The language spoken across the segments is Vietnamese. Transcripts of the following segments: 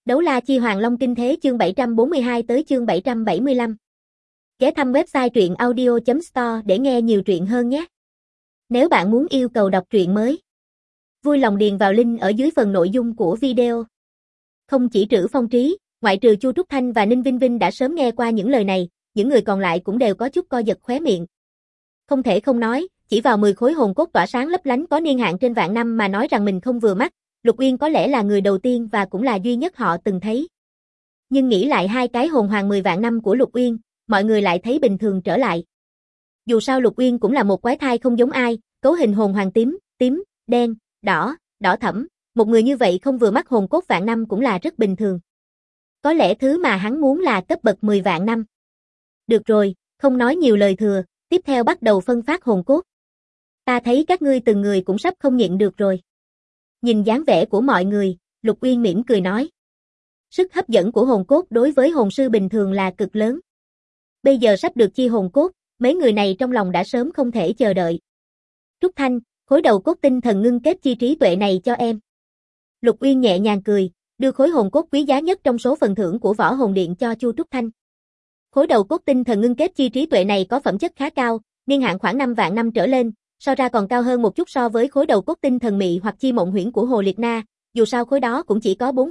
Đấu la chi Hoàng Long kinh thế chương 742 tới chương 775. Ghé thăm website truyện audio.store để nghe nhiều truyện hơn nhé. Nếu bạn muốn yêu cầu đọc truyện mới, vui lòng điền vào link ở dưới phần nội dung của video. Không chỉ Trữ Phong Trí, ngoại trừ Chu Trúc Thanh và Ninh Vinh Vinh đã sớm nghe qua những lời này, những người còn lại cũng đều có chút co giật khóe miệng. Không thể không nói, chỉ vào 10 khối hồn cốt tỏa sáng lấp lánh có niên hạn trên vạn năm mà nói rằng mình không vừa mắt, Lục Uyên có lẽ là người đầu tiên và cũng là duy nhất họ từng thấy. Nhưng nghĩ lại hai cái hồn hoàng 10 vạn năm của Lục Uyên, mọi người lại thấy bình thường trở lại. Dù sao Lục Uyên cũng là một quái thai không giống ai, cấu hình hồn hoàng tím, đen, đỏ, đỏ thẫm, một người như vậy không vừa mắt hồn cốt vạn năm cũng là rất bình thường. Có lẽ thứ mà hắn muốn là cấp bậc 10 vạn năm. Được rồi, không nói nhiều lời thừa, tiếp theo bắt đầu phân phát hồn cốt. Ta thấy các ngươi từng người cũng sắp không nhịn được rồi. Nhìn dáng vẻ của mọi người, Lục Uyên mỉm cười nói. Sức hấp dẫn của hồn cốt đối với hồn sư bình thường là cực lớn. Bây giờ sắp được chia hồn cốt, mấy người này trong lòng đã sớm không thể chờ đợi. Trúc Thanh, khối đầu cốt tinh thần ngưng kết chi trí tuệ này cho em. Lục Uyên nhẹ nhàng cười, đưa khối hồn cốt quý giá nhất trong số phần thưởng của Võ Hồn Điện cho Chu Trúc Thanh. Khối đầu cốt tinh thần ngưng kết chi trí tuệ này có phẩm chất khá cao, niên hạn khoảng 5 vạn năm trở lên, so ra còn cao hơn một chút so với khối đầu cốt tinh thần mị hoặc chi mộng huyễn của Hồ Liệt Na, dù sao khối đó cũng chỉ có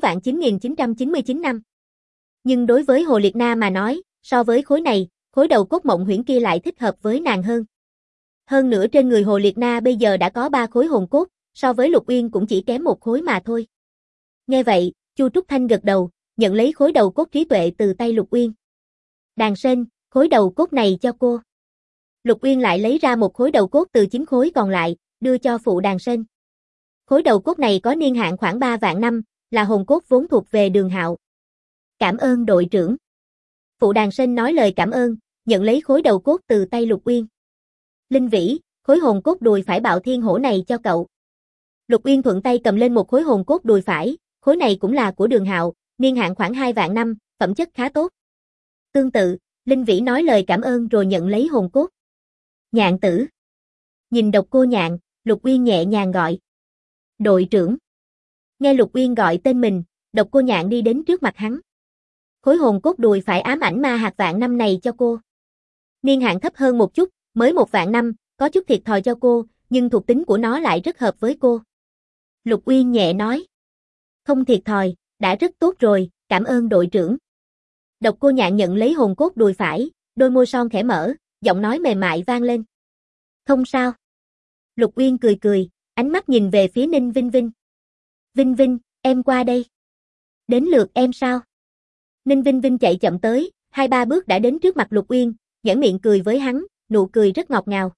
4.9999 năm. Nhưng đối với Hồ Liệt Na mà nói, so với khối này, khối đầu cốt mộng huyễn kia lại thích hợp với nàng hơn. Hơn nữa trên người Hồ Liệt Na bây giờ đã có 3 khối hồn cốt, so với Lục Uyên cũng chỉ kém một khối mà thôi. Nghe vậy, Chu Trúc Thanh gật đầu, nhận lấy khối đầu cốt trí tuệ từ tay Lục Uyên. Đàn Sên, khối đầu cốt này cho cô. Lục Uyên lại lấy ra một khối đầu cốt từ 9 khối còn lại, đưa cho phụ Đàn Sên. Khối đầu cốt này có niên hạn khoảng 3 vạn năm, là hồn cốt vốn thuộc về Đường Hạo. Cảm ơn đội trưởng. Phụ Đàn Sên nói lời cảm ơn, nhận lấy khối đầu cốt từ tay Lục Uyên. Linh Vĩ, khối hồn cốt đùi phải Bạo Thiên Hổ này cho cậu. Lục Uyên thuận tay cầm lên một khối hồn cốt đùi phải, khối này cũng là của Đường Hạo, niên hạn khoảng 2 vạn năm, phẩm chất khá tốt. Tương tự, Linh Vĩ nói lời cảm ơn rồi nhận lấy hồn cốt. Nhạn Tử. Nhìn Độc Cô Nhạn, Lục Uyên nhẹ nhàng gọi. Đội trưởng. Nghe Lục Uyên gọi tên mình, Độc Cô Nhạn đi đến trước mặt hắn. Khối hồn cốt đùi phải ám ảnh ma hạt vạn năm này cho cô. Niên hạn thấp hơn một chút, mới 1 vạn năm, có chút thiệt thòi cho cô, nhưng thuộc tính của nó lại rất hợp với cô. Lục Uyên nhẹ nói. Không thiệt thòi, đã rất tốt rồi, cảm ơn đội trưởng. Độc Cô Nhạn nhận lấy hồn cốt đùi phải, đôi môi son khẽ mở, giọng nói mềm mại vang lên. Không sao. Lục Uyên cười cười, ánh mắt nhìn về phía Ninh Vinh Vinh. Vinh Vinh, em qua đây. Đến lượt em sao? Ninh Vinh Vinh chạy chậm tới, 2-3 bước đã đến trước mặt Lục Uyên, nhếch miệng cười với hắn, nụ cười rất ngọt ngào.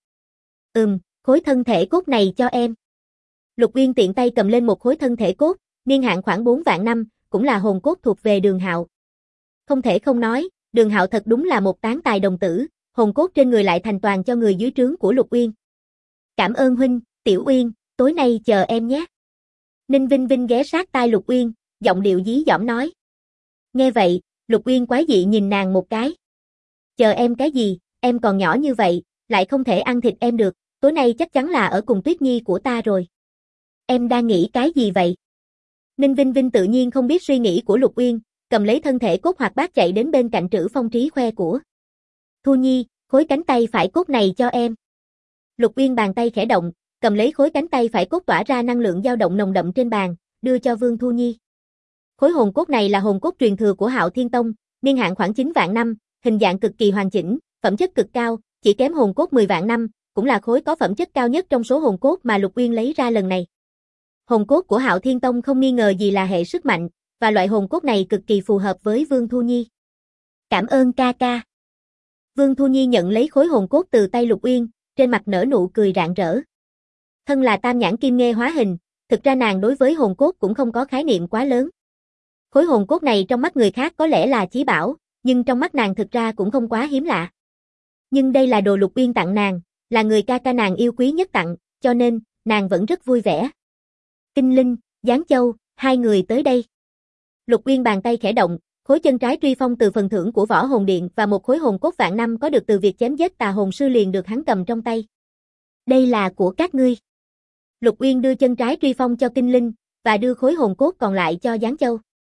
Khối thân thể cốt này cho em. Lục Uyên tiện tay cầm lên một khối thân thể cốt, niên hạn khoảng 4 vạn năm, cũng là hồn cốt thuộc về Đường Hạo. Không thể không nói, Đường Hạo thật đúng là một tán tài đồng tử, hồn cốt trên người lại thành toàn cho người dưới trướng của Lục Uyên. Cảm ơn huynh, Tiểu Uyên, tối nay chờ em nhé. Ninh Vinh Vinh ghé sát tai Lục Uyên, giọng điệu dí dỏm nói. Nghe vậy, Lục Uyên quái dị nhìn nàng một cái. Chờ em cái gì, em còn nhỏ như vậy, lại không thể ăn thịt em được, tối nay chắc chắn là ở cùng Tuyết Nhi của ta rồi. Em đang nghĩ cái gì vậy? Ninh Vinh Vinh tự nhiên không biết suy nghĩ của Lục Uyên, cầm lấy thân thể cốt hoạt bát chạy đến bên cạnh Trữ Phong Trí khoe của. Thu Nhi, khối cánh tay phải cốt này cho em. Lục Uyên bàn tay khẽ động, cầm lấy khối cánh tay phải cốt tỏa ra năng lượng dao động nồng đậm trên bàn, đưa cho Vương Thu Nhi. Khối hồn cốt này là hồn cốt truyền thừa của Hạo Thiên Tông, niên hạn khoảng 9 vạn năm, hình dạng cực kỳ hoàn chỉnh, phẩm chất cực cao, chỉ kém hồn cốt 10 vạn năm, cũng là khối có phẩm chất cao nhất trong số hồn cốt mà Lục Uyên lấy ra lần này. Hồn cốt của Hạo Thiên Tông không nghi ngờ gì là hệ sức mạnh, và loại hồn cốt này cực kỳ phù hợp với Vương Thu Nhi. Cảm ơn ca ca. Vương Thu Nhi nhận lấy khối hồn cốt từ tay Lục Uyên, trên mặt nở nụ cười rạng rỡ. Thân là tam nhãn kim nghê hóa hình, thực ra nàng đối với hồn cốt cũng không có khái niệm quá lớn. Khối hồn cốt này trong mắt người khác có lẽ là chí bảo, nhưng trong mắt nàng thực ra cũng không quá hiếm lạ. Nhưng đây là đồ Lục Uyên tặng nàng, là người ca ca nàng yêu quý nhất tặng, cho nên, nàng vẫn rất vui vẻ. Kinh Linh, Giáng Châu, hai người tới đây. Lục Uyên bàn tay khẽ động, khối chân trái truy phong từ phần thưởng của Võ Hồn Điện và một khối hồn cốt vạn năm có được từ việc chém giết tà hồn sư liền được hắn cầm trong tay. Đây là của các ngươi. Lục Uyên đưa chân trái truy phong cho Kinh Linh, và đưa khối hồn cốt còn lại cho Giáng Châu.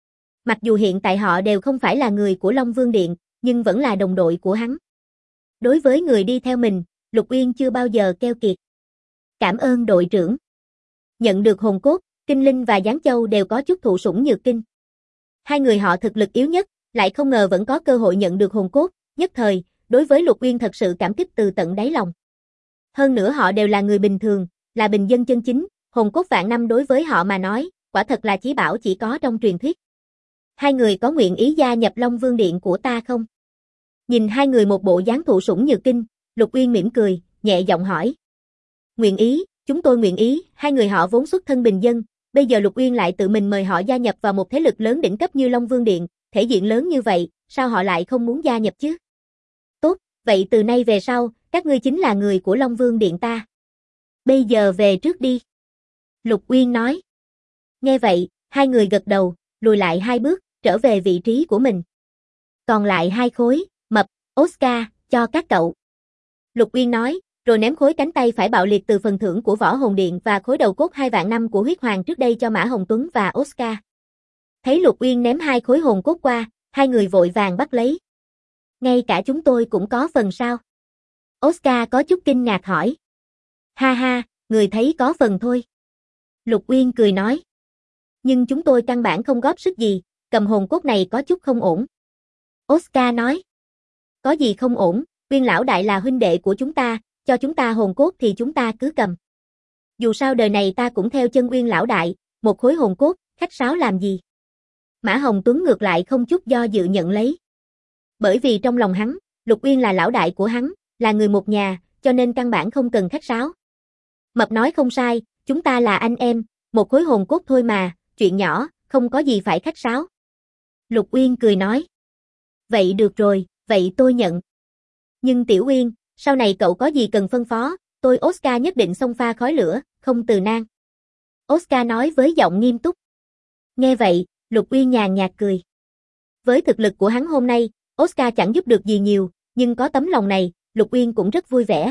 Mặc dù hiện tại họ đều không phải là người của Long Vương Điện, nhưng vẫn là đồng đội của hắn. Đối với người đi theo mình, Lục Uyên chưa bao giờ keo kiệt. Cảm ơn đội trưởng. Nhận được hồn cốt, Kinh Linh và Giáng Châu đều có chút thụ sủng nhược kinh. Hai người họ thực lực yếu nhất, lại không ngờ vẫn có cơ hội nhận được hồn cốt, nhất thời, đối với Lục Uyên thật sự cảm kích từ tận đáy lòng. Hơn nữa họ đều là người bình thường, là bình dân chân chính, hồn cốt vạn năm đối với họ mà nói, quả thật là chí bảo chỉ có trong truyền thuyết. Hai người có nguyện ý gia nhập Long Vương Điện của ta không? Nhìn hai người một bộ dáng thụ sủng nhược kinh, Lục Uyên mỉm cười, nhẹ giọng hỏi. Nguyện ý, chúng tôi nguyện ý, hai người họ vốn xuất thân bình dân, bây giờ Lục Uyên lại tự mình mời họ gia nhập vào một thế lực lớn đỉnh cấp như Long Vương Điện, thể diện lớn như vậy, sao họ lại không muốn gia nhập chứ? Tốt, vậy từ nay về sau, các ngươi chính là người của Long Vương Điện ta. Bây giờ về trước đi. Lục Uyên nói. Nghe vậy, hai người gật đầu, lùi lại hai bước, trở về vị trí của mình. Còn lại hai khối, mập, Oscar, cho các cậu. Lục Uyên nói, rồi ném khối cánh tay phải bạo liệt từ phần thưởng của Võ Hồn Điện và khối đầu cốt 2 vạn năm của huyết hoàng trước đây cho Mã Hồng Tuấn và Oscar. Thấy Lục Uyên ném hai khối hồn cốt qua, hai người vội vàng bắt lấy. Ngay cả chúng tôi cũng có phần sao? Oscar có chút kinh ngạc hỏi. Ha ha, người thấy có phần thôi. Lục Uyên cười nói. Nhưng chúng tôi căn bản không góp sức gì, cầm hồn cốt này có chút không ổn. Oscar nói. Có gì không ổn, Uyên lão đại là huynh đệ của chúng ta, cho chúng ta hồn cốt thì chúng ta cứ cầm. Dù sao đời này ta cũng theo chân Uyên lão đại, một khối hồn cốt, khách sáo làm gì? Mã Hồng Tuấn ngược lại không chút do dự nhận lấy. Bởi vì trong lòng hắn, Lục Uyên là lão đại của hắn, là người một nhà, cho nên căn bản không cần khách sáo. Mập nói không sai, chúng ta là anh em, một khối hồn cốt thôi mà, chuyện nhỏ, không có gì phải khách sáo. Lục Uyên cười nói. Vậy được rồi, vậy tôi nhận. Nhưng Tiểu Uyên, sau này cậu có gì cần phân phó, tôi Oscar nhất định xông pha khói lửa, không từ nan. Oscar nói với giọng nghiêm túc. Nghe vậy, Lục Uyên nhàn nhạt cười. Với thực lực của hắn hôm nay, Oscar chẳng giúp được gì nhiều, nhưng có tấm lòng này, Lục Uyên cũng rất vui vẻ.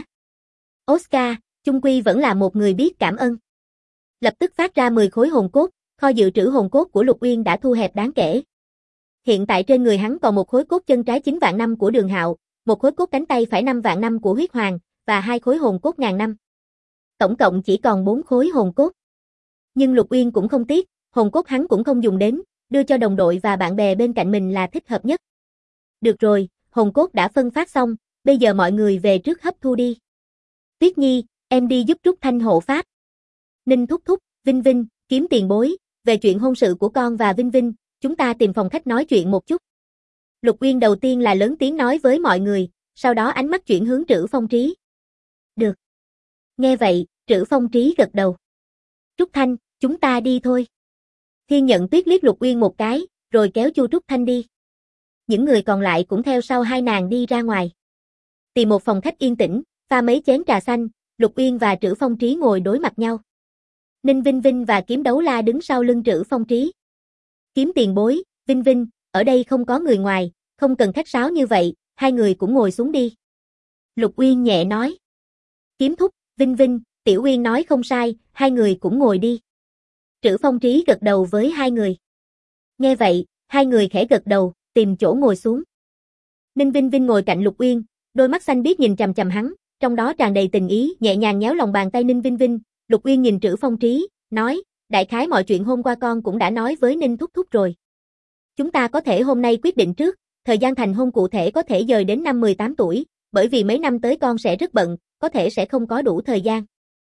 Oscar, chung quy vẫn là một người biết cảm ơn. Lập tức phát ra 10 khối hồn cốt, kho dự trữ hồn cốt của Lục Uyên đã thu hẹp đáng kể. Hiện tại trên người hắn còn một khối cốt chân trái 9 vạn năm của Đường Hạo, một khối cốt cánh tay phải 5 vạn năm của huyết hoàng, và 2 khối hồn cốt ngàn năm. Tổng cộng chỉ còn 4 khối hồn cốt. Nhưng Lục Uyên cũng không tiếc, hồn cốt hắn cũng không dùng đến, đưa cho đồng đội và bạn bè bên cạnh mình là thích hợp nhất. Được rồi, hồn cốt đã phân phát xong, bây giờ mọi người về trước hấp thu đi. Tuyết Nhi, em đi giúp Trúc Thanh hộ pháp. Ninh thúc thúc, Vinh Vinh, Kiếm tiền bối, về chuyện hôn sự của con và Vinh Vinh, chúng ta tìm phòng khách nói chuyện một chút. Lục Uyên đầu tiên là lớn tiếng nói với mọi người, sau đó ánh mắt chuyển hướng Trữ Phong Trí. Được. Nghe vậy, Trữ Phong Trí gật đầu. Trúc Thanh, chúng ta đi thôi. Thiên Nhận Tuyết liếc Lục Uyên một cái, rồi kéo Chu Trúc Thanh đi. Những người còn lại cũng theo sau hai nàng đi ra ngoài. Tìm một phòng khách yên tĩnh, pha mấy chén trà xanh, Lục Uyên và Trữ Phong Trí ngồi đối mặt nhau. Ninh Vinh Vinh và Kiếm Đấu La đứng sau lưng Trữ Phong Trí. Kiếm tiền bối, Vinh Vinh, ở đây không có người ngoài, không cần khách sáo như vậy, hai người cũng ngồi xuống đi. Lục Uyên nhẹ nói. Kiếm thúc, Vinh Vinh, Tiểu Uyên nói không sai, hai người cũng ngồi đi. Trữ Phong Trí gật đầu với hai người. Nghe vậy, hai người khẽ gật đầu, tìm chỗ ngồi xuống. Ninh Vinh Vinh ngồi cạnh Lục Uyên, đôi mắt xanh biếc nhìn chằm chằm hắn, trong đó tràn đầy tình ý, nhẹ nhàng nhéo lòng bàn tay Ninh Vinh Vinh. Lục Uyên nhìn Trữ Phong Trí, nói, đại khái mọi chuyện hôm qua con cũng đã nói với Ninh thúc thúc rồi. Chúng ta có thể hôm nay quyết định trước, thời gian thành hôn cụ thể có thể dời đến năm 18 tuổi, bởi vì mấy năm tới con sẽ rất bận, có thể sẽ không có đủ thời gian.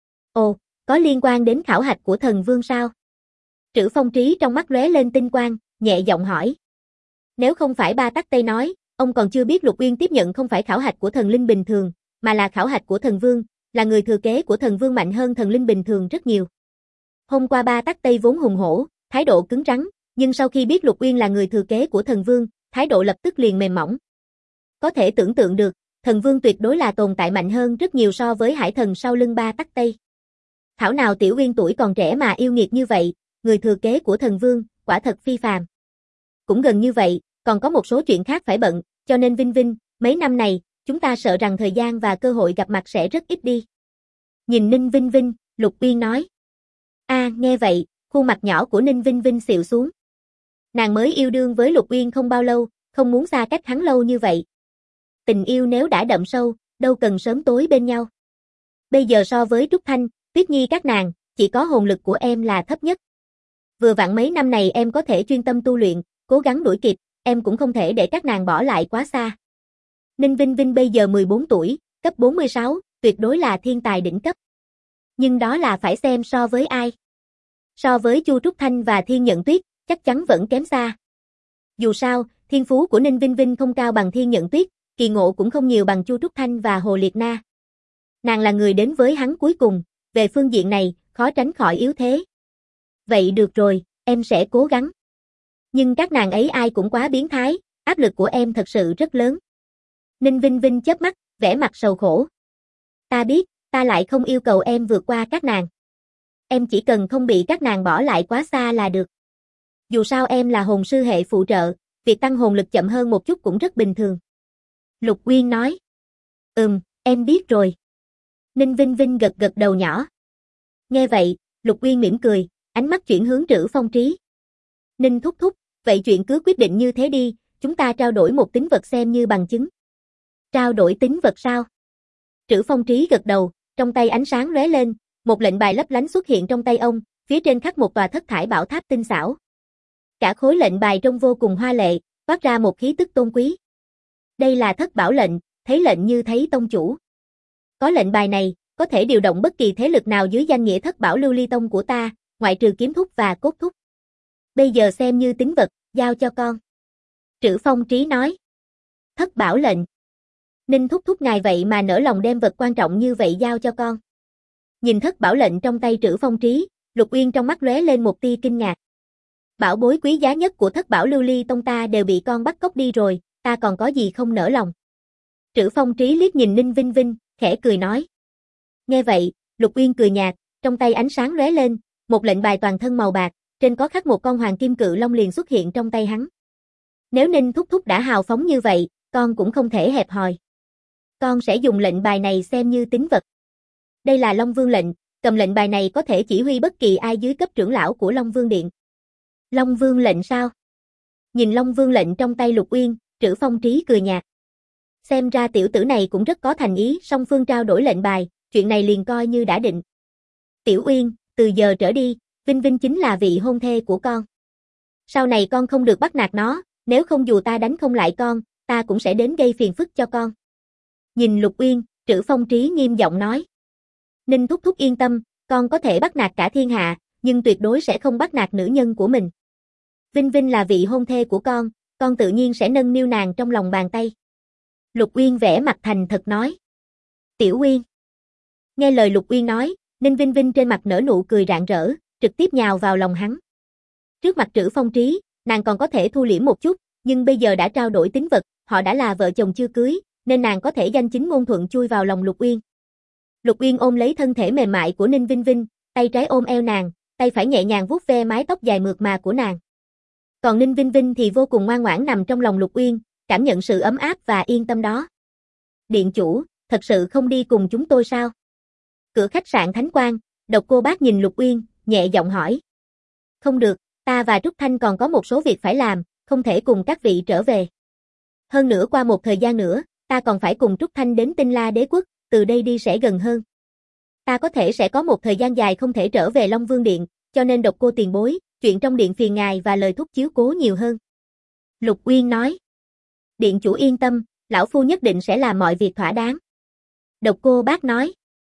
Ồ, có liên quan đến khảo hạch của thần vương sao? Trữ Phong Trí trong mắt lóe lên tinh quang, nhẹ giọng hỏi. Nếu không phải ba tắc Tây nói, ông còn chưa biết Lục Uyên tiếp nhận không phải khảo hạch của thần linh bình thường, mà là khảo hạch của thần vương, là người thừa kế của thần vương mạnh hơn thần linh bình thường rất nhiều. Hôm qua ba tắc Tây vốn hùng hổ, thái độ cứng rắn, nhưng sau khi biết Lục Uyên là người thừa kế của thần vương, thái độ lập tức liền mềm mỏng. Có thể tưởng tượng được, thần vương tuyệt đối là tồn tại mạnh hơn rất nhiều so với hải thần sau lưng ba tắc Tây. Thảo nào Tiểu Uyên tuổi còn trẻ mà yêu nghiệt như vậy, người thừa kế của thần vương, quả thật phi phàm. Cũng gần như vậy, còn có một số chuyện khác phải bận, cho nên Vinh Vinh, mấy năm này, chúng ta sợ rằng thời gian và cơ hội gặp mặt sẽ rất ít đi. Nhìn Ninh Vinh Vinh, Lục Uyên nói. Nghe vậy, khuôn mặt nhỏ của Ninh Vinh Vinh xịu xuống. Nàng mới yêu đương với Lục Uyên không bao lâu, không muốn xa cách hắn lâu như vậy. Tình yêu nếu đã đậm sâu, đâu cần sớm tối bên nhau. Bây giờ so với Trúc Thanh, Tuyết Nhi các nàng, chỉ có hồn lực của em là thấp nhất. Vừa vặn mấy năm này em có thể chuyên tâm tu luyện, cố gắng đuổi kịp, em cũng không thể để các nàng bỏ lại quá xa. Ninh Vinh Vinh bây giờ 14 tuổi, cấp 46, tuyệt đối là thiên tài đỉnh cấp. Nhưng đó là phải xem so với ai. So với Chu Trúc Thanh và Thiên Nhận Tuyết, chắc chắn vẫn kém xa. Dù sao, thiên phú của Ninh Vinh Vinh không cao bằng Thiên Nhận Tuyết, kỳ ngộ cũng không nhiều bằng Chu Trúc Thanh và Hồ Liệt Na. Nàng là người đến với hắn cuối cùng, về phương diện này, khó tránh khỏi yếu thế. Vậy được rồi, em sẽ cố gắng. Nhưng các nàng ấy ai cũng quá biến thái, áp lực của em thật sự rất lớn. Ninh Vinh Vinh chớp mắt, vẻ mặt sầu khổ. Ta biết, ta lại không yêu cầu em vượt qua các nàng. Em chỉ cần không bị các nàng bỏ lại quá xa là được. Dù sao em là hồn sư hệ phụ trợ, việc tăng hồn lực chậm hơn một chút cũng rất bình thường. Lục Uyên nói. Em biết rồi. Ninh Vinh Vinh gật gật đầu nhỏ. Nghe vậy, Lục Uyên mỉm cười, ánh mắt chuyển hướng Trữ Phong Trí. Ninh thúc thúc, vậy chuyện cứ quyết định như thế đi, chúng ta trao đổi một tín vật xem như bằng chứng. Trao đổi tín vật sao? Trữ Phong Trí gật đầu, trong tay ánh sáng lóe lên, một lệnh bài lấp lánh xuất hiện trong tay ông, phía trên khắc một tòa thất thải bảo tháp tinh xảo. Cả khối lệnh bài trông vô cùng hoa lệ, phát ra một khí tức tôn quý. Đây là thất bảo lệnh, thấy lệnh như thấy tông chủ. Có lệnh bài này, có thể điều động bất kỳ thế lực nào dưới danh nghĩa thất bảo lưu ly tông của ta, ngoại trừ kiếm thúc và cốt thúc. Bây giờ xem như tín vật, giao cho con. Trữ Phong Trí nói. Thất bảo lệnh. Ninh thúc thúc ngài vậy mà nỡ lòng đem vật quan trọng như vậy giao cho con. Nhìn thất bảo lệnh trong tay Trữ Phong Trí, Lục Uyên trong mắt lóe lên một tia kinh ngạc. Bảo bối quý giá nhất của thất bảo lưu ly tông ta đều bị con bắt cóc đi rồi, ta còn có gì không nỡ lòng. Trữ Phong Trí liếc nhìn Ninh Vinh Vinh, khẽ cười nói. Nghe vậy, Lục Uyên cười nhạt, trong tay ánh sáng lóe lên, một lệnh bài toàn thân màu bạc, trên có khắc một con hoàng kim cự long liền xuất hiện trong tay hắn. Nếu Ninh thúc thúc đã hào phóng như vậy, con cũng không thể hẹp hòi. Con sẽ dùng lệnh bài này xem như tín vật. Đây là Long Vương lệnh, cầm lệnh bài này có thể chỉ huy bất kỳ ai dưới cấp trưởng lão của Long Vương Điện. Long Vương lệnh sao? Nhìn Long Vương lệnh trong tay Lục Uyên, Trữ Phong Trí cười nhạt. Xem ra tiểu tử này cũng rất có thành ý, song phương trao đổi lệnh bài, chuyện này liền coi như đã định. Tiểu Uyên, từ giờ trở đi, Vinh Vinh chính là vị hôn thê của con. Sau này con không được bắt nạt nó, nếu không dù ta đánh không lại con, ta cũng sẽ đến gây phiền phức cho con. Nhìn Lục Uyên, Trữ Phong Trí nghiêm giọng nói. Ninh thúc thúc yên tâm, con có thể bắt nạt cả thiên hạ, nhưng tuyệt đối sẽ không bắt nạt nữ nhân của mình. Vinh Vinh là vị hôn thê của con tự nhiên sẽ nâng niu nàng trong lòng bàn tay. Lục Uyên vẽ mặt thành thật nói. Tiểu Uyên. Nghe lời Lục Uyên nói, Ninh Vinh Vinh trên mặt nở nụ cười rạng rỡ, trực tiếp nhào vào lòng hắn. Trước mặt Trữ Phong Trí, nàng còn có thể thu liễm một chút, nhưng bây giờ đã trao đổi tín vật, họ đã là vợ chồng chưa cưới, nên nàng có thể danh chính ngôn thuận chui vào lòng Lục Uyên. Lục Uyên ôm lấy thân thể mềm mại của Ninh Vinh Vinh, tay trái ôm eo nàng, tay phải nhẹ nhàng vuốt ve mái tóc dài mượt mà của nàng. Còn Ninh Vinh Vinh thì vô cùng ngoan ngoãn nằm trong lòng Lục Uyên, cảm nhận sự ấm áp và yên tâm đó. Điện chủ, thật sự không đi cùng chúng tôi sao? Cửa khách sạn Thánh Quang, Độc Cô Bác nhìn Lục Uyên, nhẹ giọng hỏi. Không được, ta và Trúc Thanh còn có một số việc phải làm, không thể cùng các vị trở về. Hơn nữa qua một thời gian nữa, ta còn phải cùng Trúc Thanh đến Tinh La Đế Quốc, từ đây đi sẽ gần hơn. Ta có thể sẽ có một thời gian dài không thể trở về Long Vương Điện, cho nên Độc Cô tiền bối, chuyện trong điện phiền ngài và lời thúc chiếu cố nhiều hơn. Lục Uyên nói. Điện chủ yên tâm, lão phu nhất định sẽ làm mọi việc thỏa đáng. Độc Cô Bác nói.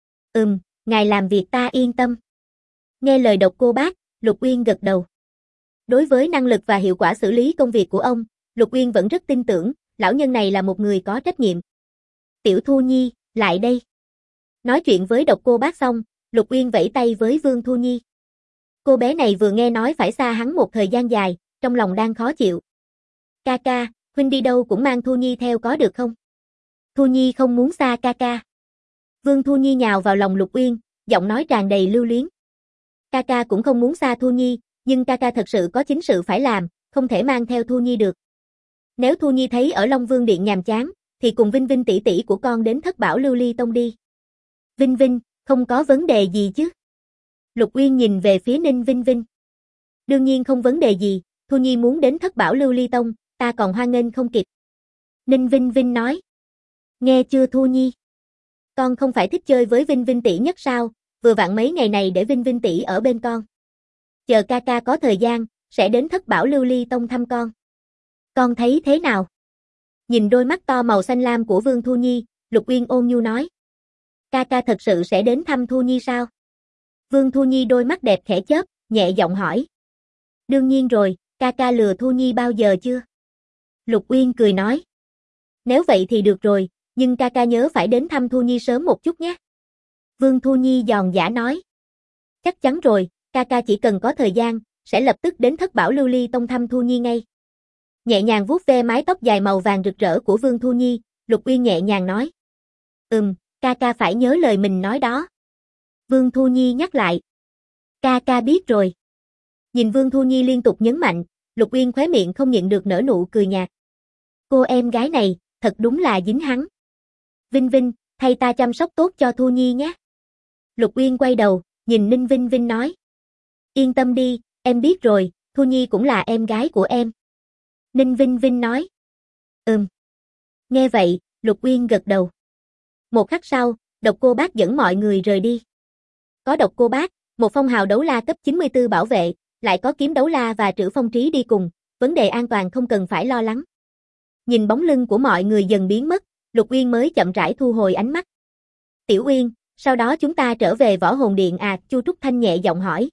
Ngài làm việc ta yên tâm. Nghe lời Độc Cô Bác, Lục Uyên gật đầu. Đối với năng lực và hiệu quả xử lý công việc của ông, Lục Uyên vẫn rất tin tưởng, lão nhân này là một người có trách nhiệm. Tiểu Thu Nhi, lại đây. Nói chuyện với Độc Cô Bác xong, Lục Uyên vẫy tay với Vương Thu Nhi. Cô bé này vừa nghe nói phải xa hắn một thời gian dài, trong lòng đang khó chịu. Ca ca, huynh đi đâu cũng mang Thu Nhi theo có được không? Thu Nhi không muốn xa ca ca. Vương Thu Nhi nhào vào lòng Lục Uyên, giọng nói tràn đầy lưu luyến. Ca ca cũng không muốn xa Thu Nhi, nhưng ca ca thật sự có chính sự phải làm, không thể mang theo Thu Nhi được. Nếu Thu Nhi thấy ở Long Vương Điện nhàm chán, thì cùng Vinh Vinh tỷ tỷ của con đến Thất Bảo Lưu Ly Tông đi. Vinh Vinh, không có vấn đề gì chứ? Lục Uyên nhìn về phía Ninh Vinh Vinh. Đương nhiên không vấn đề gì, Thu Nhi muốn đến Thất Bảo Lưu Ly Tông, ta còn hoan nghênh không kịp. Ninh Vinh Vinh nói. Nghe chưa Thu Nhi? Con không phải thích chơi với Vinh Vinh tỷ nhất sao, vừa vặn mấy ngày này để Vinh Vinh tỷ ở bên con. Chờ ca ca có thời gian, sẽ đến Thất Bảo Lưu Ly Tông thăm con. Con thấy thế nào? Nhìn đôi mắt to màu xanh lam của Vương Thu Nhi, Lục Uyên ôn nhu nói. Ca ca thật sự sẽ đến thăm Thu Nhi sao? Vương Thu Nhi đôi mắt đẹp khẽ chớp, nhẹ giọng hỏi. Đương nhiên rồi, ca ca lừa Thu Nhi bao giờ chưa? Lục Uyên cười nói. Nếu vậy thì được rồi, nhưng ca ca nhớ phải đến thăm Thu Nhi sớm một chút nhé. Vương Thu Nhi giòn giả nói. Chắc chắn rồi, ca ca chỉ cần có thời gian, sẽ lập tức đến Thất Bảo Lưu Ly Tông thăm Thu Nhi ngay. Nhẹ nhàng vuốt ve mái tóc dài màu vàng rực rỡ của Vương Thu Nhi, Lục Uyên nhẹ nhàng nói. Ca ca phải nhớ lời mình nói đó. Vương Thu Nhi nhắc lại. Ca ca biết rồi. Nhìn Vương Thu Nhi liên tục nhấn mạnh, Lục Uyên khóe miệng không nhịn được nở nụ cười nhạt. Cô em gái này, thật đúng là dính hắn. Vinh Vinh, thay ta chăm sóc tốt cho Thu Nhi nhé. Lục Uyên quay đầu, nhìn Ninh Vinh Vinh nói. Yên tâm đi, em biết rồi, Thu Nhi cũng là em gái của em. Ninh Vinh Vinh nói. Nghe vậy, Lục Uyên gật đầu. Một khắc sau, Độc Cô Bác dẫn mọi người rời đi. Có Độc Cô Bác, một phong hào đấu la cấp 94 bảo vệ, lại có Kiếm Đấu La và Trữ Phong Trí đi cùng, vấn đề an toàn không cần phải lo lắng. Nhìn bóng lưng của mọi người dần biến mất, Lục Uyên mới chậm rãi thu hồi ánh mắt. Tiểu Uyên, sau đó chúng ta trở về Võ Hồn Điện à? Chu Trúc Thanh nhẹ giọng hỏi.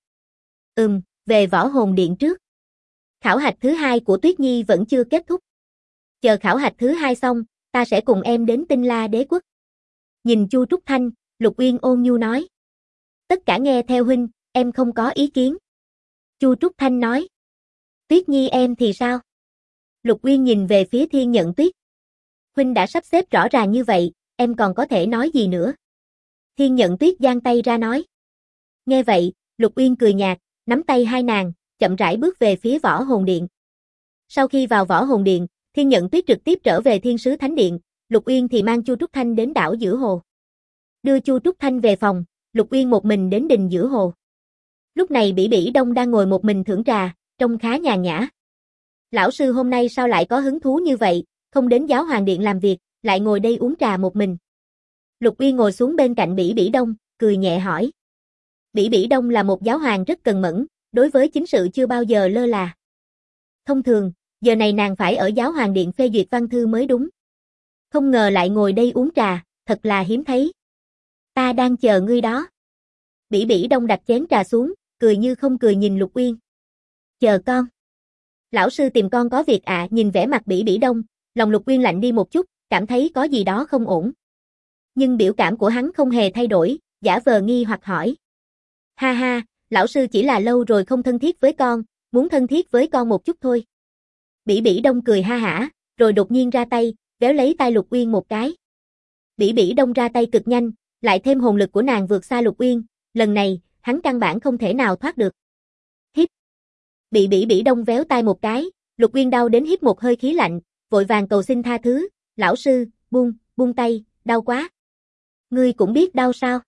Về Võ Hồn Điện trước. Khảo hạch thứ 2 của Tuyết Nhi vẫn chưa kết thúc. Chờ khảo hạch thứ 2 xong, ta sẽ cùng em đến Tinh La Đế Quốc. Nhìn Chu Trúc Thanh, Lục Uyên ôn nhu nói. Tất cả nghe theo huynh, em không có ý kiến. Chu Trúc Thanh nói. Tuyết Nhi em thì sao? Lục Uyên nhìn về phía Thiên Nhận Tuyết. Huynh đã sắp xếp rõ ràng như vậy, em còn có thể nói gì nữa? Thiên Nhận Tuyết giang tay ra nói. Nghe vậy, Lục Uyên cười nhạt, nắm tay hai nàng, chậm rãi bước về phía Võ Hồn Điện. Sau khi vào Võ Hồn Điện, Thiên Nhận Tuyết trực tiếp trở về Thiên Sứ Thánh Điện, Lục Uyên thì mang Chu Trúc Thanh đến đảo giữa hồ. Đưa Chu Trúc Thanh về phòng, Lục Uyên một mình đến đình giữa hồ. Lúc này Bỉ Bỉ Đông đang ngồi một mình thưởng trà, trông khá nhàn nhã. Lão sư hôm nay sao lại có hứng thú như vậy, không đến Giáo Hoàng Điện làm việc, lại ngồi đây uống trà một mình. Lục Uyên ngồi xuống bên cạnh Bỉ Bỉ Đông, cười nhẹ hỏi. Bỉ Bỉ Đông là một giáo hoàng rất cần mẫn, đối với chính sự chưa bao giờ lơ là. Thông thường, giờ này nàng phải ở Giáo Hoàng Điện phê duyệt văn thư mới đúng. Không ngờ lại ngồi đây uống trà, thật là hiếm thấy. Ta đang chờ ngươi đó. Bỉ Bỉ Đông đặt chén trà xuống, cười như không cười nhìn Lục Uyên. Chờ con. Lão sư tìm con có việc ạ? Nhìn vẻ mặt Bỉ Bỉ Đông, lòng Lục Uyên lạnh đi một chút, cảm thấy có gì đó không ổn. Nhưng biểu cảm của hắn không hề thay đổi, giả vờ nghi hoặc hỏi. Ha ha, lão sư chỉ là lâu rồi không thân thiết với con, muốn thân thiết với con một chút thôi. Bỉ Bỉ Đông cười ha hả, rồi đột nhiên ra tay, véo lấy tay Lục Uyên một cái. Bỉ Bỉ Đông ra tay cực nhanh, lại thêm hồn lực của nàng vượt xa Lục Uyên, lần này, hắn căn bản không thể nào thoát được. Hít. Bị Bỉ Bỉ Đông véo tay một cái, Lục Uyên đau đến hít một hơi khí lạnh, vội vàng cầu xin tha thứ, lão sư, buông tay, đau quá. Ngươi cũng biết đau sao?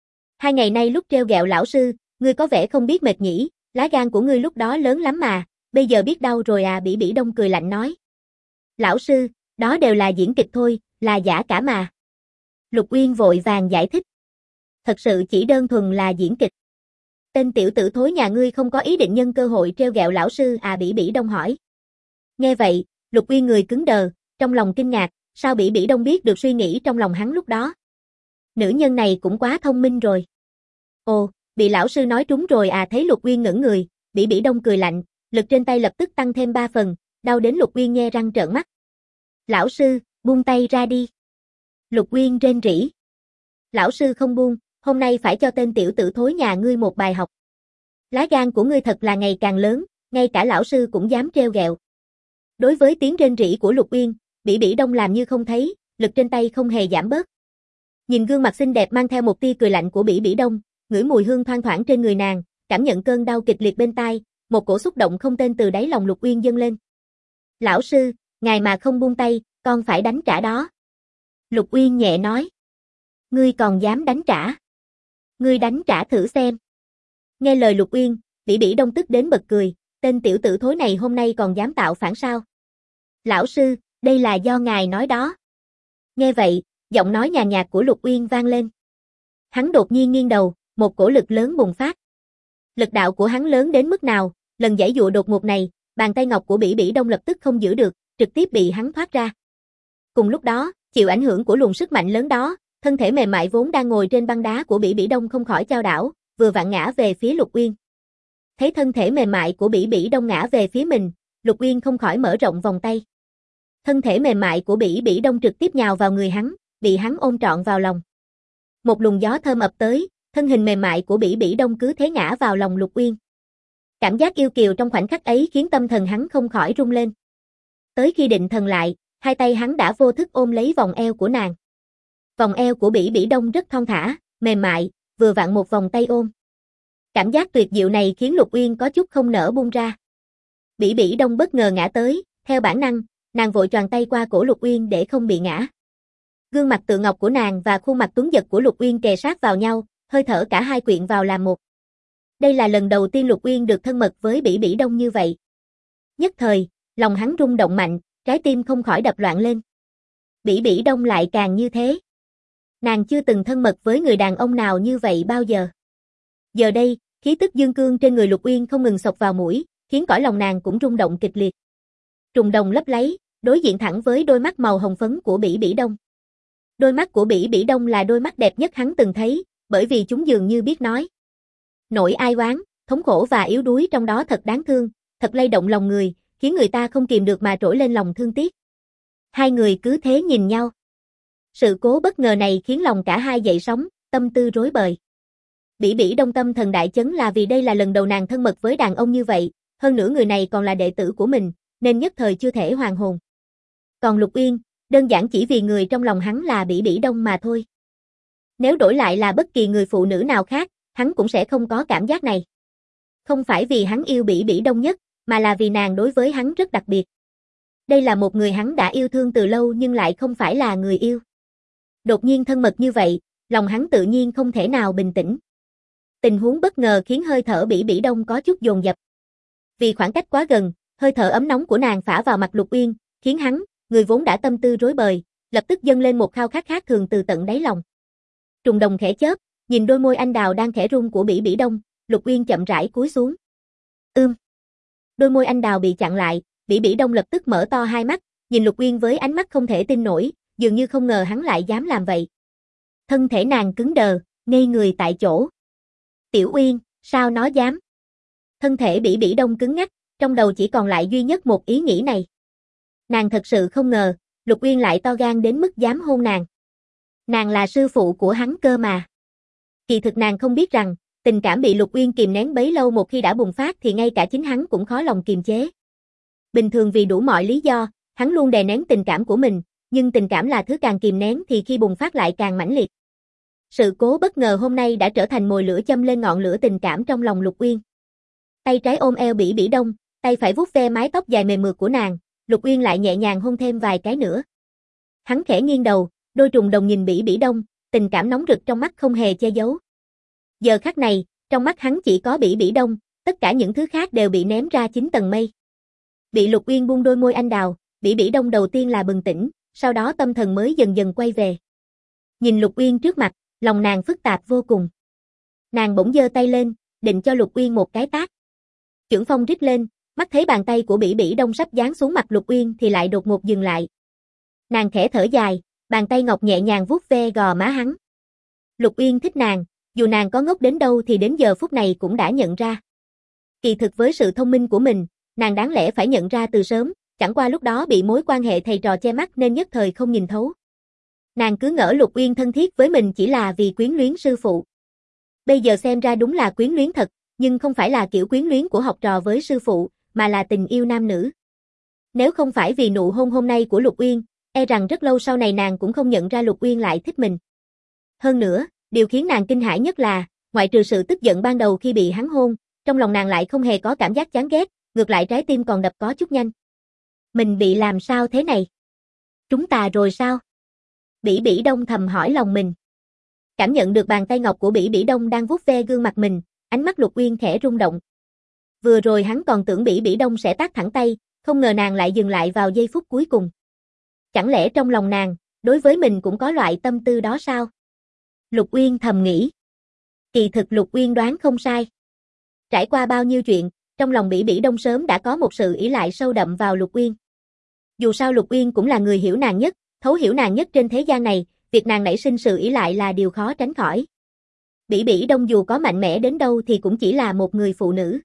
2 ngày nay lúc treo gẹo lão sư, ngươi có vẻ không biết mệt nhỉ, lá gan của ngươi lúc đó lớn lắm mà, bây giờ biết đau rồi à? Bỉ Bỉ Đông cười lạnh nói. Lão sư, đó đều là diễn kịch thôi, là giả cả mà. Lục Uyên vội vàng giải thích. Thật sự chỉ đơn thuần là diễn kịch. Tên tiểu tử thối nhà ngươi không có ý định nhân cơ hội treo gẹo lão sư à? Bỉ Bỉ Đông hỏi. Nghe vậy, Lục Uyên người cứng đờ, trong lòng kinh ngạc, sao Bỉ Bỉ Đông biết được suy nghĩ trong lòng hắn lúc đó? Nữ nhân này cũng quá thông minh rồi. Ồ, bị lão sư nói trúng rồi à? Thấy Lục Uyên ngẩn người, Bỉ Bỉ Đông cười lạnh, lực trên tay lập tức tăng thêm 3 phần, đau đến Lục Uyên nhe răng trợn mắt. Lão sư, buông tay ra đi. Lục Uyên rên rỉ. Lão sư không buông, hôm nay phải cho tên tiểu tử thối nhà ngươi một bài học. Lá gan của ngươi thật là ngày càng lớn, ngay cả lão sư cũng dám treo gẹo. Đối với tiếng rên rỉ của Lục Uyên, Bỉ Bỉ Đông làm như không thấy, lực trên tay không hề giảm bớt. Nhìn gương mặt xinh đẹp mang theo một tia cười lạnh của Bỉ Bỉ Đông, ngửi mùi hương thoang thoảng trên người nàng, cảm nhận cơn đau kịch liệt bên tai, một cổ xúc động không tên từ đáy lòng Lục Uyên dâng lên. Lão sư, ngài mà không buông tay, con phải đánh trả đó. Lục Uyên nhẹ nói. Ngươi còn dám đánh trả? Ngươi đánh trả thử xem. Nghe lời Lục Uyên, Bỉ Bỉ Đông tức đến bật cười, tên tiểu tử thối này hôm nay còn dám tạo phản sao? Lão sư, đây là do ngài nói đó. Nghe vậy, giọng nói nhàn nhạt của Lục Uyên vang lên. Hắn đột nhiên nghiêng đầu, một cổ lực lớn bùng phát. Lực đạo của hắn lớn đến mức nào, lần giãy dụa đột ngột này, bàn tay ngọc của Bỉ Bỉ Đông lập tức không giữ được, trực tiếp bị hắn thoát ra. Cùng lúc đó, chịu ảnh hưởng của luồng sức mạnh lớn đó, thân thể mềm mại vốn đang ngồi trên băng đá của Bỉ Bỉ Đông không khỏi chao đảo, vừa vặn ngã về phía Lục Uyên. Thấy thân thể mềm mại của Bỉ Bỉ Đông ngã về phía mình, Lục Uyên không khỏi mở rộng vòng tay. Thân thể mềm mại của Bỉ Bỉ Đông trực tiếp nhào vào người hắn, bị hắn ôm trọn vào lòng. Một luồng gió thơm ập tới, thân hình mềm mại của Bỉ Bỉ Đông cứ thế ngã vào lòng Lục Uyên. Cảm giác yêu kiều trong khoảnh khắc ấy khiến tâm thần hắn không khỏi rung lên. Tới khi định thần lại, hai tay hắn đã vô thức ôm lấy vòng eo của nàng. Vòng eo của Bỉ Bỉ Đông rất thon thả, mềm mại, vừa vặn một vòng tay ôm. Cảm giác tuyệt diệu này khiến Lục Uyên có chút không nỡ buông ra. Bỉ Bỉ Đông bất ngờ ngã tới, theo bản năng, nàng vội choàng tay qua cổ Lục Uyên để không bị ngã. Gương mặt tượng ngọc của nàng và khuôn mặt tuấn giật của Lục Uyên kề sát vào nhau, hơi thở cả hai quyện vào làm một. Đây là lần đầu tiên Lục Uyên được thân mật với Bỉ Bỉ Đông như vậy. Nhất thời, lòng hắn rung động mạnh, trái tim không khỏi đập loạn lên. Bỉ Bỉ Đông lại càng như thế. Nàng chưa từng thân mật với người đàn ông nào như vậy bao giờ. Giờ đây, khí tức dương cương trên người Lục Uyên không ngừng xộc vào mũi, khiến cõi lòng nàng cũng rung động kịch liệt. Trùng đồng lấp láy, đối diện thẳng với đôi mắt màu hồng phấn của Bỉ Bỉ Đông. Đôi mắt của Bỉ Bỉ Đông là đôi mắt đẹp nhất hắn từng thấy, bởi vì chúng dường như biết nói. Nỗi ai oán, thống khổ và yếu đuối trong đó thật đáng thương, thật lay động lòng người, khiến người ta không kìm được mà trỗi lên lòng thương tiếc. Hai người cứ thế nhìn nhau. Sự cố bất ngờ này khiến lòng cả hai dậy sóng, tâm tư rối bời. Bỉ Bỉ Đông tâm thần đại chấn là vì đây là lần đầu nàng thân mật với đàn ông như vậy, hơn nữa người này còn là đệ tử của mình, nên nhất thời chưa thể hoàn hồn. Còn Lục Uyên, đơn giản chỉ vì người trong lòng hắn là Bỉ Bỉ Đông mà thôi. Nếu đổi lại là bất kỳ người phụ nữ nào khác, hắn cũng sẽ không có cảm giác này. Không phải vì hắn yêu Bỉ Bỉ Đông nhất, mà là vì nàng đối với hắn rất đặc biệt. Đây là một người hắn đã yêu thương từ lâu nhưng lại không phải là người yêu. Đột nhiên thân mật như vậy, lòng hắn tự nhiên không thể nào bình tĩnh. Tình huống bất ngờ khiến hơi thở Bỉ Bỉ Đông có chút dồn dập. Vì khoảng cách quá gần, hơi thở ấm nóng của nàng phả vào mặt Lục Uyên, khiến hắn, người vốn đã tâm tư rối bời, lập tức dâng lên một khao khát khác thường từ tận đáy lòng. Trùng đồng khẽ chớp, nhìn đôi môi anh đào đang khẽ run của Bỉ Bỉ Đông, Lục Uyên chậm rãi cúi xuống. Đôi môi anh đào bị chặn lại, Bỉ Bỉ Đông lập tức mở to hai mắt, nhìn Lục Uyên với ánh mắt không thể tin nổi, dường như không ngờ hắn lại dám làm vậy. Thân thể nàng cứng đờ, ngây người tại chỗ. Tiểu Uyên, sao nó dám? Thân thể Bỉ Bỉ Đông cứng ngắc, trong đầu chỉ còn lại duy nhất một ý nghĩ này. Nàng thật sự không ngờ, Lục Uyên lại to gan đến mức dám hôn nàng. Nàng là sư phụ của hắn cơ mà. Kỳ thực nàng không biết rằng, tình cảm bị Lục Uyên kìm nén bấy lâu một khi đã bùng phát thì ngay cả chính hắn cũng khó lòng kiềm chế. Bình thường vì đủ mọi lý do, hắn luôn đè nén tình cảm của mình, nhưng tình cảm là thứ càng kìm nén thì khi bùng phát lại càng mãnh liệt. Sự cố bất ngờ hôm nay đã trở thành mồi lửa châm lên ngọn lửa tình cảm trong lòng Lục Uyên. Tay trái ôm eo Bỉ Bỉ Đông, tay phải vuốt ve mái tóc dài mềm mượt của nàng, Lục Uyên lại nhẹ nhàng hôn thêm vài cái nữa. Hắn khẽ nghiêng đầu, đôi trùng đồng nhìn Bỉ Bỉ Đông, tình cảm nóng rực trong mắt không hề che giấu. Giờ khắc này, trong mắt hắn chỉ có Bỉ Bỉ Đông, tất cả những thứ khác đều bị ném ra 9 tầng mây. Bị Lục Uyên buông đôi môi anh đào, Bỉ Bỉ Đông đầu tiên là bừng tỉnh, sau đó tâm thần mới dần dần quay về. Nhìn Lục Uyên trước mặt, lòng nàng phức tạp vô cùng. Nàng bỗng giơ tay lên, định cho Lục Uyên một cái tát. Chưởng phong rít lên, mắt thấy bàn tay của Bỉ Bỉ Đông sắp giáng xuống mặt Lục Uyên thì lại đột ngột dừng lại. Nàng khẽ thở dài, bàn tay ngọc nhẹ nhàng vuốt ve gò má hắn. Lục Uyên thích nàng, dù nàng có ngốc đến đâu thì đến giờ phút này cũng đã nhận ra. Kỳ thực với sự thông minh của mình, nàng đáng lẽ phải nhận ra từ sớm, chẳng qua lúc đó bị mối quan hệ thầy trò che mắt nên nhất thời không nhìn thấu. Nàng cứ ngỡ Lục Uyên thân thiết với mình chỉ là vì quyến luyến sư phụ. Bây giờ xem ra đúng là quyến luyến thật, nhưng không phải là kiểu quyến luyến của học trò với sư phụ, mà là tình yêu nam nữ. Nếu không phải vì nụ hôn hôm nay của Lục Uyên, e rằng rất lâu sau này nàng cũng không nhận ra Lục Uyên lại thích mình. Hơn nữa, điều khiến nàng kinh hãi nhất là, ngoại trừ sự tức giận ban đầu khi bị hắn hôn, trong lòng nàng lại không hề có cảm giác chán ghét, ngược lại trái tim còn đập có chút nhanh. Mình bị làm sao thế này? Chúng ta rồi sao? Bỉ Bỉ Đông thầm hỏi lòng mình. Cảm nhận được bàn tay ngọc của Bỉ Bỉ Đông đang vuốt ve gương mặt mình, ánh mắt Lục Uyên khẽ rung động. Vừa rồi hắn còn tưởng Bỉ Bỉ Đông sẽ tát thẳng tay, không ngờ nàng lại dừng lại vào giây phút cuối cùng. Chẳng lẽ trong lòng nàng, đối với mình cũng có loại tâm tư đó sao? Lục Uyên thầm nghĩ. Kỳ thực Lục Uyên đoán không sai. Trải qua bao nhiêu chuyện, trong lòng Bỉ Bỉ Đông sớm đã có một sự ỷ lại sâu đậm vào Lục Uyên. Dù sao Lục Uyên cũng là người hiểu nàng nhất, thấu hiểu nàng nhất trên thế gian này, việc nàng nảy sinh sự ỷ lại là điều khó tránh khỏi. Bỉ Bỉ Đông dù có mạnh mẽ đến đâu thì cũng chỉ là một người phụ nữ.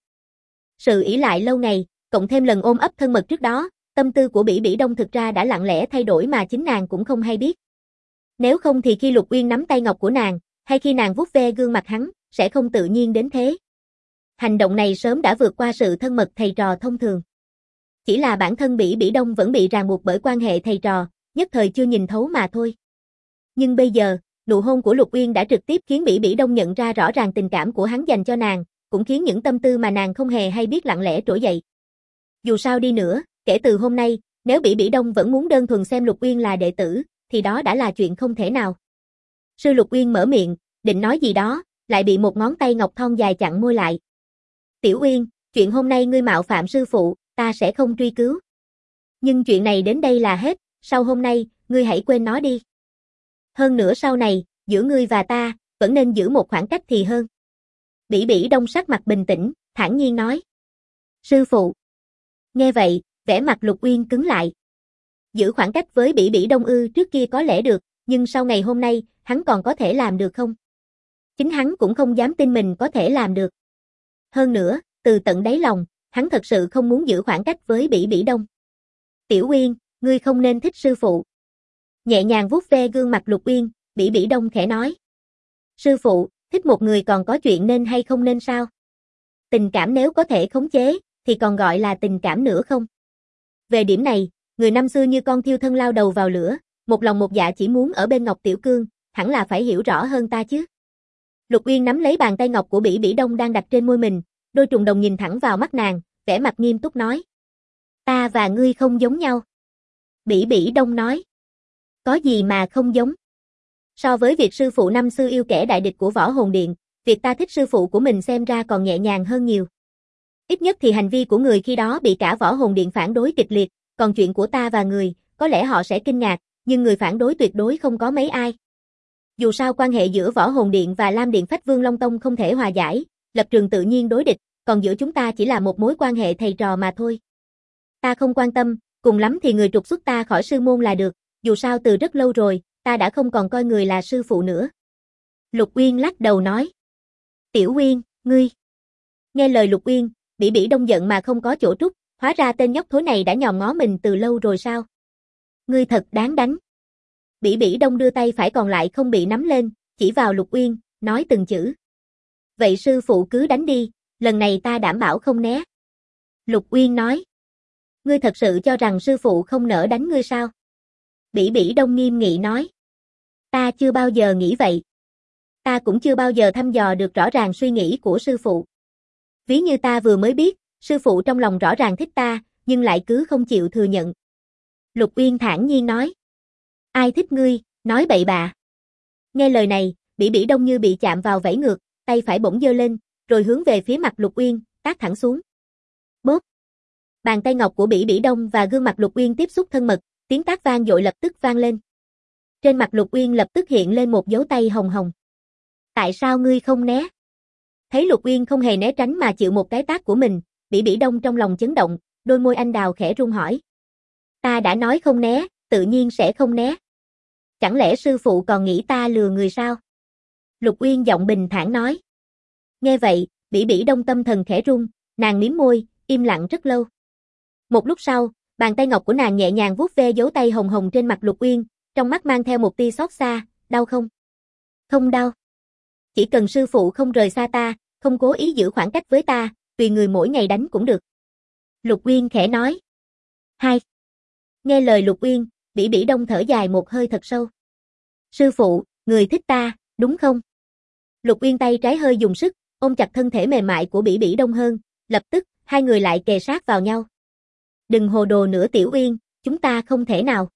Sự ỷ lại lâu ngày, cộng thêm lần ôm ấp thân mật trước đó, tâm tư của Bỉ Bỉ Đông thực ra đã lặng lẽ thay đổi mà chính nàng cũng không hay biết. Nếu không thì khi Lục Uyên nắm tay ngọc của nàng, hay khi nàng vuốt ve gương mặt hắn, sẽ không tự nhiên đến thế. Hành động này sớm đã vượt qua sự thân mật thầy trò thông thường. Chỉ là bản thân Bỉ Bỉ Đông vẫn bị ràng buộc bởi quan hệ thầy trò, nhất thời chưa nhìn thấu mà thôi. Nhưng bây giờ, nụ hôn của Lục Uyên đã trực tiếp khiến Bỉ Bỉ Đông nhận ra rõ ràng tình cảm của hắn dành cho nàng, cũng khiến những tâm tư mà nàng không hề hay biết lặng lẽ trỗi dậy. Dù sao đi nữa, kể từ hôm nay, nếu Bỉ Bỉ Đông vẫn muốn đơn thuần xem Lục Uyên là đệ tử, thì đó đã là chuyện không thể nào. Sư Lục Uyên mở miệng, định nói gì đó, lại bị một ngón tay ngọc thon dài chặn môi lại. Tiểu Uyên, chuyện hôm nay ngươi mạo phạm sư phụ, ta sẽ không truy cứu. Nhưng chuyện này đến đây là hết, sau hôm nay, ngươi hãy quên nó đi. Hơn nữa sau này, giữa ngươi và ta, vẫn nên giữ một khoảng cách thì hơn. Bỉ Bỉ Đông sắc mặt bình tĩnh, thản nhiên nói. Sư phụ. Nghe vậy, vẻ mặt Lục Uyên cứng lại. Giữ khoảng cách với Bỉ Bỉ Đông ư, trước kia có lẽ được, nhưng sau ngày hôm nay, hắn còn có thể làm được không? Chính hắn cũng không dám tin mình có thể làm được. Hơn nữa, từ tận đáy lòng, hắn thật sự không muốn giữ khoảng cách với Bỉ Bỉ Đông. Tiểu Uyên, ngươi không nên thích sư phụ. Nhẹ nhàng vuốt ve gương mặt Lục Uyên, Bỉ Bỉ Đông khẽ nói. Sư phụ, thích một người còn có chuyện nên hay không nên sao? Tình cảm nếu có thể khống chế, thì còn gọi là tình cảm nữa không? Về điểm này, người năm xưa như con thiêu thân lao đầu vào lửa, một lòng một dạ chỉ muốn ở bên Ngọc Tiểu Cương, hẳn là phải hiểu rõ hơn ta chứ. Lục Uyên nắm lấy bàn tay ngọc của Bỉ Bỉ Đông đang đặt trên môi mình, đôi trùng đồng nhìn thẳng vào mắt nàng, vẻ mặt nghiêm túc nói. Ta và ngươi không giống nhau. Bỉ Bỉ Đông nói. Có gì mà không giống? So với việc sư phụ năm xưa yêu kẻ đại địch của Võ Hồn Điện, việc ta thích sư phụ của mình xem ra còn nhẹ nhàng hơn nhiều. Ít nhất thì hành vi của người khi đó bị cả Võ Hồn Điện phản đối kịch liệt, còn chuyện của ta và người, có lẽ họ sẽ kinh ngạc, nhưng người phản đối tuyệt đối không có mấy ai. Dù sao quan hệ giữa Võ Hồn Điện và Lam Điện Phách Vương Long Tông không thể hòa giải, lập trường tự nhiên đối địch, còn giữa chúng ta chỉ là một mối quan hệ thầy trò mà thôi. Ta không quan tâm, cùng lắm thì người trục xuất ta khỏi sư môn là được, dù sao từ rất lâu rồi, ta đã không còn coi người là sư phụ nữa. Lục Uyên lắc đầu nói. Tiểu Uyên, ngươi. Nghe lời Lục Uyên, Bỉ Bỉ Đông giận mà không có chỗ trút, hóa ra tên nhóc thối này đã nhòm ngó mình từ lâu rồi sao? Ngươi thật đáng đánh. Bỉ Bỉ Đông đưa tay phải còn lại không bị nắm lên, chỉ vào Lục Uyên, nói từng chữ. Vậy sư phụ cứ đánh đi, lần này ta đảm bảo không né. Lục Uyên nói. Ngươi thật sự cho rằng sư phụ không nỡ đánh ngươi sao? Bỉ Bỉ Đông nghiêm nghị nói. Ta chưa bao giờ nghĩ vậy. Ta cũng chưa bao giờ thăm dò được rõ ràng suy nghĩ của sư phụ. Ví như ta vừa mới biết, sư phụ trong lòng rõ ràng thích ta, nhưng lại cứ không chịu thừa nhận. Lục Uyên thản nhiên nói. Ai thích ngươi, nói bậy bạ. Nghe lời này, Bỉ Bỉ Đông như bị chạm vào vẫy ngược, tay phải bỗng giơ lên, rồi hướng về phía mặt Lục Uyên, tát thẳng xuống. Bốp. Bàn tay ngọc của Bỉ Bỉ Đông và gương mặt Lục Uyên tiếp xúc thân mật, tiếng tát vang dội lập tức vang lên. Trên mặt Lục Uyên lập tức hiện lên một dấu tay hồng hồng. Tại sao ngươi không né? Thấy Lục Uyên không hề né tránh mà chịu một cái tát của mình, Bỉ Bỉ Đông trong lòng chấn động, đôi môi anh đào khẽ run hỏi. Ta đã nói không né, tự nhiên sẽ không né. Chẳng lẽ sư phụ còn nghĩ ta lừa người sao? Lục Uyên giọng bình thản nói. Nghe vậy, Bỉ Bỉ Đông tâm thần khẽ run, nàng mím môi, im lặng rất lâu. Một lúc sau, bàn tay ngọc của nàng nhẹ nhàng vuốt ve dấu tay hồng hồng trên mặt Lục Uyên, trong mắt mang theo một tia xót xa, đau không? Không đau. Chỉ cần sư phụ không rời xa ta, không cố ý giữ khoảng cách với ta, tùy người mỗi ngày đánh cũng được. Lục Uyên khẽ nói. Hai. Nghe lời Lục Uyên, Bỉ Bỉ Đông thở dài một hơi thật sâu. Sư phụ, người thích ta, đúng không? Lục Uyên tay trái hơi dùng sức, ôm chặt thân thể mềm mại của Bỉ Bỉ Đông hơn, lập tức, hai người lại kề sát vào nhau. Đừng hồ đồ nữa Tiểu Uyên, chúng ta không thể nào.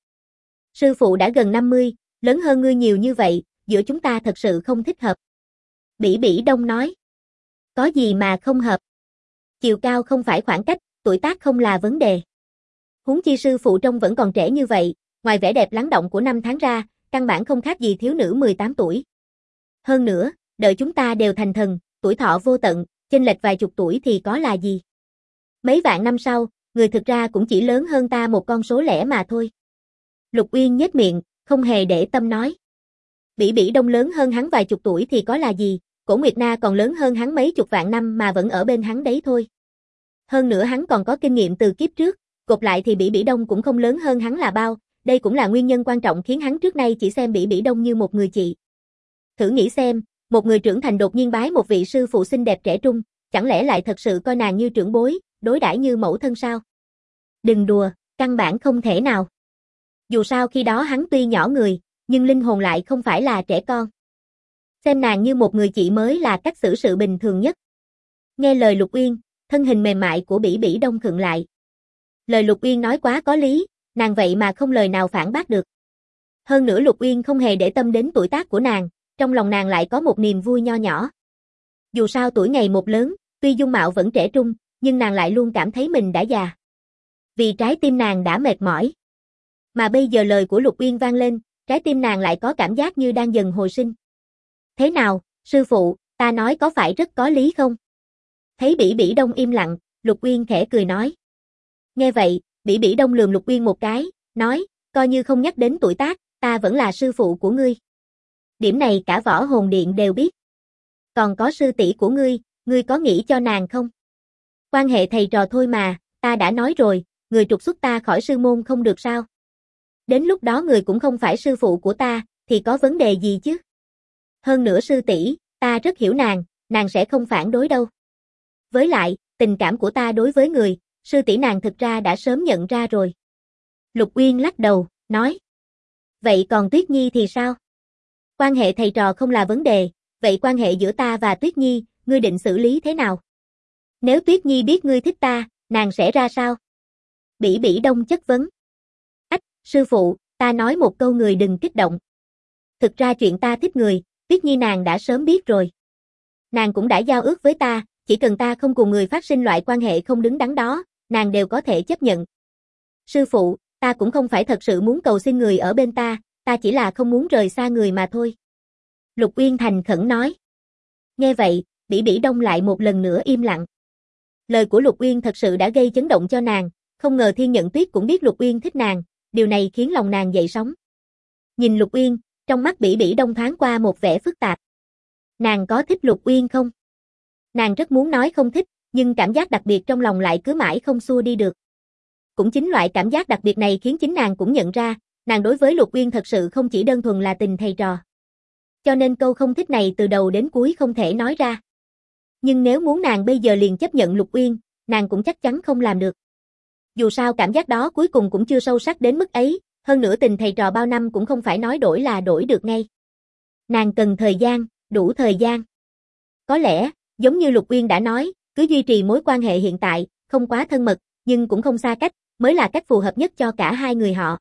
Sư phụ đã gần 50, lớn hơn ngươi nhiều như vậy, giữa chúng ta thật sự không thích hợp. Bỉ Bỉ Đông nói. Có gì mà không hợp? Chiều cao không phải khoảng cách, tuổi tác không là vấn đề. Huống chi sư phụ trông vẫn còn trẻ như vậy, ngoài vẻ đẹp lắng động của năm tháng ra, căn bản không khác gì thiếu nữ 18 tuổi. Hơn nữa, đợi chúng ta đều thành thần, tuổi thọ vô tận, chênh lệch vài chục tuổi thì có là gì. Mấy vạn năm sau, người thực ra cũng chỉ lớn hơn ta một con số lẻ mà thôi. Lục Uyên nhếch miệng, không hề để tâm nói. Bỉ Bỉ Đông lớn hơn hắn vài chục tuổi thì có là gì, Cổ Nguyệt Na còn lớn hơn hắn mấy chục vạn năm mà vẫn ở bên hắn đấy thôi. Hơn nữa hắn còn có kinh nghiệm từ kiếp trước, gộp lại thì Bỉ Bỉ Đông cũng không lớn hơn hắn là bao, đây cũng là nguyên nhân quan trọng khiến hắn trước nay chỉ xem Bỉ Bỉ Đông như một người chị. Thử nghĩ xem, một người trưởng thành đột nhiên bái một vị sư phụ xinh đẹp trẻ trung, chẳng lẽ lại thật sự coi nàng như trưởng bối, đối đãi như mẫu thân sao? Đừng đùa, căn bản không thể nào. Dù sao khi đó hắn tuy nhỏ người, nhưng linh hồn lại không phải là trẻ con. Xem nàng như một người chị mới là cách xử sự bình thường nhất. Nghe lời Lục Uyên, thân hình mềm mại của Bỉ Bỉ Đông khựng lại. Lời Lục Uyên nói quá có lý, nàng vậy mà không lời nào phản bác được. Hơn nữa Lục Uyên không hề để tâm đến tuổi tác của nàng, trong lòng nàng lại có một niềm vui nho nhỏ. Dù sao tuổi ngày một lớn, tuy dung mạo vẫn trẻ trung, nhưng nàng lại luôn cảm thấy mình đã già. Vì trái tim nàng đã mệt mỏi. Mà bây giờ lời của Lục Uyên vang lên, trái tim nàng lại có cảm giác như đang dần hồi sinh. Thế nào, sư phụ, ta nói có phải rất có lý không? Thấy Bỉ Bỉ Đông im lặng, Lục Uyên khẽ cười nói. Nghe vậy, Bỉ Bỉ Đông lườm Lục Uyên một cái, nói, coi như không nhắc đến tuổi tác, ta vẫn là sư phụ của ngươi. Điểm này cả Võ Hồn Điện đều biết. Còn có sư tỷ của ngươi có nghĩ cho nàng không? Quan hệ thầy trò thôi mà, ta đã nói rồi, người trục xuất ta khỏi sư môn không được sao? Đến lúc đó người cũng không phải sư phụ của ta, thì có vấn đề gì chứ? Hơn nữa sư tỷ, ta rất hiểu nàng sẽ không phản đối đâu. Với lại, tình cảm của ta đối với người, sư tỷ nàng thực ra đã sớm nhận ra rồi. Lục Uyên lắc đầu, nói. Vậy còn Tuyết Nhi thì sao? Quan hệ thầy trò không là vấn đề, vậy quan hệ giữa ta và Tuyết Nhi, ngươi định xử lý thế nào? Nếu Tuyết Nhi biết ngươi thích ta, nàng sẽ ra sao? Bỉ Bỉ Đông chất vấn. Ách, sư phụ, ta nói một câu người đừng kích động. Thực ra chuyện ta thích người, Tuyết Nhi nàng đã sớm biết rồi. Nàng cũng đã giao ước với ta, chỉ cần ta không cùng người phát sinh loại quan hệ không đứng đắn đó, nàng đều có thể chấp nhận. Sư phụ, ta cũng không phải thật sự muốn cầu xin người ở bên ta chỉ là không muốn rời xa người mà thôi. Lục Uyên thành khẩn nói. Nghe vậy, Bỉ Bỉ Đông lại một lần nữa im lặng. Lời của Lục Uyên thật sự đã gây chấn động cho nàng, không ngờ Thiên Nhận Tuyết cũng biết Lục Uyên thích nàng, điều này khiến lòng nàng dậy sóng. Nhìn Lục Uyên, trong mắt Bỉ Bỉ Đông thoáng qua một vẻ phức tạp. Nàng có thích Lục Uyên không? Nàng rất muốn nói không thích, nhưng cảm giác đặc biệt trong lòng lại cứ mãi không xua đi được. Cũng chính loại cảm giác đặc biệt này khiến chính nàng cũng nhận ra, nàng đối với Lục Uyên thật sự không chỉ đơn thuần là tình thầy trò. Cho nên câu không thích này từ đầu đến cuối không thể nói ra. Nhưng nếu muốn nàng bây giờ liền chấp nhận Lục Uyên, nàng cũng chắc chắn không làm được. Dù sao cảm giác đó cuối cùng cũng chưa sâu sắc đến mức ấy, hơn nữa tình thầy trò bao năm cũng không phải nói đổi là đổi được ngay. Nàng cần thời gian, đủ thời gian. Có lẽ, giống như Lục Uyên đã nói, cứ duy trì mối quan hệ hiện tại, không quá thân mật, nhưng cũng không xa cách, mới là cách phù hợp nhất cho cả hai người họ.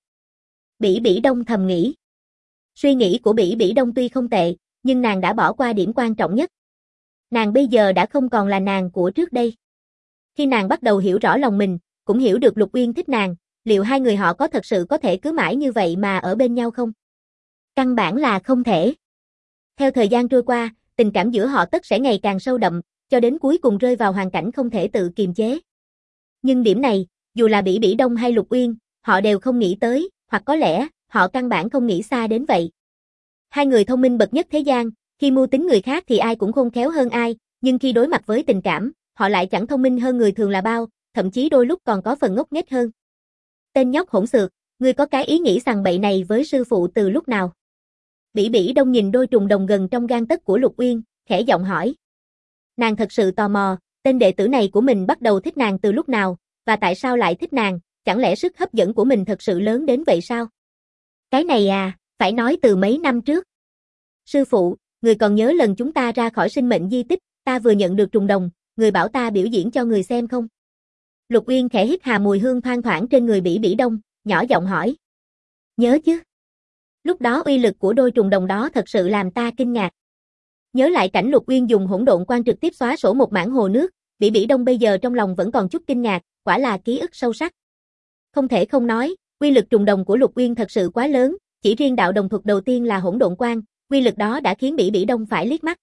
Bỉ Bỉ Đông thầm nghĩ. Suy nghĩ của Bỉ Bỉ Đông tuy không tệ, nhưng nàng đã bỏ qua điểm quan trọng nhất. Nàng bây giờ đã không còn là nàng của trước đây. Khi nàng bắt đầu hiểu rõ lòng mình, cũng hiểu được Lục Uyên thích nàng, liệu hai người họ có thật sự có thể cứ mãi như vậy mà ở bên nhau không? Căn bản là không thể. Theo thời gian trôi qua, tình cảm giữa họ tất sẽ ngày càng sâu đậm, cho đến cuối cùng rơi vào hoàn cảnh không thể tự kiềm chế. Nhưng điểm này, dù là Bỉ Bỉ Đông hay Lục Uyên, họ đều không nghĩ tới, hoặc có lẽ, họ căn bản không nghĩ xa đến vậy. Hai người thông minh bậc nhất thế gian, khi mưu tính người khác thì ai cũng khôn khéo hơn ai, nhưng khi đối mặt với tình cảm, họ lại chẳng thông minh hơn người thường là bao, thậm chí đôi lúc còn có phần ngốc nghếch hơn. Tên nhóc hỗn xược, ngươi có cái ý nghĩ sằng bậy này với sư phụ từ lúc nào? Bỉ Bỉ Đông nhìn đôi trùng đồng gần trong gang tấc của Lục Uyên, khẽ giọng hỏi. Nàng thật sự tò mò, tên đệ tử này của mình bắt đầu thích nàng từ lúc nào, và tại sao lại thích nàng, chẳng lẽ sức hấp dẫn của mình thật sự lớn đến vậy sao? Cái này à, phải nói từ mấy năm trước. Sư phụ, người còn nhớ lần chúng ta ra khỏi sinh mệnh di tích, ta vừa nhận được trùng đồng, người bảo ta biểu diễn cho người xem không? Lục Uyên khẽ hít hà mùi hương thoang thoảng trên người Bỉ Bỉ Đông, nhỏ giọng hỏi. Nhớ chứ? Lúc đó uy lực của đôi trùng đồng đó thật sự làm ta kinh ngạc. Nhớ lại cảnh Lục Uyên dùng hỗn độn quan trực tiếp xóa sổ một mảng hồ nước, Bỉ Bỉ Đông bây giờ trong lòng vẫn còn chút kinh ngạc, quả là ký ức sâu sắc. Không thể không nói, uy lực trùng đồng của Lục Uyên thật sự quá lớn, chỉ riêng đạo đồng thuật đầu tiên là Hỗn Độn Quang, uy lực đó đã khiến Bỉ Bỉ Đông phải liếc mắt.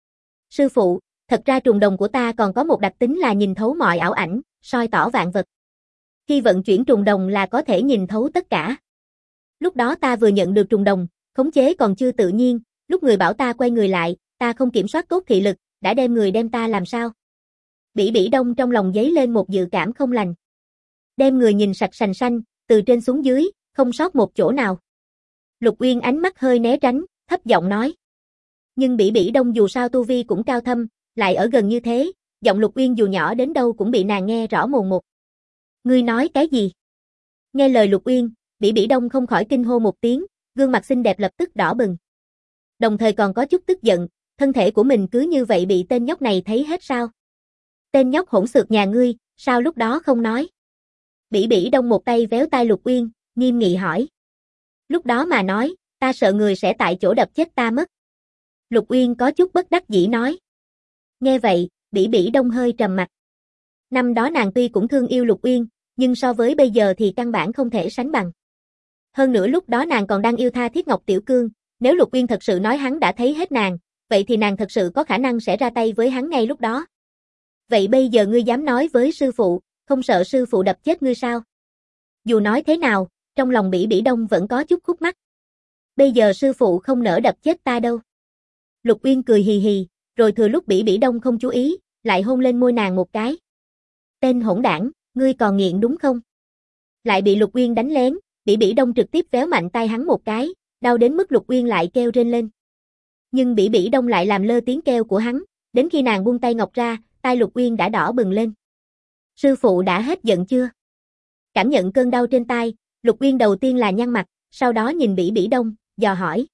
Sư phụ, thật ra trùng đồng của ta còn có một đặc tính là nhìn thấu mọi ảo ảnh, soi tỏ vạn vật. Khi vận chuyển trùng đồng là có thể nhìn thấu tất cả. Lúc đó ta vừa nhận được trùng đồng, khống chế còn chưa tự nhiên, lúc người bảo ta quay người lại, ta không kiểm soát tốt thị lực, đã đem người đem ta làm sao? Bỉ Bỉ Đông trong lòng dấy lên một dự cảm không lành. Đem người nhìn sạch sành xanh, từ trên xuống dưới, không sót một chỗ nào. Lục Uyên ánh mắt hơi né tránh, thấp giọng nói. Nhưng Bỉ Bỉ Đông dù sao tu vi cũng cao thâm, lại ở gần như thế, giọng Lục Uyên dù nhỏ đến đâu cũng bị nàng nghe rõ mồn một. Ngươi nói cái gì? Nghe lời Lục Uyên, Bỉ Bỉ Đông không khỏi kinh hô một tiếng, gương mặt xinh đẹp lập tức đỏ bừng. Đồng thời còn có chút tức giận, thân thể của mình cứ như vậy bị tên nhóc này thấy hết sao? Tên nhóc hỗn xược nhà ngươi, sao lúc đó không nói? Bỉ Bỉ Đông một tay véo tai Lục Uyên, nghiêm nghị hỏi. Lúc đó mà nói, ta sợ người sẽ tại chỗ đập chết ta mất. Lục Uyên có chút bất đắc dĩ nói. Nghe vậy, Bỉ Bỉ Đông hơi trầm mặt. Năm đó nàng tuy cũng thương yêu Lục Uyên, nhưng so với bây giờ thì căn bản không thể sánh bằng. Hơn nữa lúc đó nàng còn đang yêu tha thiết Ngọc Tiểu Cương, nếu Lục Uyên thật sự nói hắn đã thấy hết nàng, vậy thì nàng thật sự có khả năng sẽ ra tay với hắn ngay lúc đó. Vậy bây giờ ngươi dám nói với sư phụ, không sợ sư phụ đập chết ngươi sao? Dù nói thế nào, trong lòng Bỉ Bỉ Đông vẫn có chút khúc mắc. Bây giờ sư phụ không nỡ đập chết ta đâu. Lục Uyên cười hì hì, rồi thừa lúc Bỉ Bỉ Đông không chú ý, lại hôn lên môi nàng một cái. Tên hỗn đảng, ngươi còn nghiện đúng không? Lại bị Lục Uyên đánh lén, Bỉ Bỉ Đông trực tiếp véo mạnh tay hắn một cái, đau đến mức Lục Uyên lại kêu rên lên. Nhưng Bỉ Bỉ Đông lại làm lơ tiếng kêu của hắn, đến khi nàng buông tay ngọc ra, tai Lục Uyên đã đỏ bừng lên. Sư phụ đã hết giận chưa? Cảm nhận cơn đau trên tai, Lục Uyên đầu tiên là nhăn mặt, sau đó nhìn Bỉ Bỉ Đông, dò hỏi.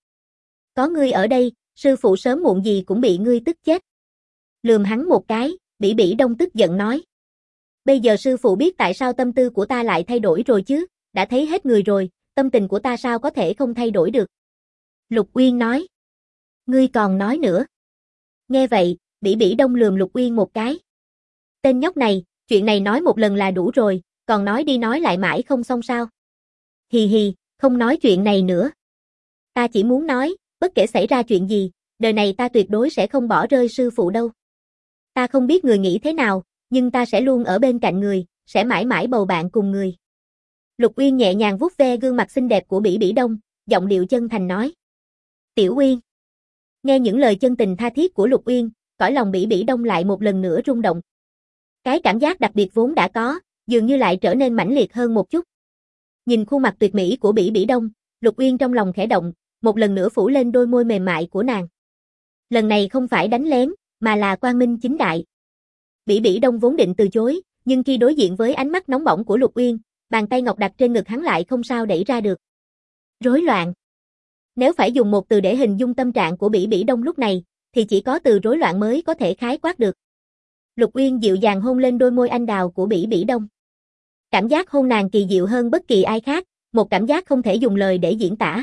Có ngươi ở đây, sư phụ sớm muộn gì cũng bị ngươi tức chết. Lườm hắn một cái, Bỉ Bỉ Đông tức giận nói. Bây giờ sư phụ biết tại sao tâm tư của ta lại thay đổi rồi chứ, đã thấy hết người rồi, tâm tình của ta sao có thể không thay đổi được. Lục Uyên nói. Ngươi còn nói nữa. Nghe vậy, Bỉ Bỉ Đông lườm Lục Uyên một cái. Tên nhóc này, chuyện này nói một lần là đủ rồi, còn nói đi nói lại mãi không xong sao. Hì hì, không nói chuyện này nữa. Ta chỉ muốn nói, bất kể xảy ra chuyện gì, đời này ta tuyệt đối sẽ không bỏ rơi sư phụ đâu. Ta không biết người nghĩ thế nào, nhưng ta sẽ luôn ở bên cạnh người, sẽ mãi mãi bầu bạn cùng người. Lục Uyên nhẹ nhàng vuốt ve gương mặt xinh đẹp của Bỉ Bỉ Đông, giọng điệu chân thành nói. Tiểu Uyên. Nghe những lời chân tình tha thiết của Lục Uyên, cõi lòng Bỉ Bỉ Đông lại một lần nữa rung động. Cái cảm giác đặc biệt vốn đã có, dường như lại trở nên mãnh liệt hơn một chút. Nhìn khuôn mặt tuyệt mỹ của Bỉ Bỉ Đông, Lục Uyên trong lòng khẽ động, một lần nữa phủ lên đôi môi mềm mại của nàng. Lần này không phải đánh lén, mà là quang minh chính đại. Bỉ Bỉ Đông vốn định từ chối, nhưng khi đối diện với ánh mắt nóng bỏng của Lục Uyên, bàn tay ngọc đặt trên ngực hắn lại không sao đẩy ra được. Rối loạn. Nếu phải dùng một từ để hình dung tâm trạng của Bỉ Bỉ Đông lúc này, thì chỉ có từ rối loạn mới có thể khái quát được. Lục Uyên dịu dàng hôn lên đôi môi anh đào của Bỉ Bỉ Đông. Cảm giác hôn nàng kỳ diệu hơn bất kỳ ai khác, một cảm giác không thể dùng lời để diễn tả.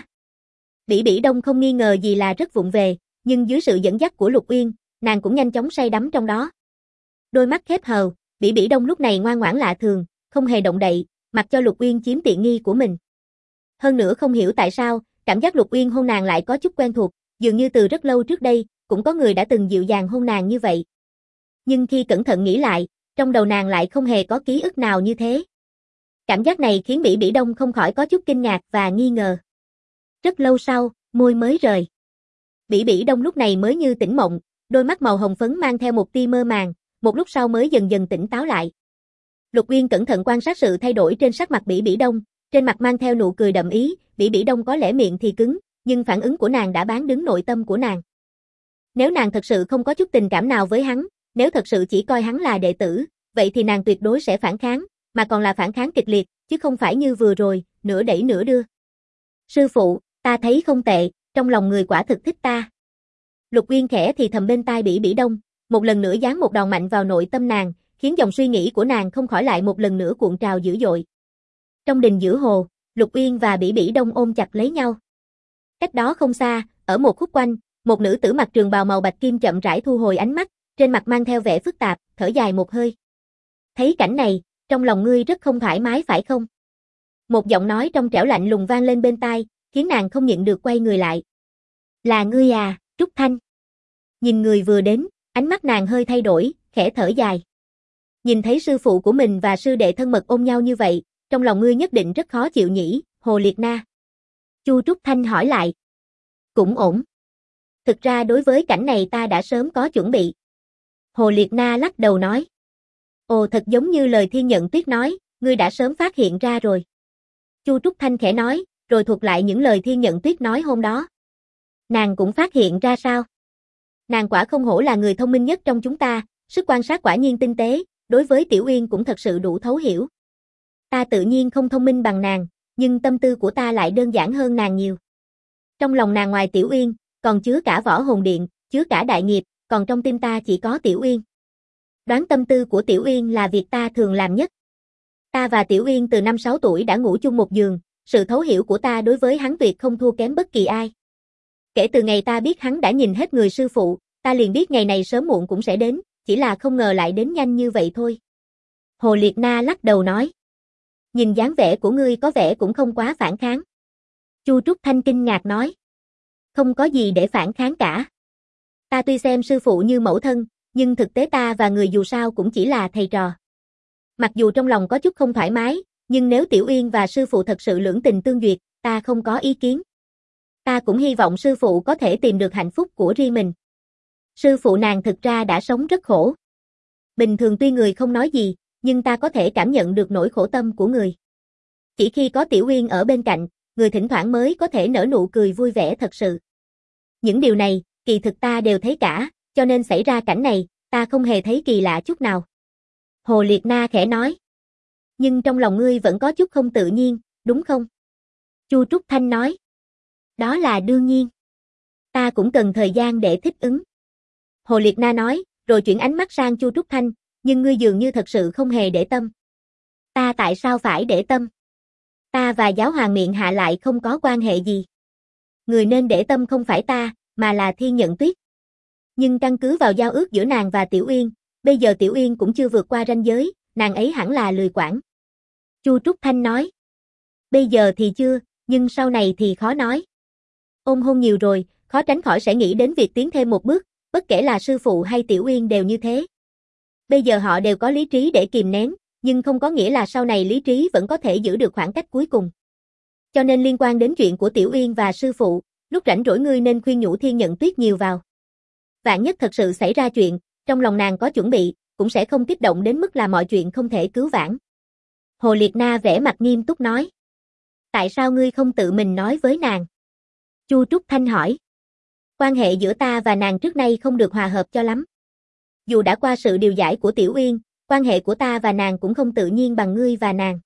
Bỉ Bỉ Đông không nghi ngờ gì là rất vụng về, nhưng dưới sự dẫn dắt của Lục Uyên, nàng cũng nhanh chóng say đắm trong đó. Đôi mắt khép hờ, Bỉ Bỉ Đông lúc này ngoan ngoãn lạ thường, không hề động đậy, mặc cho Lục Uyên chiếm tiện nghi của mình. Hơn nữa không hiểu tại sao, cảm giác Lục Uyên hôn nàng lại có chút quen thuộc, dường như từ rất lâu trước đây, cũng có người đã từng dịu dàng hôn nàng như vậy. Nhưng khi cẩn thận nghĩ lại, trong đầu nàng lại không hề có ký ức nào như thế. Cảm giác này khiến Bỉ Bỉ Đông không khỏi có chút kinh ngạc và nghi ngờ. Rất lâu sau, môi mới rời. Bỉ Bỉ Đông lúc này mới như tỉnh mộng, đôi mắt màu hồng phấn mang theo một tia mơ màng, một lúc sau mới dần dần tỉnh táo lại. Lục Uyên cẩn thận quan sát sự thay đổi trên sắc mặt Bỉ Bỉ Đông, trên mặt mang theo nụ cười đậm ý, Bỉ Bỉ Đông có lẽ miệng thì cứng, nhưng phản ứng của nàng đã bán đứng nội tâm của nàng. Nếu nàng thật sự không có chút tình cảm nào với hắn, nếu thật sự chỉ coi hắn là đệ tử, vậy thì nàng tuyệt đối sẽ phản kháng, mà còn là phản kháng kịch liệt, chứ không phải như vừa rồi, nửa đẩy nửa đưa. Sư phụ, ta thấy không tệ, trong lòng người quả thực thích ta. Lục Uyên khẽ thì thầm bên tai Bỉ Bỉ Đông, một lần nữa giáng một đòn mạnh vào nội tâm nàng, khiến dòng suy nghĩ của nàng không khỏi lại một lần nữa cuộn trào dữ dội. Trong đình giữa hồ, Lục Uyên và Bỉ Bỉ Đông ôm chặt lấy nhau. Cách đó không xa, ở một khúc quanh, một nữ tử mặc trường bào màu bạch kim chậm rãi thu hồi ánh mắt, trên mặt mang theo vẻ phức tạp, thở dài một hơi. Thấy cảnh này, trong lòng ngươi rất không thoải mái phải không? Một giọng nói trong trẻo lạnh lùng vang lên bên tai, khiến nàng không nhịn được quay người lại. Là ngươi à, Trúc Thanh. Nhìn người vừa đến, ánh mắt nàng hơi thay đổi, khẽ thở dài. Nhìn thấy sư phụ của mình và sư đệ thân mật ôm nhau như vậy, trong lòng ngươi nhất định rất khó chịu nhỉ, Hồ Liệt Na. Chu Trúc Thanh hỏi lại. Cũng ổn. Thực ra đối với cảnh này ta đã sớm có chuẩn bị. Hồ Liệt Na lắc đầu nói. Ồ, thật giống như lời Thiên Nhận Tuyết nói, ngươi đã sớm phát hiện ra rồi. Chu Trúc Thanh khẽ nói, rồi thuật lại những lời Thiên Nhận Tuyết nói hôm đó. Nàng cũng phát hiện ra sao? Nàng quả không hổ là người thông minh nhất trong chúng ta, sức quan sát quả nhiên tinh tế, đối với Tiểu Uyên cũng thật sự đủ thấu hiểu. Ta tự nhiên không thông minh bằng nàng, nhưng tâm tư của ta lại đơn giản hơn nàng nhiều. Trong lòng nàng ngoài Tiểu Uyên, còn chứa cả Võ Hồn Điện, chứa cả đại nghiệp, còn trong tim ta chỉ có Tiểu Uyên. Đoán tâm tư của Tiểu Uyên là việc ta thường làm nhất. Ta và Tiểu Uyên từ 5-6 tuổi đã ngủ chung một giường, sự thấu hiểu của ta đối với hắn tuyệt không thua kém bất kỳ ai. Kể từ ngày ta biết hắn đã nhìn hết người sư phụ, ta liền biết ngày này sớm muộn cũng sẽ đến, chỉ là không ngờ lại đến nhanh như vậy thôi. Hồ Liệt Na lắc đầu nói. Nhìn dáng vẻ của ngươi có vẻ cũng không quá phản kháng. Chu Trúc Thanh kinh ngạc nói. Không có gì để phản kháng cả. Ta tuy xem sư phụ như mẫu thân, nhưng thực tế ta và người dù sao cũng chỉ là thầy trò. Mặc dù trong lòng có chút không thoải mái, nhưng nếu Tiểu Uyên và sư phụ thật sự lưỡng tình tương duyệt, ta không có ý kiến. Ta cũng hy vọng sư phụ có thể tìm được hạnh phúc của riêng mình. Sư phụ nàng thực ra đã sống rất khổ. Bình thường tuy người không nói gì, nhưng ta có thể cảm nhận được nỗi khổ tâm của người. Chỉ khi có Tiểu Uyên ở bên cạnh, người thỉnh thoảng mới có thể nở nụ cười vui vẻ thật sự. Những điều này, kỳ thực ta đều thấy cả, cho nên xảy ra cảnh này, ta không hề thấy kỳ lạ chút nào. Hồ Liệt Na khẽ nói. Nhưng trong lòng ngươi vẫn có chút không tự nhiên, đúng không? Chu Trúc Thanh nói. Đó là đương nhiên. Ta cũng cần thời gian để thích ứng. Hồ Liệt Na nói, rồi chuyển ánh mắt sang Chu Trúc Thanh, nhưng ngươi dường như thật sự không hề để tâm. Ta tại sao phải để tâm? Ta và giáo hoàng miệng hạ lại không có quan hệ gì. Người nên để tâm không phải ta, mà là Thiên Nhận Tuyết. Nhưng căn cứ vào giao ước giữa nàng và Tiểu Uyên, bây giờ Tiểu Uyên cũng chưa vượt qua ranh giới, nàng ấy hẳn là lười quản. Chu Trúc Thanh nói. Bây giờ thì chưa, nhưng sau này thì khó nói. Ôm hôn nhiều rồi, khó tránh khỏi sẽ nghĩ đến việc tiến thêm một bước, bất kể là sư phụ hay Tiểu Uyên đều như thế. Bây giờ họ đều có lý trí để kìm nén, nhưng không có nghĩa là sau này lý trí vẫn có thể giữ được khoảng cách cuối cùng. Cho nên liên quan đến chuyện của Tiểu Uyên và sư phụ, lúc rảnh rỗi ngươi nên khuyên nhủ Thiên Nhận Tuyết nhiều vào. Vạn nhất thật sự xảy ra chuyện, trong lòng nàng có chuẩn bị, cũng sẽ không kích động đến mức là mọi chuyện không thể cứu vãn. Hồ Liệt Na vẻ mặt nghiêm túc nói. Tại sao ngươi không tự mình nói với nàng? Chu Trúc Thanh hỏi. Quan hệ giữa ta và nàng trước nay không được hòa hợp cho lắm. Dù đã qua sự điều giải của Tiểu Uyên, quan hệ của ta và nàng cũng không tự nhiên bằng ngươi và nàng.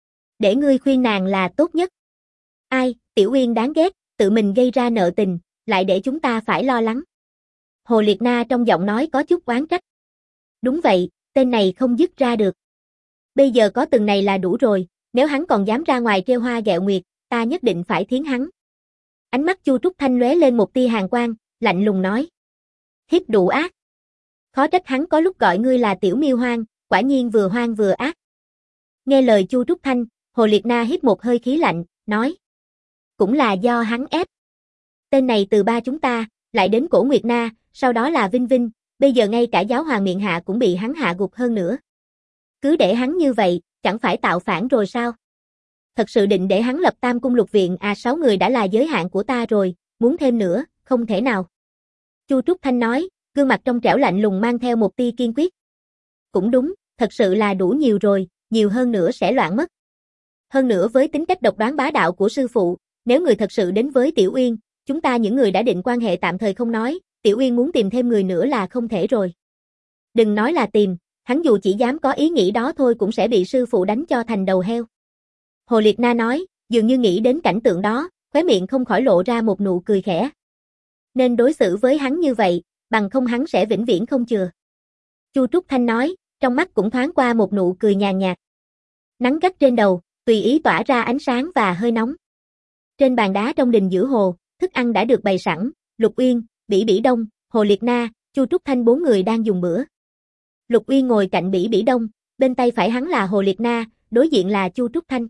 Để ngươi khuyên nàng là tốt nhất. Ai, Tiểu Uyên đáng ghét, tự mình gây ra nợ tình, lại để chúng ta phải lo lắng. Hồ Liệt Na trong giọng nói có chút oán trách. Đúng vậy, tên này không dứt ra được. Bây giờ có từng này là đủ rồi, nếu hắn còn dám ra ngoài trêu hoa ghẹo nguyệt, ta nhất định phải thiến hắn. Ánh mắt Chu Trúc Thanh lóe lên một tia hàn quang, lạnh lùng nói. Hiếp đủ ác. Khó trách hắn có lúc gọi ngươi là Tiểu Miêu Hoang, quả nhiên vừa hoang vừa ác. Nghe lời Chu Trúc Thanh, Hồ Liệt Na hít một hơi khí lạnh, nói. Cũng là do hắn ép. Tên này từ ba chúng ta, lại đến Cổ Nguyệt Na, sau đó là Vinh Vinh, bây giờ ngay cả giáo hoàng miệng hạ cũng bị hắn hạ gục hơn nữa. Cứ để hắn như vậy, chẳng phải tạo phản rồi sao? Thật sự định để hắn lập Tam Cung Lục Viện 6 người đã là giới hạn của ta rồi, muốn thêm nữa, không thể nào. Chu Trúc Thanh nói, gương mặt trong trẻo lạnh lùng mang theo một tia kiên quyết. Cũng đúng, thật sự là đủ nhiều rồi, nhiều hơn nữa sẽ loạn mất. Hơn nữa với tính cách độc đoán bá đạo của sư phụ, nếu người thật sự đến với Tiểu Uyên, chúng ta những người đã định quan hệ tạm thời không nói, Tiểu Uyên muốn tìm thêm người nữa là không thể rồi. Đừng nói là tìm, hắn dù chỉ dám có ý nghĩ đó thôi cũng sẽ bị sư phụ đánh cho thành đầu heo. Hồ Liệt Na nói, dường như nghĩ đến cảnh tượng đó, khóe miệng không khỏi lộ ra một nụ cười khẽ. Nên đối xử với hắn như vậy, bằng không hắn sẽ vĩnh viễn không chừa. Chu Trúc Thanh nói, trong mắt cũng thoáng qua một nụ cười nhàn nhạt. Nắng gắt trên đầu, tùy ý tỏa ra ánh sáng và hơi nóng. Trên bàn đá trong đình giữa hồ, thức ăn đã được bày sẵn, Lục Uyên, Bỉ Bỉ Đông, Hồ Liệt Na, Chu Trúc Thanh bốn người đang dùng bữa. Lục Uyên ngồi cạnh Bỉ Bỉ Đông, bên tay phải hắn là Hồ Liệt Na, đối diện là Chu Trúc Thanh.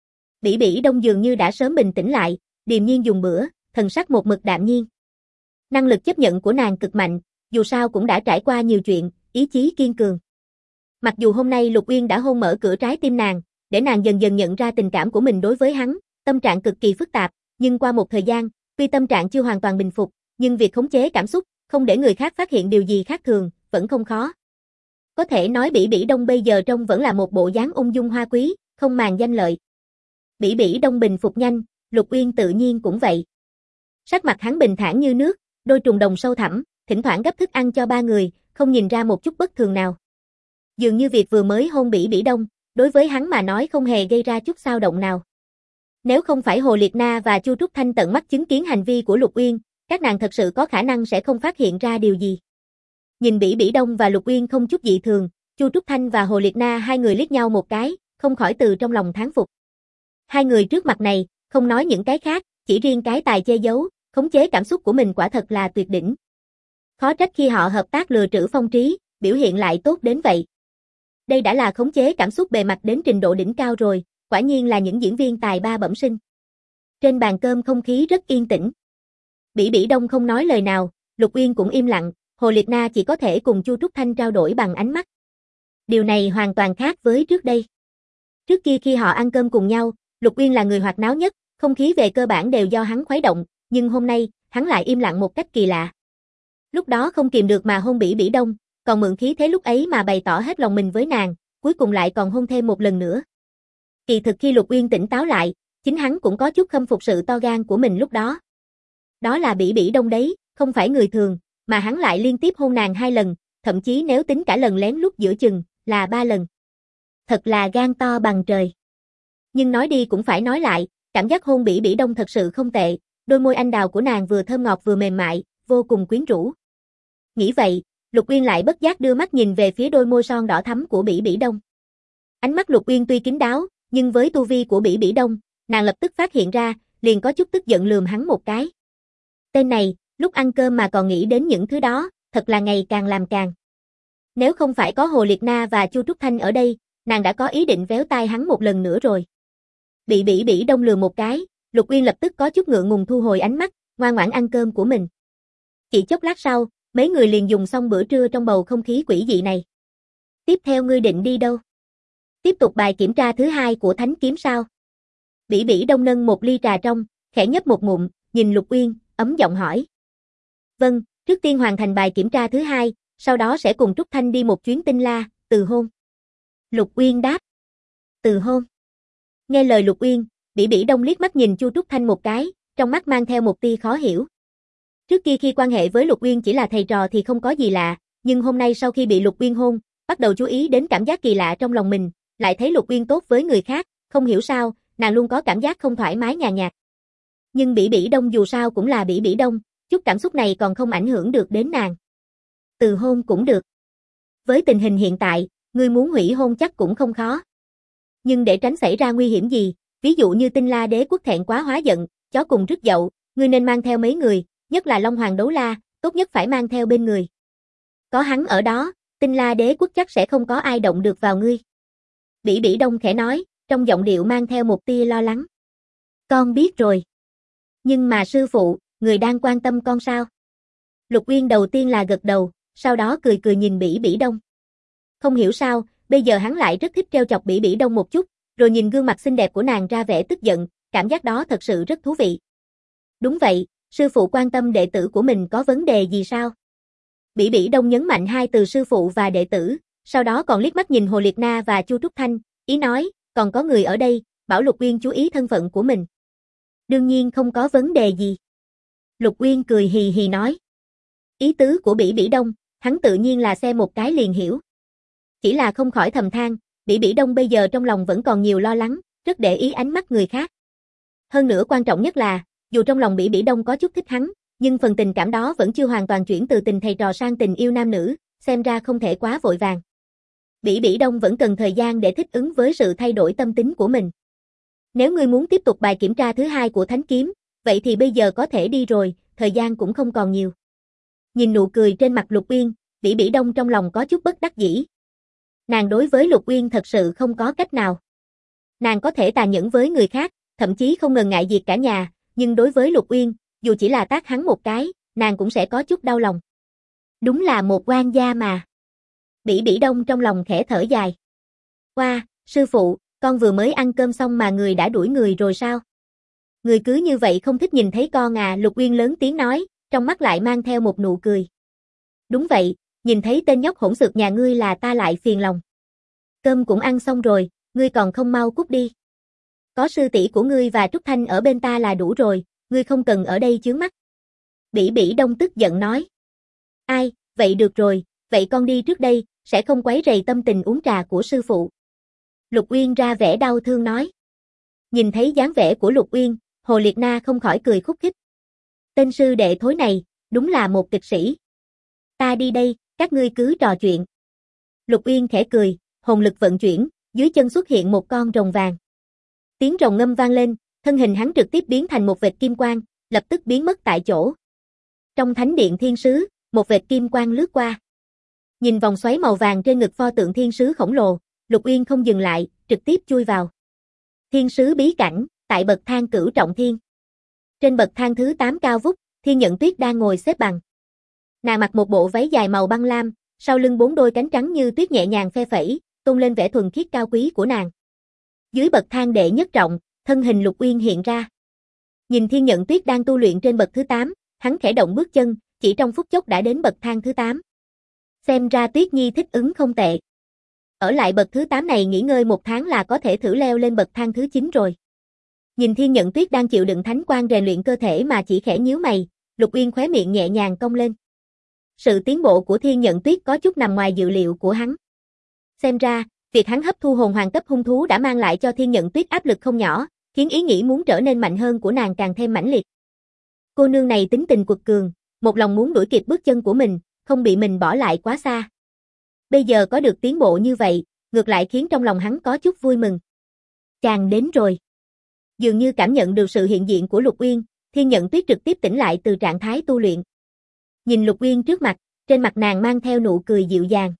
Bỉ Bỉ Đông dường như đã sớm bình tĩnh lại, điềm nhiên dùng bữa, thần sắc một mực đạm nhiên. Năng lực chấp nhận của nàng cực mạnh, dù sao cũng đã trải qua nhiều chuyện, ý chí kiên cường. Mặc dù hôm nay Lục Uyên đã hôn mở cửa trái tim nàng, để nàng dần dần nhận ra tình cảm của mình đối với hắn, tâm trạng cực kỳ phức tạp, nhưng qua một thời gian, tuy tâm trạng chưa hoàn toàn bình phục, nhưng việc khống chế cảm xúc, không để người khác phát hiện điều gì khác thường, vẫn không khó. Có thể nói Bỉ Bỉ Đông bây giờ trông vẫn là một bộ dáng ung dung hoa quý, không màng danh lợi. Bỉ Bỉ Đông bình phục nhanh, Lục Uyên tự nhiên cũng vậy. Sắc mặt hắn bình thản như nước, đôi trùng đồng sâu thẳm, thỉnh thoảng gấp thức ăn cho ba người, không nhìn ra một chút bất thường nào. Dường như việc vừa mới hôn Bỉ Bỉ Đông, đối với hắn mà nói không hề gây ra chút xao động nào. Nếu không phải Hồ Liệt Na và Chu Trúc Thanh tận mắt chứng kiến hành vi của Lục Uyên, các nàng thật sự có khả năng sẽ không phát hiện ra điều gì. Nhìn Bỉ Bỉ Đông và Lục Uyên không chút dị thường, Chu Trúc Thanh và Hồ Liệt Na hai người liếc nhau một cái, không khỏi từ trong lòng thán phục. Hai người trước mặt này, không nói những cái khác, chỉ riêng cái tài che giấu, khống chế cảm xúc của mình quả thật là tuyệt đỉnh. Khó trách khi họ hợp tác lừa trữ Phong Trí, biểu hiện lại tốt đến vậy. Đây đã là khống chế cảm xúc bề mặt đến trình độ đỉnh cao rồi, quả nhiên là những diễn viên tài ba bẩm sinh. Trên bàn cơm không khí rất yên tĩnh. Bỉ Bỉ Đông không nói lời nào, Lục Uyên cũng im lặng, Hồ Liệt Na chỉ có thể cùng Chu Trúc Thanh trao đổi bằng ánh mắt. Điều này hoàn toàn khác với trước đây. Trước kia khi họ ăn cơm cùng nhau, Lục Uyên là người hoạt náo nhất, không khí về cơ bản đều do hắn khuấy động, nhưng hôm nay, hắn lại im lặng một cách kỳ lạ. Lúc đó không kìm được mà hôn Bỉ Bỉ Đông, còn mượn khí thế lúc ấy mà bày tỏ hết lòng mình với nàng, cuối cùng lại còn hôn thêm một lần nữa. Kỳ thực khi Lục Uyên tỉnh táo lại, chính hắn cũng có chút khâm phục sự to gan của mình lúc đó. Đó là Bỉ Bỉ Đông đấy, không phải người thường, mà hắn lại liên tiếp hôn nàng 2 lần, thậm chí nếu tính cả lần lén lút giữa chừng, là 3 lần. Thật là gan to bằng trời. Nhưng nói đi cũng phải nói lại, cảm giác hôn Bỉ Bỉ Đông thật sự không tệ, đôi môi anh đào của nàng vừa thơm ngọt vừa mềm mại, vô cùng quyến rũ. Nghĩ vậy, Lục Uyên lại bất giác đưa mắt nhìn về phía đôi môi son đỏ thắm của Bỉ Bỉ Đông. Ánh mắt Lục Uyên tuy kín đáo, nhưng với tu vi của Bỉ Bỉ Đông, nàng lập tức phát hiện ra, liền có chút tức giận lườm hắn một cái. Tên này, lúc ăn cơm mà còn nghĩ đến những thứ đó, thật là ngày càng làm càng. Nếu không phải có Hồ Liệt Na và Chu Trúc Thanh ở đây, nàng đã có ý định véo tai hắn một lần nữa rồi. Bị Bỉ Bỉ Đông lườm một cái, Lục Uyên lập tức có chút ngượng ngùng thu hồi ánh mắt, ngoan ngoãn ăn cơm của mình. Chỉ chốc lát sau, mấy người liền dùng xong bữa trưa trong bầu không khí quỷ dị này. Tiếp theo ngươi định đi đâu? Tiếp tục bài kiểm tra thứ 2 của Thánh Kiếm sao? Bỉ Bỉ Đông nâng một ly trà trong, khẽ nhấp một ngụm, nhìn Lục Uyên, ấm giọng hỏi. Vâng, trước tiên hoàn thành bài kiểm tra thứ 2, sau đó sẽ cùng Trúc Thanh đi một chuyến Tinh La, từ hôn. Lục Uyên đáp. Từ hôn. Nghe lời Lục Uyên, Bỉ Bỉ Đông liếc mắt nhìn Chu Trúc Thanh một cái, trong mắt mang theo một tia khó hiểu. Trước kia khi quan hệ với Lục Uyên chỉ là thầy trò thì không có gì lạ, nhưng hôm nay sau khi bị Lục Uyên hôn, bắt đầu chú ý đến cảm giác kỳ lạ trong lòng mình, lại thấy Lục Uyên tốt với người khác, không hiểu sao, nàng luôn có cảm giác không thoải mái nhàn nhạt. Nhưng Bỉ Bỉ Đông dù sao cũng là Bỉ Bỉ Đông, chút cảm xúc này còn không ảnh hưởng được đến nàng. Từ hôn cũng được. Với tình hình hiện tại, ngươi muốn hủy hôn chắc cũng không khó. Nhưng để tránh xảy ra nguy hiểm gì, ví dụ như Tinh La Đế quốc thẹn quá hóa giận, chó cùng rứt dậu, ngươi nên mang theo mấy người, nhất là Long Hoàng Đấu La, tốt nhất phải mang theo bên người. Có hắn ở đó, Tinh La Đế quốc chắc sẽ không có ai động được vào ngươi. Bỉ Bỉ Đông khẽ nói, trong giọng điệu mang theo một tia lo lắng. Con biết rồi. Nhưng mà sư phụ, người đang quan tâm con sao? Lục Uyên đầu tiên là gật đầu, sau đó cười cười nhìn Bỉ Bỉ Đông. Không hiểu sao, bây giờ hắn lại rất thích trêu chọc Bỉ Bỉ Đông một chút, rồi nhìn gương mặt xinh đẹp của nàng ra vẻ tức giận, cảm giác đó thật sự rất thú vị. Đúng vậy, sư phụ quan tâm đệ tử của mình có vấn đề gì sao? Bỉ Bỉ Đông nhấn mạnh 2 từ sư phụ và đệ tử, sau đó còn liếc mắt nhìn Hồ Liệt Na và Chu Trúc Thanh, ý nói, còn có người ở đây, bảo Lục Uyên chú ý thân phận của mình. Đương nhiên không có vấn đề gì. Lục Uyên cười hì hì nói. Ý tứ của Bỉ Bỉ Đông, hắn tự nhiên là xem một cái liền hiểu. Chỉ là không khỏi thầm than, Bỉ Bỉ Đông bây giờ trong lòng vẫn còn nhiều lo lắng, rất để ý ánh mắt người khác. Hơn nữa quan trọng nhất là, dù trong lòng Bỉ Bỉ Đông có chút thích hắn, nhưng phần tình cảm đó vẫn chưa hoàn toàn chuyển từ tình thầy trò sang tình yêu nam nữ, xem ra không thể quá vội vàng. Bỉ Bỉ Đông vẫn cần thời gian để thích ứng với sự thay đổi tâm tính của mình. Nếu ngươi muốn tiếp tục bài kiểm tra thứ 2 của Thánh Kiếm, vậy thì bây giờ có thể đi rồi, thời gian cũng không còn nhiều. Nhìn nụ cười trên mặt Lục Uyên, Bỉ Bỉ Đông trong lòng có chút bất đắc dĩ. Nàng đối với Lục Uyên thật sự không có cách nào. Nàng có thể tàn nhẫn với người khác, thậm chí không ngần ngại diệt cả nhà, nhưng đối với Lục Uyên, dù chỉ là tát hắn một cái, nàng cũng sẽ có chút đau lòng. Đúng là một oan gia mà. Bỉ Bỉ Đông trong lòng khẽ thở dài. Oa, sư phụ, con vừa mới ăn cơm xong mà người đã đuổi người rồi sao? Người cứ như vậy không thích nhìn thấy con à? Lục Uyên lớn tiếng nói, trong mắt lại mang theo một nụ cười. Đúng vậy, nhìn thấy tên nhóc hỗn xược nhà ngươi là ta lại phiền lòng. Cơm cũng ăn xong rồi, ngươi còn không mau cút đi. Có sư tỷ của ngươi và Trúc Thanh ở bên ta là đủ rồi, ngươi không cần ở đây chướng mắt. Bỉ Bỉ Đông tức giận nói. Ai, vậy được rồi, vậy con đi trước đây, sẽ không quấy rầy tâm tình uống trà của sư phụ. Lục Uyên ra vẻ đau thương nói. Nhìn thấy dáng vẻ của Lục Uyên, Hồ Liệt Na không khỏi cười khúc khích. Tên sư đệ thối này, đúng là một kịch sĩ. Ta đi đây, các ngươi cứ trò chuyện. Lục Uyên khẽ cười, hồn lực vận chuyển, dưới chân xuất hiện một con rồng vàng. Tiếng rồng ngâm vang lên, thân hình hắn trực tiếp biến thành một vệt kim quang, lập tức biến mất tại chỗ. Trong thánh điện thiên sứ, một vệt kim quang lướt qua. Nhìn vòng xoáy màu vàng trên ngực pho tượng thiên sứ khổng lồ, Lục Uyên không dừng lại, trực tiếp chui vào. Thiên sứ bí cảnh, tại bậc thang cửu trọng thiên. Trên bậc thang thứ 8 cao vút, Thiên Nhận Tuyết đang ngồi xếp bằng. Nàng mặc một bộ váy dài màu băng lam, sau lưng 4 đôi cánh trắng như tuyết nhẹ nhàng phe phẩy, tôn lên vẻ thuần khiết cao quý của nàng. Dưới bậc thang đệ nhất trọng, thân hình Lục Uyên hiện ra. Nhìn Thiên Nhận Tuyết đang tu luyện trên bậc thứ 8, hắn khẽ động bước chân, chỉ trong phút chốc đã đến bậc thang thứ 8. Xem ra Tuyết Nhi thích ứng không tệ. Ở lại bậc thứ 8 này nghỉ ngơi 1 tháng là có thể thử leo lên bậc thang thứ 9 rồi. Nhìn Thiên Nhận Tuyết đang chịu đựng thánh quang rèn luyện cơ thể mà chỉ khẽ nhíu mày, Lục Uyên khóe miệng nhẹ nhàng cong lên. Sự tiến bộ của Thiên Nhận Tuyết có chút nằm ngoài dự liệu của hắn. Xem ra, việc hắn hấp thu hồn hoàng cấp hung thú đã mang lại cho Thiên Nhận Tuyết áp lực không nhỏ, khiến ý nghĩ muốn trở nên mạnh hơn của nàng càng thêm mãnh liệt. Cô nương này tính tình quật cường, một lòng muốn đuổi kịp bước chân của mình, không bị mình bỏ lại quá xa. Bây giờ có được tiến bộ như vậy, ngược lại khiến trong lòng hắn có chút vui mừng. Chàng đến rồi. Dường như cảm nhận được sự hiện diện của Lục Uyên, Thiên Nhận Tuyết trực tiếp tỉnh lại từ trạng thái tu luyện. Nhìn Lục Uyên trước mặt, trên mặt nàng mang theo nụ cười dịu dàng.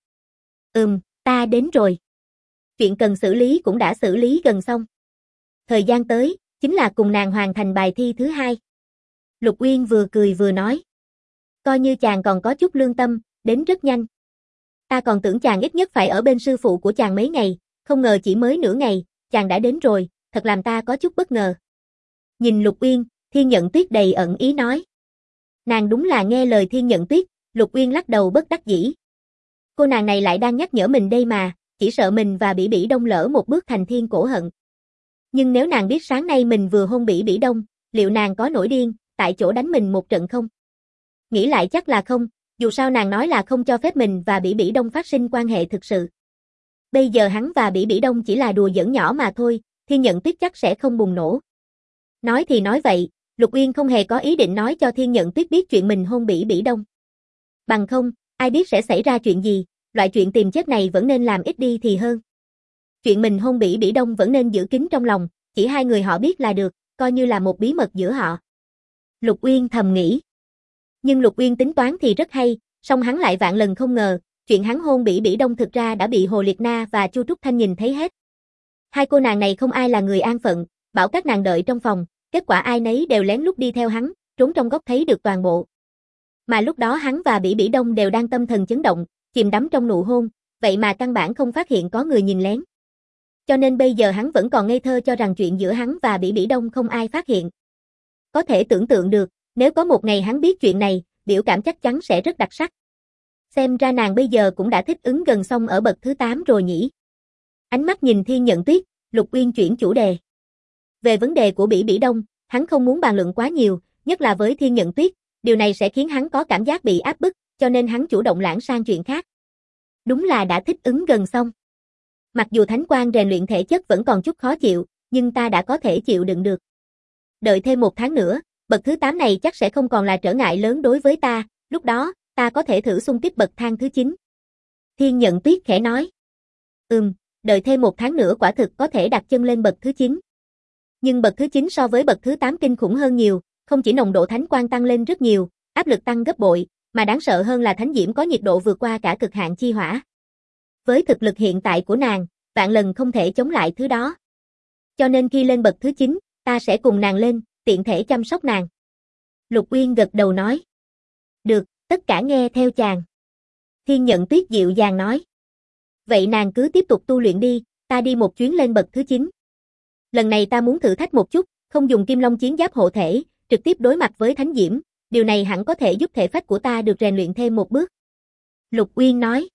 Ta đến rồi. Chuyện cần xử lý cũng đã xử lý gần xong. Thời gian tới, chính là cùng nàng hoàn thành bài thi thứ 2. Lục Uyên vừa cười vừa nói. Coi như chàng còn có chút lương tâm, đến rất nhanh. Ta còn tưởng chàng ít nhất phải ở bên sư phụ của chàng mấy ngày, không ngờ chỉ mới nửa ngày, chàng đã đến rồi, thật làm ta có chút bất ngờ. Nhìn Lục Uyên, Thiên Nhận Tuyết đầy ẩn ý nói. Nàng đúng là nghe lời Thiên Nhận Tuyết, Lục Uyên lắc đầu bất đắc dĩ. Cô nàng này lại đang nhắc nhở mình đây mà, chỉ sợ mình và Bỉ Bỉ Đông lỡ một bước thành thiên cổ hận. Nhưng nếu nàng biết sáng nay mình vừa hôn Bỉ Bỉ Đông, liệu nàng có nổi điên, tại chỗ đánh mình một trận không? Nghĩ lại chắc là không, dù sao nàng nói là không cho phép mình và Bỉ Bỉ Đông phát sinh quan hệ thực sự. Bây giờ hắn và Bỉ Bỉ Đông chỉ là đùa giỡn nhỏ mà thôi, Thiên Nhận Tuyết chắc sẽ không bùng nổ. Nói thì nói vậy, Lục Uyên không hề có ý định nói cho Thiên Nhận Tuyết biết chuyện mình hôn Bỉ Bỉ Đông. Bằng không, ai biết sẽ xảy ra chuyện gì, loại chuyện tìm chết này vẫn nên làm ít đi thì hơn. Chuyện mình hôn Bỉ Bỉ Đông vẫn nên giữ kín trong lòng, chỉ hai người họ biết là được, coi như là một bí mật giữa họ. Lục Uyên thầm nghĩ. Nhưng Lục Uyên tính toán thì rất hay, song hắn lại vạn lần không ngờ, chuyện hắn hôn Bỉ Bỉ Đông thực ra đã bị Hồ Liệt Na và Chu Trúc Thanh nhìn thấy hết. Hai cô nàng này không ai là người an phận, bảo các nàng đợi trong phòng, kết quả ai nấy đều lén lút đi theo hắn, trốn trong góc thấy được toàn bộ. Mà lúc đó hắn và Bỉ Bỉ Đông đều đang tâm thần chấn động, chìm đắm trong nụ hôn, vậy mà căn bản không phát hiện có người nhìn lén. Cho nên bây giờ hắn vẫn còn ngây thơ cho rằng chuyện giữa hắn và Bỉ Bỉ Đông không ai phát hiện. Có thể tưởng tượng được, nếu có một ngày hắn biết chuyện này, biểu cảm chắc chắn sẽ rất đặc sắc. Xem ra nàng bây giờ cũng đã thích ứng gần xong ở bậc thứ 8 rồi nhỉ. Ánh mắt nhìn Thiên Nhận Tuyết, Lục Uyên chuyển chủ đề. Về vấn đề của Bỉ Bỉ Đông, hắn không muốn bàn luận quá nhiều, nhất là với Thiên Nhận Tuyết, điều này sẽ khiến hắn có cảm giác bị áp bức, cho nên hắn chủ động lãng sang chuyện khác. Đúng là đã thích ứng gần xong. Mặc dù thánh quang rèn luyện thể chất vẫn còn chút khó chịu, nhưng ta đã có thể chịu đựng được. Đợi thêm 1 tháng nữa, bậc thứ 8 này chắc sẽ không còn là trở ngại lớn đối với ta, lúc đó, ta có thể thử xung kích bậc thang thứ 9. Thiên Nhận Tuyết khẽ nói. Đợi thêm 1 tháng nữa quả thực có thể đặt chân lên bậc thứ 9. Nhưng bậc thứ 9 so với bậc thứ 8 kinh khủng hơn nhiều, không chỉ nồng độ thánh quang tăng lên rất nhiều, áp lực tăng gấp bội, Mà đáng sợ hơn là thánh diễm có nhiệt độ vượt qua cả cực hạn chi hỏa. Với thực lực hiện tại của nàng, vạn lần không thể chống lại thứ đó. Cho nên khi lên bậc thứ 9, ta sẽ cùng nàng lên, tiện thể chăm sóc nàng. Lục Uyên gật đầu nói. Được, tất cả nghe theo chàng. Thiên Nhận Tuyết dịu dàng nói. Vậy nàng cứ tiếp tục tu luyện đi, ta đi một chuyến lên bậc thứ 9. Lần này ta muốn thử thách một chút, không dùng Kim Long chiến giáp hộ thể, trực tiếp đối mặt với thánh diễm, điều này hẳn có thể giúp thể phách của ta được rèn luyện thêm một bước. Lục Uyên nói.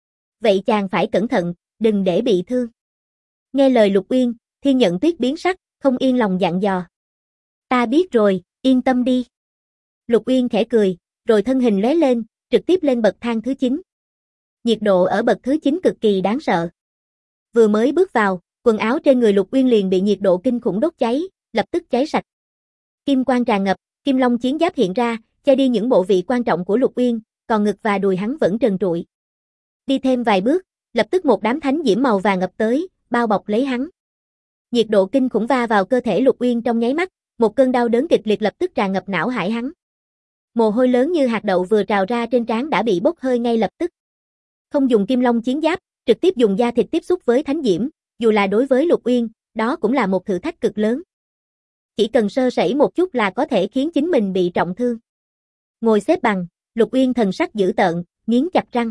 Vậy chàng phải cẩn thận, đừng để bị thương. Nghe lời Lục Uyên, Thiên Nhận Tuyết biến sắc, không yên lòng dặn dò. Ta biết rồi, yên tâm đi. Lục Uyên khẽ cười, rồi thân hình lóe lên, trực tiếp lên bậc thang thứ 9. Nhiệt độ ở bậc thứ 9 cực kỳ đáng sợ. Vừa mới bước vào, quần áo trên người Lục Uyên liền bị nhiệt độ kinh khủng đốt cháy, lập tức cháy sạch. Kim quang tràn ngập, Kim Long chiến giáp hiện ra, che đi những bộ vị quan trọng của Lục Uyên, còn ngực và đùi hắn vẫn trần trụi. Đi thêm vài bước, lập tức một đám thánh diễm màu vàng ngập tới, bao bọc lấy hắn. Nhiệt độ kinh khủng va vào cơ thể Lục Uyên trong nháy mắt, một cơn đau đớn kịch liệt lập tức tràn ngập não hải hắn. Mồ hôi lớn như hạt đậu vừa trào ra trên trán đã bị bốc hơi ngay lập tức. Không dùng Kim Long chiến giáp, trực tiếp dùng da thịt tiếp xúc với thánh diễm, dù là đối với Lục Uyên, đó cũng là một thử thách cực lớn. Chỉ cần sơ sẩy một chút là có thể khiến chính mình bị trọng thương. Ngồi xếp bằng, Lục Uyên thần sắc dữ tợn, nghiến chặt răng.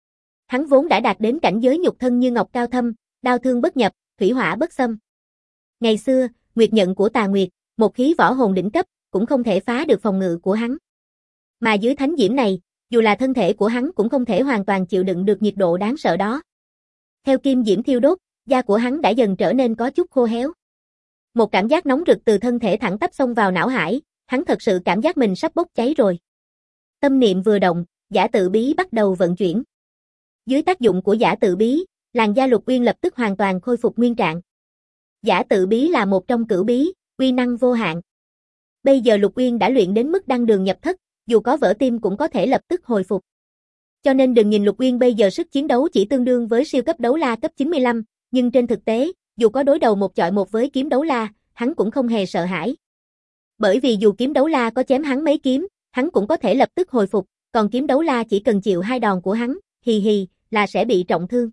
Hắn vốn đã đạt đến cảnh giới nhục thân như ngọc cao thâm, đao thương bất nhập, thủy hỏa bất xâm. Ngày xưa, nguyệt nhận của Tà Nguyệt, một khí võ hồn đỉnh cấp, cũng không thể phá được phòng ngự của hắn. Mà dưới thánh diễm này, dù là thân thể của hắn cũng không thể hoàn toàn chịu đựng được nhiệt độ đáng sợ đó. Theo kim diễm thiêu đốt, da của hắn đã dần trở nên có chút khô héo. Một cảm giác nóng rực từ thân thể thẳng tắp xông vào não hải, hắn thật sự cảm giác mình sắp bốc cháy rồi. Tâm niệm vừa động, giả tự bí bắt đầu vận chuyển. Dưới tác dụng của giả tự bí, làn da Lục Uyên lập tức hoàn toàn khôi phục nguyên trạng. Giả tự bí là một trong cửu bí, uy năng vô hạn. Bây giờ Lục Uyên đã luyện đến mức đăng đường nhập thất, dù có vỡ tim cũng có thể lập tức hồi phục. Cho nên đừng nhìn Lục Uyên bây giờ sức chiến đấu chỉ tương đương với siêu cấp đấu la cấp 95, nhưng trên thực tế, dù có đối đầu một chọi một với kiếm đấu la, hắn cũng không hề sợ hãi. Bởi vì dù kiếm đấu la có chém hắn mấy kiếm, hắn cũng có thể lập tức hồi phục, còn kiếm đấu la chỉ cần chịu 2 đòn của hắn, hì hì, là sẽ bị trọng thương.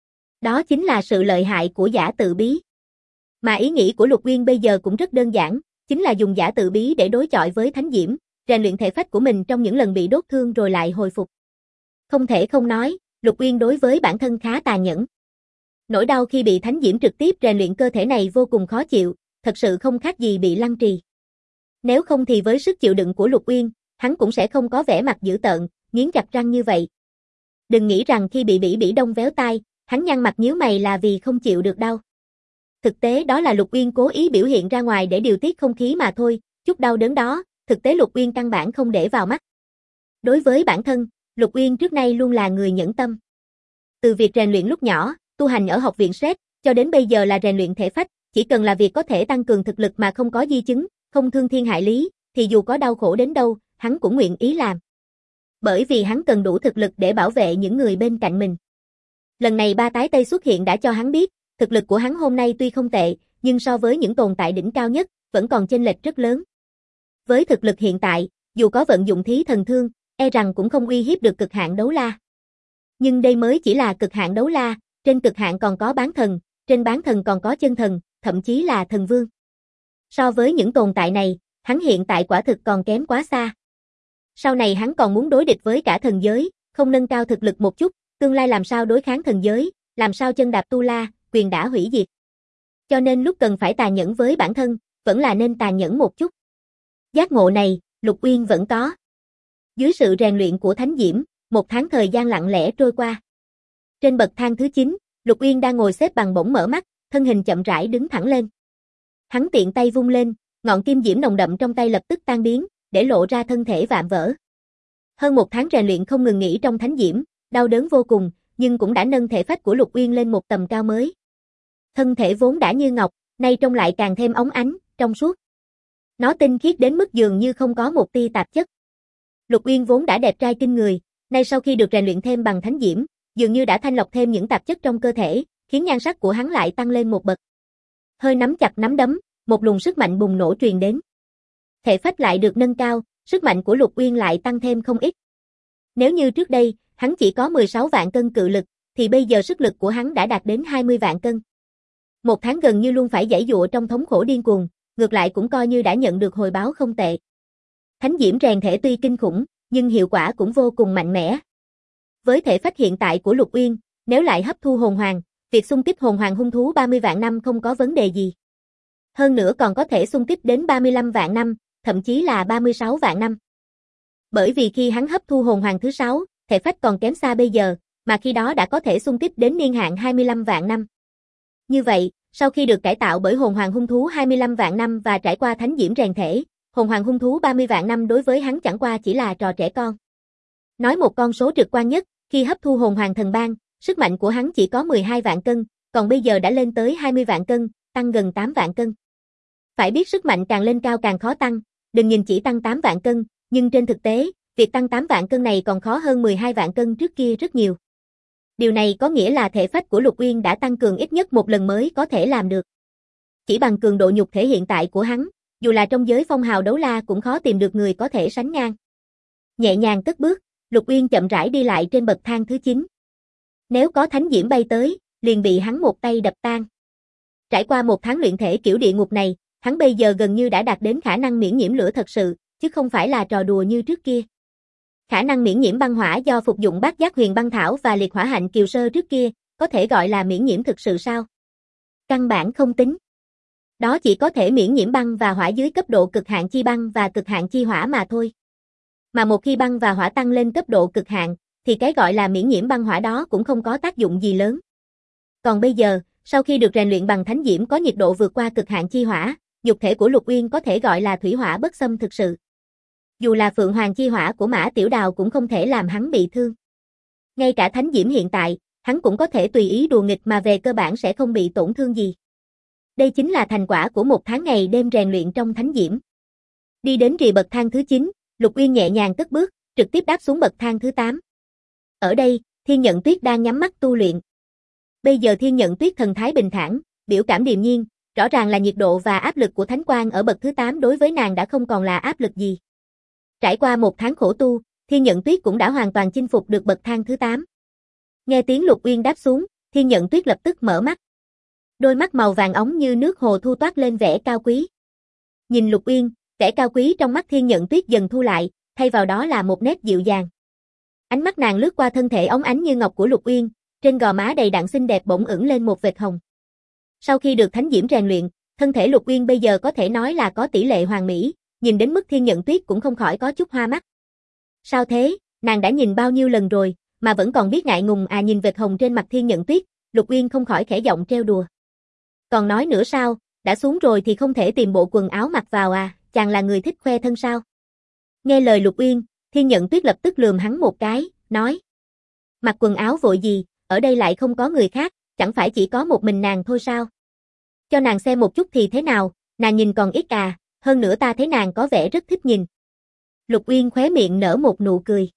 Đó chính là sự lợi hại của giả tự bí. Mà ý nghĩ của Lục Uyên bây giờ cũng rất đơn giản, chính là dùng giả tự bí để đối chọi với thánh diễm, rèn luyện thể phách của mình trong những lần bị đốt thương rồi lại hồi phục. Không thể không nói, Lục Uyên đối với bản thân khá tàn nhẫn. Nỗi đau khi bị thánh diễm trực tiếp rèn luyện cơ thể này vô cùng khó chịu, thật sự không khác gì bị lăng trì. Nếu không thì với sức chịu đựng của Lục Uyên, hắn cũng sẽ không có vẻ mặt dữ tợn, nghiến chặt răng như vậy. Đừng nghĩ rằng khi bị Bỉ Bỉ Đông véo tai, hắn nhăn mặt nhíu mày là vì không chịu được đau. Thực tế đó là Lục Uyên cố ý biểu hiện ra ngoài để điều tiết không khí mà thôi, chút đau đớn đó, thực tế Lục Uyên căn bản không để vào mắt. Đối với bản thân, Lục Uyên trước nay luôn là người nhẫn tâm. Từ việc rèn luyện lúc nhỏ, tu hành ở học viện SET, cho đến bây giờ là rèn luyện thể phách, chỉ cần là việc có thể tăng cường thực lực mà không có di chứng, không thương thiên hại lý, thì dù có đau khổ đến đâu, hắn cũng nguyện ý làm. Bởi vì hắn cần đủ thực lực để bảo vệ những người bên cạnh mình. Lần này ba tái Tây xuất hiện đã cho hắn biết, thực lực của hắn hôm nay tuy không tệ, nhưng so với những tồn tại đỉnh cao nhất, vẫn còn chênh lệch rất lớn. Với thực lực hiện tại, dù có vận dụng thí thần thương, e rằng cũng không uy hiếp được cực hạn đấu la. Nhưng đây mới chỉ là cực hạn đấu la, trên cực hạn còn có bán thần, trên bán thần còn có chân thần, thậm chí là thần vương. So với những tồn tại này, hắn hiện tại quả thực còn kém quá xa. Sau này hắn còn muốn đối địch với cả thần giới, không nâng cao thực lực một chút, tương lai làm sao đối kháng thần giới, làm sao chân đạp tu la, quyền đã hủy diệt. Cho nên lúc cần phải tàn nhẫn với bản thân, vẫn là nên tàn nhẫn một chút. Giác ngộ này, Lục Uyên vẫn có. Dưới sự rèn luyện của thánh diễm, 1 tháng thời gian lặng lẽ trôi qua. Trên bậc thang thứ 9, Lục Uyên đang ngồi xếp bằng bỗng mở mắt, thân hình chậm rãi đứng thẳng lên. Hắn tiện tay vung lên, ngọn kim diễm nồng đậm trong tay lập tức tan biến, để lộ ra thân thể vạm vỡ. Hơn 1 tháng rèn luyện không ngừng nghỉ trong thánh diễm, đau đớn vô cùng, nhưng cũng đã nâng thể phách của Lục Uyên lên một tầm cao mới. Thân thể vốn đã như ngọc, nay trông lại càng thêm óng ánh, trong suốt. Nó tinh khiết đến mức dường như không có một tia tạp chất. Lục Uyên vốn đã đẹp trai kinh người, nay sau khi được rèn luyện thêm bằng thánh diễm, dường như đã thanh lọc thêm những tạp chất trong cơ thể, khiến nhan sắc của hắn lại tăng lên một bậc. Hơi nắm chặt nắm đấm, một luồng sức mạnh bùng nổ truyền đến. Thể phách lại được nâng cao, sức mạnh của Lục Uyên lại tăng thêm không ít. Nếu như trước đây, hắn chỉ có 16 vạn cân cự lực, thì bây giờ sức lực của hắn đã đạt đến 20 vạn cân. Một tháng gần như luôn phải giãy giụa trong thống khổ điên cuồng, ngược lại cũng coi như đã nhận được hồi báo không tệ. Thánh diễm rèn thể tuy kinh khủng, nhưng hiệu quả cũng vô cùng mạnh mẽ. Với thể phách hiện tại của Lục Uyên, nếu lại hấp thu hồn hoàng, việc xung kích hồn hoàng hung thú 30 vạn năm không có vấn đề gì. Hơn nữa còn có thể xung kích đến 35 vạn năm, thậm chí là 36 vạn năm. Bởi vì khi hắn hấp thu hồn hoàng thứ 6, thể phách còn kém xa bây giờ, mà khi đó đã có thể xung kích đến niên hạn 25 vạn năm. Như vậy, sau khi được cải tạo bởi hồn hoàng hung thú 25 vạn năm và trải qua thánh diễm rèn thể, hồn hoàng hung thú 30 vạn năm đối với hắn chẳng qua chỉ là trò trẻ con. Nói một con số trực quan nhất, khi hấp thu hồn hoàng thần bang, sức mạnh của hắn chỉ có 12 vạn cân, còn bây giờ đã lên tới 20 vạn cân, tăng gần 8 vạn cân. Phải biết sức mạnh càng lên cao càng khó tăng, đừng nhìn chỉ tăng 8 vạn cân, nhưng trên thực tế, việc tăng 8 vạn cân này còn khó hơn 12 vạn cân trước kia rất nhiều. Điều này có nghĩa là thể phách của Lục Uyên đã tăng cường ít nhất một lần mới có thể làm được. Chỉ bằng cường độ nhục thể hiện tại của hắn, dù là trong giới phong hào đấu la cũng khó tìm được người có thể sánh ngang. Nhẹ nhàng cất bước, Lục Uyên chậm rãi đi lại trên bậc thang thứ 9. Nếu có thánh diễm bay tới, liền bị hắn một tay đập tan. Trải qua một tháng luyện thể kiểu địa ngục này, hắn bây giờ gần như đã đạt đến khả năng miễn nhiễm lửa thật sự, chứ không phải là trò đùa như trước kia. Khả năng miễn nhiễm băng hỏa do phục dụng bát giác huyền băng thảo và liệt hỏa hạnh kiều sơ trước kia, có thể gọi là miễn nhiễm thực sự sao? Căn bản không tính. Đó chỉ có thể miễn nhiễm băng và hỏa dưới cấp độ cực hạn chi băng và cực hạn chi hỏa mà thôi. Mà một khi băng và hỏa tăng lên cấp độ cực hạn, thì cái gọi là miễn nhiễm băng hỏa đó cũng không có tác dụng gì lớn. Còn bây giờ, sau khi được rèn luyện bằng thánh diễm có nhiệt độ vượt qua cực hạn chi hỏa, nhục thể của Lục Uyên có thể gọi là thủy hỏa bất xâm thực sự. Dù là Phượng Hoàng chi hỏa của Mã Tiểu Đào cũng không thể làm hắn bị thương. Ngay cả thánh diễm hiện tại, hắn cũng có thể tùy ý đùa nghịch mà về cơ bản sẽ không bị tổn thương gì. Đây chính là thành quả của một tháng ngày đêm rèn luyện trong thánh diễm. Đi đến rìa bậc thang thứ 9, Lục Uyên nhẹ nhàng cất bước, trực tiếp đáp xuống bậc thang thứ 8. Ở đây, Thiên Nhận Tuyết đang nhắm mắt tu luyện. Bây giờ Thiên Nhận Tuyết thần thái bình thản, biểu cảm điềm nhiên, rõ ràng là nhiệt độ và áp lực của thánh quang ở bậc thứ 8 đối với nàng đã không còn là áp lực gì. Trải qua một tháng khổ tu, Thiên Nhận Tuyết cũng đã hoàn toàn chinh phục được bậc thang thứ 8. Nghe tiếng Lục Uyên đáp xuống, Thiên Nhận Tuyết lập tức mở mắt. Đôi mắt màu vàng óng như nước hồ thu toát lên vẻ cao quý. Nhìn Lục Uyên, vẻ cao quý trong mắt Thiên Nhận Tuyết dần thu lại, thay vào đó là một nét dịu dàng. Ánh mắt nàng lướt qua thân thể óng ánh như ngọc của Lục Uyên, trên gò má đầy đặn xinh đẹp bỗng ửng lên một vệt hồng. Sau khi được thánh diễm rèn luyện, thân thể Lục Uyên bây giờ có thể nói là có tỷ lệ hoàn mỹ, nhìn đến mức Thiên Nhận Tuyết cũng không khỏi có chút hoa mắt. Sao thế, nàng đã nhìn bao nhiêu lần rồi, mà vẫn còn biết ngại ngùng à? Nhìn vệt hồng trên mặt Thiên Nhận Tuyết, Lục Uyên không khỏi khẽ giọng trêu đùa. Còn nói nữa sao, đã xuống rồi thì không thể tìm bộ quần áo mặc vào à, chàng là người thích khoe thân sao? Nghe lời Lục Uyên, Thiên Nhận Tuyết lập tức lườm hắn một cái, nói. Mặc quần áo vội gì, ở đây lại không có người khác, chẳng phải chỉ có một mình nàng thôi sao? Cho nàng xem một chút thì thế nào, nàng nhìn còn ít à, hơn nữa ta thấy nàng có vẻ rất thích nhìn. Lục Uyên khóe miệng nở một nụ cười.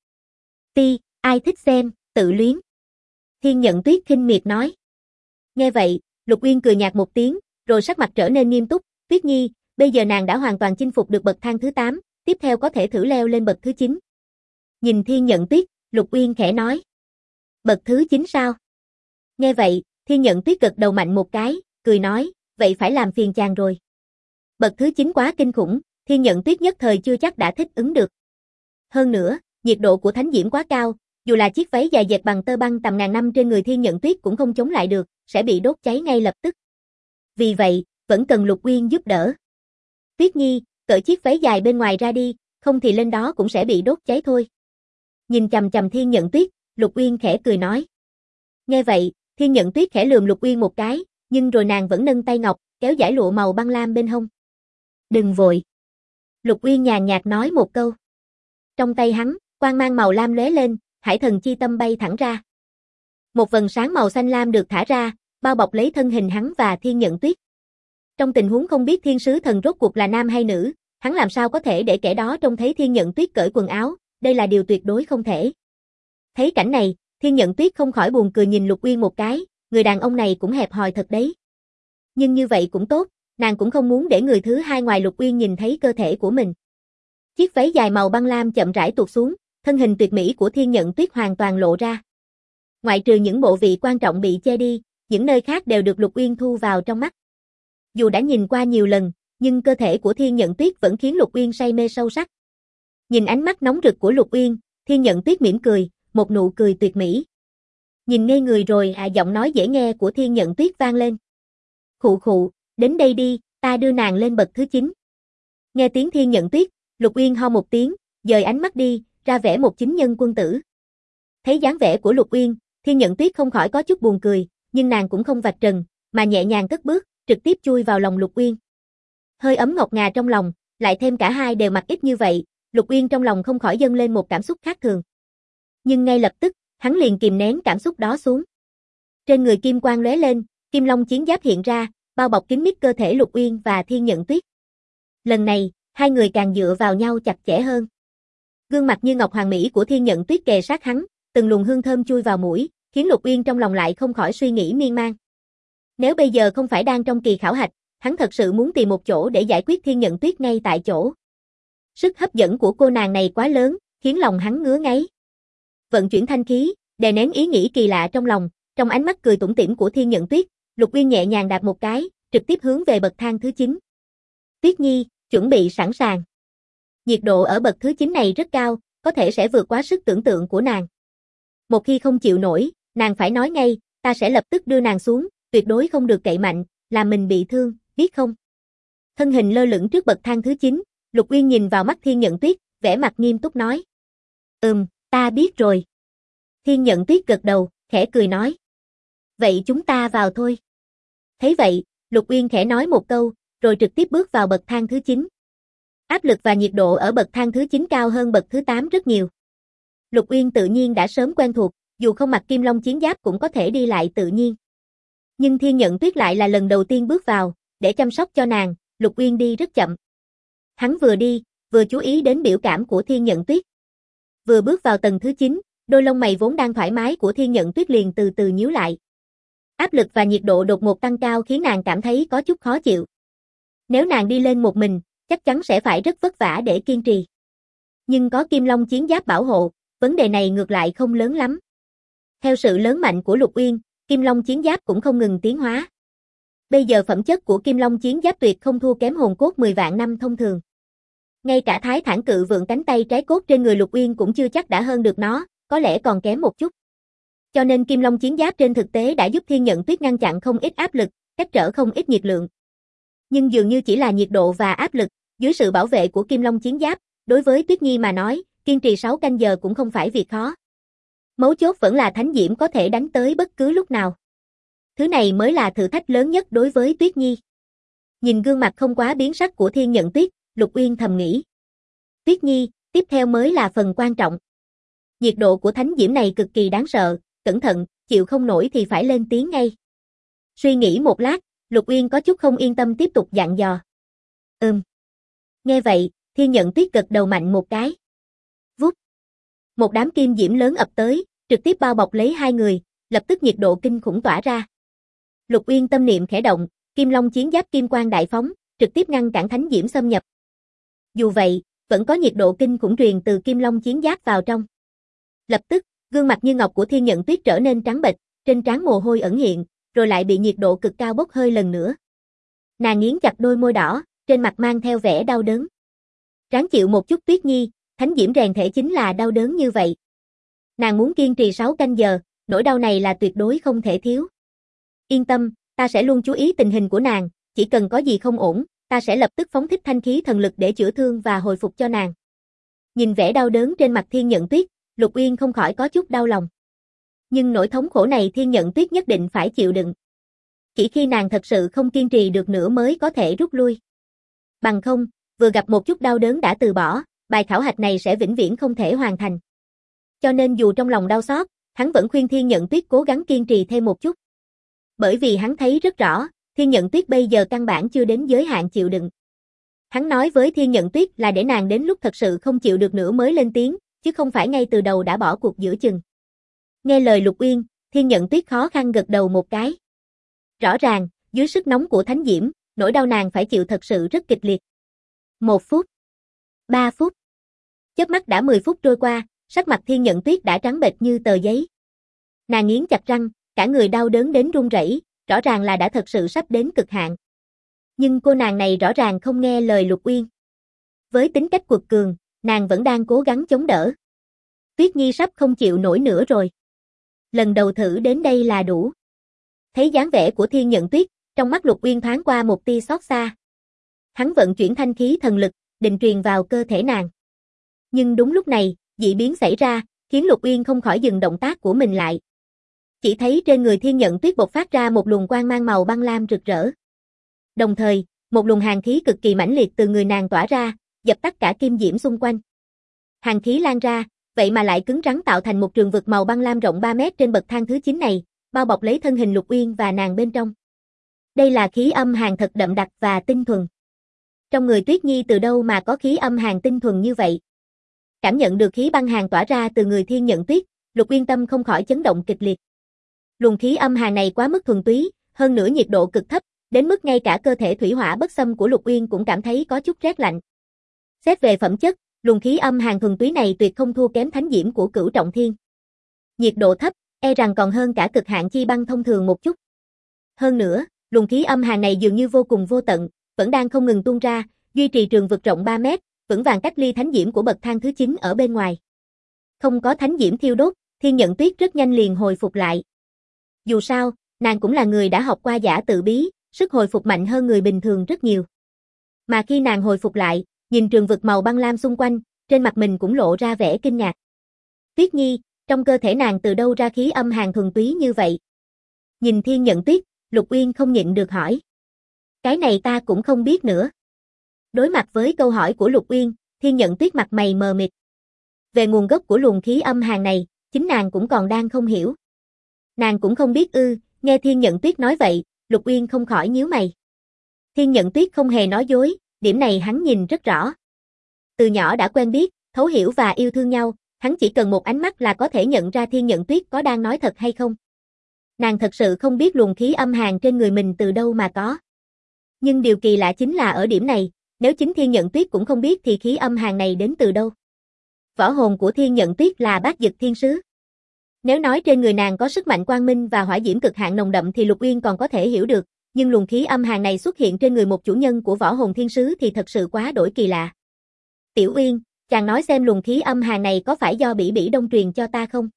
Ti, ai thích xem, tự luyến. Thiên Nhận Tuyết khinh miệt nói. Nghe vậy, Lục Uyên cười nhạt một tiếng, rồi sắc mặt trở nên nghiêm túc. Tuyết Nhi, bây giờ nàng đã hoàn toàn chinh phục được bậc thang thứ 8, tiếp theo có thể thử leo lên bậc thứ 9. Nhìn Thiên Nhận Tuyết, Lục Uyên khẽ nói. Bậc thứ 9 sao? Nghe vậy, Thiên Nhận Tuyết gật đầu mạnh một cái, cười nói, vậy phải làm phiền chàng rồi. Bậc thứ 9 quá kinh khủng, Thiên Nhận Tuyết nhất thời chưa chắc đã thích ứng được. Hơn nữa, nhiệt độ của thánh diễm quá cao, dù là chiếc váy dài dệt bằng tơ băng tầm ngàn năm trên người Thiên Nhận Tuyết cũng không chống lại được, sẽ bị đốt cháy ngay lập tức. Vì vậy, vẫn cần Lục Uyên giúp đỡ. Tuyết Nhi, cởi chiếc váy dài bên ngoài ra đi, không thì lên đó cũng sẽ bị đốt cháy thôi. Nhìn chằm chằm Thiên Nhận Tuyết, Lục Uyên khẽ cười nói. Nghe vậy, Thiên Nhận Tuyết khẽ lườm Lục Uyên một cái, nhưng rồi nàng vẫn nâng tay ngọc, kéo dải lụa màu băng lam bên hông. Đừng vội. Lục Uyên nhàn nhạt nói một câu. Trong tay hắn, quang mang màu lam lóe lên, hải thần chi tâm bay thẳng ra. Một vầng sáng màu xanh lam được thả ra, bao bọc lấy thân hình hắn và Thiên Nhận Tuyết. Trong tình huống không biết thiên sứ thần rốt cuộc là nam hay nữ, hắn làm sao có thể để kẻ đó trông thấy Thiên Nhận Tuyết cởi quần áo, đây là điều tuyệt đối không thể. Thấy cảnh này, Thiên Nhận Tuyết không khỏi buồn cười nhìn Lục Uyên một cái, người đàn ông này cũng hẹp hòi thật đấy. Nhưng như vậy cũng tốt, nàng cũng không muốn để người thứ hai ngoài Lục Uyên nhìn thấy cơ thể của mình. Chiếc váy dài màu băng lam chậm rãi tuột xuống, thân hình tuyệt mỹ của Thiên Nhận Tuyết hoàn toàn lộ ra. Ngoại trừ những bộ vị quan trọng bị che đi, những nơi khác đều được Lục Uyên thu vào trong mắt. Dù đã nhìn qua nhiều lần, nhưng cơ thể của Thiên Nhận Tuyết vẫn khiến Lục Uyên say mê sâu sắc. Nhìn ánh mắt nóng rực của Lục Uyên, Thiên Nhận Tuyết mỉm cười, một nụ cười tuyệt mỹ. Nhìn ngây người rồi giọng nói dễ nghe của Thiên Nhận Tuyết vang lên. Khụ khụ, đến đây đi, ta đưa nàng lên bậc thứ 9. Nghe tiếng Thiên Nhận Tuyết, Lục Uyên ho một tiếng, dời ánh mắt đi, ra vẻ một chính nhân quân tử. Thấy dáng vẻ của Lục Uyên, Thiên Nhận Tuyết không khỏi có chút buồn cười, nhưng nàng cũng không vạch trần, mà nhẹ nhàng cất bước, trực tiếp chui vào lòng Lục Uyên. Hơi ấm ngọt ngà trong lòng, lại thêm cả hai đều mặc ít như vậy, Lục Uyên trong lòng không khỏi dâng lên một cảm xúc khác thường. Nhưng ngay lập tức, hắn liền kìm nén cảm xúc đó xuống. Trên người kim quang lóe lên, Kim Long chiến giáp hiện ra, bao bọc kín mít cơ thể Lục Uyên và Thiên Nhận Tuyết. Lần này, hai người càng dựa vào nhau chặt chẽ hơn. Gương mặt như ngọc hoàng mỹ của Thiên Nhận Tuyết kề sát hắn, từng luồng hương thơm chui vào mũi, khiến Lục Uyên trong lòng lại không khỏi suy nghĩ miên man. Nếu bây giờ không phải đang trong kỳ khảo hạch, hắn thật sự muốn tìm một chỗ để giải quyết Thiên Nhận Tuyết ngay tại chỗ. Sức hấp dẫn của cô nàng này quá lớn, khiến lòng hắn ngứa ngáy. Vận chuyển thanh khí, đè nén ý nghĩ kỳ lạ trong lòng, trong ánh mắt cười tủm tỉm của Thiên Nhận Tuyết, Lục Uyên nhẹ nhàng đạp một cái, trực tiếp hướng về bậc thang thứ 9. Tuyết Nhi, chuẩn bị sẵn sàng. Nhiệt độ ở bậc thứ 9 này rất cao, có thể sẽ vượt quá sức tưởng tượng của nàng. Một khi không chịu nổi, nàng phải nói ngay, ta sẽ lập tức đưa nàng xuống, tuyệt đối không được cậy mạnh, làm mình bị thương, biết không? Thân hình lơ lửng trước bậc thang thứ 9, Lục Uyên nhìn vào mắt Thiên Nhận Tuyết, vẻ mặt nghiêm túc nói. Ta biết rồi. Thiên Nhận Tuyết gật đầu, khẽ cười nói. Vậy chúng ta vào thôi. Thấy vậy, Lục Uyên khẽ nói một câu, rồi trực tiếp bước vào bậc thang thứ 9. Áp lực và nhiệt độ ở bậc thang thứ 9 cao hơn bậc thứ 8 rất nhiều. Lục Uyên tự nhiên đã sớm quen thuộc, dù không mặc Kim Long chiến giáp cũng có thể đi lại tự nhiên. Nhưng Thiên Nhận Tuyết lại là lần đầu tiên bước vào, để chăm sóc cho nàng, Lục Uyên đi rất chậm. Hắn vừa đi, vừa chú ý đến biểu cảm của Thiên Nhận Tuyết. Vừa bước vào tầng thứ 9, đôi lông mày vốn đang thoải mái của Thiên Nhận Tuyết liền từ từ nhíu lại. Áp lực và nhiệt độ đột ngột tăng cao khiến nàng cảm thấy có chút khó chịu. Nếu nàng đi lên một mình, chắc chắn sẽ phải rất vất vả để kiên trì. Nhưng có Kim Long chiến giáp bảo hộ, vấn đề này ngược lại không lớn lắm. Theo sự lớn mạnh của Lục Uyên, Kim Long chiến giáp cũng không ngừng tiến hóa. Bây giờ phẩm chất của Kim Long chiến giáp tuyệt không thua kém hồn cốt 10 vạn năm thông thường. Ngay cả Thái Thản Cự Vượng cánh tay trái cốt trên người Lục Uyên cũng chưa chắc đã hơn được nó, có lẽ còn kém một chút. Cho nên Kim Long chiến giáp trên thực tế đã giúp Thiên Nhận Tuyết ngăn chặn không ít áp lực, cách trở không ít nhiệt lượng. Nhưng dường như chỉ là nhiệt độ và áp lực, dưới sự bảo vệ của Kim Long chiến giáp, đối với Tuyết Nhi mà nói, kiên trì 6 canh giờ cũng không phải việc khó. Mấu chốt vẫn là thánh diễm có thể đánh tới bất cứ lúc nào. Thứ này mới là thử thách lớn nhất đối với Tuyết Nhi. Nhìn gương mặt không quá biến sắc của Thiên Nhận Tuyết, Lục Uyên thầm nghĩ. Tuyết Nhi, tiếp theo mới là phần quan trọng. Nhiệt độ của thánh diễm này cực kỳ đáng sợ, cẩn thận, chịu không nổi thì phải lên tiếng ngay. Suy nghĩ một lát, Lục Uyên có chút không yên tâm tiếp tục dặn dò. Nghe vậy, Thiên Nhận Tuyết gật đầu mạnh một cái. Vút. Một đám kim diễm lớn ập tới, trực tiếp bao bọc lấy hai người, lập tức nhiệt độ kinh khủng tỏa ra. Lục Uyên tâm niệm khẽ động, Kim Long chiến giáp kim quang đại phóng, trực tiếp ngăn cản thánh diễm xâm nhập. Dù vậy, vẫn có nhiệt độ kinh khủng truyền từ Kim Long chiến giáp vào trong. Lập tức, gương mặt như ngọc của Thiên Nhận Tuyết trở nên trắng bệch, trên trán mồ hôi ẩn hiện, rồi lại bị nhiệt độ cực cao bốc hơi lần nữa. Nàng nghiến chặt đôi môi đỏ, trên mặt mang theo vẻ đau đớn. Ráng chịu một chút Tuyết Nhi, thánh diễm rèn thể chính là đau đớn như vậy. Nàng muốn kiên trì 6 canh giờ, nỗi đau này là tuyệt đối không thể thiếu. Yên tâm, ta sẽ luôn chú ý tình hình của nàng, chỉ cần có gì không ổn, ta sẽ lập tức phóng thích thanh khí thần lực để chữa thương và hồi phục cho nàng. Nhìn vẻ đau đớn trên mặt Thiên Nhận Tuyết, Lục Uyên không khỏi có chút đau lòng. Nhưng nỗi thống khổ này Thiên Nhận Tuyết nhất định phải chịu đựng. Chỉ khi nàng thật sự không kiên trì được nữa mới có thể rút lui. Bằng không, vừa gặp một chút đau đớn đã từ bỏ, bài khảo hạch này sẽ vĩnh viễn không thể hoàn thành. Cho nên dù trong lòng đau xót, hắn vẫn khuyên Thiên Nhận Tuyết cố gắng kiên trì thêm một chút. Bởi vì hắn thấy rất rõ, Thiên Nhận Tuyết bây giờ căn bản chưa đến giới hạn chịu đựng. Hắn nói với Thiên Nhận Tuyết là để nàng đến lúc thật sự không chịu được nữa mới lên tiếng, chứ không phải ngay từ đầu đã bỏ cuộc giữa chừng. Nghe lời Lục Uyên, Thiên Nhận Tuyết khó khăn gật đầu một cái. Rõ ràng, dưới sức nóng của thánh diễm, nỗi đau nàng phải chịu thật sự rất kịch liệt. 1 phút, 3 phút. Chớp mắt đã 10 phút trôi qua, sắc mặt Thiên Nhận Tuyết đã trắng bệch như tờ giấy. Nàng nghiến chặt răng, cả người đau đớn đến run rẩy, rõ ràng là đã thật sự sắp đến cực hạn. Nhưng cô nàng này rõ ràng không nghe lời Lục Uyên. Với tính cách quật cường, nàng vẫn đang cố gắng chống đỡ. Tuyết Nhi sắp không chịu nổi nữa rồi. Lần đầu thử đến đây là đủ. Thấy dáng vẻ của Thiên Nhận Tuyết, trong mắt Lục Uyên thoáng qua một tia xót xa. Hắn vận chuyển thanh khí thần lực, định truyền vào cơ thể nàng. Nhưng đúng lúc này, dị biến xảy ra, khiến Lục Uyên không khỏi dừng động tác của mình lại. Chỉ thấy trên người Thiên Nhận Tuyết bộc phát ra một luồng quang mang màu băng lam rực rỡ. Đồng thời, một luồng hàn khí cực kỳ mãnh liệt từ người nàng tỏa ra, dập tắt cả kim diễm xung quanh. Hàn khí lan ra, vậy mà lại cứng rắn tạo thành một trường vực màu băng lam rộng 3 mét trên bậc thang thứ 9 này, bao bọc lấy thân hình Lục Uyên và nàng bên trong. Đây là khí âm hàn thật đậm đặc và tinh thuần. Trong người Tuyết Nhi từ đâu mà có khí âm hàn tinh thuần như vậy? Cảm nhận được khí băng hàn tỏa ra từ người Thiên Nhận Tuyết, Lục Uyên tâm không khỏi chấn động kịch liệt. Luồng khí âm hàn này quá mức thuần túy, hơn nữa nhiệt độ cực thấp, đến mức ngay cả cơ thể thủy hỏa bất xâm của Lục Uyên cũng cảm thấy có chút rét lạnh. Xét về phẩm chất, luồng khí âm hàn thuần túy này tuyệt không thua kém thánh diễm của Cửu Trọng Thiên. Nhiệt độ thấp, e rằng còn hơn cả cực hạn chi băng thông thường một chút. Hơn nữa, luồng khí âm hàn này dường như vô cùng vô tận, vẫn đang không ngừng tuôn ra, duy trì trường vực rộng 3 mét, vững vàng cách ly thánh diễm của bậc thang thứ 9 ở bên ngoài. Không có thánh diễm thiêu đốt, Thiên Nhận Tuyết rất nhanh liền hồi phục lại. Dù sao, nàng cũng là người đã học qua giả tự bí, sức hồi phục mạnh hơn người bình thường rất nhiều. Mà khi nàng hồi phục lại, nhìn trường vực màu băng lam xung quanh, trên mặt mình cũng lộ ra vẻ kinh ngạc. Tuyết Nhi, trong cơ thể nàng từ đâu ra khí âm hàn thuần túy như vậy? Nhìn Thiên Nhận Tuyết, Lục Uyên không nhịn được hỏi. Cái này ta cũng không biết nữa. Đối mặt với câu hỏi của Lục Uyên, Thiên Nhận Tuyết mặt mày mờ mịt. Về nguồn gốc của luồng khí âm hàn này, chính nàng cũng còn đang không hiểu. Nàng cũng không biết ư, nghe Thiên Nhận Tuyết nói vậy, Lục Uyên không khỏi nhíu mày. Thiên Nhận Tuyết không hề nói dối, điểm này hắn nhìn rất rõ. Từ nhỏ đã quen biết, thấu hiểu và yêu thương nhau, hắn chỉ cần một ánh mắt là có thể nhận ra Thiên Nhận Tuyết có đang nói thật hay không. Nàng thật sự không biết luồng khí âm hàn trên người mình từ đâu mà có. Nhưng điều kỳ lạ chính là ở điểm này, nếu chính Thiên Nhận Tuyết cũng không biết thì khí âm hàn này đến từ đâu. Võ hồn của Thiên Nhận Tuyết là Bát Dực Thiên Sứ. Nếu nói trên người nàng có sức mạnh quang minh và hỏa diễm cực hạn nồng đậm thì Lục Uyên còn có thể hiểu được, nhưng luồng khí âm hàn này xuất hiện trên người một chủ nhân của võ hồn thiên sứ thì thật sự quá đổi kỳ lạ. Tiểu Uyên, chàng nói xem luồng khí âm hàn này có phải do Bỉ Bỉ Đông truyền cho ta không?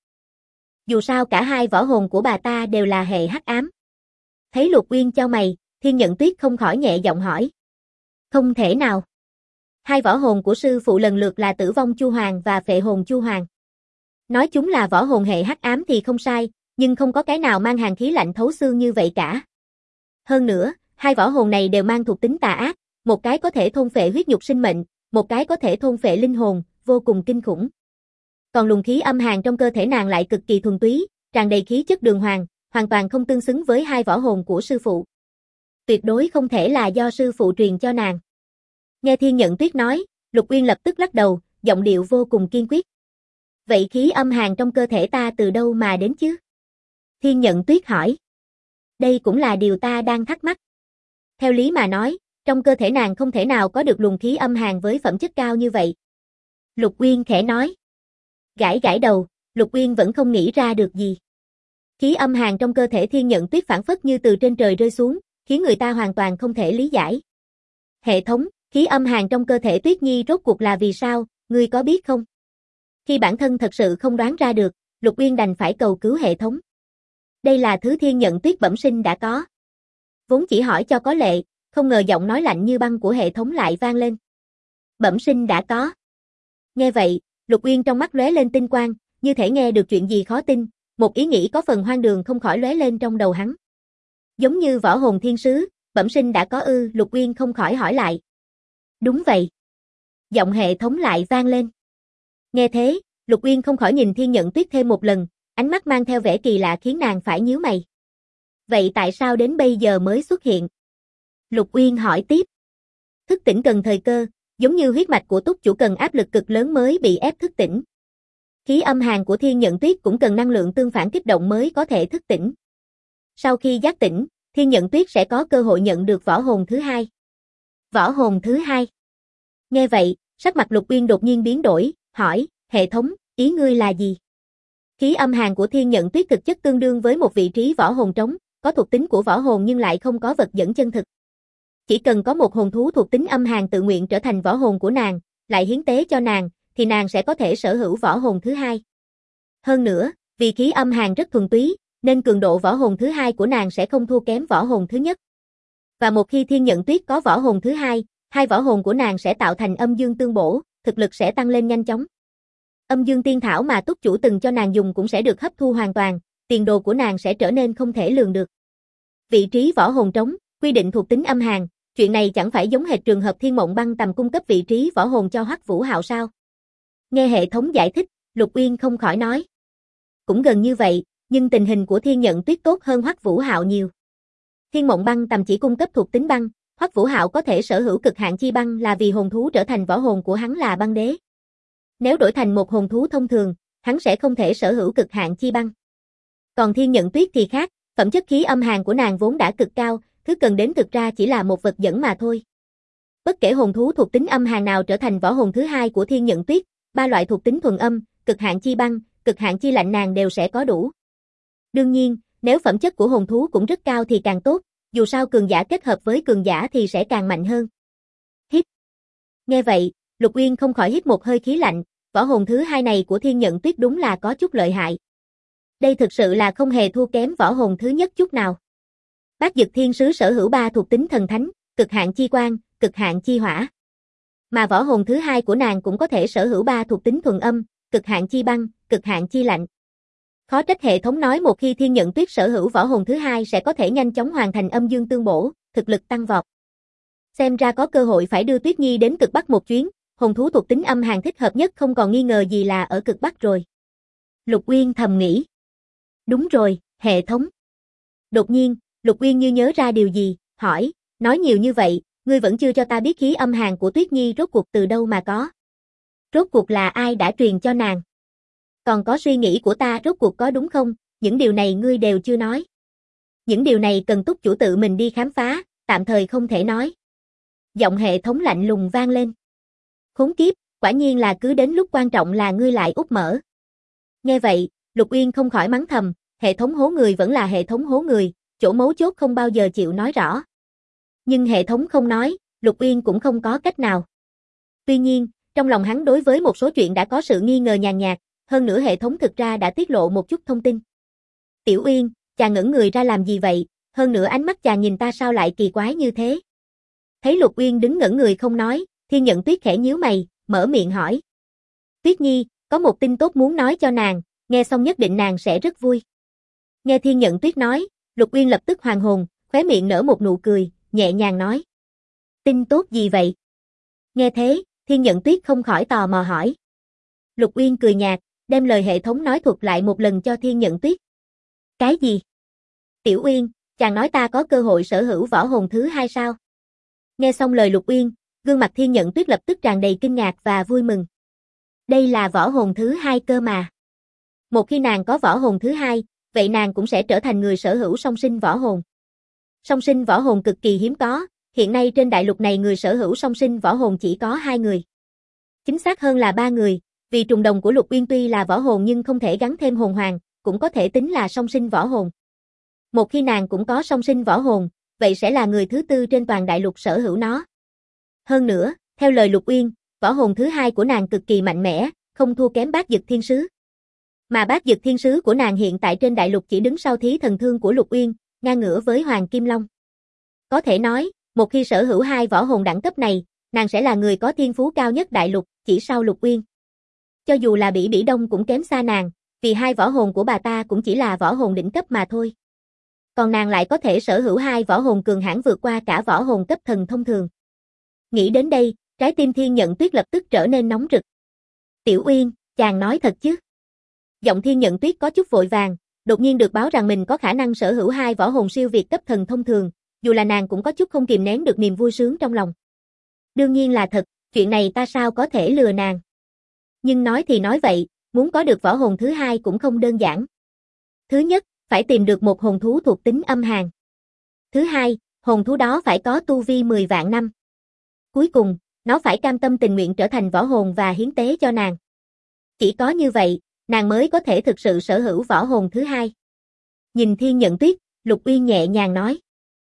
Dù sao cả hai võ hồn của bà ta đều là hệ hắc ám. Thấy Lục Uyên chau mày, Thiên Nhận Tuyết không khỏi nhẹ giọng hỏi. Không thể nào. Hai võ hồn của sư phụ lần lượt là Tử Vong Chu Hoàng và Phệ Hồn Chu Hoàng. Nói chúng là võ hồn hệ hắc ám thì không sai, nhưng không có cái nào mang hàn khí lạnh thấu xương như vậy cả. Hơn nữa, hai võ hồn này đều mang thuộc tính tà ác, một cái có thể thôn phệ huyết nhục sinh mệnh, một cái có thể thôn phệ linh hồn, vô cùng kinh khủng. Còn luồng khí âm hàn trong cơ thể nàng lại cực kỳ thuần túy, tràn đầy khí chất đường hoàng, hoàn toàn không tương xứng với hai võ hồn của sư phụ. Tuyệt đối không thể là do sư phụ truyền cho nàng. Nghe Thiên Nhận Tuyết nói, Lục Uyên lập tức lắc đầu, giọng điệu vô cùng kiên quyết. Vậy khí âm hàn trong cơ thể ta từ đâu mà đến chứ? Thiên Nhận Tuyết hỏi. Đây cũng là điều ta đang thắc mắc. Theo lý mà nói, trong cơ thể nàng không thể nào có được luồng khí âm hàn với phẩm chất cao như vậy. Lục Uyên khẽ nói. Gãi gãi đầu, Lục Uyên vẫn không nghĩ ra được gì. Khí âm hàn trong cơ thể Thiên Nhận Tuyết phảng phất như từ trên trời rơi xuống, khiến người ta hoàn toàn không thể lý giải. Hệ thống, khí âm hàn trong cơ thể Tuyết Nhi rốt cuộc là vì sao, ngươi có biết không? Khi bản thân thật sự không đoán ra được, Lục Uyên đành phải cầu cứu hệ thống. Đây là thứ Thiên Nhận Tuyết bẩm sinh đã có. Vốn chỉ hỏi cho có lệ, không ngờ giọng nói lạnh như băng của hệ thống lại vang lên. Bẩm sinh đã có. Nghe vậy, Lục Uyên trong mắt lóe lên tinh quang, như thể nghe được chuyện gì khó tin, một ý nghĩ có phần hoang đường không khỏi lóe lên trong đầu hắn. Giống như võ hồn thiên sứ, bẩm sinh đã có ư? Lục Uyên không khỏi hỏi lại. Đúng vậy. Giọng hệ thống lại vang lên. Nghe thế, Lục Uyên không khỏi nhìn Thiên Nhận Tuyết thêm một lần, ánh mắt mang theo vẻ kỳ lạ khiến nàng phải nhíu mày. Vậy tại sao đến bây giờ mới xuất hiện? Lục Uyên hỏi tiếp. Thức tỉnh cần thời cơ, giống như huyết mạch của túc chủ cần áp lực cực lớn mới bị ép thức tỉnh. Khí âm hàn của Thiên Nhận Tuyết cũng cần năng lượng tương phản kích động mới có thể thức tỉnh. Sau khi giác tỉnh, Thiên Nhận Tuyết sẽ có cơ hội nhận được võ hồn thứ hai. Võ hồn thứ hai. Nghe vậy, sắc mặt Lục Uyên đột nhiên biến đổi, hỏi, hệ thống, Ý ngươi là gì? Khí âm hàn của Thiên Nhận Tuyết thực chất tương đương với một vị trí võ hồn trống, có thuộc tính của võ hồn nhưng lại không có vật dẫn chân thực. Chỉ cần có một hồn thú thuộc tính âm hàn tự nguyện trở thành võ hồn của nàng, lại hiến tế cho nàng, thì nàng sẽ có thể sở hữu võ hồn thứ hai. Hơn nữa, vì khí âm hàn rất thuần túy, nên cường độ võ hồn thứ hai của nàng sẽ không thua kém võ hồn thứ nhất. Và một khi Thiên Nhận Tuyết có võ hồn thứ hai, hai võ hồn của nàng sẽ tạo thành âm dương tương bổ, thực lực sẽ tăng lên nhanh chóng. Âm dương tiên thảo mà túc chủ từng cho nàng dùng cũng sẽ được hấp thu hoàn toàn, tiền đồ của nàng sẽ trở nên không thể lường được. Vị trí võ hồn trống, quy định thuộc tính âm hàn, chuyện này chẳng phải giống hệt trường hợp Thiên Mộng Băng Tầm cung cấp vị trí võ hồn cho Hoắc Vũ Hạo sao? Nghe hệ thống giải thích, Lục Uyên không khỏi nói. Cũng gần như vậy, nhưng tình hình của Thiên Nhận Tuyết tốt hơn Hoắc Vũ Hạo nhiều. Thiên Mộng Băng Tầm chỉ cung cấp thuộc tính băng, Hoắc Vũ Hạo có thể sở hữu cực hạn chi băng là vì hồn thú trở thành võ hồn của hắn là băng đế. Nếu đổi thành một hồn thú thông thường, hắn sẽ không thể sở hữu cực hạn chi băng. Còn Thiên Nhận Tuyết thì khác, phẩm chất khí âm hàn của nàng vốn đã cực cao, thứ cần đến thực ra chỉ là một vật dẫn mà thôi. Bất kể hồn thú thuộc tính âm hàn nào trở thành võ hồn thứ hai của Thiên Nhận Tuyết, ba loại thuộc tính thuần âm, cực hạn chi băng, cực hạn chi lạnh nàng đều sẽ có đủ. Đương nhiên, nếu phẩm chất của hồn thú cũng rất cao thì càng tốt, dù sao cường giả kết hợp với cường giả thì sẽ càng mạnh hơn. Hít. Nghe vậy, Lục Uyên không khỏi hít một hơi khí lạnh, võ hồn thứ hai này của Thiên Nhận Tuyết đúng là có chút lợi hại. Đây thực sự là không hề thua kém võ hồn thứ nhất chút nào. Bát Dực Thiên Sứ sở hữu ba thuộc tính thần thánh, cực hạn chi quang, cực hạn chi hỏa. Mà võ hồn thứ hai của nàng cũng có thể sở hữu ba thuộc tính thuần âm, cực hạn chi băng, cực hạn chi lạnh. Khó trách hệ thống nói một khi Thiên Nhận Tuyết sở hữu võ hồn thứ hai sẽ có thể nhanh chóng hoàn thành âm dương tương bổ, thực lực tăng vọt. Xem ra có cơ hội phải đưa Tuyết Nhi đến cực Bắc một chuyến, hồn thú thuộc tính âm hàn thích hợp nhất không còn nghi ngờ gì là ở cực Bắc rồi. Lục Uyên thầm nghĩ. Đúng rồi, hệ thống. Đột nhiên, Lục Uyên như nhớ ra điều gì, hỏi, nói nhiều như vậy, ngươi vẫn chưa cho ta biết khí âm hàn của Tuyết Nhi rốt cuộc từ đâu mà có. Rốt cuộc là ai đã truyền cho nàng? Còn có suy nghĩ của ta rốt cuộc có đúng không, những điều này ngươi đều chưa nói. Những điều này cần túc chủ tự mình đi khám phá, tạm thời không thể nói. Giọng hệ thống lạnh lùng vang lên. Khốn kiếp, quả nhiên là cứ đến lúc quan trọng là ngươi lại úp mở. Nghe vậy, Lục Uyên không khỏi mắng thầm, hệ thống hố người vẫn là hệ thống hố người, chỗ mấu chốt không bao giờ chịu nói rõ. Nhưng hệ thống không nói, Lục Uyên cũng không có cách nào. Tuy nhiên, trong lòng hắn đối với một số chuyện đã có sự nghi ngờ nhàn nhạt, hơn nữa hệ thống thực ra đã tiết lộ một chút thông tin. Tiểu Uyên, chàng ngẩn người ra làm gì vậy, hơn nữa ánh mắt chàng nhìn ta sao lại kỳ quái như thế. Thấy Lục Uyên đứng ngẩn người không nói, Thiên Nhận Tuyết khẽ nhíu mày, mở miệng hỏi. Tuyết Nhi, có một tin tốt muốn nói cho nàng, nghe xong nhất định nàng sẽ rất vui. Nghe Thiên Nhận Tuyết nói, Lục Uyên lập tức hoàn hồn, khóe miệng nở một nụ cười, nhẹ nhàng nói. Tin tốt gì vậy? Nghe thế, Thiên Nhận Tuyết không khỏi tò mò hỏi. Lục Uyên cười nhạt, đem lời hệ thống nói thuật lại một lần cho Thiên Nhận Tuyết. Cái gì? Tiểu Uyên, chàng nói ta có cơ hội sở hữu võ hồn thứ hai sao? Nghe xong lời Lục Uyên, gương mặt Thiên Nhận Tuyết lập tức tràn đầy kinh ngạc và vui mừng. Đây là võ hồn thứ hai cơ mà. Một khi nàng có võ hồn thứ hai, vậy nàng cũng sẽ trở thành người sở hữu song sinh võ hồn. Song sinh võ hồn cực kỳ hiếm có, hiện nay trên đại lục này người sở hữu song sinh võ hồn chỉ có 2 người. Chính xác hơn là 3 người, vì trùng đồng của Lục Uyên tuy là võ hồn nhưng không thể gắn thêm hồn hoàng, cũng có thể tính là song sinh võ hồn. Một khi nàng cũng có song sinh võ hồn, vậy sẽ là người thứ tư trên toàn đại lục sở hữu nó. Hơn nữa, theo lời Lục Uyên, võ hồn thứ hai của nàng cực kỳ mạnh mẽ, không thua kém Bát Dực Thiên Sứ. Mà Bát Dực Thiên Sứ của nàng hiện tại trên đại lục chỉ đứng sau Thí Thần Thương của Lục Uyên, ngang ngửa với Hoàng Kim Long. Có thể nói, một khi sở hữu hai võ hồn đẳng cấp này, nàng sẽ là người có thiên phú cao nhất đại lục, chỉ sau Lục Uyên. Cho dù là Bỉ Bỉ Đông cũng kém xa nàng, vì hai võ hồn của bà ta cũng chỉ là võ hồn đỉnh cấp mà thôi. Còn nàng lại có thể sở hữu hai võ hồn cường hãn vượt qua cả võ hồn cấp thần thông thường. Nghĩ đến đây, trái tim Thiên Nhận Tuyết lập tức trở nên nóng rực. Tiểu Uyên, chàng nói thật chứ? Giọng Thiên Nhận Tuyết có chút vội vàng, đột nhiên được báo rằng mình có khả năng sở hữu hai võ hồn siêu việt cấp thần thông thường, dù là nàng cũng có chút không kìm nén được niềm vui sướng trong lòng. Đương nhiên là thật, chuyện này ta sao có thể lừa nàng. Nhưng nói thì nói vậy, muốn có được võ hồn thứ hai cũng không đơn giản. Thứ nhất, phải tìm được một hồn thú thuộc tính âm hàn. Thứ hai, hồn thú đó phải có tu vi 10 vạn năm. Cuối cùng, nó phải cam tâm tình nguyện trở thành võ hồn và hiến tế cho nàng. Chỉ có như vậy, nàng mới có thể thực sự sở hữu võ hồn thứ hai. Nhìn Thiên Nhận Tuyết, Lục Uyên nhẹ nhàng nói.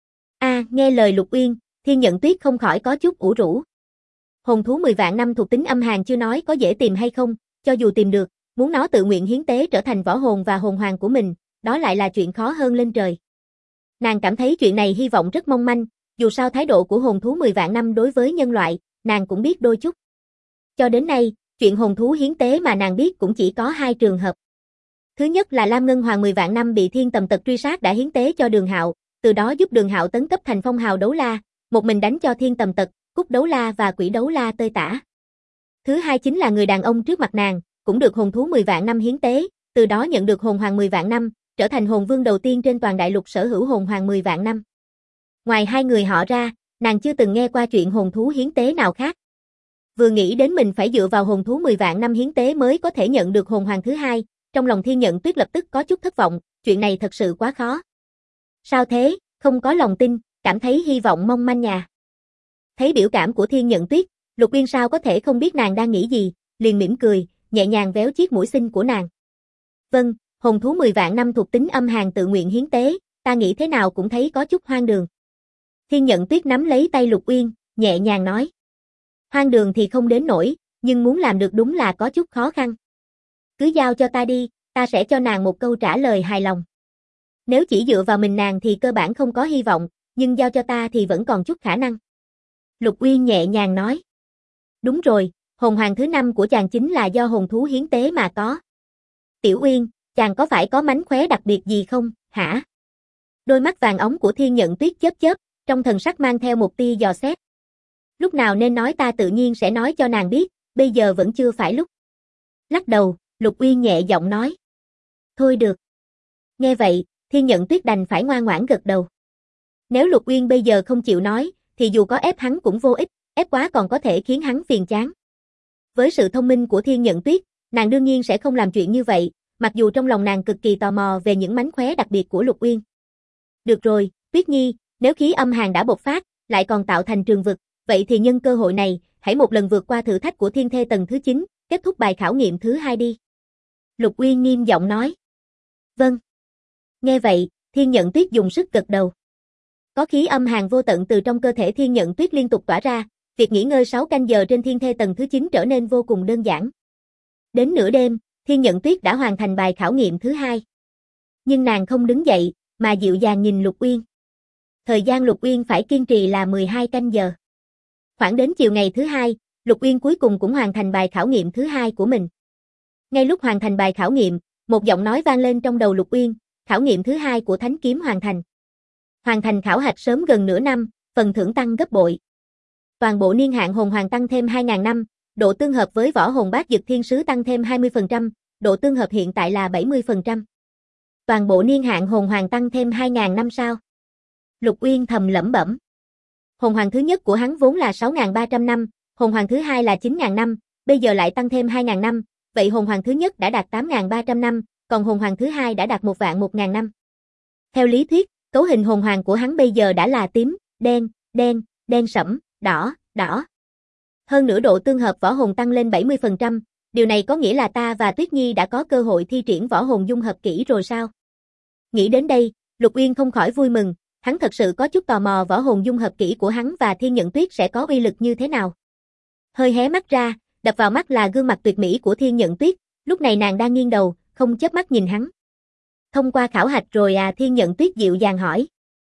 Nghe lời Lục Uyên, Thiên Nhận Tuyết không khỏi có chút ủ rũ. Hồn thú 10 vạn năm thuộc tính âm hàn chưa nói có dễ tìm hay không, cho dù tìm được, muốn nó tự nguyện hiến tế trở thành võ hồn và hồn hoàng của mình, đó lại là chuyện khó hơn lên trời. Nàng cảm thấy chuyện này hy vọng rất mong manh, dù sao thái độ của hồn thú 10 vạn năm đối với nhân loại, nàng cũng biết đôi chút. Cho đến nay, chuyện hồn thú hiến tế mà nàng biết cũng chỉ có 2 trường hợp. Thứ nhất là Lam Ngân Hoàng 10 vạn năm bị Thiên Tầm Tật truy sát đã hiến tế cho Đường Hạo, từ đó giúp Đường Hạo tấn cấp thành phong hào đấu la, một mình đánh cho Thiên Tầm Tật, Cúc Đấu La và Quỷ Đấu La tơi tả. Thứ hai chính là người đàn ông trước mặt nàng, cũng được hồn thú 10 vạn năm hiến tế, từ đó nhận được hồn hoàng 10 vạn năm, trở thành hồn vương đầu tiên trên toàn đại lục sở hữu hồn hoàng 10 vạn năm. Ngoài 2 người họ ra, nàng chưa từng nghe qua chuyện hồn thú hiến tế nào khác. Vừa nghĩ đến mình phải dựa vào hồn thú 10 vạn năm hiến tế mới có thể nhận được hồn hoàng thứ hai, trong lòng Thiên Nhận Tuyết lập tức có chút thất vọng, chuyện này thật sự quá khó. Sao thế, không có lòng tin, cảm thấy hy vọng mong manh nhà. Thấy biểu cảm của Thiên Nhận Tuyết, Lục Uyên sao có thể không biết nàng đang nghĩ gì, liền mỉm cười, nhẹ nhàng véo chiếc mũi xinh của nàng. Vâng, hồn thú 10 vạn năm thuộc tính âm hàn tự nguyện hiến tế, ta nghĩ thế nào cũng thấy có chút hoang đường. Thiên Nhận Tuyết nắm lấy tay Lục Uyên, nhẹ nhàng nói. Hoang đường thì không đến nỗi, nhưng muốn làm được đúng là có chút khó khăn. Cứ giao cho ta đi, ta sẽ cho nàng một câu trả lời hài lòng. Nếu chỉ dựa vào mình nàng thì cơ bản không có hy vọng, nhưng giao cho ta thì vẫn còn chút khả năng. Lục Uyên nhẹ nhàng nói. Đúng rồi, hồn hoàng thứ 5 của chàng chính là do hồn thú hiến tế mà có. Tiểu Uyên, chàng có phải có mánh khóe đặc biệt gì không, hả? Đôi mắt vàng óng của Thiên Nhận Tuyết chớp chớp, trong thần sắc mang theo một tia dò xét. Lúc nào nên nói ta tự nhiên sẽ nói cho nàng biết, bây giờ vẫn chưa phải lúc. Lắc đầu, Lục Uyên nhẹ giọng nói. Thôi được. Nghe vậy, Thiên Nhận Tuyết đành phải ngoan ngoãn gật đầu. Nếu Lục Uyên bây giờ không chịu nói, thì dù có ép hắn cũng vô ích, ép quá còn có thể khiến hắn phiền chán. Với sự thông minh của Thiên Nhận Tuyết, nàng đương nhiên sẽ không làm chuyện như vậy, mặc dù trong lòng nàng cực kỳ tò mò về những mánh khóe đặc biệt của Lục Uyên. Được rồi, Tuyết Nhi, nếu khí âm hàn đã bộc phát, lại còn tạo thành trường vực, vậy thì nhân cơ hội này, hãy một lần vượt qua thử thách của thiên thê tầng thứ 9, kết thúc bài khảo nghiệm thứ 2 đi. Lục Uyên nghiêm giọng nói. Vâng. Nghe vậy, Thiên Nhận Tuyết dùng sức gật đầu. Có khí âm hàn vô tận từ trong cơ thể Thiên Nhận Tuyết liên tục tỏa ra, việc nghỉ ngơi 6 canh giờ trên thiên thê tầng thứ 9 trở nên vô cùng đơn giản. Đến nửa đêm, Thiên Nhận Tuyết đã hoàn thành bài khảo nghiệm thứ 2. Nhưng nàng không đứng dậy, mà dịu dàng nhìn Lục Uyên. Thời gian Lục Uyên phải kiên trì là 12 canh giờ. Khoảng đến chiều ngày thứ 2, Lục Uyên cuối cùng cũng hoàn thành bài khảo nghiệm thứ 2 của mình. Ngay lúc hoàn thành bài khảo nghiệm, một giọng nói vang lên trong đầu Lục Uyên, khảo nghiệm thứ 2 của Thánh Kiếm hoàn thành. Hoàn thành khảo hạch sớm gần nửa năm, phần thưởng tăng gấp bội. Toàn bộ niên hạn hồn hoàng tăng thêm 2.000 năm, độ tương hợp với võ hồn bát dực thiên sứ tăng thêm 20%, độ tương hợp hiện tại là 70%. Toàn bộ niên hạn hồn hoàng tăng thêm 2.000 năm sao? Lục Uyên thầm lẩm bẩm. Hồn hoàng thứ nhất của hắn vốn là 6.300 năm, hồn hoàng thứ hai là 9.000 năm, bây giờ lại tăng thêm 2.000 năm, vậy hồn hoàng thứ nhất đã đạt 8.300 năm, còn hồn hoàng thứ hai đã đạt 1.100.000 năm. Theo lý thuyết, cấu hình hồn hoàng của hắn bây giờ đã là tím, đen, đen, đen sẫm, đỏ, đỏ. Hơn nữa độ tương hợp võ hồn tăng lên 70%, điều này có nghĩa là ta và Tuyết Nhi đã có cơ hội thi triển võ hồn dung hợp kỹ rồi sao? Nghĩ đến đây, Lục Uyên không khỏi vui mừng, hắn thật sự có chút tò mò võ hồn dung hợp kỹ của hắn và Thiên Nhận Tuyết sẽ có uy lực như thế nào. Hơi hé mắt ra, đập vào mắt là gương mặt tuyệt mỹ của Thiên Nhận Tuyết, lúc này nàng đang nghiêng đầu, không chớp mắt nhìn hắn. Thông qua khảo hạch rồi à? Thiên Nhận Tuyết dịu dàng hỏi.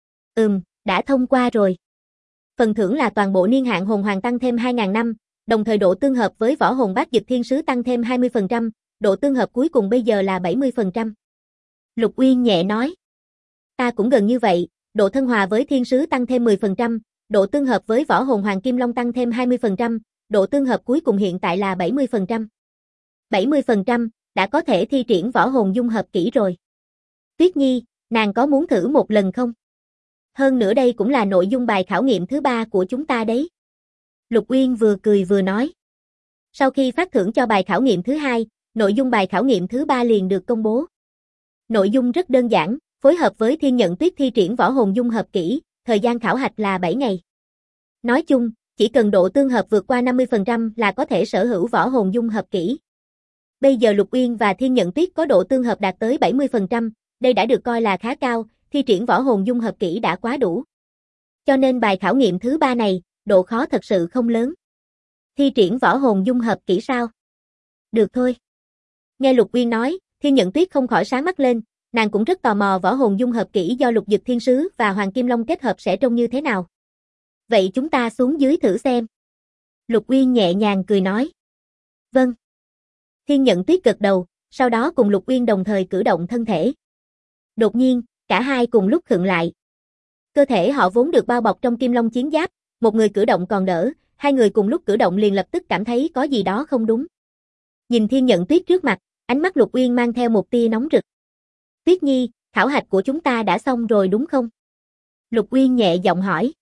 Đã thông qua rồi. Phần thưởng là toàn bộ niên hạn hồn hoàng tăng thêm 2.000 năm, đồng thời độ tương hợp với võ hồn bát dực thiên sứ tăng thêm 20%, độ tương hợp cuối cùng bây giờ là 70%. Lục Uyên nhẹ nói. Ta cũng gần như vậy, độ thân hòa với thiên sứ tăng thêm 10%, độ tương hợp với võ hồn hoàng kim long tăng thêm 20%, độ tương hợp cuối cùng hiện tại là 70%. 70%, đã có thể thi triển võ hồn dung hợp kỹ rồi. Tuyết Nhi, nàng có muốn thử một lần không? Hơn nữa đây cũng là nội dung bài khảo nghiệm thứ 3 của chúng ta đấy. Lục Uyên vừa cười vừa nói. Sau khi phát thưởng cho bài khảo nghiệm thứ 2, nội dung bài khảo nghiệm thứ 3 liền được công bố. Nội dung rất đơn giản, phối hợp với Thiên Nhận Tuyết thi triển võ hồn dung hợp kỹ, thời gian khảo hạch là 7 ngày. Nói chung, chỉ cần độ tương hợp vượt qua 50% là có thể sở hữu võ hồn dung hợp kỹ. Bây giờ Lục Uyên và Thiên Nhận Tuyết có độ tương hợp đạt tới 70%, đây đã được coi là khá cao, thi triển võ hồn dung hợp kỹ đã quá đủ. Cho nên bài khảo nghiệm thứ 3 này, độ khó thật sự không lớn. Thi triển võ hồn dung hợp kỹ sao? Được thôi. Nghe Lục Uyên nói, Thiên Nhận Tuyết không khỏi sáng mắt lên, nàng cũng rất tò mò võ hồn dung hợp kỹ do Lục Dực Thiên Sứ và Hoàng Kim Long kết hợp sẽ trông như thế nào. Vậy chúng ta xuống dưới thử xem. Lục Uyên nhẹ nhàng cười nói. Vâng. Thiên Nhận Tuyết gật đầu, sau đó cùng Lục Uyên đồng thời cử động thân thể. Đột nhiên, cả hai cùng lúc khựng lại. Cơ thể họ vốn được bao bọc trong Kim Long chiến giáp, một người cử động còn đỡ, hai người cùng lúc cử động liền lập tức cảm thấy có gì đó không đúng. Nhìn Thiên Nhận Tuyết trước mặt, ánh mắt Lục Uyên mang theo một tia nóng rực. Tuyết Nhi, khảo hạch của chúng ta đã xong rồi đúng không? Lục Uyên nhẹ giọng hỏi.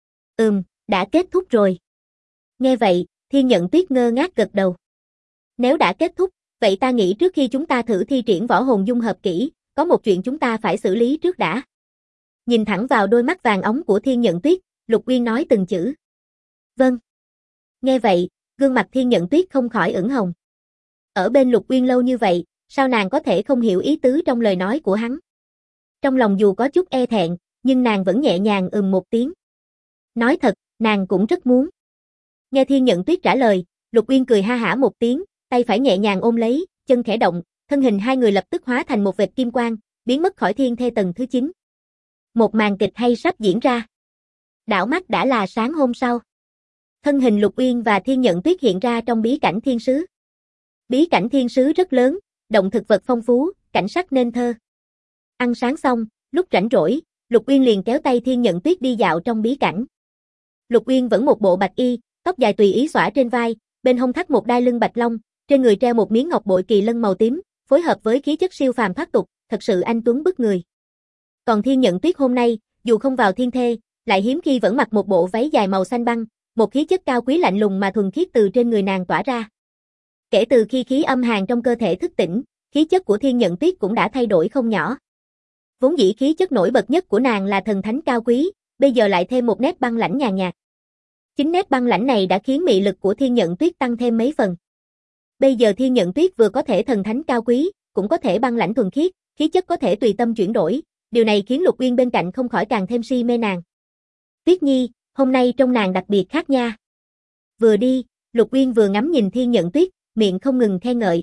Đã kết thúc rồi. Nghe vậy, Thiên Nhận Tuyết ngơ ngác gật đầu. Nếu đã kết thúc, vậy ta nghĩ trước khi chúng ta thử thi triển võ hồn dung hợp kỹ, có một chuyện chúng ta phải xử lý trước đã. Nhìn thẳng vào đôi mắt vàng óng của Thiên Nhận Tuyết, Lục Uyên nói từng chữ. Vâng. Nghe vậy, gương mặt Thiên Nhận Tuyết không khỏi ửng hồng. Ở bên Lục Uyên lâu như vậy, sao nàng có thể không hiểu ý tứ trong lời nói của hắn? Trong lòng dù có chút e thẹn, nhưng nàng vẫn nhẹ nhàng một tiếng. Nói thật, nàng cũng rất muốn. Nghe Thiên Nhận Tuyết trả lời, Lục Uyên cười ha hả một tiếng, tay phải nhẹ nhàng ôm lấy, chân khẽ động, thân hình hai người lập tức hóa thành một vệt kim quang, biến mất khỏi thiên thê tầng thứ 9. Một màn kịch hay sắp diễn ra. Đảo mắt đã là sáng hôm sau. Thân hình Lục Uyên và Thiên Nhận Tuyết hiện ra trong bí cảnh thiên sứ. Bí cảnh thiên sứ rất lớn, động thực vật phong phú, cảnh sắc nên thơ. Ăn sáng xong, lúc rảnh rỗi, Lục Uyên liền kéo tay Thiên Nhận Tuyết đi dạo trong bí cảnh. Lục Uyên vẫn một bộ bạch y, tóc dài tùy ý xõa trên vai, bên hông thắt một đai lưng bạch long, trên người treo một miếng ngọc bội kỳ lân màu tím, phối hợp với khí chất siêu phàm thoát tục, thật sự anh tuấn bức người. Còn Thiên Nhận Tuyết hôm nay, dù không vào thiên thê, lại hiếm khi vẫn mặc một bộ váy dài màu xanh băng, một khí chất cao quý lạnh lùng mà thuần khiết từ trên người nàng tỏa ra. Kể từ khi khí âm hàn trong cơ thể thức tỉnh, khí chất của Thiên Nhận Tuyết cũng đã thay đổi không nhỏ. Vốn dĩ khí chất nổi bật nhất của nàng là thần thánh cao quý, bây giờ lại thêm một nét băng lãnh nhàn nhạt. Chính nét băng lãnh này đã khiến mị lực của Thiên Nhận Tuyết tăng thêm mấy phần. Bây giờ Thiên Nhận Tuyết vừa có thể thần thánh cao quý, cũng có thể băng lãnh thuần khiết, khí chất có thể tùy tâm chuyển đổi, điều này khiến Lục Uyên bên cạnh không khỏi càng thêm si mê nàng. Tuyết Nhi, hôm nay trông nàng đặc biệt khác nha. Vừa đi, Lục Uyên vừa ngắm nhìn Thiên Nhận Tuyết, miệng không ngừng khen ngợi.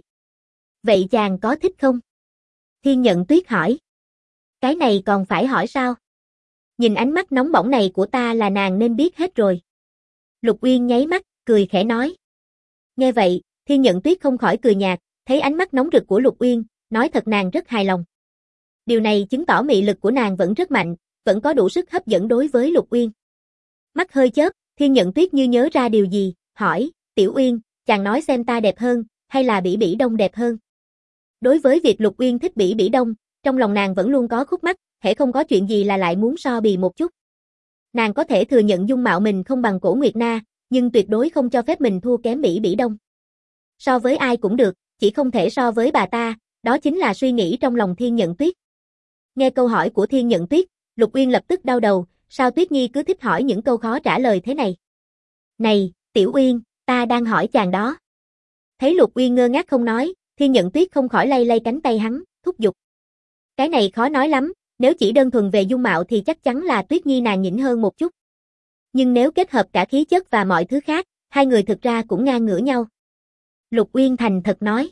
Vậy chàng có thích không? Thiên Nhận Tuyết hỏi. Cái này còn phải hỏi sao? Nhìn ánh mắt nóng bỏng này của ta là nàng nên biết hết rồi. Lục Uyên nháy mắt, cười khẽ nói. Nghe vậy, Thiên Nhận Tuyết không khỏi cười nhạt, thấy ánh mắt nóng rực của Lục Uyên, nói thật nàng rất hài lòng. Điều này chứng tỏ mị lực của nàng vẫn rất mạnh, vẫn có đủ sức hấp dẫn đối với Lục Uyên. Mắt hơi chớp, Thiên Nhận Tuyết như nhớ ra điều gì, hỏi, Tiểu Uyên, chàng nói xem ta đẹp hơn, hay là Bỉ Bỉ Đông đẹp hơn? Đối với việc Lục Uyên thích Bỉ Bỉ Đông, trong lòng nàng vẫn luôn có khúc mắc, hễ không có chuyện gì là lại muốn so bì một chút. Nàng có thể thừa nhận dung mạo mình không bằng Cổ Nguyệt Na, nhưng tuyệt đối không cho phép mình thua kém Bỉ Bỉ Đông. So với ai cũng được, chỉ không thể so với bà ta, đó chính là suy nghĩ trong lòng Thiên Nhận Tuyết. Nghe câu hỏi của Thiên Nhận Tuyết, Lục Uyên lập tức đau đầu, sao Tuyết Nhi cứ thích hỏi những câu khó trả lời thế này? Này, Tiểu Uyên, ta đang hỏi chàng đó. Thấy Lục Uyên ngơ ngác không nói, Thiên Nhận Tuyết không khỏi lay lay cánh tay hắn, thúc giục. Cái này khó nói lắm, nếu chỉ đơn thuần về dung mạo thì chắc chắn là Tuyết Nhi nàng nhỉnh hơn một chút. Nhưng nếu kết hợp cả khí chất và mọi thứ khác, hai người thực ra cũng ngang ngửa nhau. Lục Uyên thành thật nói.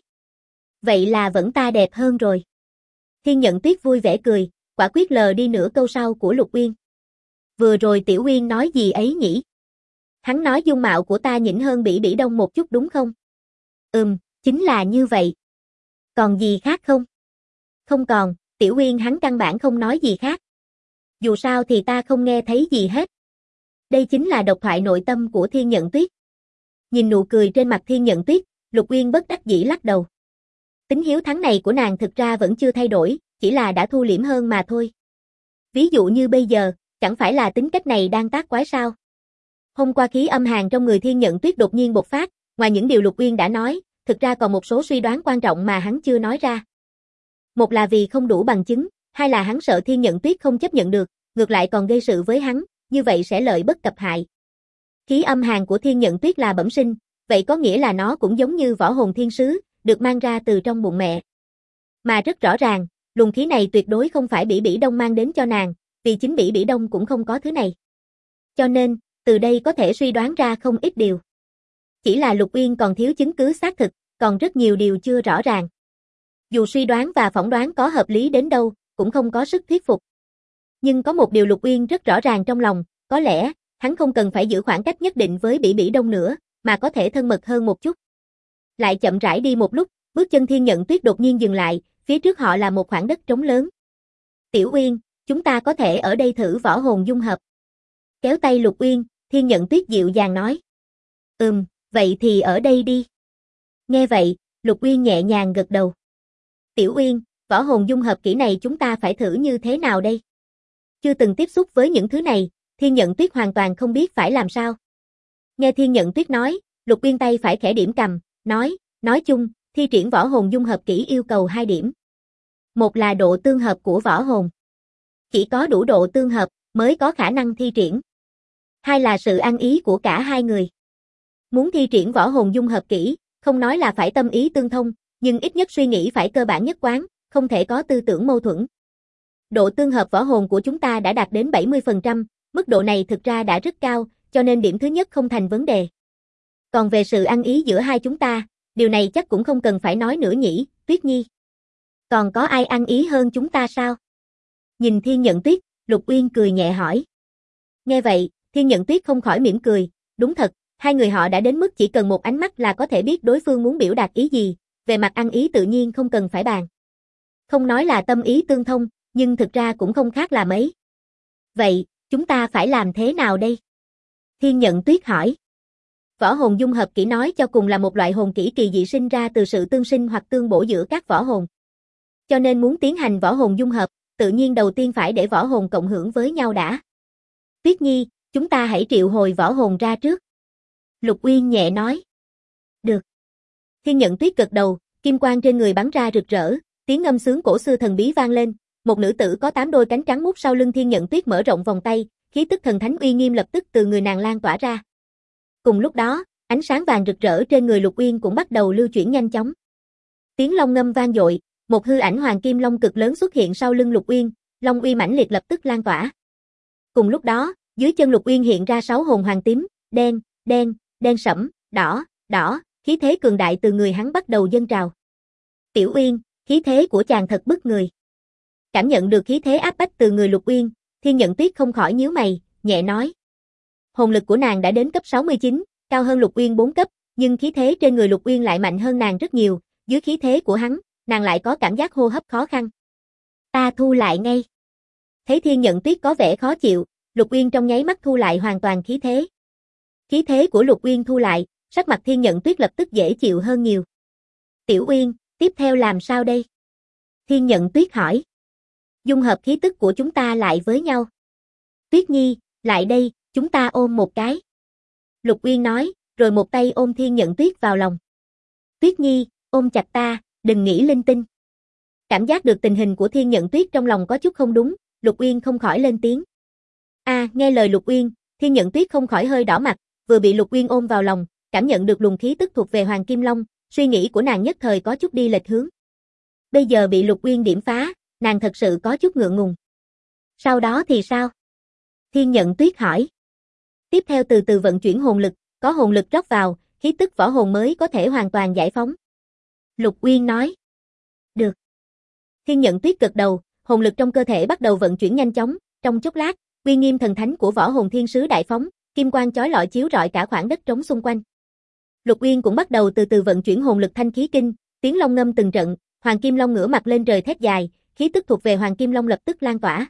Vậy là vẫn ta đẹp hơn rồi. Thiên Nhận Tuyết vui vẻ cười, quả quyết lờ đi nửa câu sau của Lục Uyên. Vừa rồi Tiểu Uyên nói gì ấy nhỉ? Hắn nói dung mạo của ta nhỉnh hơn Bỉ Bỉ Đông một chút đúng không? Chính là như vậy. Còn gì khác không? Không còn, Tiểu Uyên hắn căn bản không nói gì khác. Dù sao thì ta không nghe thấy gì hết. Đây chính là độc thoại nội tâm của Thiên Nhận Tuyết. Nhìn nụ cười trên mặt Thiên Nhận Tuyết, Lục Uyên bất đắc dĩ lắc đầu. Tính hiếu thắng này của nàng thực ra vẫn chưa thay đổi, chỉ là đã thu liễm hơn mà thôi. Ví dụ như bây giờ, chẳng phải là tính cách này đang tác quái sao? Hôm qua khí âm hàn trong người Thiên Nhận Tuyết đột nhiên bộc phát, ngoài những điều Lục Uyên đã nói, thực ra còn một số suy đoán quan trọng mà hắn chưa nói ra. Một là vì không đủ bằng chứng, hai là hắn sợ Thiên Nhận Tuyết không chấp nhận được, ngược lại còn gây sự với hắn, như vậy sẽ lợi bất cập hại. Khí âm hàn của Thiên Nhận Tuyết là bẩm sinh, vậy có nghĩa là nó cũng giống như võ hồn thiên sứ, được mang ra từ trong bụng mẹ. Mà rất rõ ràng, luồng khí này tuyệt đối không phải Bỉ Bỉ Đông mang đến cho nàng, vì chính Bỉ Bỉ Đông cũng không có thứ này. Cho nên, từ đây có thể suy đoán ra không ít điều. Chỉ là Lục Uyên còn thiếu chứng cứ xác thực, còn rất nhiều điều chưa rõ ràng. Dù suy đoán và phỏng đoán có hợp lý đến đâu, cũng không có sức thuyết phục. Nhưng có một điều Lục Uyên rất rõ ràng trong lòng, có lẽ, hắn không cần phải giữ khoảng cách nhất định với Bỉ Bỉ Đông nữa, mà có thể thân mật hơn một chút. Lại chậm rãi đi một lúc, bước chân Thiên Nhận Tuyết đột nhiên dừng lại, phía trước họ là một khoảng đất trống lớn. Tiểu Uyên, chúng ta có thể ở đây thử võ hồn dung hợp. Kéo tay Lục Uyên, Thiên Nhận Tuyết dịu dàng nói. Vậy thì ở đây đi. Nghe vậy, Lục Uyên nhẹ nhàng gật đầu. Tiểu Uyên, võ hồn dung hợp kỹ này chúng ta phải thử như thế nào đây? Chưa từng tiếp xúc với những thứ này, Thiên Nhận Tuyết hoàn toàn không biết phải làm sao. Nghe Thiên Nhận Tuyết nói, Lục Uyên tay phải khẽ điểm cầm, nói chung, thi triển võ hồn dung hợp kỹ yêu cầu 2 điểm. Một là độ tương hợp của võ hồn. Chỉ có đủ độ tương hợp mới có khả năng thi triển. 2 là sự ăn ý của cả hai người. Muốn thi triển võ hồn dung hợp kỹ, không nói là phải tâm ý tương thông, nhưng ít nhất suy nghĩ phải cơ bản nhất quán, không thể có tư tưởng mâu thuẫn. Độ tương hợp võ hồn của chúng ta đã đạt đến 70%, mức độ này thực ra đã rất cao, cho nên điểm thứ nhất không thành vấn đề. Còn về sự ăn ý giữa hai chúng ta, điều này chắc cũng không cần phải nói nữa nhỉ, Tuyết Nhi. Còn có ai ăn ý hơn chúng ta sao? Nhìn Thiên Nhận Tuyết, Lục Uyên cười nhẹ hỏi. Nghe vậy, Thiên Nhận Tuyết không khỏi mỉm cười, đúng thật, hai người họ đã đến mức chỉ cần một ánh mắt là có thể biết đối phương muốn biểu đạt ý gì, về mặt ăn ý tự nhiên không cần phải bàn. Không nói là tâm ý tương thông, nhưng thực ra cũng không khác là mấy. Vậy, chúng ta phải làm thế nào đây? Thiên Nhận Tuyết hỏi. Võ hồn dung hợp kỹ nói cho cùng là một loại hồn kỹ kỳ dị sinh ra từ sự tương sinh hoặc tương bổ giữa các võ hồn. Cho nên muốn tiến hành võ hồn dung hợp, tự nhiên đầu tiên phải để võ hồn cộng hưởng với nhau đã. Tuyết Nhi, chúng ta hãy triệu hồi võ hồn ra trước. Lục Uyên nhẹ nói. Được. Thiên Nhận Tuyết gật đầu, kim quang trên người bắn ra rực rỡ, tiếng ngâm sướng cổ xưa thần bí vang lên, một nữ tử có 8 đôi cánh trắng mút sau lưng Thiên Nhận Tuyết mở rộng vòng tay, khí tức thần thánh uy nghiêm lập tức từ người nàng lan tỏa ra. Cùng lúc đó, ánh sáng vàng rực rỡ trên người Lục Uyên cũng bắt đầu lưu chuyển nhanh chóng. Tiếng long ngâm vang dội, một hư ảnh hoàng kim long cực lớn xuất hiện sau lưng Lục Uyên, long uy mãnh liệt lập tức lan tỏa. Cùng lúc đó, dưới chân Lục Uyên hiện ra 6 hồn hoàng tím, đen sẫm, đỏ, khí thế cường đại từ người hắn bắt đầu dâng trào. Tiểu Uyên, khí thế của chàng thật bức người. Cảm nhận được khí thế áp bách từ người Lục Uyên, Thiên Nhận Tuyết không khỏi nhíu mày, nhẹ nói. Hồn lực của nàng đã đến cấp 69, cao hơn Lục Uyên 4 cấp, nhưng khí thế trên người Lục Uyên lại mạnh hơn nàng rất nhiều, dưới khí thế của hắn, nàng lại có cảm giác hô hấp khó khăn. Ta thu lại ngay. Thấy Thiên Nhận Tuyết có vẻ khó chịu, Lục Uyên trong nháy mắt thu lại hoàn toàn khí thế. Khí thế của Lục Uyên thu lại, sắc mặt Thiên Nhận Tuyết lập tức dễ chịu hơn nhiều. Tiểu Uyên, tiếp theo làm sao đây? Thiên Nhận Tuyết hỏi. Dung hợp khí tức của chúng ta lại với nhau. Tuyết Nhi, lại đây, chúng ta ôm một cái. Lục Uyên nói, rồi một tay ôm Thiên Nhận Tuyết vào lòng. Tuyết Nhi, ôm chặt ta, đừng nghĩ linh tinh. Cảm giác được tình hình của Thiên Nhận Tuyết trong lòng có chút không đúng, Lục Uyên không khỏi lên tiếng. Nghe lời Lục Uyên, Thiên Nhận Tuyết không khỏi hơi đỏ mặt, vừa bị Lục Uyên ôm vào lòng, cảm nhận được luồng khí tức thuộc về Hoàng Kim Long, suy nghĩ của nàng nhất thời có chút đi lệch hướng. Bây giờ bị Lục Uyên điểm phá, nàng thật sự có chút ngượng ngùng. Sau đó thì sao? Thiên Nhận Tuyết hỏi. Tiếp theo từ từ vận chuyển hồn lực, có hồn lực rót vào, khí tức võ hồn mới có thể hoàn toàn giải phóng. Lục Uyên nói. Được. Thiên Nhận Tuyết gật đầu, hồn lực trong cơ thể bắt đầu vận chuyển nhanh chóng, trong chốc lát, uy nghiêm thần thánh của võ hồn thiên sứ đại phóng, kim quang chói lọi chiếu rọi cả khoảng đất trống xung quanh. Lục Uyên cũng bắt đầu từ từ vận chuyển hồn lực thanh khí kinh, tiếng long ngâm từng trận, Hoàng Kim Long ngửa mặt lên trời thét dài, khí tức thuộc về Hoàng Kim Long lập tức lan tỏa.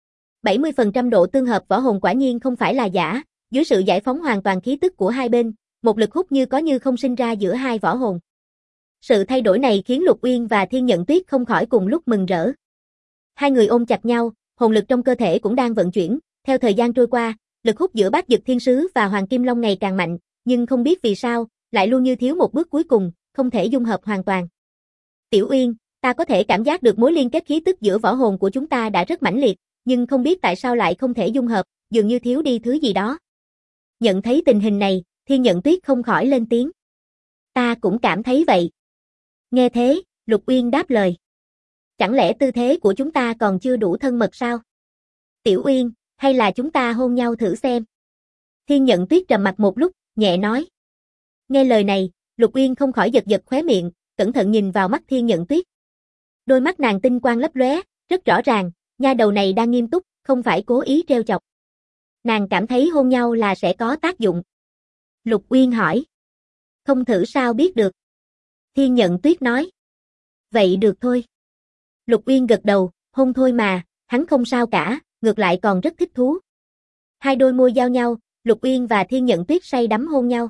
70% độ tương hợp võ hồn quả nhiên không phải là giả, dưới sự giải phóng hoàn toàn khí tức của hai bên, một lực hút như có như không sinh ra giữa hai võ hồn. Sự thay đổi này khiến Lục Uyên và Thiên Nhận Tuyết không khỏi cùng lúc mừng rỡ. Hai người ôm chặt nhau, hồn lực trong cơ thể cũng đang vận chuyển, theo thời gian trôi qua, lực hút giữa Bát Dực Thiên Sứ và Hoàng Kim Long ngày càng mạnh, nhưng không biết vì sao, lại luôn như thiếu một bước cuối cùng, không thể dung hợp hoàn toàn. Tiểu Uyên, ta có thể cảm giác được mối liên kết khí tức giữa võ hồn của chúng ta đã rất mãnh liệt, nhưng không biết tại sao lại không thể dung hợp, dường như thiếu đi thứ gì đó. Nhận thấy tình hình này, Thiên Nhận Tuyết không khỏi lên tiếng. Ta cũng cảm thấy vậy. Nghe thế, Lục Uyên đáp lời. Chẳng lẽ tư thế của chúng ta còn chưa đủ thân mật sao? Tiểu Uyên, hay là chúng ta hôn nhau thử xem? Thiên Nhận Tuyết trầm mặt một lúc, nhẹ nói. Nghe lời này, Lục Uyên không khỏi giật giật khóe miệng, cẩn thận nhìn vào mắt Thiên Nhận Tuyết. Đôi mắt nàng tinh quang lấp lóe, rất rõ ràng, nha đầu này đang nghiêm túc, không phải cố ý trêu chọc. Nàng cảm thấy hôn nhau là sẽ có tác dụng. Lục Uyên hỏi. Không thử sao biết được. Thiên Nhận Tuyết nói. Vậy được thôi. Lục Uyên gật đầu, hôn thôi mà, hắn không sao cả, ngược lại còn rất thích thú. Hai đôi môi giao nhau, Lục Uyên và Thiên Nhận Tuyết say đắm hôn nhau.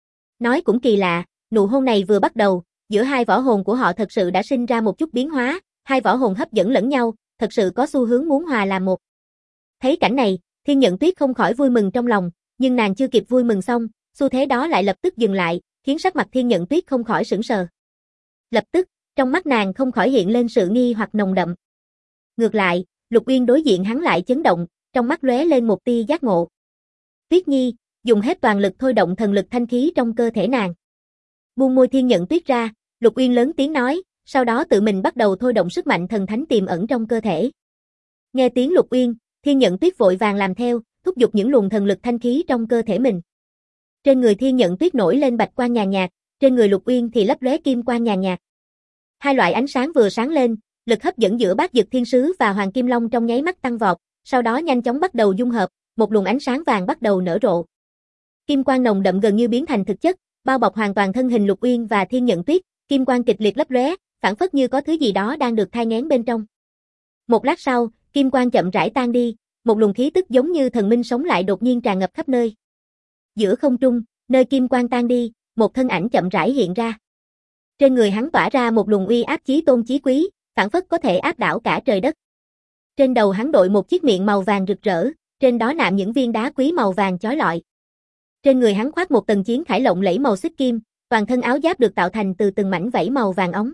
Nói cũng kỳ lạ, nụ hôn này vừa bắt đầu, giữa hai võ hồn của họ thật sự đã sinh ra một chút biến hóa, hai võ hồn hấp dẫn lẫn nhau, thật sự có xu hướng muốn hòa làm một. Thấy cảnh này, Thiên Nhận Tuyết không khỏi vui mừng trong lòng, nhưng nàng chưa kịp vui mừng xong, xu thế đó lại lập tức dừng lại, khiến sắc mặt Thiên Nhận Tuyết không khỏi sững sờ. Lập tức, trong mắt nàng không khỏi hiện lên sự nghi hoặc nồng đậm. Ngược lại, Lục Uyên đối diện hắn lại chấn động, trong mắt lóe lên một tia giác ngộ. Tuyết Nhi, dùng hết toàn lực thôi động thần lực thanh khí trong cơ thể nàng. Buông môi Thiên Nhận Tuyết ra, Lục Uyên lớn tiếng nói, sau đó tự mình bắt đầu thôi động sức mạnh thần thánh tiềm ẩn trong cơ thể. Nghe tiếng Lục Uyên, Thiên Nhận Tuyết vội vàng làm theo, thúc giục những luồng thần lực thanh khí trong cơ thể mình. Trên người Thiên Nhận Tuyết nổi lên bạch quang nhàn nhạt, trên người Lục Uyên thì lấp lóe kim quang nhàn nhạt. Hai loại ánh sáng vừa sáng lên, lực hấp dẫn giữa Bát Dực Thiên Sứ và Hoàng Kim Long trong nháy mắt tăng vọt, sau đó nhanh chóng bắt đầu dung hợp, một luồng ánh sáng vàng bắt đầu nở rộ. Kim quang nồng đậm gần như biến thành thực chất, bao bọc hoàn toàn thân hình Lục Uyên và Thiên Nhận Tuyết, kim quang kịch liệt lấp lóe, phảng phất như có thứ gì đó đang được thai nghén bên trong. Một lát sau, kim quang chậm rãi tan đi, một luồng khí tức giống như thần minh sống lại đột nhiên tràn ngập khắp nơi. Giữa không trung, nơi kim quang tan đi, một thân ảnh chậm rãi hiện ra. Trên người hắn tỏa ra một luồng uy áp chí tôn chí quý, phảng phất có thể áp đảo cả trời đất. Trên đầu hắn đội một chiếc miệng màu vàng rực rỡ, trên đó nạm những viên đá quý màu vàng chói lọi. Trên người hắn khoác một tầng chiến khải lộng lẫy màu xích kim, toàn thân áo giáp được tạo thành từ từng mảnh vảy màu vàng óng.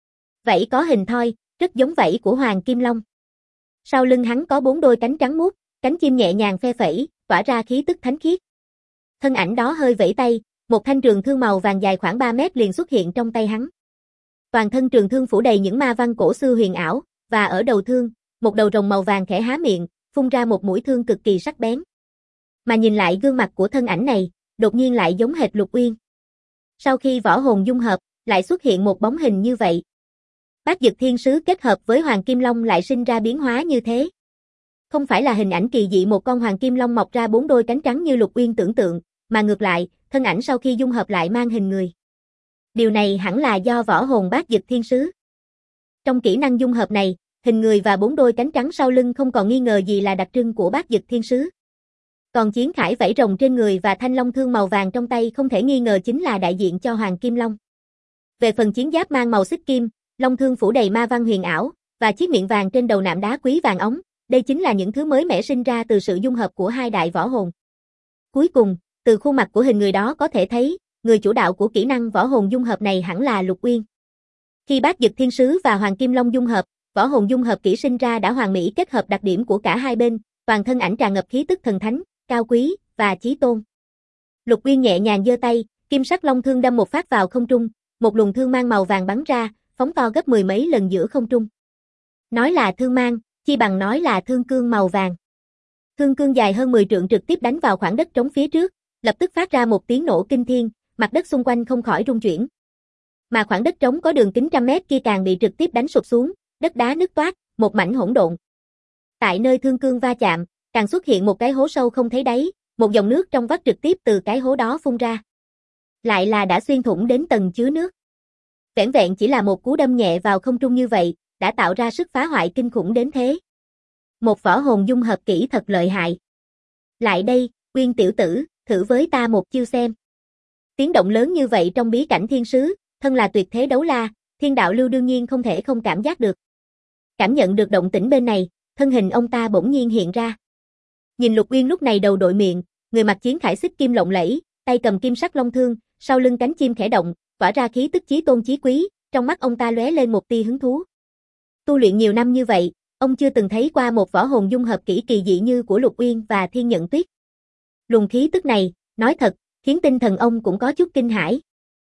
Vảy có hình thoi, rất giống vảy của Hoàng Kim Long. Sau lưng hắn có 4 đôi cánh trắng muốt, cánh chim nhẹ nhàng phe phẩy, tỏa ra khí tức thánh khiết. Thân ảnh đó hơi vẫy tay, một thanh trường thương màu vàng dài khoảng 3 mét liền xuất hiện trong tay hắn. Toàn thân trường thương phủ đầy những ma văn cổ xưa huyền ảo, và ở đầu thương, một đầu rồng màu vàng khẽ há miệng, phun ra một mũi thương cực kỳ sắc bén. Mà nhìn lại gương mặt của thân ảnh này, đột nhiên lại giống hệt Lục Uyên. Sau khi võ hồn dung hợp, lại xuất hiện một bóng hình như vậy. Bát Dực Thiên Sứ kết hợp với Hoàng Kim Long lại sinh ra biến hóa như thế. Không phải là hình ảnh kỳ dị một con Hoàng Kim Long mọc ra 4 đôi cánh trắng như Lục Uyên tưởng tượng, mà ngược lại, thân ảnh sau khi dung hợp lại mang hình người. Điều này hẳn là do võ hồn Bát Dực Thiên Sứ. Trong kỹ năng dung hợp này, hình người và 4 đôi cánh trắng sau lưng không còn nghi ngờ gì là đặc trưng của Bát Dực Thiên Sứ. Còn chiến khải vảy rồng trên người và thanh long thương màu vàng trong tay không thể nghi ngờ chính là đại diện cho Hoàng Kim Long. Về phần chiến giáp mang màu xích kim, long thương phủ đầy ma văn huyền ảo, và chiếc miệng vàng trên đầu nạm đá quý vàng óng, đây chính là những thứ mới mẻ sinh ra từ sự dung hợp của hai đại võ hồn. Cuối cùng, từ khuôn mặt của hình người đó có thể thấy, người chủ đạo của kỹ năng võ hồn dung hợp này hẳn là Lục Uyên. Khi Bát Dực Thiên Sứ và Hoàng Kim Long dung hợp, võ hồn dung hợp kỹ sinh ra đã hoàn mỹ kết hợp đặc điểm của cả hai bên, toàn thân ảnh tràn ngập khí tức thần thánh, cao quý và chí tôn. Lục Uyên nhẹ nhàng giơ tay, kim sắc long thương đâm một phát vào không trung, một luồng thương mang màu vàng bắn ra, phóng to gấp 10 mấy lần giữa không trung. Nói là thương mang, chi bằng nói là thương cương màu vàng. Thương cương dài hơn 10 trượng trực tiếp đánh vào khoảng đất trống phía trước, lập tức phát ra một tiếng nổ kinh thiên, mặt đất xung quanh không khỏi rung chuyển. Mà khoảng đất trống có đường kính trăm mét kia càng bị trực tiếp đánh sụp xuống, đất đá nứt toác, một mảnh hỗn độn. Tại nơi thương cương va chạm, càng xuất hiện một cái hố sâu không thấy đáy, một dòng nước trong vắt trực tiếp từ cái hố đó phun ra. Lại là đã xuyên thủng đến tầng chứa nước. Vẻn vẹn chỉ là một cú đâm nhẹ vào không trung như vậy, đã tạo ra sức phá hoại kinh khủng đến thế. Một võ hồn dung hợp kỹ thật lợi hại. Lại đây, Uyên tiểu tử, thử với ta một chiêu xem. Tiếng động lớn như vậy trong bí cảnh thiên sứ, thân là tuyệt thế đấu la, Thiên Đạo Lưu đương nhiên không thể không cảm giác được. Cảm nhận được động tĩnh bên này, thân hình ông ta bỗng nhiên hiện ra. Nhìn Lục Uyên lúc này đầu đội miệng, người mặc chiến khải xích kim lộng lẫy, tay cầm kim sắc long thương, sau lưng cánh chim khẽ động, tỏa ra khí tức chí tôn chí quý, trong mắt ông ta lóe lên một tia hứng thú. Tu luyện nhiều năm như vậy, ông chưa từng thấy qua một võ hồn dung hợp kỹ kỳ dị như của Lục Uyên và Thiên Nhận Tuyết. Luồng khí tức này, nói thật, khiến tinh thần ông cũng có chút kinh hãi.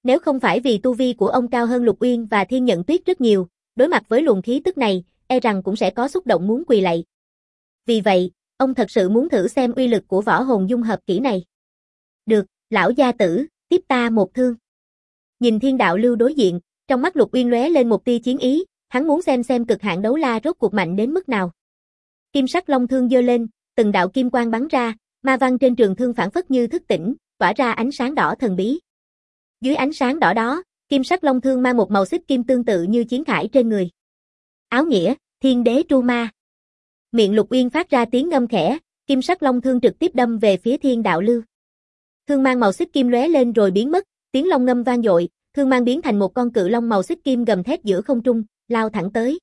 Nếu không phải vì tu vi của ông cao hơn Lục Uyên và Thiên Nhận Tuyết rất nhiều, đối mặt với luồng khí tức này, e rằng cũng sẽ có xúc động muốn quỳ lạy. Vì vậy, ông thật sự muốn thử xem uy lực của võ hồn dung hợp kỹ này. Được, lão gia tử, tiếp ta một thương. Nhìn Thiên Đạo Lưu đối diện, trong mắt Lục Uyên lóe lên một tia chiến ý, hắn muốn xem cực hạn đấu la rốt cuộc mạnh đến mức nào. Kim sắc long thương giơ lên, từng đạo kim quang bắn ra, ma văn trên trường thương phảng phất như thức tỉnh, tỏa ra ánh sáng đỏ thần bí. Dưới ánh sáng đỏ đó, kim sắc long thương mang một màu xích kim tương tự như chiến khải trên người. Áo nghĩa, Thiên Đế Tru Ma. Miệng Lục Uyên phát ra tiếng ngâm khẽ, kim sắc long thương trực tiếp đâm về phía Thiên Đạo Lưu. Thương mang màu xích kim lóe lên rồi biến mất, tiếng long ngâm vang dội, thương mang biến thành một con cự long màu xích kim gầm thét giữa không trung, lao thẳng tới.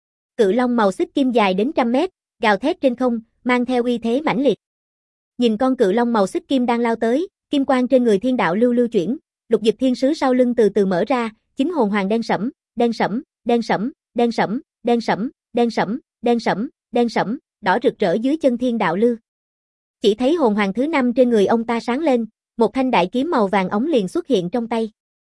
Cự long màu xích kim dài đến trăm mét, gào thét trên không, mang theo uy thế mãnh liệt. Nhìn con cự long màu xích kim đang lao tới, kim quang trên người Thiên Đạo Lưu lưu chuyển, lục dịch thiên sứ sau lưng từ từ mở ra, chính hồn hoàng đen sẫm, đen sẫm, đen sẫm, đen sẫm, đen sẫm, đen sẫm, đen sẫm, đen sẫm, đỏ rực rỡ dưới chân Thiên Đạo Lưu. Chỉ thấy hồn hoàng thứ 5 trên người ông ta sáng lên, một thanh đại kiếm màu vàng óng liền xuất hiện trong tay.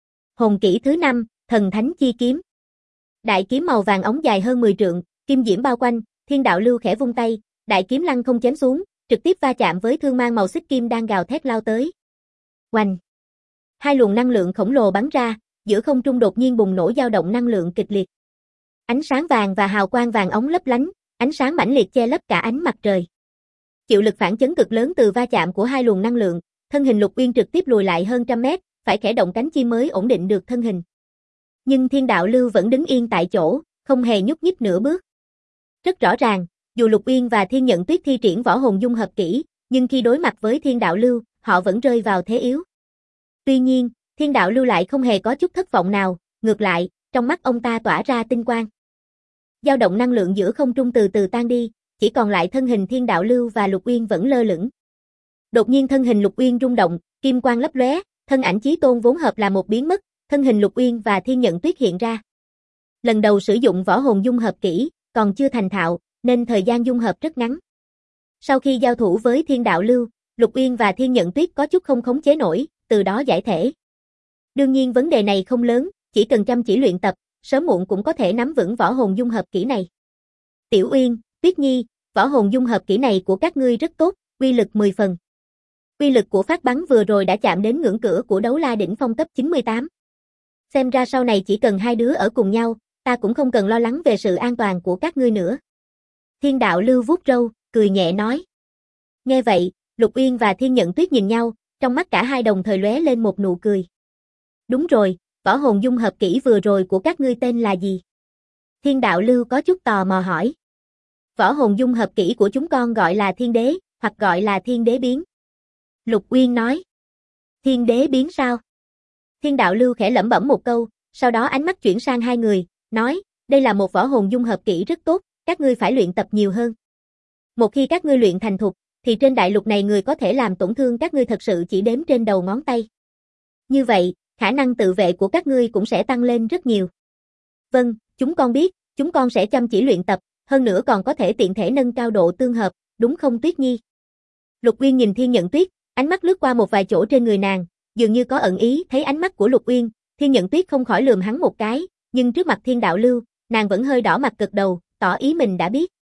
Hồn kỹ thứ 5, Thần Thánh Chi Kiếm. Đại kiếm màu vàng óng dài hơn 10 trượng, kim diễm bao quanh, Thiên Đạo Lưu khẽ vung tay, đại kiếm lăng không chém xuống, trực tiếp va chạm với thương mang màu xích kim đang gào thét lao tới. Oanh! Hai luồng năng lượng khổng lồ bắn ra, giữa không trung đột nhiên bùng nổ dao động năng lượng kịch liệt. Ánh sáng vàng và hào quang vàng óng lấp lánh, ánh sáng mãnh liệt che lấp cả ánh mặt trời. Chịu lực phản chấn cực lớn từ va chạm của hai luồng năng lượng, thân hình Lục Uyên trực tiếp lùi lại hơn trăm mét, phải khẽ động cánh chim mới ổn định được thân hình. Nhưng Thiên Đạo Lưu vẫn đứng yên tại chỗ, không hề nhúc nhích nửa bước. Rất rõ ràng, dù Lục Uyên và Thiên Nhận Tuyết thi triển võ hồn dung hợp kỹ, nhưng khi đối mặt với Thiên Đạo Lưu, họ vẫn rơi vào thế yếu. Tuy nhiên, Thiên Đạo Lưu lại không hề có chút thất vọng nào, ngược lại, trong mắt ông ta tỏa ra tinh quang. Dao động năng lượng giữa không trung từ từ tan đi, chỉ còn lại thân hình Thiên Đạo Lưu và Lục Uyên vẫn lơ lửng. Đột nhiên thân hình Lục Uyên rung động, kim quang lấp lóe, thân ảnh Chí Tôn vốn hợp là một biến mất, thân hình Lục Uyên và Thiên Nhận Tuyết hiện ra. Lần đầu sử dụng võ hồn dung hợp kỹ, còn chưa thành thạo, nên thời gian dung hợp rất ngắn. Sau khi giao thủ với Thiên Đạo Lưu, Lục Uyên và Thiên Nhận Tuyết có chút không khống chế nổi, từ đó giải thể. Đương nhiên vấn đề này không lớn, chỉ cần chăm chỉ luyện tập, sớm muộn cũng có thể nắm vững võ hồn dung hợp kỹ này. Tiểu Uyên, Tuyết Nhi, võ hồn dung hợp kỹ này của các ngươi rất tốt, uy lực 10 phần. Uy lực của phát bắn vừa rồi đã chạm đến ngưỡng cửa của đấu la đỉnh phong cấp 98. Xem ra sau này chỉ cần hai đứa ở cùng nhau, ta cũng không cần lo lắng về sự an toàn của các ngươi nữa. Thiên Đạo Lưu vuốt râu, cười nhẹ nói. Nghe vậy, Lục Uyên và Thiên Nhận Tuyết nhìn nhau, trong mắt cả hai đồng thời lóe lên một nụ cười. Đúng rồi, võ hồn dung hợp kỹ vừa rồi của các ngươi tên là gì? Thiên Đạo Lưu có chút tò mò hỏi. Võ hồn dung hợp kỹ của chúng con gọi là Thiên Đế, hoặc gọi là Thiên Đế Biến. Lục Uyên nói. Thiên Đế Biến sao? Thiên Đạo Lưu khẽ lẩm bẩm một câu, sau đó ánh mắt chuyển sang hai người, nói, đây là một võ hồn dung hợp kỹ rất tốt, các ngươi phải luyện tập nhiều hơn. Một khi các ngươi luyện thành thục, thì trên đại lục này người có thể làm tổn thương các ngươi thật sự chỉ đếm trên đầu ngón tay. Như vậy, khả năng tự vệ của các ngươi cũng sẽ tăng lên rất nhiều. Vâng, chúng con biết, chúng con sẽ chăm chỉ luyện tập, hơn nữa còn có thể tiện thể nâng cao độ tương hợp, đúng không Tuyết Nhi? Lục Uyên nhìn Thiên Nhận Tuyết, ánh mắt lướt qua một vài chỗ trên người nàng, dường như có ẩn ý, thấy ánh mắt của Lục Uyên, Thiên Nhận Tuyết không khỏi lườm hắn một cái, nhưng trước mặt Thiên Đạo Lưu, nàng vẫn hơi đỏ mặt gật đầu, tỏ ý mình đã biết.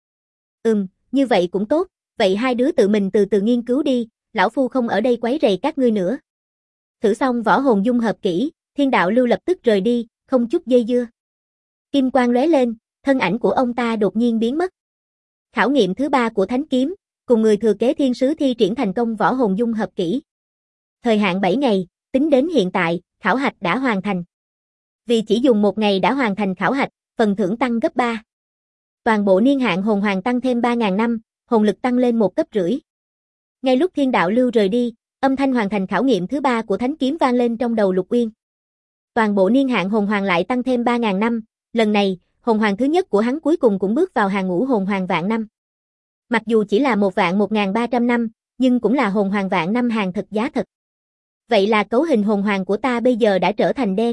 Như vậy cũng tốt, vậy hai đứa tự mình từ từ nghiên cứu đi, lão phu không ở đây quấy rầy các ngươi nữa. Thử xong võ hồn dung hợp kỹ, Thiên Đạo Lưu lập tức rời đi, không chút dây dưa. Kim quang lóe lên, thân ảnh của ông ta đột nhiên biến mất. Khảo nghiệm thứ 3 của Thánh Kiếm, cùng người thừa kế thiên sứ thi triển thành công võ hồn dung hợp kỹ. Thời hạn 7 ngày, tính đến hiện tại, khảo hạch đã hoàn thành. Vì chỉ dùng 1 ngày đã hoàn thành khảo hạch, phần thưởng tăng gấp 3. Toàn bộ niên hạn hồn hoàng tăng thêm 3.000 năm, hồn lực tăng lên 1 cấp rưỡi. Ngay lúc Thiên Đạo Lưu rời đi, âm thanh hoàn thành khảo nghiệm thứ 3 của Thánh Kiếm vang lên trong đầu Lục Uyên. Toàn bộ niên hạn hồn hoàng lại tăng thêm 3.000 năm, lần này, hồn hoàng thứ nhất của hắn cuối cùng cũng bước vào hàng ngũ hồn hoàng vạn năm. Mặc dù chỉ là 1.1300 năm, nhưng cũng là hồn hoàng vạn năm hàng thật giá thật. Vậy là cấu hình hồn hoàng của ta bây giờ đã trở thành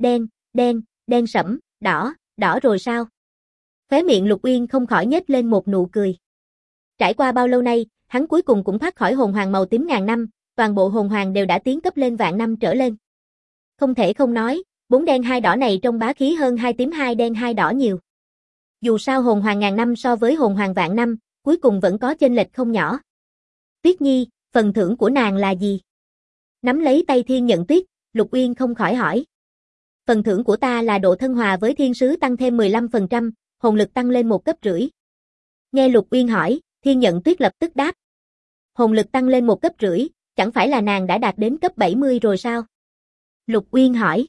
đen sẫm, đỏ rồi sao? Khóe miệng Lục Uyên không khỏi nhếch lên một nụ cười. Trải qua bao lâu nay, hắn cuối cùng cũng thoát khỏi hồn hoàng màu tím ngàn năm, toàn bộ hồn hoàng đều đã tiến cấp lên vạn năm trở lên. Không thể không nói, 4 đen 2 đỏ này trông bá khí hơn 2 tím 2 đen 2 đỏ nhiều. Dù sao hồn hoàng ngàn năm so với hồn hoàng vạn năm, cuối cùng vẫn có chênh lệch không nhỏ. Tuyết Nhi, phần thưởng của nàng là gì? Nắm lấy tay Thiên Nhận Tuyết, Lục Uyên không khỏi hỏi. Phần thưởng của ta là độ thân hòa với thiên sứ tăng thêm 15%, hồn lực tăng lên 1 cấp rưỡi. Nghe Lục Uyên hỏi, Thiên Nhận Tuyết lập tức đáp. Hồn lực tăng lên 1 cấp rưỡi, chẳng phải là nàng đã đạt đến cấp 70 rồi sao? Lục Uyên hỏi.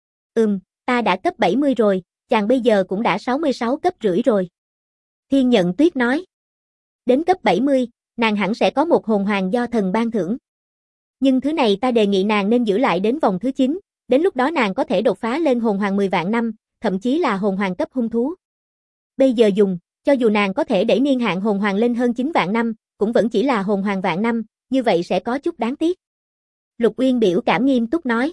Ta đã cấp 70 rồi, chàng bây giờ cũng đã 66 cấp rưỡi rồi. Thiên Nhận Tuyết nói. Đến cấp 70, nàng hẳn sẽ có một hồn hoàng do thần ban thưởng. Nhưng thứ này ta đề nghị nàng nên giữ lại đến vòng thứ 9, đến lúc đó nàng có thể đột phá lên hồn hoàng 10 vạn năm, thậm chí là hồn hoàng cấp hung thú. Bây giờ dùng, cho dù nàng có thể đẩy niên hạn hồn hoàng lên hơn 9 vạn năm, cũng vẫn chỉ là hồn hoàng vạn năm, như vậy sẽ có chút đáng tiếc. Lục Uyên biểu cảm nghiêm túc nói.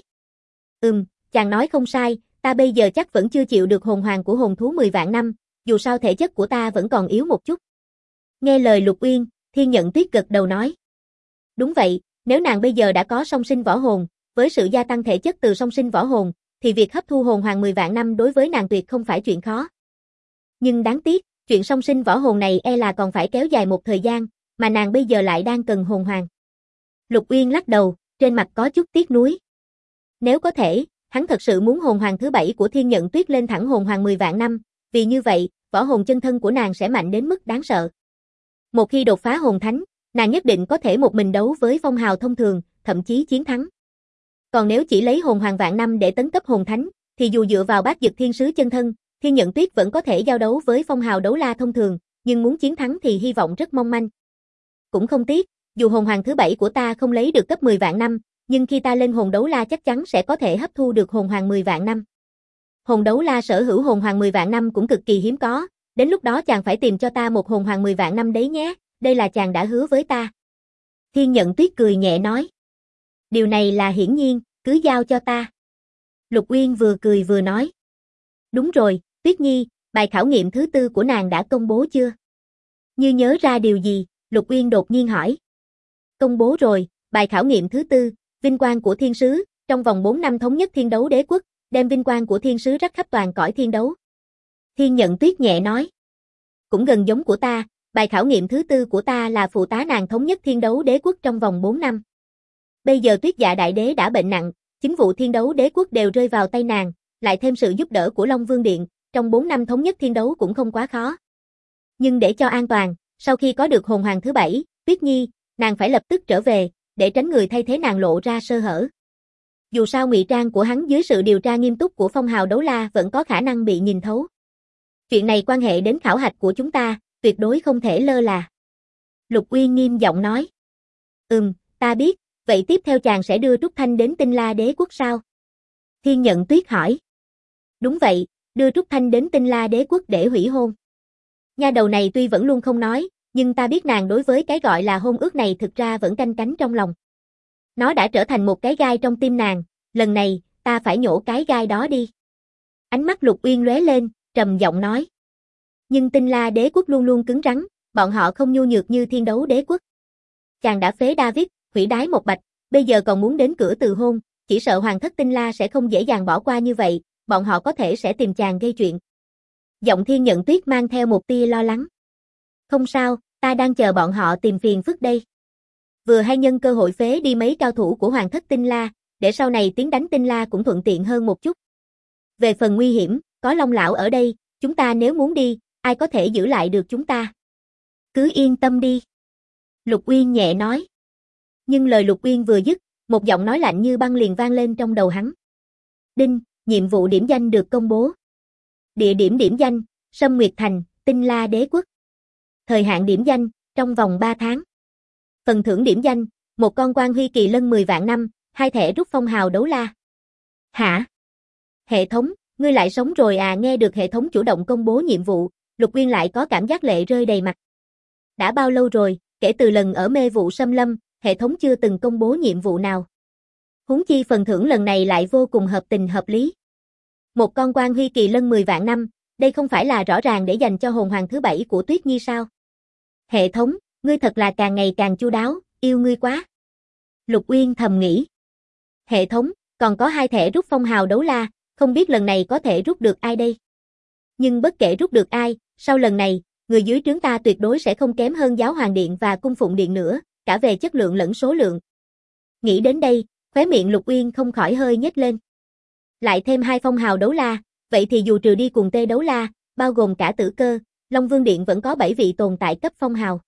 Chàng nói không sai, ta bây giờ chắc vẫn chưa chịu được hồn hoàng của hồn thú 10 vạn năm, dù sao thể chất của ta vẫn còn yếu một chút. Nghe lời Lục Uyên, Thiên Nhận Tuyết gật đầu nói. Đúng vậy, nếu nàng bây giờ đã có song sinh võ hồn, với sự gia tăng thể chất từ song sinh võ hồn, thì việc hấp thu hồn hoàng 10 vạn năm đối với nàng tuyệt không phải chuyện khó. Nhưng đáng tiếc, chuyện song sinh võ hồn này e là còn phải kéo dài một thời gian, mà nàng bây giờ lại đang cần hồn hoàng. Lục Uyên lắc đầu, trên mặt có chút tiếc nuối. Nếu có thể, hắn thật sự muốn hồn hoàng thứ 7 của Thiên Nhận Tuyết lên thẳng hồn hoàng 10 vạn năm, vì như vậy, võ hồn chân thân của nàng sẽ mạnh đến mức đáng sợ. Một khi đột phá hồn thánh, nàng nhất định có thể một mình đấu với phong hào thông thường, thậm chí chiến thắng. Còn nếu chỉ lấy hồn hoàng vạn năm để tấn cấp hồn thánh, thì dù dựa vào bát dực thiên sứ chân thân, Thiên Nhận Tuyết vẫn có thể giao đấu với phong hào đấu la thông thường, nhưng muốn chiến thắng thì hy vọng rất mong manh. Cũng không tiếc, dù hồn hoàng thứ 7 của ta không lấy được cấp 10 vạn năm, nhưng khi ta lên hồn đấu la chắc chắn sẽ có thể hấp thu được hồn hoàng 10 vạn năm. Hồn đấu la sở hữu hồn hoàng 10 vạn năm cũng cực kỳ hiếm có, đến lúc đó chàng phải tìm cho ta một hồn hoàng 10 vạn năm đấy nhé, đây là chàng đã hứa với ta. Thiên Nhận Tuyết cười nhẹ nói. Điều này là hiển nhiên, cứ giao cho ta. Lục Uyên vừa cười vừa nói. Đúng rồi, Tuyết Nhi, bài khảo nghiệm thứ 4 của nàng đã công bố chưa? Như nhớ ra điều gì, Lục Uyên đột nhiên hỏi. Công bố rồi, bài khảo nghiệm thứ 4, vinh quang của thiên sứ, trong vòng 4 năm thống nhất thiên đấu đế quốc, đem vinh quang của thiên sứ rắc khắp toàn cõi thiên đấu. Thiên Nhận Tuyết nhẹ nói. Cũng gần giống của ta, bài khảo nghiệm thứ 4 của ta là phụ tá nàng thống nhất thiên đấu đế quốc trong vòng 4 năm. Bây giờ Tuyết Dạ Đại Đế đã bệnh nặng, chính vụ thiên đấu đế quốc đều rơi vào tay nàng, lại thêm sự giúp đỡ của Long Vương Điện, trong 4 năm thống nhất thiên đấu cũng không quá khó. Nhưng để cho an toàn, sau khi có được hồn hoàng thứ 7, Tuyết Nhi, nàng phải lập tức trở về, để tránh người thay thế nàng lộ ra sơ hở. Dù sao ngụy trang của hắn dưới sự điều tra nghiêm túc của phong hào đấu la vẫn có khả năng bị nhìn thấu. Chuyện này quan hệ đến khảo hạch của chúng ta, tuyệt đối không thể lơ là. Lục Uyên nghiêm giọng nói. Ta biết, vậy tiếp theo chàng sẽ đưa Trúc Thanh đến Tinh La Đế quốc sao? Thiên Nhận Tuyết hỏi. Đúng vậy, đưa Trúc Thanh đến Tinh La Đế quốc để hủy hôn. Nha đầu này tuy vẫn luôn không nói, nhưng ta biết nàng đối với cái gọi là hôn ước này thực ra vẫn canh cánh trong lòng. Nó đã trở thành một cái gai trong tim nàng, lần này, ta phải nhổ cái gai đó đi. Ánh mắt Lục Uyên lóe lên, trầm giọng nói. Nhưng Tinh La Đế quốc luôn luôn cứng rắn, bọn họ không nhu nhược như Thiên Đấu Đế quốc. Chàng đã phế David, hủy đái một bạch, bây giờ còn muốn đến cửa từ hôn, chỉ sợ Hoàng thất Tinh La sẽ không dễ dàng bỏ qua như vậy, bọn họ có thể sẽ tìm chàng gây chuyện. Giọng Thiên Nhận Tuyết mang theo một tia lo lắng. Không sao, ta đang chờ bọn họ tìm phiền phức đây. Vừa hay nhân cơ hội phế đi mấy cao thủ của Hoàng thất Tinh La, để sau này tiến đánh Tinh La cũng thuận tiện hơn một chút. Về phần nguy hiểm, có Long lão ở đây, chúng ta nếu muốn đi, ai có thể giữ lại được chúng ta? Cứ yên tâm đi. Lục Uyên nhẹ nói. Nhưng lời Lục Uyên vừa dứt, một giọng nói lạnh như băng liền vang lên trong đầu hắn. Đinh, nhiệm vụ điểm danh được công bố. Địa điểm điểm danh, Sâm Nguyệt Thành, Tinh La Đế quốc. Thời hạn điểm danh, trong vòng 3 tháng. Phần thưởng điểm danh, một con quan huy kỳ lân 10 vạn năm, 2 thẻ rút phong hào đấu la. Hả? Hệ thống, ngươi lại sống rồi à? Nghe được hệ thống chủ động công bố nhiệm vụ, Lục Uyên lại có cảm giác lệ rơi đầy mặt. Đã bao lâu rồi, kể từ lần ở mê vụ xâm lâm, hệ thống chưa từng công bố nhiệm vụ nào. Huống chi phần thưởng lần này lại vô cùng hợp tình hợp lý. Một con quan huy kỳ lân 10 vạn năm, đây không phải là rõ ràng để dành cho hồn hoàng thứ 7 của Tuyết Nhi sao? Hệ thống, ngươi thật là càng ngày càng chu đáo, yêu ngươi quá. Lục Uyên thầm nghĩ. Hệ thống, Còn có 2 thẻ rút phong hào đấu la, không biết lần này có thể rút được ai đây. Nhưng bất kể rút được ai, sau lần này, người dưới trướng ta tuyệt đối sẽ không kém hơn Giáo Hoàng Điện và Cung Phụng Điện nữa, cả về chất lượng lẫn số lượng. Nghĩ đến đây, khóe miệng Lục Uyên không khỏi hơi nhếch lên. Lại thêm 2 phong hào đấu la, vậy thì dù trừ đi cùng Tê đấu la, bao gồm cả Tử Cơ, Long Vương Điện vẫn có 7 vị tồn tại cấp phong hào.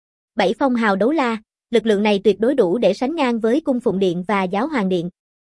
7 phong hào đấu la, lực lượng này tuyệt đối đủ để sánh ngang với Cung Phụng Điện và Giáo Hoàng Điện.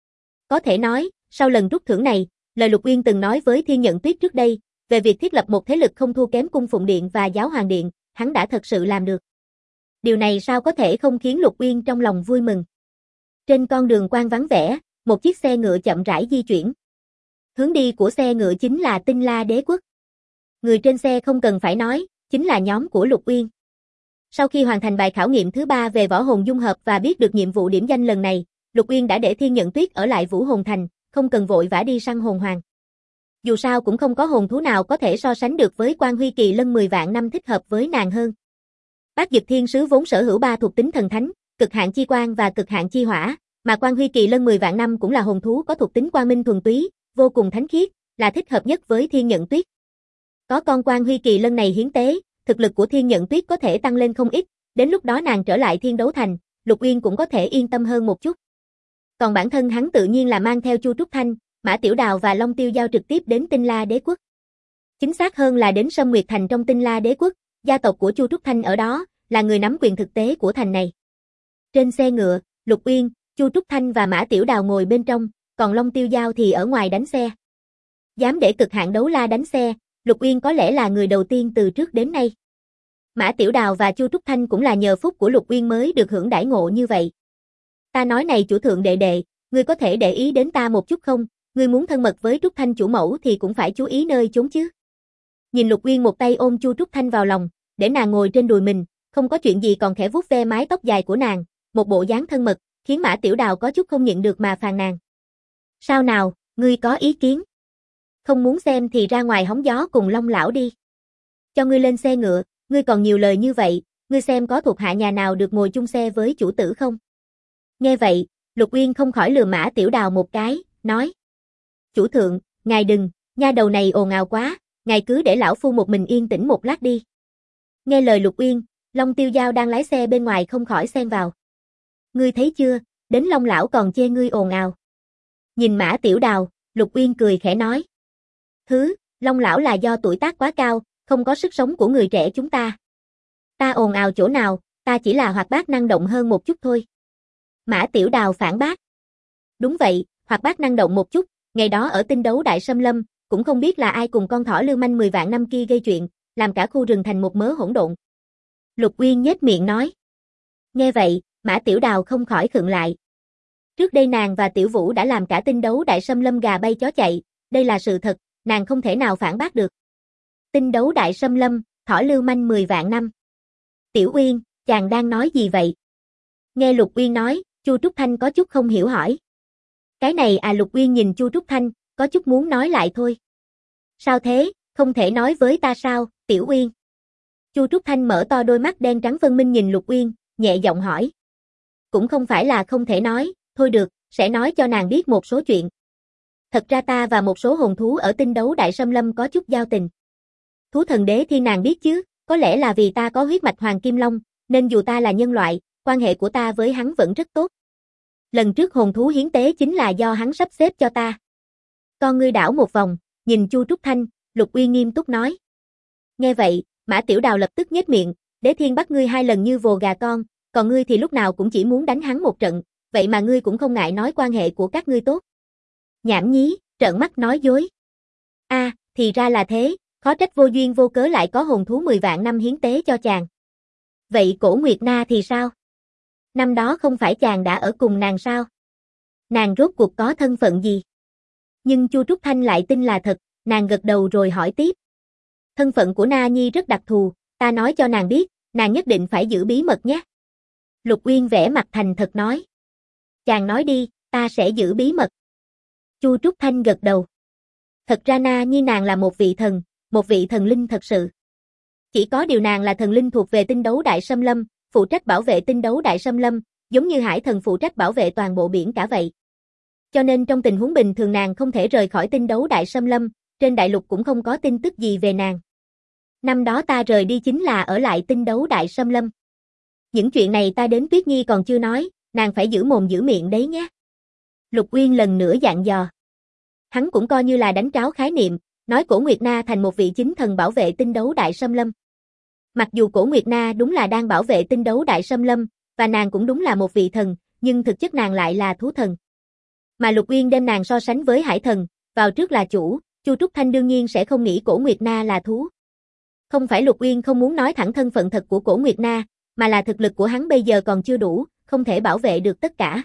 Có thể nói, sau lần rút thưởng này, lời Lục Uyên từng nói với Thiên Nhận Tuyết trước đây, về việc thiết lập một thế lực không thua kém Cung Phụng Điện và Giáo Hoàng Điện, hắn đã thật sự làm được. Điều này sao có thể không khiến Lục Uyên trong lòng vui mừng. Trên con đường quan vắng vẻ, một chiếc xe ngựa chậm rãi di chuyển. Hướng đi của xe ngựa chính là Tinh La Đế Quốc. Người trên xe không cần phải nói, chính là nhóm của Lục Uyên. Sau khi hoàn thành bài khảo nghiệm thứ 3 về võ hồn dung hợp và biết được nhiệm vụ điểm danh lần này, Lục Uyên đã để Thiên Nhận Tuyết ở lại Vũ Hồn Thành, không cần vội vã đi săn hồn hoàng. Dù sao cũng không có hồn thú nào có thể so sánh được với Quan Huy Kỳ Lân 10 vạn năm thích hợp với nàng hơn. Bát Dực Thiên Sứ vốn sở hữu 3 thuộc tính thần thánh, cực hạn chi quang và cực hạn chi hỏa, mà Quan Huy Kỳ Lân 10 vạn năm cũng là hồn thú có thuộc tính quang minh thuần túy, vô cùng thánh khiết, là thích hợp nhất với Thiên Nhận Tuyết. Có con Quan Huy Kỳ Lân này hiến tế, thực lực của Thiên Nhận Tuyết có thể tăng lên không ít, đến lúc đó nàng trở lại Thiên Đấu Thành, Lục Uyên cũng có thể yên tâm hơn một chút. Còn bản thân hắn tự nhiên là mang theo Chu Trúc Thanh, Mã Tiểu Đào và Long Tiêu Giao trực tiếp đến Tinh La Đế Quốc. Chính xác hơn là đến Sâm Nguyệt Thành trong Tinh La Đế Quốc, gia tộc của Chu Trúc Thanh ở đó, là người nắm quyền thực tế của thành này. Trên xe ngựa, Lục Uyên, Chu Trúc Thanh và Mã Tiểu Đào ngồi bên trong, còn Long Tiêu Giao thì ở ngoài đánh xe. Dám để cực hạn đấu la đánh xe, Lục Uyên có lẽ là người đầu tiên từ trước đến nay. Mã Tiểu Đào và Chu Trúc Thanh cũng là nhờ phúc của Lục Uyên mới được hưởng đãi ngộ như vậy. Ta nói này chủ thượng đệ đệ, ngươi có thể để ý đến ta một chút không? Ngươi muốn thân mật với Trúc Thanh chủ mẫu thì cũng phải chú ý nơi chốn chứ. Nhìn Lục Uyên một tay ôm Chu Trúc Thanh vào lòng, để nàng ngồi trên đùi mình, không có chuyện gì còn khẽ vuốt ve mái tóc dài của nàng, một bộ dáng thân mật, khiến Mã Tiểu Đào có chút không nhịn được mà phàn nàn. Sao nào, ngươi có ý kiến? Không muốn xem thì ra ngoài hóng gió cùng Long lão đi. Cho ngươi lên xe ngựa, ngươi còn nhiều lời như vậy, ngươi xem có thuộc hạ nhà nào được ngồi chung xe với chủ tử không? Nghe vậy, Lục Uyên không khỏi lườm Mã Tiểu Đào một cái, nói. Chủ thượng, ngài đừng, nha đầu này ồn ào quá, ngài cứ để lão phu một mình yên tĩnh một lát đi. Nghe lời Lục Uyên, Long Tiêu Giao đang lái xe bên ngoài không khỏi xen vào. Ngươi thấy chưa, đến Long lão còn chê ngươi ồn ào. Nhìn Mã Tiểu Đào, Lục Uyên cười khẽ nói. Long lão là do tuổi tác quá cao, không có sức sống của người trẻ chúng ta. Ta ồn ào chỗ nào, ta chỉ là hoạt bát năng động hơn một chút thôi. Mã Tiểu Đào phản bác. Đúng vậy, hoạt bát năng động một chút, ngày đó ở Tinh Đấu Đại Sâm Lâm, cũng không biết là ai cùng con thỏ lưu manh 10 vạn năm kia gây chuyện, làm cả khu rừng thành một mớ hỗn độn. Lục Uyên nhếch miệng nói. Nghe vậy, Mã Tiểu Đào không khỏi khựng lại. Trước đây nàng và Tiểu Vũ đã làm cả Tinh Đấu Đại Sâm Lâm gà bay chó chạy, đây là sự thật, nàng không thể nào phản bác được. Tinh Đấu Đại Sâm Lâm, thỏ lưu manh 10 vạn năm. Tiểu Uyên, chàng đang nói gì vậy? Nghe Lục Uyên nói, Chu Trúc Thanh có chút không hiểu hỏi. Cái này à, Lục Uyên nhìn Chu Trúc Thanh, có chút muốn nói lại thôi. Sao thế, không thể nói với ta sao, Tiểu Uyên? Chu Trúc Thanh mở to đôi mắt đen trắng phân minh nhìn Lục Uyên, nhẹ giọng hỏi. Cũng không phải là không thể nói, thôi được, sẽ nói cho nàng biết một số chuyện. Thật ra ta và một số hồn thú ở Tinh Đấu Đại Sâm Lâm có chút giao tình. Thú thần đế thiên nàng biết chứ, có lẽ là vì ta có huyết mạch Hoàng Kim Long, nên dù ta là nhân loại, quan hệ của ta với hắn vẫn rất tốt. Lần trước hồn thú hiến tế chính là do hắn sắp xếp cho ta. Con ngươi đảo một vòng, nhìn Chu Trúc Thanh, Lục Uyên nghiêm túc nói. Nghe vậy, Mã Tiểu Đào lập tức nhếch miệng, đế thiên bắt ngươi 2 lần như vồ gà con, còn ngươi thì lúc nào cũng chỉ muốn đánh hắn một trận, vậy mà ngươi cũng không ngại nói quan hệ của các ngươi tốt. Nhảm nhí, trợn mắt nói dối. Thì ra là thế, khó trách vô duyên vô cớ lại có hồn thú 10 vạn năm hiến tế cho chàng. Vậy Cổ Nguyệt Na thì sao? Năm đó không phải chàng đã ở cùng nàng sao? Nàng rốt cuộc có thân phận gì? Nhưng Chu Trúc Thanh lại tin là thật, nàng gật đầu rồi hỏi tiếp. Thân phận của Na Nhi rất đặc thù, ta nói cho nàng biết, nàng nhất định phải giữ bí mật nhé. Lục Uyên vẻ mặt thành thật nói. Chàng nói đi, ta sẽ giữ bí mật. Chu Trúc Thanh gật đầu. Thật ra Na Nhi nàng là một vị thần linh thật sự. Chỉ có điều nàng là thần linh thuộc về Tinh Đấu Đại Sâm Lâm, phụ trách bảo vệ Tinh Đấu Đại Sâm Lâm, giống như hải thần phụ trách bảo vệ toàn bộ biển cả vậy. cho nên trong tình huống bình thường nàng không thể rời khỏi Tinh Đấu Đại Xâm Lâm, trên đại lục cũng không có tin tức gì về nàng. Năm đó ta rời đi chính là ở lại Tinh Đấu Đại Xâm Lâm. Những chuyện này ta đến Tuyết Nhi còn chưa nói, nàng phải giữ mồm giữ miệng đấy nhé. Lục Uyên lần nữa dặn dò. Hắn cũng coi như là đánh tráo khái niệm, nói Cổ Nguyệt Na thành một vị chính thần bảo vệ Tinh Đấu Đại Xâm Lâm. Mặc dù Cổ Nguyệt Na đúng là đang bảo vệ Tinh Đấu Đại Xâm Lâm, và nàng cũng đúng là một vị thần, nhưng thực chất nàng lại là thú thần. Mà Lục Uyên đem nàng so sánh với hải thần, vào trước là chủ, Chu Trúc Thanh đương nhiên sẽ không nghĩ Cổ Nguyệt Na là thú. Không phải Lục Uyên không muốn nói thẳng thân phận thật của Cổ Nguyệt Na, mà là thực lực của hắn bây giờ còn chưa đủ, không thể bảo vệ được tất cả.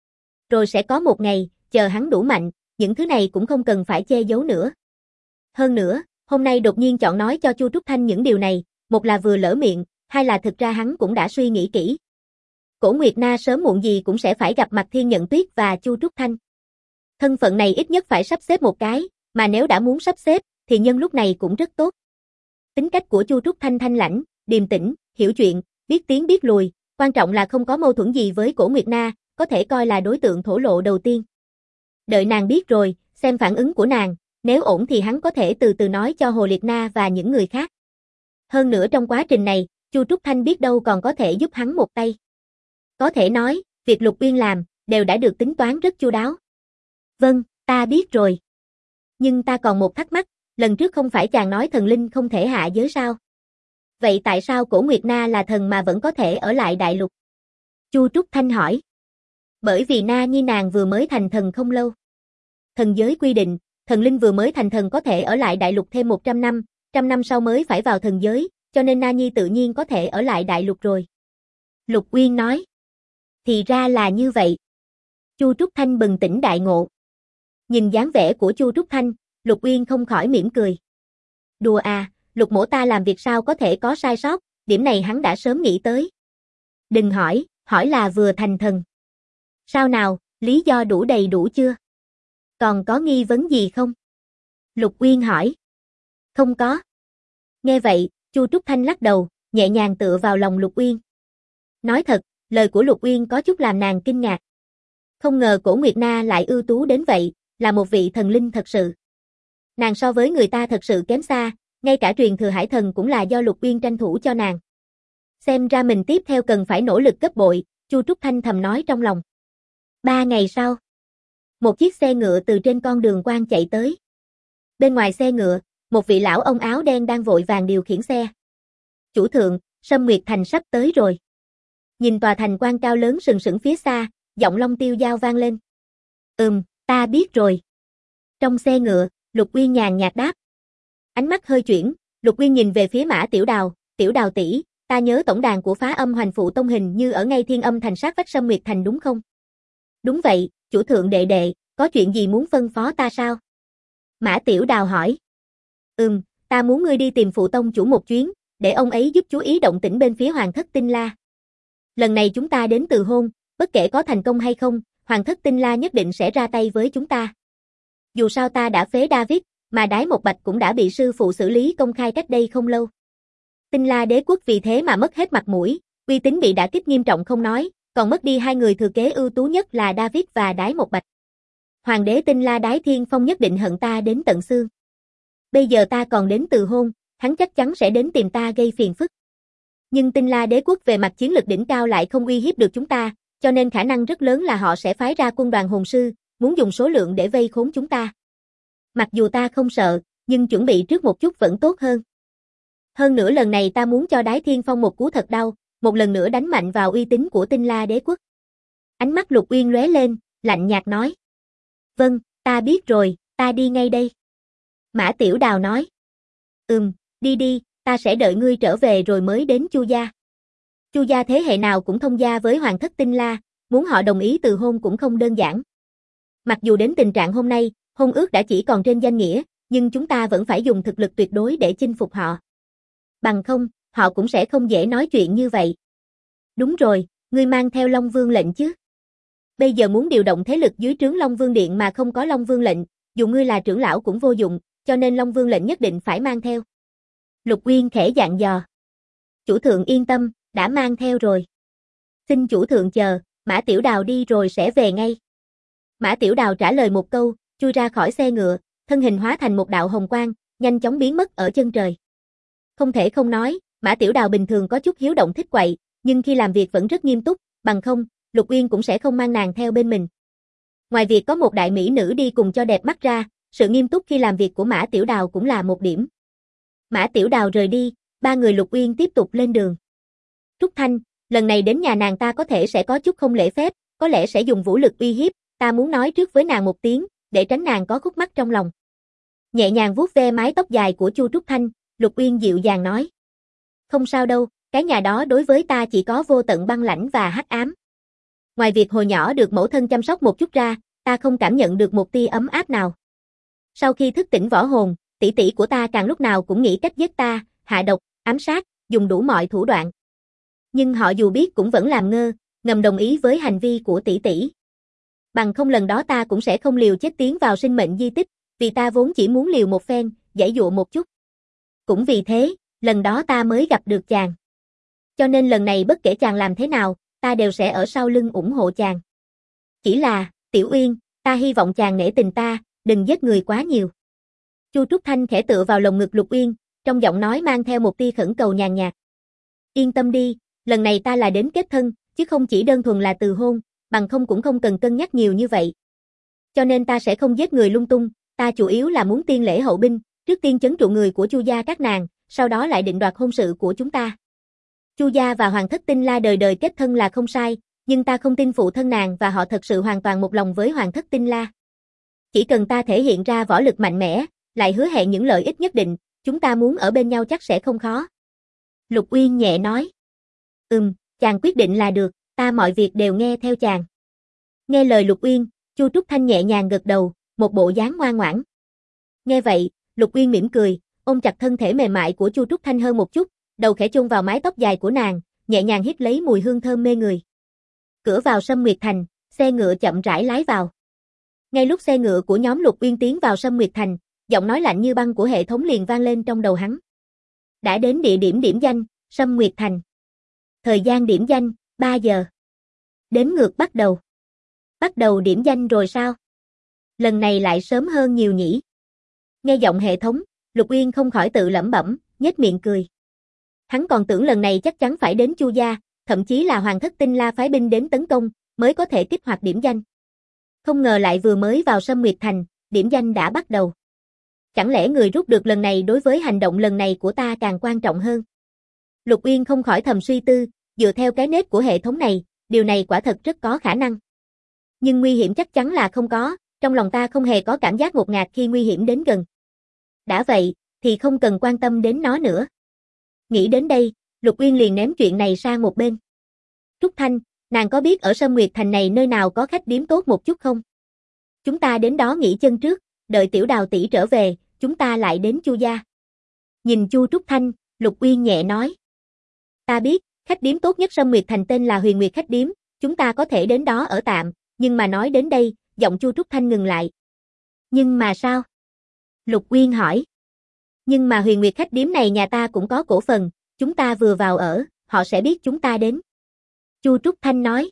Rồi sẽ có một ngày, chờ hắn đủ mạnh, những thứ này cũng không cần phải che giấu nữa. Hơn nữa, hôm nay đột nhiên chọn nói cho Chu Trúc Thanh những điều này, một là vừa lỡ miệng, hai là thực ra hắn cũng đã suy nghĩ kỹ. Cổ Nguyệt Na sớm muộn gì cũng sẽ phải gặp mặt Thiên Nhận Tuyết và Chu Trúc Thanh. Thân phận này ít nhất phải sắp xếp một cái, mà nếu đã muốn sắp xếp, thì nhân lúc này cũng rất tốt. Tính cách của Chu Trúc Thanh thanh lãnh, điềm tĩnh, hiểu chuyện, biết tiến biết lùi, quan trọng là không có mâu thuẫn gì với Cổ Nguyệt Na, có thể coi là đối tượng thổ lộ đầu tiên. Đợi nàng biết rồi, xem phản ứng của nàng, nếu ổn thì hắn có thể từ từ nói cho Hồ Liệt Na và những người khác. Hơn nữa trong quá trình này, Chu Trúc Thanh biết đâu còn có thể giúp hắn một tay. Có thể nói, việc Lục Uyên làm, đều đã được tính toán rất chu đáo. Vâng, ta biết rồi. Nhưng ta còn một thắc mắc, lần trước không phải chàng nói thần linh không thể hạ giới sao? Vậy tại sao Cổ Nguyệt Na là thần mà vẫn có thể ở lại đại lục? Chu Trúc Thanh hỏi. Bởi vì Na Nhi nàng vừa mới thành thần không lâu. Thần giới quy định, thần linh vừa mới thành thần có thể ở lại đại lục thêm 100 năm, 100 năm sau mới phải vào thần giới, cho nên Na Nhi tự nhiên có thể ở lại đại lục rồi. Lục Uyên nói. Thì ra là như vậy. Chu Trúc Thanh bừng tỉnh đại ngộ. Nhìn dáng vẻ của Chu Trúc Thanh, Lục Uyên không khỏi mỉm cười. Đùa à, Lục mỗ ta làm việc sao có thể có sai sót, điểm này hắn đã sớm nghĩ tới. Đừng hỏi, hỏi là vừa thành thần. Sao nào, lý do đủ đầy đủ chưa? Còn có nghi vấn gì không? Lục Uyên hỏi. Không có. Nghe vậy, Chu Trúc Thanh lắc đầu, nhẹ nhàng tựa vào lòng Lục Uyên. Nói thật, lời của Lục Uyên có chút làm nàng kinh ngạc. Không ngờ Cổ Nguyệt Na lại ưu tú đến vậy, là một vị thần linh thật sự. Nàng so với người ta thật sự kém xa, ngay cả truyền thừa hải thần cũng là do Lục Uyên tranh thủ cho nàng. Xem ra mình tiếp theo cần phải nỗ lực gấp bội, Chu Trúc Thanh thầm nói trong lòng. 3 ngày sau, một chiếc xe ngựa từ trên con đường quan chạy tới. Bên ngoài xe ngựa, một vị lão ông áo đen đang vội vàng điều khiển xe. Chủ thượng, Sâm Nguyệt Thành sắp tới rồi. Nhìn tòa thành quan cao lớn sừng sững phía xa, giọng Long Tiêu Dao vang lên. Ta biết rồi. Trong xe ngựa, Lục Uyên nhàn nhạt đáp. Ánh mắt hơi chuyển, Lục Uyên nhìn về phía Mã Tiểu Đào tỷ, ta nhớ tổng đàn của Phá Âm Hoành Phụ Tông hình như ở ngay Thiên Âm Thành sát vách Sâm Nguyệt Thành đúng không? Đúng vậy, chủ thượng đệ đệ, có chuyện gì muốn phân phó ta sao? Mã Tiểu Đào hỏi. Ta muốn ngươi đi tìm Phụ Tông chủ một chuyến, để ông ấy giúp chú ý động tĩnh bên phía Hoàng thất Tinh La. Lần này chúng ta đến từ hôn, bất kể có thành công hay không, Hoàng thất Tinh La nhất định sẽ ra tay với chúng ta. Dù sao ta đã phế David, mà Đái Một Bạch cũng đã bị sư phụ xử lý công khai cách đây không lâu. Tinh La đế quốc vì thế mà mất hết mặt mũi, uy tín bị đả kích nghiêm trọng không nói, còn mất đi hai người thừa kế ưu tú nhất là David và Đái Một Bạch. Hoàng đế Tinh La Đái Thiên Phong nhất định hận ta đến tận xương. Bây giờ ta còn đến từ hôn, hắn chắc chắn sẽ đến tìm ta gây phiền phức. Nhưng Tinh La đế quốc về mặt chiến lực đỉnh cao lại không uy hiếp được chúng ta, cho nên khả năng rất lớn là họ sẽ phái ra quân đoàn hồn sư, muốn dùng số lượng để vây khốn chúng ta. Mặc dù ta không sợ, nhưng chuẩn bị trước một chút vẫn tốt hơn. Hơn nữa lần này ta muốn cho Đái Thiên Phong một cú thật đau, một lần nữa đánh mạnh vào uy tín của Tinh La đế quốc. Ánh mắt Lục Uyên lóe lên, lạnh nhạt nói. Vâng, ta biết rồi, ta đi ngay đây. Mã Tiểu Đào nói. Đi, ta sẽ đợi ngươi trở về rồi mới đến Chu gia. Chu gia thế hệ nào cũng thông gia với Hoàng thất Tinh La, muốn họ đồng ý từ hôn cũng không đơn giản. Mặc dù đến tình trạng hôm nay, hôn ước đã chỉ còn trên danh nghĩa, nhưng chúng ta vẫn phải dùng thực lực tuyệt đối để chinh phục họ. Bằng không, họ cũng sẽ không dễ nói chuyện như vậy. Đúng rồi, ngươi mang theo Long Vương lệnh chứ? Bây giờ muốn điều động thế lực dưới trướng Long Vương Điện mà không có Long Vương lệnh, dù ngươi là trưởng lão cũng vô dụng, cho nên Long Vương lệnh nhất định phải mang theo. Lục Uyên khẽ dặn dò. Chủ thượng yên tâm, đã mang theo rồi. Xin chủ thượng chờ, Mã Tiểu Đào đi rồi sẽ về ngay. Mã Tiểu Đào trả lời một câu, chui ra khỏi xe ngựa, thân hình hóa thành một đạo hồng quang, nhanh chóng biến mất ở chân trời. Không thể không nói, Mã Tiểu Đào bình thường có chút hiếu động thích quậy, nhưng khi làm việc vẫn rất nghiêm túc, bằng không, Lục Uyên cũng sẽ không mang nàng theo bên mình. Ngoài việc có một đại mỹ nữ đi cùng cho đẹp mắt ra, sự nghiêm túc khi làm việc của Mã Tiểu Đào cũng là một điểm. Mã Tiểu Đào rời đi, ba người Lục Uyên tiếp tục lên đường. Trúc Thanh, lần này đến nhà nàng ta có thể sẽ có chút không lễ phép, có lẽ sẽ dùng vũ lực uy hiếp, ta muốn nói trước với nàng một tiếng, để tránh nàng có khúc mắc trong lòng. Nhẹ nhàng vuốt ve mái tóc dài của Chu Trúc Thanh, Lục Uyên dịu dàng nói. Không sao đâu, cái nhà đó đối với ta chỉ có vô tận băng lãnh và hắc ám. Ngoài việc hồi nhỏ được mẫu thân chăm sóc một chút ra, ta không cảm nhận được một tia ấm áp nào. Sau khi thức tỉnh võ hồn, tỷ tỷ của ta càng lúc nào cũng nghĩ cách giết ta, hạ độc, ám sát, dùng đủ mọi thủ đoạn. Nhưng họ dù biết cũng vẫn làm ngơ, ngầm đồng ý với hành vi của tỷ tỷ. Bằng không lần đó ta cũng sẽ không liều chết tiến vào sinh mệnh di tích, vì ta vốn chỉ muốn liều một phen, giãy dụa một chút. Cũng vì thế, lần đó ta mới gặp được chàng. Cho nên lần này bất kể chàng làm thế nào, ta đều sẽ ở sau lưng ủng hộ chàng. Chỉ là, Tiểu Uyên, ta hy vọng chàng nể tình ta, đừng giết người quá nhiều. Chu Trúc Thanh khẽ tựa vào lồng ngực Lục Uyên, trong giọng nói mang theo một tia khẩn cầu nhàn nhạt. Yên tâm đi, lần này ta là đến kết thân, chứ không chỉ đơn thuần là từ hôn, bằng không cũng không cần cân nhắc nhiều như vậy. Cho nên ta sẽ không giết người lung tung, ta chủ yếu là muốn tiên lễ hậu binh, trước tiên trấn trụ người của Chu gia các nàng, sau đó lại định đoạt hôn sự của chúng ta. Chu gia và Hoàng thất Tinh La đời đời kết thân là không sai, nhưng ta không tin phụ thân nàng và họ thật sự hoàn toàn một lòng với Hoàng thất Tinh La. Chỉ cần ta thể hiện ra võ lực mạnh mẽ, lại hứa hẹn những lợi ích nhất định, chúng ta muốn ở bên nhau chắc sẽ không khó. Lục Uyên nhẹ nói. Chàng quyết định là được, ta mọi việc đều nghe theo chàng. Nghe lời Lục Uyên, Chu Trúc Thanh nhẹ nhàng gật đầu, một bộ dáng ngoan ngoãn. Nghe vậy, Lục Uyên mỉm cười, ôm chặt thân thể mềm mại của Chu Trúc Thanh hơn một chút, đầu khẽ chôn vào mái tóc dài của nàng, nhẹ nhàng hít lấy mùi hương thơm mê người. Cửa vào Sâm Nguyệt Thành, xe ngựa chậm rãi lái vào. Ngay lúc xe ngựa của nhóm Lục Uyên tiến vào Sâm Nguyệt Thành, giọng nói lạnh như băng của hệ thống liền vang lên trong đầu hắn. Đã đến địa điểm điểm danh, Sâm Nguyệt Thành. Thời gian điểm danh, 3 giờ. Đếm ngược bắt đầu. Bắt đầu điểm danh rồi sao? Lần này lại sớm hơn nhiều nhỉ? Nghe giọng hệ thống, Lục Uyên không khỏi tự lẩm bẩm, nhếch miệng cười. Hắn còn tưởng lần này chắc chắn phải đến Chu gia, thậm chí là Hoàng thất Tinh La phái binh đến tấn công, mới có thể kích hoạt điểm danh. Không ngờ lại vừa mới vào Sâm Nguyệt Thành, điểm danh đã bắt đầu. Chẳng lẽ người rút được lần này đối với hành động lần này của ta càng quan trọng hơn? Lục Uyên không khỏi thầm suy tư, dựa theo cái nết của hệ thống này, điều này quả thật rất có khả năng. Nhưng nguy hiểm chắc chắn là không có, trong lòng ta không hề có cảm giác ngột ngạt khi nguy hiểm đến gần. Đã vậy, thì không cần quan tâm đến nó nữa. Nghĩ đến đây, Lục Uyên liền ném chuyện này sang một bên. Trúc Thanh, nàng có biết ở Sâm Nguyệt Thành này nơi nào có khách điếm tốt một chút không? Chúng ta đến đó nghỉ chân trước, đợi Tiểu Đào tỷ trở về, chúng ta lại đến Chu gia. Nhìn Chu Trúc Thanh, Lục Uyên nhẹ nói. Ta biết, khách điếm tốt nhất Sâm Nguyệt Thành tên là Huyền Nguyệt khách điếm, chúng ta có thể đến đó ở tạm, nhưng mà nói đến đây, giọng Chu Trúc Thanh ngừng lại. Nhưng mà sao? Lục Uyên hỏi. Nhưng mà Huyền Nguyệt khách điếm này nhà ta cũng có cổ phần, chúng ta vừa vào ở, họ sẽ biết chúng ta đến. Chu Trúc Thanh nói.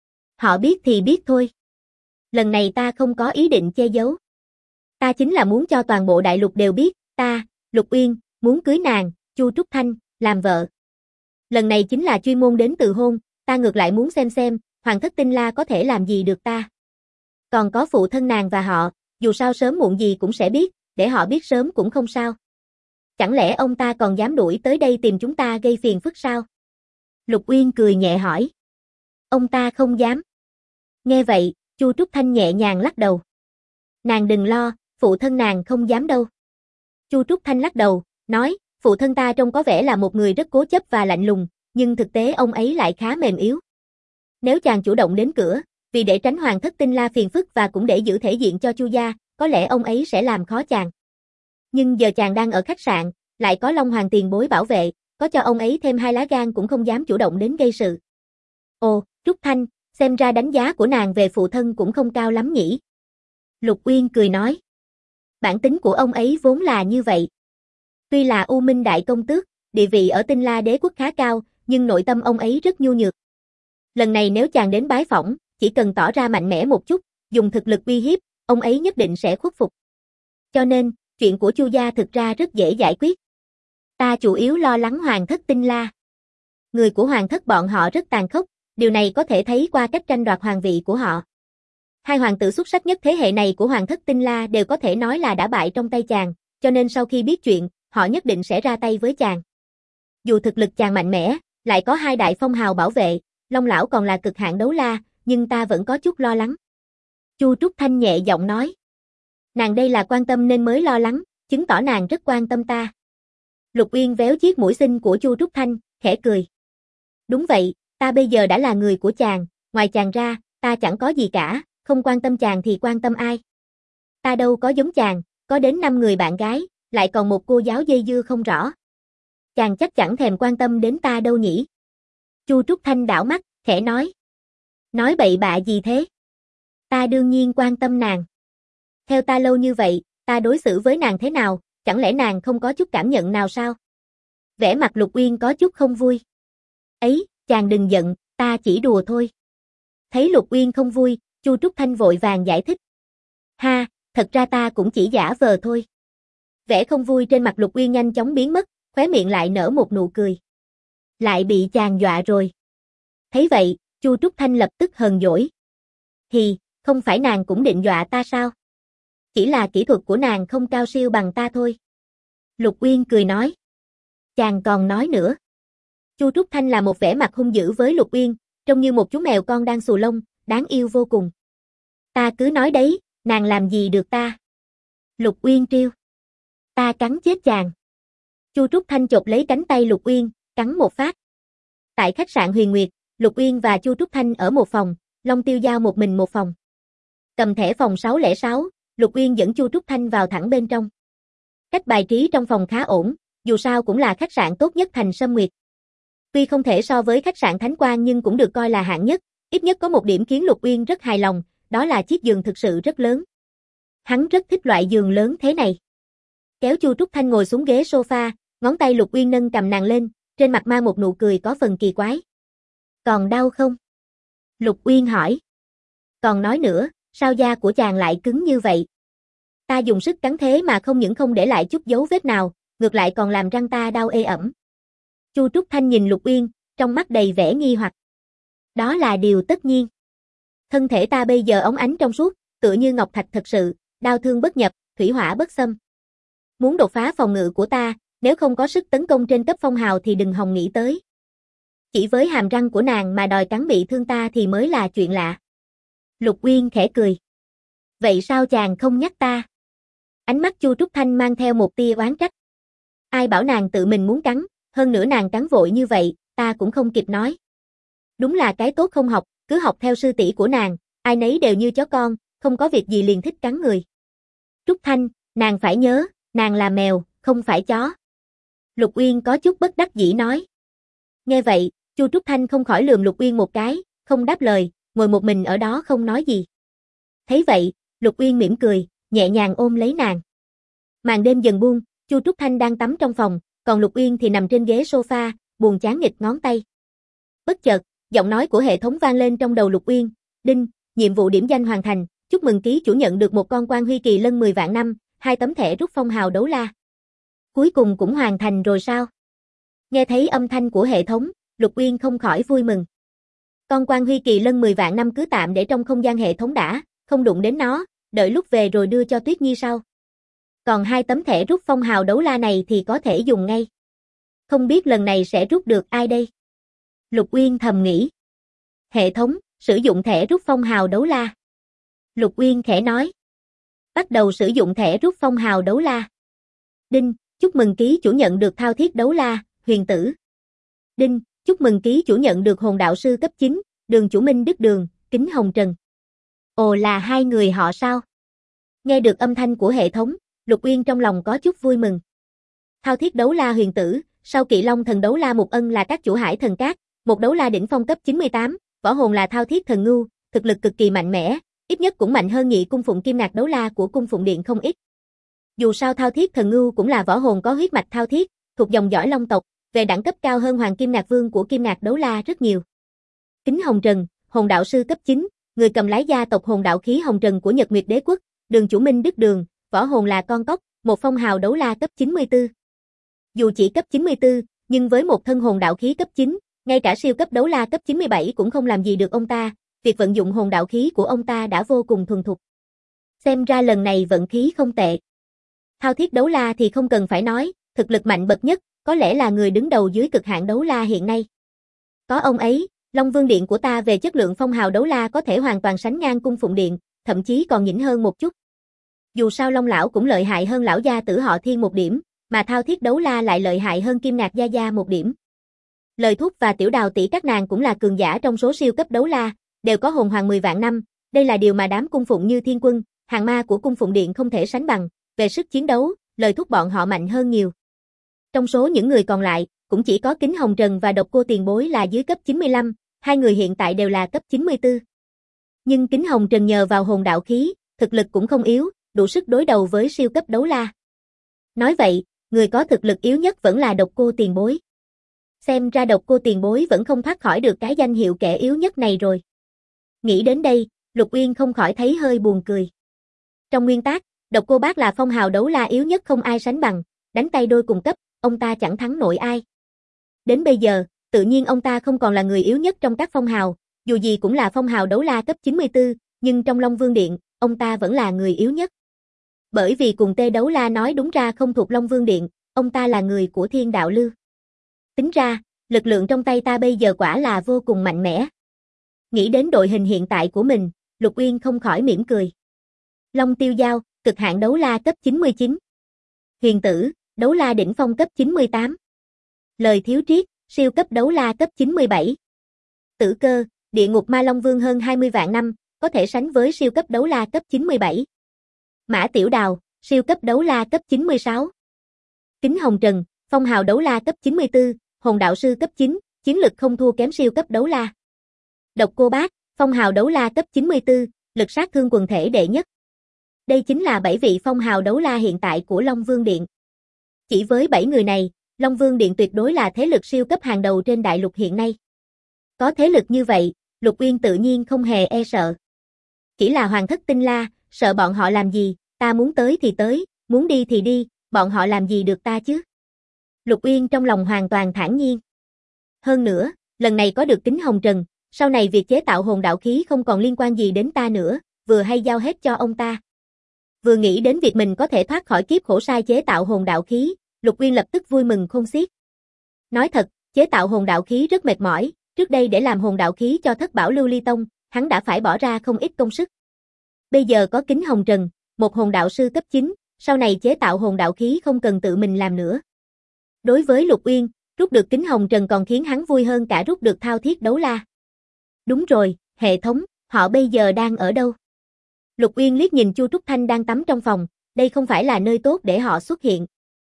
Họ biết thì biết thôi. Lần này ta không có ý định che giấu. Ta chính là muốn cho toàn bộ đại lục đều biết, ta, Lục Uyên, muốn cưới nàng, Chu Trúc Thanh, làm vợ. Lần này chính là chuyên môn đến từ hôn, ta ngược lại muốn xem, Hoàng thất Tinh La có thể làm gì được ta. Còn có phụ thân nàng và họ, dù sao sớm muộn gì cũng sẽ biết, để họ biết sớm cũng không sao. Chẳng lẽ ông ta còn dám đuổi tới đây tìm chúng ta gây phiền phức sao? Lục Uyên cười nhẹ hỏi. Ông ta không dám. Nghe vậy, Chu Trúc Thanh nhẹ nhàng lắc đầu. Nàng đừng lo, phụ thân nàng không dám đâu. Chu Trúc Thanh lắc đầu, nói, phụ thân ta trông có vẻ là một người rất cố chấp và lạnh lùng, nhưng thực tế ông ấy lại khá mềm yếu. Nếu chàng chủ động đến cửa, vì để tránh Hoàng thất Tinh La phiền phức và cũng để giữ thể diện cho Chu gia, có lẽ ông ấy sẽ làm khó chàng. Nhưng giờ chàng đang ở khách sạn, lại có Long Hoàng tiền bối bảo vệ, có cho ông ấy thêm 2 lá gan cũng không dám chủ động đến gây sự. Ồ, Trúc Thanh, xem ra đánh giá của nàng về phụ thân cũng không cao lắm nhỉ? Lục Uyên cười nói. Bản tính của ông ấy vốn là như vậy. Tuy là U Minh Đại Công Tước, địa vị ở Tinh La Đế quốc khá cao, nhưng nội tâm ông ấy rất nhu nhược. Lần này nếu chàng đến bái phỏng, chỉ cần tỏ ra mạnh mẽ một chút, dùng thực lực uy hiếp, ông ấy nhất định sẽ khuất phục. Cho nên, chuyện của Chu gia thực ra rất dễ giải quyết. Ta chủ yếu lo lắng Hoàng thất Tinh La. Người của Hoàng thất bọn họ rất tàn khốc, điều này có thể thấy qua cách tranh đoạt hoàng vị của họ. Hai hoàng tử xuất sắc nhất thế hệ này của Hoàng thất Tinh La đều có thể nói là đã bại trong tay chàng, cho nên sau khi biết chuyện, họ nhất định sẽ ra tay với chàng. Dù thực lực chàng mạnh mẽ, lại có hai đại phong hào bảo vệ, Long lão còn là cực hạn đấu la, nhưng ta vẫn có chút lo lắng. Chu Trúc Thanh nhẹ giọng nói. Nàng đây là quan tâm nên mới lo lắng, chứng tỏ nàng rất quan tâm ta. Lục Uyên véo chiếc mũi xinh của Chu Trúc Thanh, khẽ cười. Đúng vậy, ta bây giờ đã là người của chàng, ngoài chàng ra, ta chẳng có gì cả, không quan tâm chàng thì quan tâm ai. Ta đâu có giống chàng, có đến 5 người bạn gái, lại còn một cô giáo dây dưa không rõ. Chàng chắc chẳng thèm quan tâm đến ta đâu nhỉ. Chu Trúc Thanh đảo mắt, khẽ nói. Nói bậy bạ gì thế? Ta đương nhiên quan tâm nàng. Theo ta lâu như vậy, ta đối xử với nàng thế nào, chẳng lẽ nàng không có chút cảm nhận nào sao? Vẻ mặt Lục Uyên có chút không vui. Ấy, chàng đừng giận, ta chỉ đùa thôi. Thấy Lục Uyên không vui, Chu Trúc Thanh vội vàng giải thích. Ha, thật ra ta cũng chỉ giả vờ thôi. Vẻ không vui trên mặt Lục Uyên nhanh chóng biến mất, khóe miệng lại nở một nụ cười. Lại bị chàng dọa rồi. Thấy vậy, Chu Trúc Thanh lập tức hờn dỗi. Hì, không phải nàng cũng định dọa ta sao? Chỉ là kỹ thuật của nàng không cao siêu bằng ta thôi. Lục Uyên cười nói. Chàng còn nói nữa. Chu Trúc Thanh là một vẻ mặt hung dữ với Lục Uyên, trông như một chú mèo con đang xù lông, đáng yêu vô cùng. Ta cứ nói đấy, nàng làm gì được ta? Lục Uyên trêu. Ta cắn chết chàng. Chu Trúc Thanh chộp lấy cánh tay Lục Uyên, cắn một phát. Tại khách sạn Huyền Nguyệt, Lục Uyên và Chu Trúc Thanh ở một phòng, Long Tiêu Giao một mình một phòng. Cầm thẻ phòng 606, Lục Uyên dẫn Chu Trúc Thanh vào thẳng bên trong. Cách bài trí trong phòng khá ổn, dù sao cũng là khách sạn tốt nhất thành Sâm Nguyệt. Tuy không thể so với khách sạn Thánh Quang nhưng cũng được coi là hạng nhất, ít nhất có một điểm khiến Lục Uyên rất hài lòng, đó là chiếc giường thực sự rất lớn. Hắn rất thích loại giường lớn thế này. Kéo Chu Trúc Thanh ngồi xuống ghế sofa, ngón tay Lục Uyên nâng cầm nàng lên, trên mặt mang một nụ cười có phần kỳ quái. Còn đau không? Lục Uyên hỏi. Còn nói nữa, sao da của chàng lại cứng như vậy? Ta dùng sức cắn thế mà không những không để lại chút dấu vết nào, ngược lại còn làm răng ta đau ê ẩm. Chu Trúc Thanh nhìn Lục Uyên, trong mắt đầy vẻ nghi hoặc. Đó là điều tất nhiên. Thân thể ta bây giờ óng ánh trong suốt, tựa như ngọc thạch thật sự, đao thương bất nhập, thủy hỏa bất xâm. Muốn đột phá phòng ngự của ta, nếu không có sức tấn công trên cấp phong hào thì đừng hòng nghĩ tới. Chỉ với hàm răng của nàng mà đòi cắn bị thương ta thì mới là chuyện lạ. Lục Uyên khẽ cười. Vậy sao chàng không nhắc ta? Ánh mắt Chu Trúc Thanh mang theo một tia oán trách. Ai bảo nàng tự mình muốn cắn, hơn nữa nàng cắn vội như vậy, ta cũng không kịp nói. Đúng là cái tốt không học, cứ học theo sư tỷ của nàng, ai nấy đều như chó con, không có việc gì liền thích cắn người. Trúc Thanh, nàng phải nhớ, nàng là mèo, không phải chó. Lục Uyên có chút bất đắc dĩ nói. Nghe vậy, Chu Trúc Thanh không khỏi lườm Lục Uyên một cái, không đáp lời, ngồi một mình ở đó không nói gì. Thấy vậy, Lục Uyên mỉm cười, nhẹ nhàng ôm lấy nàng. Màn đêm dần buông, Chu Trúc Thanh đang tắm trong phòng, còn Lục Uyên thì nằm trên ghế sofa, buồn chán nghịch ngón tay. Bất chợt, giọng nói của hệ thống vang lên trong đầu Lục Uyên. Đinh, nhiệm vụ điểm danh hoàn thành, chúc mừng ký chủ nhận được một con quan huy kỳ lân 10 vạn năm, 2 tấm thẻ rút phong hào đấu la. Cuối cùng cũng hoàn thành rồi sao? Nghe thấy âm thanh của hệ thống, Lục Uyên không khỏi vui mừng. Con quan huy kỳ lân 10 vạn năm cứ tạm để trong không gian hệ thống đã, không đụng đến nó, đợi lúc về rồi đưa cho Tuyết Nhi sau. Còn 2 tấm thẻ rút phong hào đấu la này thì có thể dùng ngay. Không biết lần này sẽ rút được ai đây? Lục Uyên thầm nghĩ. Hệ thống, sử dụng thẻ rút phong hào đấu la. Lục Uyên khẽ nói. Bắt đầu sử dụng thẻ rút phong hào đấu la. Đinh, chúc mừng ký chủ nhận được thao thiết đấu la, huyền tử. Đinh, chúc mừng ký chủ nhận được hồn đạo sư cấp 9, Đường Chủ Minh Đức Đường, Kính Hồng Trần. Ồ, là hai người họ sao? Nghe được âm thanh của hệ thống, Lục Uyên trong lòng có chút vui mừng. Thao thiết đấu la huyền tử, sau Kỵ Long thần đấu la Mục Ân là các chủ hải thần cát, một đấu la đỉnh phong cấp 98, võ hồn là thao thiết thần ngưu, thực lực cực kỳ mạnh mẽ, ít nhất cũng mạnh hơn Nhị cung phụng kim ngạc đấu la của cung phụng điện không ít. Dù sao thao thiết thần ngưu cũng là võ hồn có huyết mạch thao thiết, thuộc dòng dõi long tộc, về đẳng cấp cao hơn Hoàng Kim Ngạc Vương của kim ngạc đấu la rất nhiều. Kính Hồng Trần, hồn đạo sư cấp 9, người cầm lái gia tộc hồn đạo khí hồng trần của Nhật Nguyệt Đế quốc, Đường chủ Minh Đức Đường, võ hồn là con cóc, một phong hào đấu la cấp 94. Dù chỉ cấp 94, nhưng với một thân hồn đạo khí cấp 9, ngay cả siêu cấp đấu la cấp 97 cũng không làm gì được ông ta, việc vận dụng hồn đạo khí của ông ta đã vô cùng thuần thục. Xem ra lần này vận khí không tệ. Thao thiết đấu la thì không cần phải nói, thực lực mạnh bậc nhất, có lẽ là người đứng đầu dưới cực hạn đấu la hiện nay. Có ông ấy, Long Vương Điện của ta về chất lượng phong hào đấu la có thể hoàn toàn sánh ngang Cung Phụng Điện, thậm chí còn nhỉnh hơn một chút. Dù sao Long lão cũng lợi hại hơn lão gia tử họ Thiên một điểm, mà thao thiết đấu la lại lợi hại hơn Kim Ngạc gia gia một điểm. Lời Thúc và Tiểu Đào tỷ các nàng cũng là cường giả trong số siêu cấp đấu la, đều có hồn hoàng 10 vạn năm, đây là điều mà đám cung phụng như Thiên Quân, hàng ma của Cung Phụng Điện không thể sánh bằng, về sức chiến đấu, Lời Thúc bọn họ mạnh hơn nhiều. Trong số những người còn lại, cũng chỉ có Kính Hồng Trần và Độc Cô Tiền Bối là dưới cấp 95, hai người hiện tại đều là cấp 94. Nhưng Kính Hồng Trần nhờ vào hồn đạo khí, thực lực cũng không yếu, đủ sức đối đầu với siêu cấp đấu la. Nói vậy, người có thực lực yếu nhất vẫn là Độc Cô Tiền Bối. Xem ra Độc Cô Tiền Bối vẫn không thoát khỏi được cái danh hiệu kẻ yếu nhất này rồi. Nghĩ đến đây, Lục Uyên không khỏi thấy hơi buồn cười. Trong nguyên tắc, Độc Cô Bác là phong hào đấu la yếu nhất không ai sánh bằng, đánh tay đôi cùng cấp, ông ta chẳng thắng nổi ai. Đến bây giờ, tự nhiên ông ta không còn là người yếu nhất trong các phong hào, dù gì cũng là phong hào đấu la cấp 94, nhưng trong Long Vương Điện, ông ta vẫn là người yếu nhất. Bởi vì cùng Tê Đấu La nói đúng ra không thuộc Long Vương Điện, ông ta là người của Thiên Đạo Lưu. Tính ra, lực lượng trong tay ta bây giờ quả là vô cùng mạnh mẽ. Nghĩ đến đội hình hiện tại của mình, Lục Uyên không khỏi mỉm cười. Long Tiêu Giao, cực hạn đấu la cấp 99. Huyền Tử, đấu la đỉnh phong cấp 98. Lời Thiếu Triết, siêu cấp đấu la cấp 97. Tử Cơ, địa ngục ma Long Vương hơn 20 vạn năm, có thể sánh với siêu cấp đấu la cấp 97. Mã Tiểu Đào, siêu cấp đấu la cấp 96. Kính Hồng Trần, phong hào đấu la cấp 94, hồn đạo sư cấp 9, chiến lực không thua kém siêu cấp đấu la. Độc Cô Bác, phong hào đấu la cấp 94, lực sát thương quần thể đệ nhất. Đây chính là 7 vị phong hào đấu la hiện tại của Long Vương Điện. Chỉ với 7 người này, Long Vương Điện tuyệt đối là thế lực siêu cấp hàng đầu trên đại lục hiện nay. Có thế lực như vậy, Lục Uyên tự nhiên không hề e sợ. Chỉ là Hoàng Thất Tinh La, sợ bọn họ làm gì, ta muốn tới thì tới, muốn đi thì đi, bọn họ làm gì được ta chứ? Lục Uyên trong lòng hoàn toàn thản nhiên. Hơn nữa, lần này có được Kính Hồng Trần, sau này việc chế tạo hồn đạo khí không còn liên quan gì đến ta nữa, vừa hay giao hết cho ông ta. Vừa nghĩ đến việc mình có thể thoát khỏi kiếp khổ sai chế tạo hồn đạo khí, Lục Uyên lập tức vui mừng khôn xiết. Nói thật, chế tạo hồn đạo khí rất mệt mỏi, trước đây để làm hồn đạo khí cho Thất Bảo Lưu Ly Tông, hắn đã phải bỏ ra không ít công sức. Bây giờ có Kính Hồng Trần, một hồn đạo sư cấp 9, sau này chế tạo hồn đạo khí không cần tự mình làm nữa. Đối với Lục Uyên, rút được Kính Hồng Trần còn khiến hắn vui hơn cả rút được thao thiết đấu la. Đúng rồi, hệ thống, họ bây giờ đang ở đâu? Lục Uyên liếc nhìn Chu Trúc Thanh đang tắm trong phòng, đây không phải là nơi tốt để họ xuất hiện.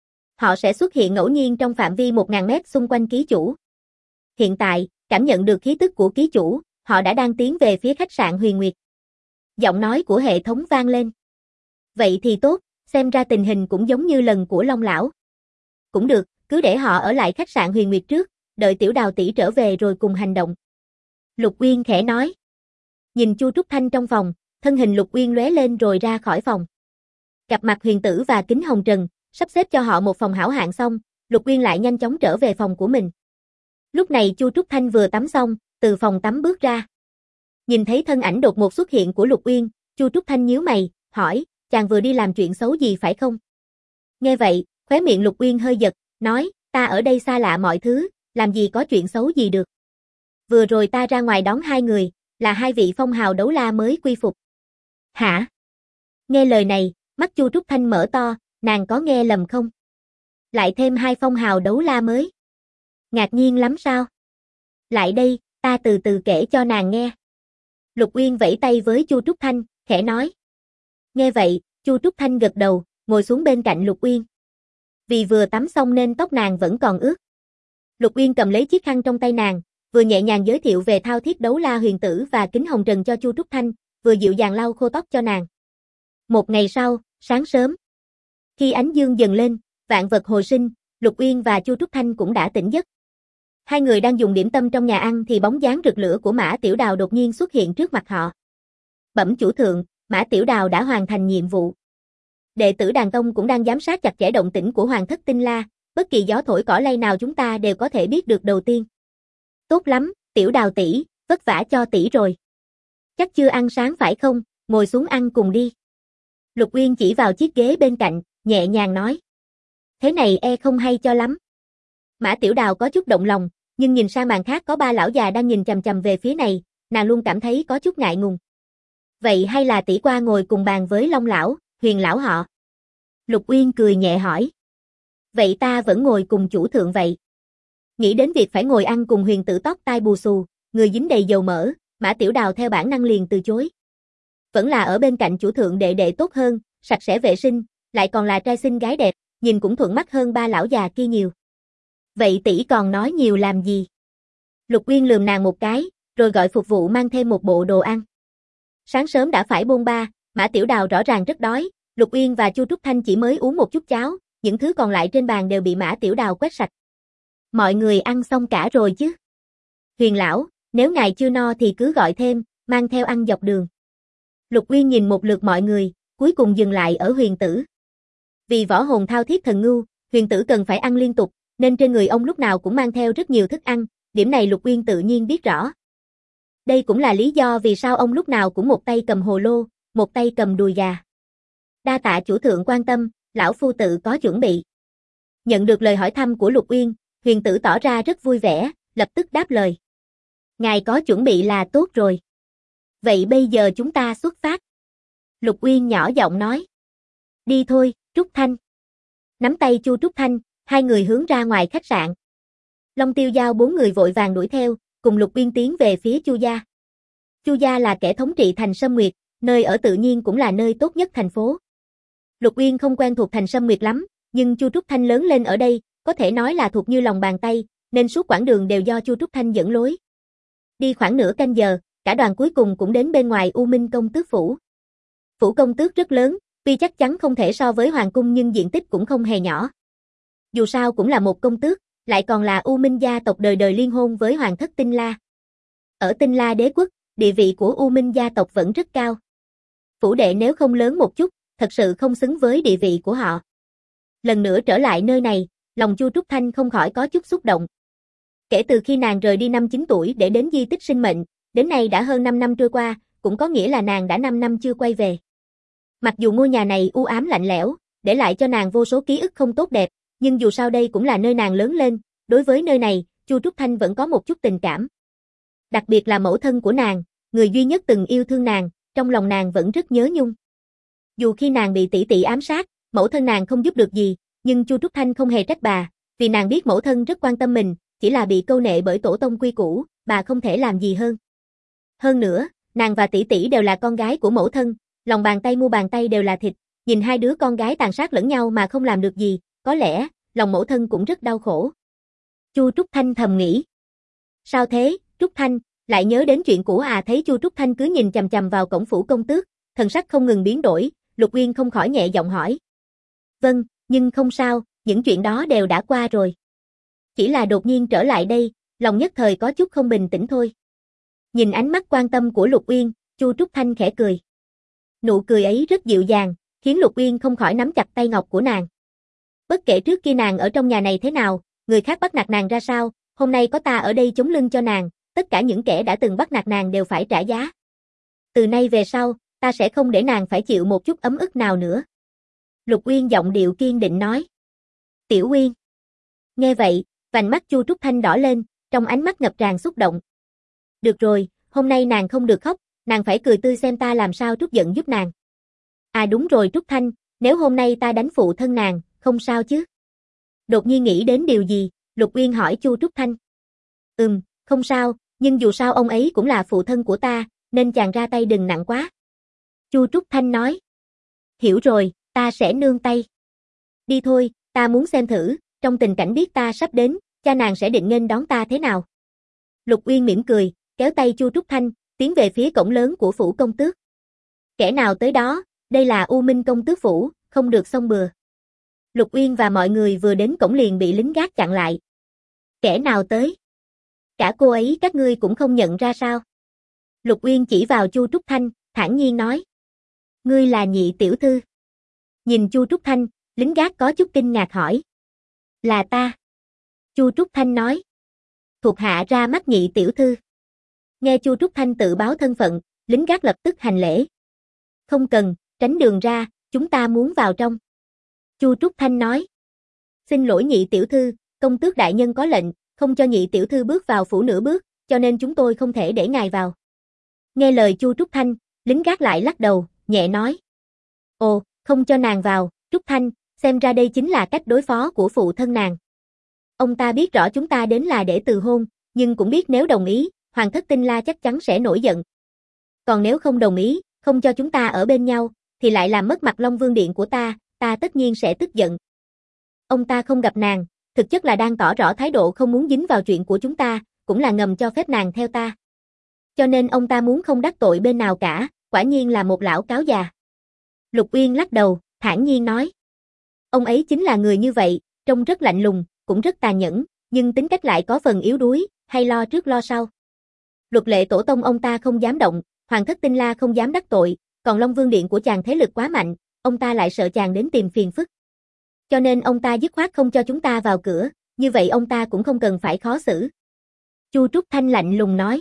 Họ sẽ xuất hiện ngẫu nhiên trong phạm vi 1000 mét xung quanh ký chủ. Hiện tại, cảm nhận được khí tức của ký chủ, họ đã đang tiến về phía khách sạn Huyền Nguyệt. Giọng nói của hệ thống vang lên. Vậy thì tốt, xem ra tình hình cũng giống như lần của Long lão. Cũng được, cứ để họ ở lại khách sạn Huyền Nguyệt trước, đợi Tiểu Đào tỷ trở về rồi cùng hành động. Lục Uyên khẽ nói. Nhìn Chu Trúc Thanh trong phòng, thân hình Lục Uyên lóe lên rồi ra khỏi phòng. Gặp mặt Huyền Tử và Kính Hồng Trần, sắp xếp cho họ một phòng hảo hạng xong, Lục Uyên lại nhanh chóng trở về phòng của mình. Lúc này Chu Trúc Thanh vừa tắm xong, từ phòng tắm bước ra. Nhìn thấy thân ảnh đột ngột xuất hiện của Lục Uyên, Chu Trúc Thanh nhíu mày, hỏi, chàng vừa đi làm chuyện xấu gì phải không? Nghe vậy, khóe miệng Lục Uyên hơi giật, nói, ta ở đây xa lạ mọi thứ, làm gì có chuyện xấu gì được. Vừa rồi ta ra ngoài đón hai người, là hai vị phong hào đấu la mới quy phục. Hả? Nghe lời này, mắt Chu Trúc Thanh mở to, nàng có nghe lầm không? Lại thêm hai phong hào đấu la mới. Ngạc nhiên lắm sao? Lại đây, ta từ từ kể cho nàng nghe. Lục Uyên vẫy tay với Chu Trúc Thanh, khẽ nói. Nghe vậy, Chu Trúc Thanh gật đầu, ngồi xuống bên cạnh Lục Uyên. Vì vừa tắm xong nên tóc nàng vẫn còn ướt. Lục Uyên cầm lấy chiếc khăn trong tay nàng, vừa nhẹ nhàng giới thiệu về thao thiết đấu la Huyền Tử và Kính Hồng Trần cho Chu Trúc Thanh, vừa dịu dàng lau khô tóc cho nàng. Một ngày sau, sáng sớm, khi ánh dương dần lên, vạn vật hồi sinh, Lục Uyên và Chu Trúc Thanh cũng đã tỉnh giấc. Hai người đang dùng điểm tâm trong nhà ăn thì bóng dáng rực lửa của Mã Tiểu Đào đột nhiên xuất hiện trước mặt họ. Bẩm chủ thượng, Mã Tiểu Đào đã hoàn thành nhiệm vụ. Đệ tử Đàn Tông cũng đang giám sát chặt chẽ động tĩnh của Hoàng thất Tinh La, bất kỳ gió thổi cỏ lay nào chúng ta đều có thể biết được đầu tiên. Tốt lắm, Tiểu Đào tỷ, vất vả cho tỷ rồi. Chắc chưa ăn sáng phải không, ngồi xuống ăn cùng đi. Lục Uyên chỉ vào chiếc ghế bên cạnh, nhẹ nhàng nói. Thế này không hay cho lắm. Mã Tiểu Đào có chút động lòng, nhưng nhìn sang bàn khác có ba lão già đang nhìn chằm chằm về phía này, nàng luôn cảm thấy có chút ngại ngùng. Vậy hay là tỷ qua ngồi cùng bàn với Long lão, Huyền lão họ? Lục Uyên cười nhẹ hỏi. Vậy ta vẫn ngồi cùng chủ thượng vậy. Nghĩ đến việc phải ngồi ăn cùng Huyền tử tóc tai bù xù, người dính đầy dầu mỡ, Mã Tiểu Đào theo bản năng liền từ chối. Vẫn là ở bên cạnh chủ thượng đệ đệ tốt hơn, sạch sẽ vệ sinh, lại còn là trai xinh gái đẹp, nhìn cũng thuận mắt hơn ba lão già kia nhiều. Vậy tỷ còn nói nhiều làm gì? Lục Uyên lườm nàng một cái, rồi gọi phục vụ mang thêm một bộ đồ ăn. Sáng sớm đã phải bôn ba, Mã Tiểu Đào rõ ràng rất đói, Lục Uyên và Chu Trúc Thanh chỉ mới uống một chút cháo, những thứ còn lại trên bàn đều bị Mã Tiểu Đào quét sạch. Mọi người ăn xong cả rồi chứ? Huyền lão, nếu ngài chưa no thì cứ gọi thêm, mang theo ăn dọc đường. Lục Uyên nhìn một lượt mọi người, cuối cùng dừng lại ở Huyền tử. Vì võ hồn thao thiết thần ngưu, Huyền tử cần phải ăn liên tục, nên trên người ông lúc nào cũng mang theo rất nhiều thức ăn, điểm này Lục Uyên tự nhiên biết rõ. Đây cũng là lý do vì sao ông lúc nào cũng một tay cầm hồ lô, một tay cầm đùi gà. Đa tạ chủ thượng quan tâm, lão phu tự có chuẩn bị. Nhận được lời hỏi thăm của Lục Uyên, Huyền tử tỏ ra rất vui vẻ, lập tức đáp lời. Ngài có chuẩn bị là tốt rồi. Vậy bây giờ chúng ta xuất phát. Lục Uyên nhỏ giọng nói. Đi thôi, Trúc Thanh. Nắm tay Chu Trúc Thanh, hai người hướng ra ngoài khách sạn. Long Tiêu Giao bốn người vội vàng đuổi theo, cùng Lục Uyên tiến về phía Chu gia. Chu gia là kẻ thống trị thành Sâm Nguyệt, nơi ở tự nhiên cũng là nơi tốt nhất thành phố. Lục Uyên không quen thuộc thành Sâm Nguyệt lắm, nhưng Chu Trúc Thanh lớn lên ở đây, có thể nói là thuộc như lòng bàn tay, nên suốt quãng đường đều do Chu Trúc Thanh dẫn lối. Đi khoảng nửa canh giờ, cả đoàn cuối cùng cũng đến bên ngoài U Minh công tước phủ. Phủ công tước rất lớn, tuy chắc chắn không thể so với hoàng cung nhưng diện tích cũng không hề nhỏ. Dù sao cũng là một công tước, lại còn là U Minh gia tộc đời đời liên hôn với hoàng thất Tinh La. Ở Tinh La đế quốc, địa vị của U Minh gia tộc vẫn rất cao. Phủ đệ nếu không lớn một chút, thật sự không xứng với địa vị của họ. Lần nữa trở lại nơi này, lòng Chu Trúc Thanh không khỏi có chút xúc động. Kể từ khi nàng rời đi năm 9 tuổi để đến di tích sinh mệnh, đến nay đã hơn 5 năm trôi qua, cũng có nghĩa là nàng đã 5 năm chưa quay về. Mặc dù ngôi nhà này u ám lạnh lẽo, để lại cho nàng vô số ký ức không tốt đẹp, nhưng dù sao đây cũng là nơi nàng lớn lên, đối với nơi này, Chu Trúc Thanh vẫn có một chút tình cảm. Đặc biệt là mẫu thân của nàng, người duy nhất từng yêu thương nàng, trong lòng nàng vẫn rất nhớ nhung. Dù khi nàng bị tỷ tỷ ám sát, mẫu thân nàng không giúp được gì, nhưng Chu Trúc Thanh không hề trách bà, vì nàng biết mẫu thân rất quan tâm mình, chỉ là bị câu nệ bởi tổ tông quy củ, bà không thể làm gì hơn. Hơn nữa, nàng và tỷ tỷ đều là con gái của mẫu thân, lòng bàn tay mu bàn tay đều là thịt, nhìn hai đứa con gái tàn sát lẫn nhau mà không làm được gì, có lẽ, lòng mẫu thân cũng rất đau khổ. Chu Trúc Thanh thầm nghĩ. Sao thế, Trúc Thanh, lại nhớ đến chuyện cũ à? Thấy Chu Trúc Thanh cứ nhìn chằm chằm vào cổng phủ công tước, thần sắc không ngừng biến đổi, Lục Uyên không khỏi nhẹ giọng hỏi. Vâng, nhưng không sao, những chuyện đó đều đã qua rồi. Chỉ là đột nhiên trở lại đây, lòng nhất thời có chút không bình tĩnh thôi. Nhìn ánh mắt quan tâm của Lục Uyên, Chu Trúc Thanh khẽ cười. Nụ cười ấy rất dịu dàng, khiến Lục Uyên không khỏi nắm chặt tay ngọc của nàng. Bất kể trước kia nàng ở trong nhà này thế nào, người khác bắt nạt nàng ra sao, hôm nay có ta ở đây chống lưng cho nàng, tất cả những kẻ đã từng bắt nạt nàng đều phải trả giá. Từ nay về sau, ta sẽ không để nàng phải chịu một chút ấm ức nào nữa. Lục Uyên giọng điệu kiên định nói. Tiểu Uyên. Nghe vậy, vành mắt Chu Trúc Thanh đỏ lên, trong ánh mắt ngập tràn xúc động. Được rồi, hôm nay nàng không được khóc, nàng phải cười tươi xem ta làm sao trút giận giúp nàng. À đúng rồi Trúc Thanh, nếu hôm nay ta đánh phụ thân nàng, không sao chứ? Đột nhiên nghĩ đến điều gì, Lục Uyên hỏi Chu Trúc Thanh. Không sao, nhưng dù sao ông ấy cũng là phụ thân của ta, nên chàng ra tay đừng nặng quá. Chu Trúc Thanh nói. Hiểu rồi, ta sẽ nương tay. Đi thôi, ta muốn xem thử, trong tình cảnh biết ta sắp đến, cha nàng sẽ định nghênh đón ta thế nào. Lục Uyên mỉm cười, kéo tay Chu Trúc Thanh, tiến về phía cổng lớn của phủ công tước. Kẻ nào tới đó, đây là U Minh công tước phủ, không được xông bừa. Lục Uyên và mọi người vừa đến cổng liền bị lính gác chặn lại. Kẻ nào tới? Cả cô ấy các ngươi cũng không nhận ra sao? Lục Uyên chỉ vào Chu Trúc Thanh, thản nhiên nói. Ngươi là Nhị tiểu thư. Nhìn Chu Trúc Thanh, lính gác có chút kinh ngạc hỏi. Là ta. Chu Trúc Thanh nói. Thuộc hạ ra mắt Nhị tiểu thư. Nghe Chu Trúc Thanh tự báo thân phận, lính gác lập tức hành lễ. Không cần, tránh đường ra, chúng ta muốn vào trong. Chu Trúc Thanh nói. Xin lỗi Nhị tiểu thư, công tước đại nhân có lệnh, không cho Nhị tiểu thư bước vào phủ nửa bước, cho nên chúng tôi không thể để ngài vào. Nghe lời Chu Trúc Thanh, lính gác lại lắc đầu, nhẹ nói. Ồ, không cho nàng vào, Trúc Thanh, xem ra đây chính là cách đối phó của phụ thân nàng. Ông ta biết rõ chúng ta đến là để từ hôn, nhưng cũng biết nếu đồng ý, Hoàng thất Tinh La chắc chắn sẽ nổi giận. Còn nếu không đồng ý, không cho chúng ta ở bên nhau, thì lại làm mất mặt Long Vương Điện của ta tất nhiên sẽ tức giận. Ông ta không gặp nàng, thực chất là đang tỏ rõ thái độ không muốn dính vào chuyện của chúng ta, cũng là ngầm cho phép nàng theo ta. Cho nên ông ta muốn không đắc tội bên nào cả, quả nhiên là một lão cáo già. Lục Uyên lắc đầu, thản nhiên nói. Ông ấy chính là người như vậy, trông rất lạnh lùng, cũng rất tàn nhẫn, nhưng tính cách lại có phần yếu đuối, hay lo trước lo sau. Luật lệ tổ tông ông ta không dám động, Hoàng thất Tinh La không dám đắc tội, còn Long Vương Điện của chàng thế lực quá mạnh, ông ta lại sợ chàng đến tìm phiền phức. Cho nên ông ta dứt khoát không cho chúng ta vào cửa, như vậy ông ta cũng không cần phải khó xử. Chu Trúc Thanh lạnh lùng nói.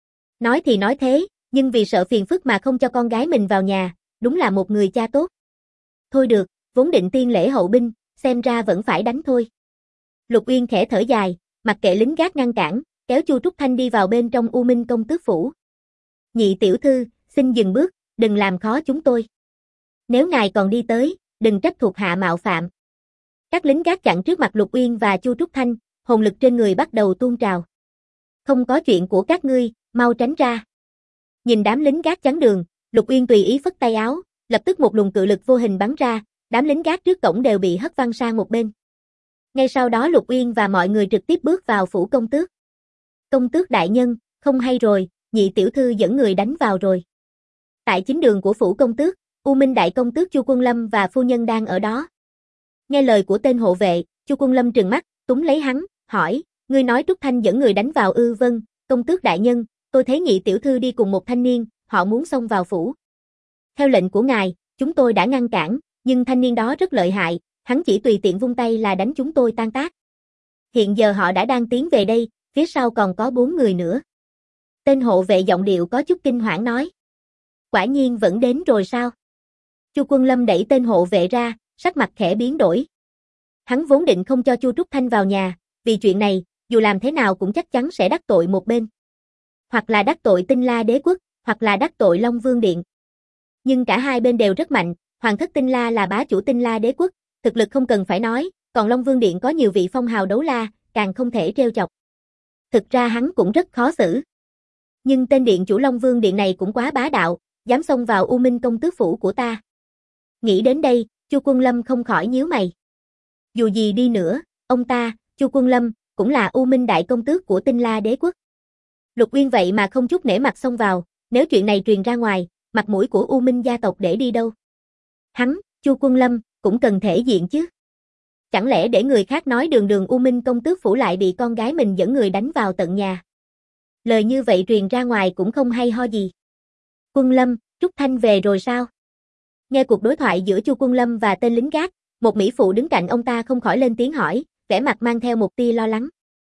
Nói thì nói thế, nhưng vì sợ phiền phức mà không cho con gái mình vào nhà, đúng là một người cha tốt. Thôi được, vốn định tiên lễ hậu binh, xem ra vẫn phải đánh thôi. Lục Uyên khẽ thở dài, mặc kệ lính gác ngăn cản, kéo Chu Trúc Thanh đi vào bên trong U Minh công tước phủ. Nhị tiểu thư, xin dừng bước, đừng làm khó chúng tôi. Nếu ngài còn đi tới, đừng trách thuộc hạ mạo phạm. Các lính gác chặn trước mặt Lục Uyên và Chu Trúc Thanh, hồn lực trên người bắt đầu tuôn trào. Không có chuyện của các ngươi, mau tránh ra. Nhìn đám lính gác chắn đường, Lục Uyên tùy ý phất tay áo, lập tức một luồng cự lực vô hình bắn ra, đám lính gác trước cổng đều bị hất văng sang một bên. Ngay sau đó Lục Uyên và mọi người trực tiếp bước vào phủ công tước. Công tước đại nhân, không hay rồi, Nhị tiểu thư dẫn người đánh vào rồi. Tại chính đường của phủ công tước, U Minh đại công tước Chu Quân Lâm và phu nhân đang ở đó. Nghe lời của tên hộ vệ, Chu Quân Lâm trừng mắt, túm lấy hắn, hỏi, ngươi nói Trúc Thanh dẫn người đánh vào ư? Vâng, công tước đại nhân, tôi thấy Nhị tiểu thư đi cùng một thanh niên, họ muốn xông vào phủ. Theo lệnh của ngài, chúng tôi đã ngăn cản, nhưng thanh niên đó rất lợi hại, hắn chỉ tùy tiện vung tay là đánh chúng tôi tan tác. Hiện giờ họ đã đang tiến về đây, phía sau còn có 4 người nữa. Tên hộ vệ giọng điệu có chút kinh hoảng nói. Quả nhiên vẫn đến rồi sao? Chu Quân Lâm đẩy tên hộ vệ ra, sắc mặt khẽ biến đổi. Hắn vốn định không cho Chu Trúc Thanh vào nhà, vì chuyện này, dù làm thế nào cũng chắc chắn sẽ đắc tội một bên. Hoặc là đắc tội Tinh La đế quốc, hoặc là đắc tội Long Vương Điện. Nhưng cả hai bên đều rất mạnh, Hoàng thất Tinh La là bá chủ Tinh La đế quốc, thực lực không cần phải nói, còn Long Vương Điện có nhiều vị phong hào đấu la, càng không thể trêu chọc. Thực ra hắn cũng rất khó xử. Nhưng tên điện chủ Long Vương Điện này cũng quá bá đạo, dám xông vào U Minh công tước phủ của ta. Nghĩ đến đây, Chu Quân Lâm không khỏi nhíu mày. Dù gì đi nữa, ông ta, Chu Quân Lâm, cũng là U Minh đại công tước của Tinh La đế quốc. Lục Uyên vậy mà không chút nể mặt xông vào, nếu chuyện này truyền ra ngoài, mặt mũi của U Minh gia tộc để đi đâu? Hắn, Chu Quân Lâm, cũng cần thể diện chứ. Chẳng lẽ để người khác nói đường đường U Minh công tước phủ lại bị con gái mình dẫn người đánh vào tận nhà? Lời như vậy truyền ra ngoài cũng không hay ho gì. Quân Lâm, Trúc Thanh về rồi sao? Nghe cuộc đối thoại giữa Chu Quân Lâm và tên lính gác, một mỹ phụ đứng cạnh ông ta không khỏi lên tiếng hỏi, vẻ mặt mang theo một tia lo lắng.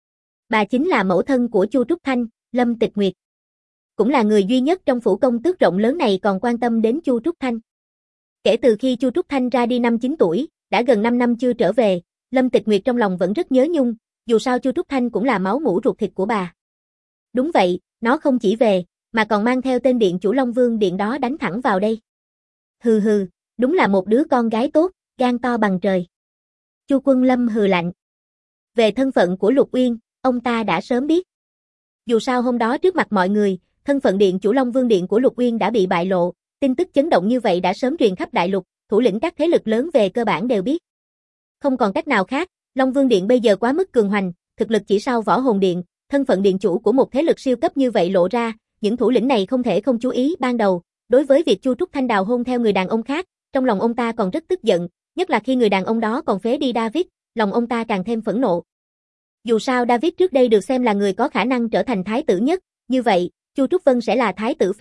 Bà chính là mẫu thân của Chu Trúc Thanh, Lâm Tịch Nguyệt. Cũng là người duy nhất trong phủ công tước rộng lớn này còn quan tâm đến Chu Trúc Thanh. Kể từ khi Chu Trúc Thanh ra đi năm 9 tuổi, đã gần 5 năm chưa trở về, Lâm Tịch Nguyệt trong lòng vẫn rất nhớ nhung, dù sao Chu Trúc Thanh cũng là máu mủ ruột thịt của bà. Đúng vậy, nó không chỉ về, mà còn mang theo tên điện chủ Long Vương Điện đó đánh thẳng vào đây. Hừ hừ, đúng là một đứa con gái tốt, gan to bằng trời. Chu Quân Lâm hừ lạnh. Về thân phận của Lục Uyên, ông ta đã sớm biết. Dù sao hôm đó trước mặt mọi người, thân phận điện chủ Long Vương Điện của Lục Uyên đã bị bại lộ, tin tức chấn động như vậy đã sớm truyền khắp đại lục, thủ lĩnh các thế lực lớn về cơ bản đều biết. Không còn cách nào khác, Long Vương Điện bây giờ quá mức cường hoành, thực lực chỉ sau Võ Hồn Điện, thân phận điện chủ của một thế lực siêu cấp như vậy lộ ra, những thủ lĩnh này không thể không chú ý. Ban đầu, đối với việc Chu Trúc Thanh đào hôn theo người đàn ông khác, trong lòng ông ta còn rất tức giận, nhất là khi người đàn ông đó còn phế đi David, lòng ông ta càng thêm phẫn nộ. Dù sao David trước đây được xem là người có khả năng trở thành thái tử nhất, như vậy, Chu Trúc Vân sẽ là thái tử phi,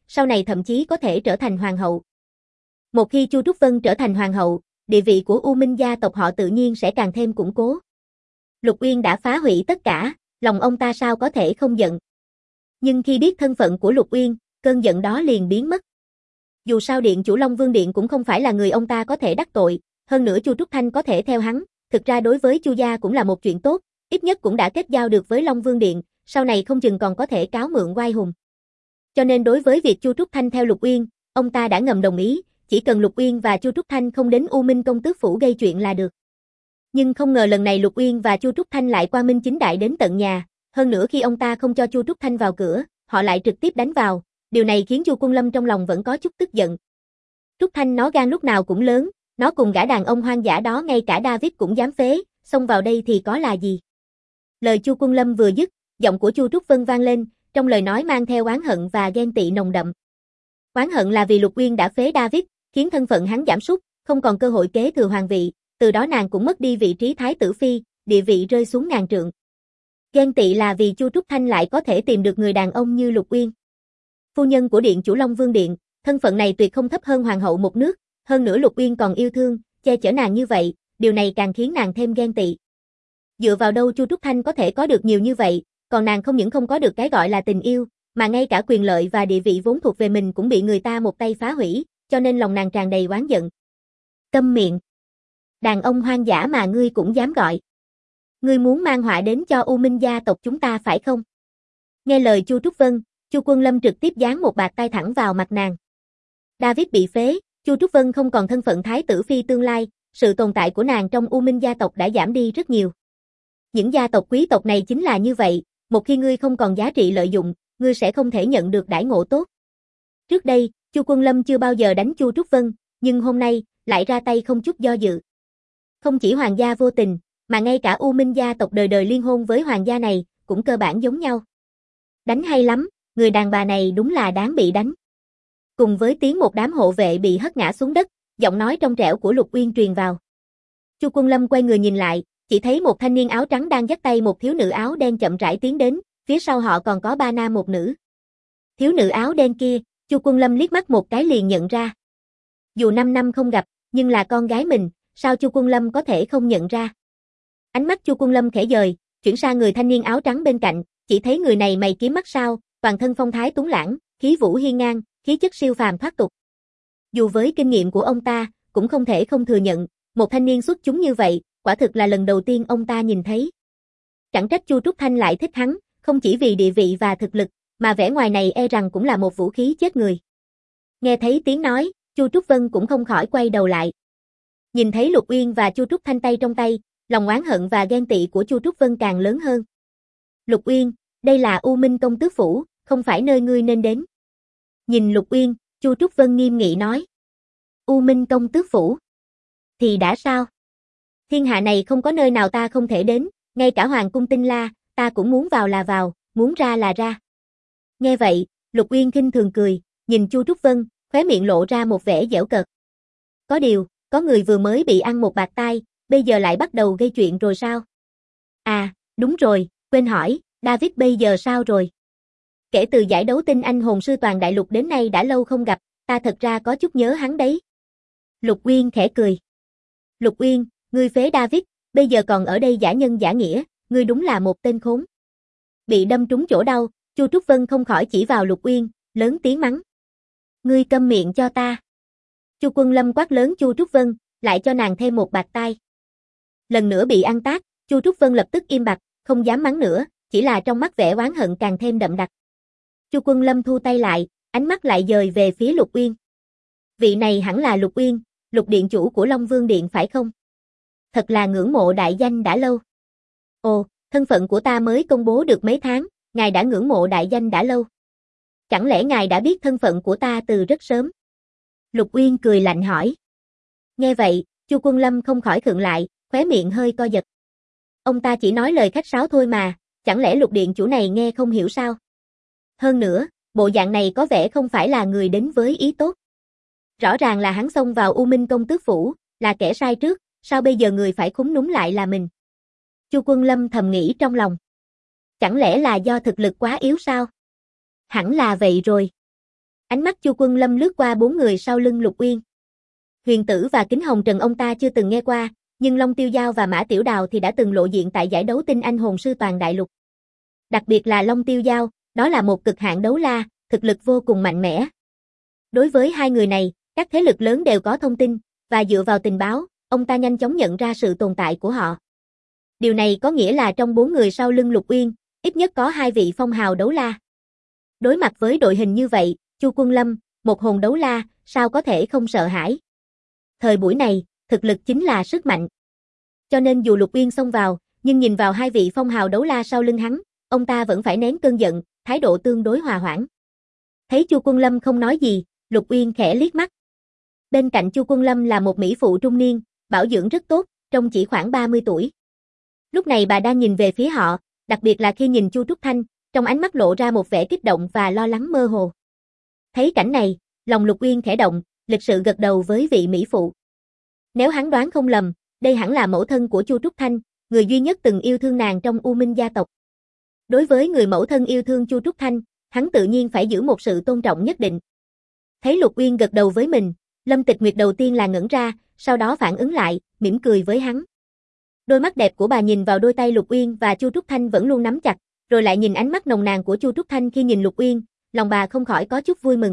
sau này thậm chí có thể trở thành hoàng hậu. Một khi Chu Trúc Vân trở thành hoàng hậu, địa vị của U Minh gia tộc họ tự nhiên sẽ càng thêm củng cố. Lục Uyên đã phá hủy tất cả, lòng ông ta sao có thể không giận. Nhưng khi biết thân phận của Lục Uyên, cơn giận đó liền biến mất. Dù sao điện chủ Long Vương Điện cũng không phải là người ông ta có thể đắc tội, hơn nữa Chu Trúc Thanh có thể theo hắn, thực ra đối với Chu gia cũng là một chuyện tốt, ít nhất cũng đã kết giao được với Long Vương Điện, sau này không chừng còn có thể cáo mượn oai hùng. Cho nên đối với việc Chu Trúc Thanh theo Lục Uyên, ông ta đã ngầm đồng ý, chỉ cần Lục Uyên và Chu Trúc Thanh không đến U Minh công tước phủ gây chuyện là được. Nhưng không ngờ lần này Lục Uyên và Chu Trúc Thanh lại quang minh chính đại đến tận nhà, hơn nữa khi ông ta không cho Chu Trúc Thanh vào cửa, họ lại trực tiếp đánh vào, điều này khiến Chu Quân Lâm trong lòng vẫn có chút tức giận. Trúc Thanh nó gan lúc nào cũng lớn, nó cùng gã đàn ông hoang dã đó ngay cả David cũng dám phế, xông vào đây thì có là gì. Lời Chu Quân Lâm vừa dứt, giọng của Chu Trúc Vân vang lên, trong lời nói mang theo oán hận và ghen tị nồng đậm. Oán hận là vì Lục Uyên đã phế David, khiến thân phận hắn giảm sút, không còn cơ hội kế thừa hoàng vị, từ đó nàng cũng mất đi vị trí thái tử phi, địa vị rơi xuống ngàn trượng. Ghen tị là vì Chu Trúc Thanh lại có thể tìm được người đàn ông như Lục Uyên. Phu nhân của điện chủ Long Vương Điện, thân phận này tuyệt không thấp hơn hoàng hậu một nước, hơn nữa Lục Uyên còn yêu thương, che chở nàng như vậy, điều này càng khiến nàng thêm ghen tị. Dựa vào đâu Chu Trúc Thanh có thể có được nhiều như vậy, còn nàng không những không có được cái gọi là tình yêu, mà ngay cả quyền lợi và địa vị vốn thuộc về mình cũng bị người ta một tay phá hủy, cho nên lòng nàng tràn đầy oán giận. Câm miệng. Đàn ông hoang dã mà ngươi cũng dám gọi. Ngươi muốn mang họa đến cho U Minh gia tộc chúng ta phải không? Nghe lời Chu Trúc Vân, Chu Quân Lâm trực tiếp giáng một bạt tai thẳng vào mặt nàng. David bị phế, Chu Trúc Vân không còn thân phận thái tử phi tương lai, sự tồn tại của nàng trong U Minh gia tộc đã giảm đi rất nhiều. Những gia tộc quý tộc này chính là như vậy, một khi ngươi không còn giá trị lợi dụng, ngươi sẽ không thể nhận được đãi ngộ tốt. Trước đây, Chu Quân Lâm chưa bao giờ đánh Chu Trúc Vân, nhưng hôm nay, lại ra tay không chút do dự. Không chỉ hoàng gia vô tình, mà ngay cả U Minh gia tộc đời đời liên hôn với hoàng gia này, cũng cơ bản giống nhau. Đánh hay lắm, người đàn bà này đúng là đáng bị đánh. Cùng với tiếng một đám hộ vệ bị hất ngã xuống đất, giọng nói trong trẻo của Lục Uyên truyền vào. Chu Quân Lâm quay người nhìn lại, chỉ thấy một thanh niên áo trắng đang dắt tay một thiếu nữ áo đen chậm rãi tiến đến, phía sau họ còn có 3 nam một nữ. Thiếu nữ áo đen kia, Chu Quân Lâm liếc mắt một cái liền nhận ra. Dù 5 năm không gặp, nhưng là con gái mình, sao Chu Quân Lâm có thể không nhận ra. Ánh mắt Chu Quân Lâm khẽ dời, chuyển sang người thanh niên áo trắng bên cạnh, chỉ thấy người này mày kiếm mắt sao, toàn thân phong thái tuấn lãng, khí vũ hiên ngang, khí chất siêu phàm thoát tục. Dù với kinh nghiệm của ông ta, cũng không thể không thừa nhận, một thanh niên xuất chúng như vậy, quả thực là lần đầu tiên ông ta nhìn thấy. Chẳng trách Chu Trúc Thanh lại thích hắn, không chỉ vì địa vị và thực lực, mà vẻ ngoài này e rằng cũng là một vũ khí chết người. Nghe thấy tiếng nói, Chu Trúc Vân cũng không khỏi quay đầu lại. Nhìn thấy Lục Uyên và Chu Trúc Thanh tay trong tay, lòng oán hận và ghen tị của Chu Trúc Vân càng lớn hơn. Lục Uyên, đây là U Minh công tước phủ, không phải nơi ngươi nên đến. Nhìn Lục Uyên, Chu Trúc Vân nghiêm nghị nói. U Minh công tước phủ? Thì đã sao? Thiên hạ này không có nơi nào ta không thể đến, ngay cả Hoàng cung Tinh La, ta cũng muốn vào là vào, muốn ra là ra. Nghe vậy, Lục Uyên khinh thường cười, nhìn Chu Trúc Vân, khóe miệng lộ ra một vẻ giễu cợt. Có điều, có người vừa mới bị ăn một bạt tai, bây giờ lại bắt đầu gây chuyện rồi sao? À, đúng rồi, quên hỏi, David bây giờ sao rồi? Kể từ giải đấu tinh anh hồn sư toàn đại lục đến nay đã lâu không gặp, ta thật ra có chút nhớ hắn đấy. Lục Uyên khẽ cười. Lục Uyên, ngươi phế David, bây giờ còn ở đây giả nhân giả nghĩa, ngươi đúng là một tên khốn. Bị đâm trúng chỗ đau, Chu Trúc Vân không khỏi chỉ vào Lục Uyên, lớn tiếng mắng. Ngươi câm miệng cho ta. Chu Quân Lâm quát lớn Chu Trúc Vân, lại cho nàng thêm một bạt tai. Lần nữa bị ăn tát, Chu Trúc Vân lập tức im bặt, không dám mắng nữa, chỉ là trong mắt vẻ oán hận càng thêm đậm đặc. Chu Quân Lâm thu tay lại, ánh mắt lại dời về phía Lục Uyên. Vị này hẳn là Lục Uyên, Lục điện chủ của Long Vương Điện phải không? Thật là ngưỡng mộ đại danh đã lâu. Ồ, thân phận của ta mới công bố được mấy tháng, ngài đã ngưỡng mộ đại danh đã lâu. Chẳng lẽ ngài đã biết thân phận của ta từ rất sớm? Lục Uyên cười lạnh hỏi. Nghe vậy, Chu Quân Lâm không khỏi khựng lại, khóe miệng hơi co giật. Ông ta chỉ nói lời khách sáo thôi mà, chẳng lẽ Lục điện chủ này nghe không hiểu sao? Hơn nữa, bộ dạng này có vẻ không phải là người đến với ý tốt. Rõ ràng là hắn xông vào U Minh công tước phủ, là kẻ sai trước, sao bây giờ người phải khúm núm lại là mình? Chu Quân Lâm thầm nghĩ trong lòng. Chẳng lẽ là do thực lực quá yếu sao? Hẳn là vậy rồi. Ánh mắt Chu Quân Lâm lướt qua 4 người sau lưng Lục Uyên. Huyền Tử và Kính Hồng Trần ông ta chưa từng nghe qua, nhưng Long Tiêu Giao và Mã Tiểu Đào thì đã từng lộ diện tại giải đấu tinh anh hồn sư toàn đại lục. Đặc biệt là Long Tiêu Giao, đó là một cực hạn đấu la, thực lực vô cùng mạnh mẽ. Đối với hai người này, các thế lực lớn đều có thông tin, và dựa vào tình báo, ông ta nhanh chóng nhận ra sự tồn tại của họ. Điều này có nghĩa là trong 4 người sau lưng Lục Uyên, ít nhất có 2 vị phong hào đấu la. Đối mặt với đội hình như vậy, Chu Quân Lâm, một hồn đấu la, sao có thể không sợ hãi. Thời buổi này, thực lực chính là sức mạnh. Cho nên dù Lục Uyên xông vào, nhưng nhìn vào 2 vị phong hào đấu la sau lưng hắn, ông ta vẫn phải nén cơn giận, thái độ tương đối hòa hoãn. Thấy Chu Quân Lâm không nói gì, Lục Uyên khẽ liếc mắt. Bên cạnh Chu Quân Lâm là một mỹ phụ trung niên, bảo dưỡng rất tốt, trông chỉ khoảng 30 tuổi. Lúc này bà đang nhìn về phía họ, đặc biệt là khi nhìn Chu Trúc Thanh, trong ánh mắt lộ ra một vẻ kích động và lo lắng mơ hồ. Thấy cảnh này, lòng Lục Uyên khẽ động, lịch sự gật đầu với vị mỹ phụ. Nếu hắn đoán không lầm, đây hẳn là mẫu thân của Chu Trúc Thanh, người duy nhất từng yêu thương nàng trong U Minh gia tộc. Đối với người mẫu thân yêu thương Chu Trúc Thanh, hắn tự nhiên phải giữ một sự tôn trọng nhất định. Thấy Lục Uyên gật đầu với mình, Lâm Tịch Nguyệt đầu tiên là ngẩn ra, sau đó phản ứng lại, mỉm cười với hắn. Đôi mắt đẹp của bà nhìn vào đôi tay Lục Uyên và Chu Trúc Thanh vẫn luôn nắm chặt, rồi lại nhìn ánh mắt nồng nàn của Chu Trúc Thanh khi nhìn Lục Uyên, lòng bà không khỏi có chút vui mừng.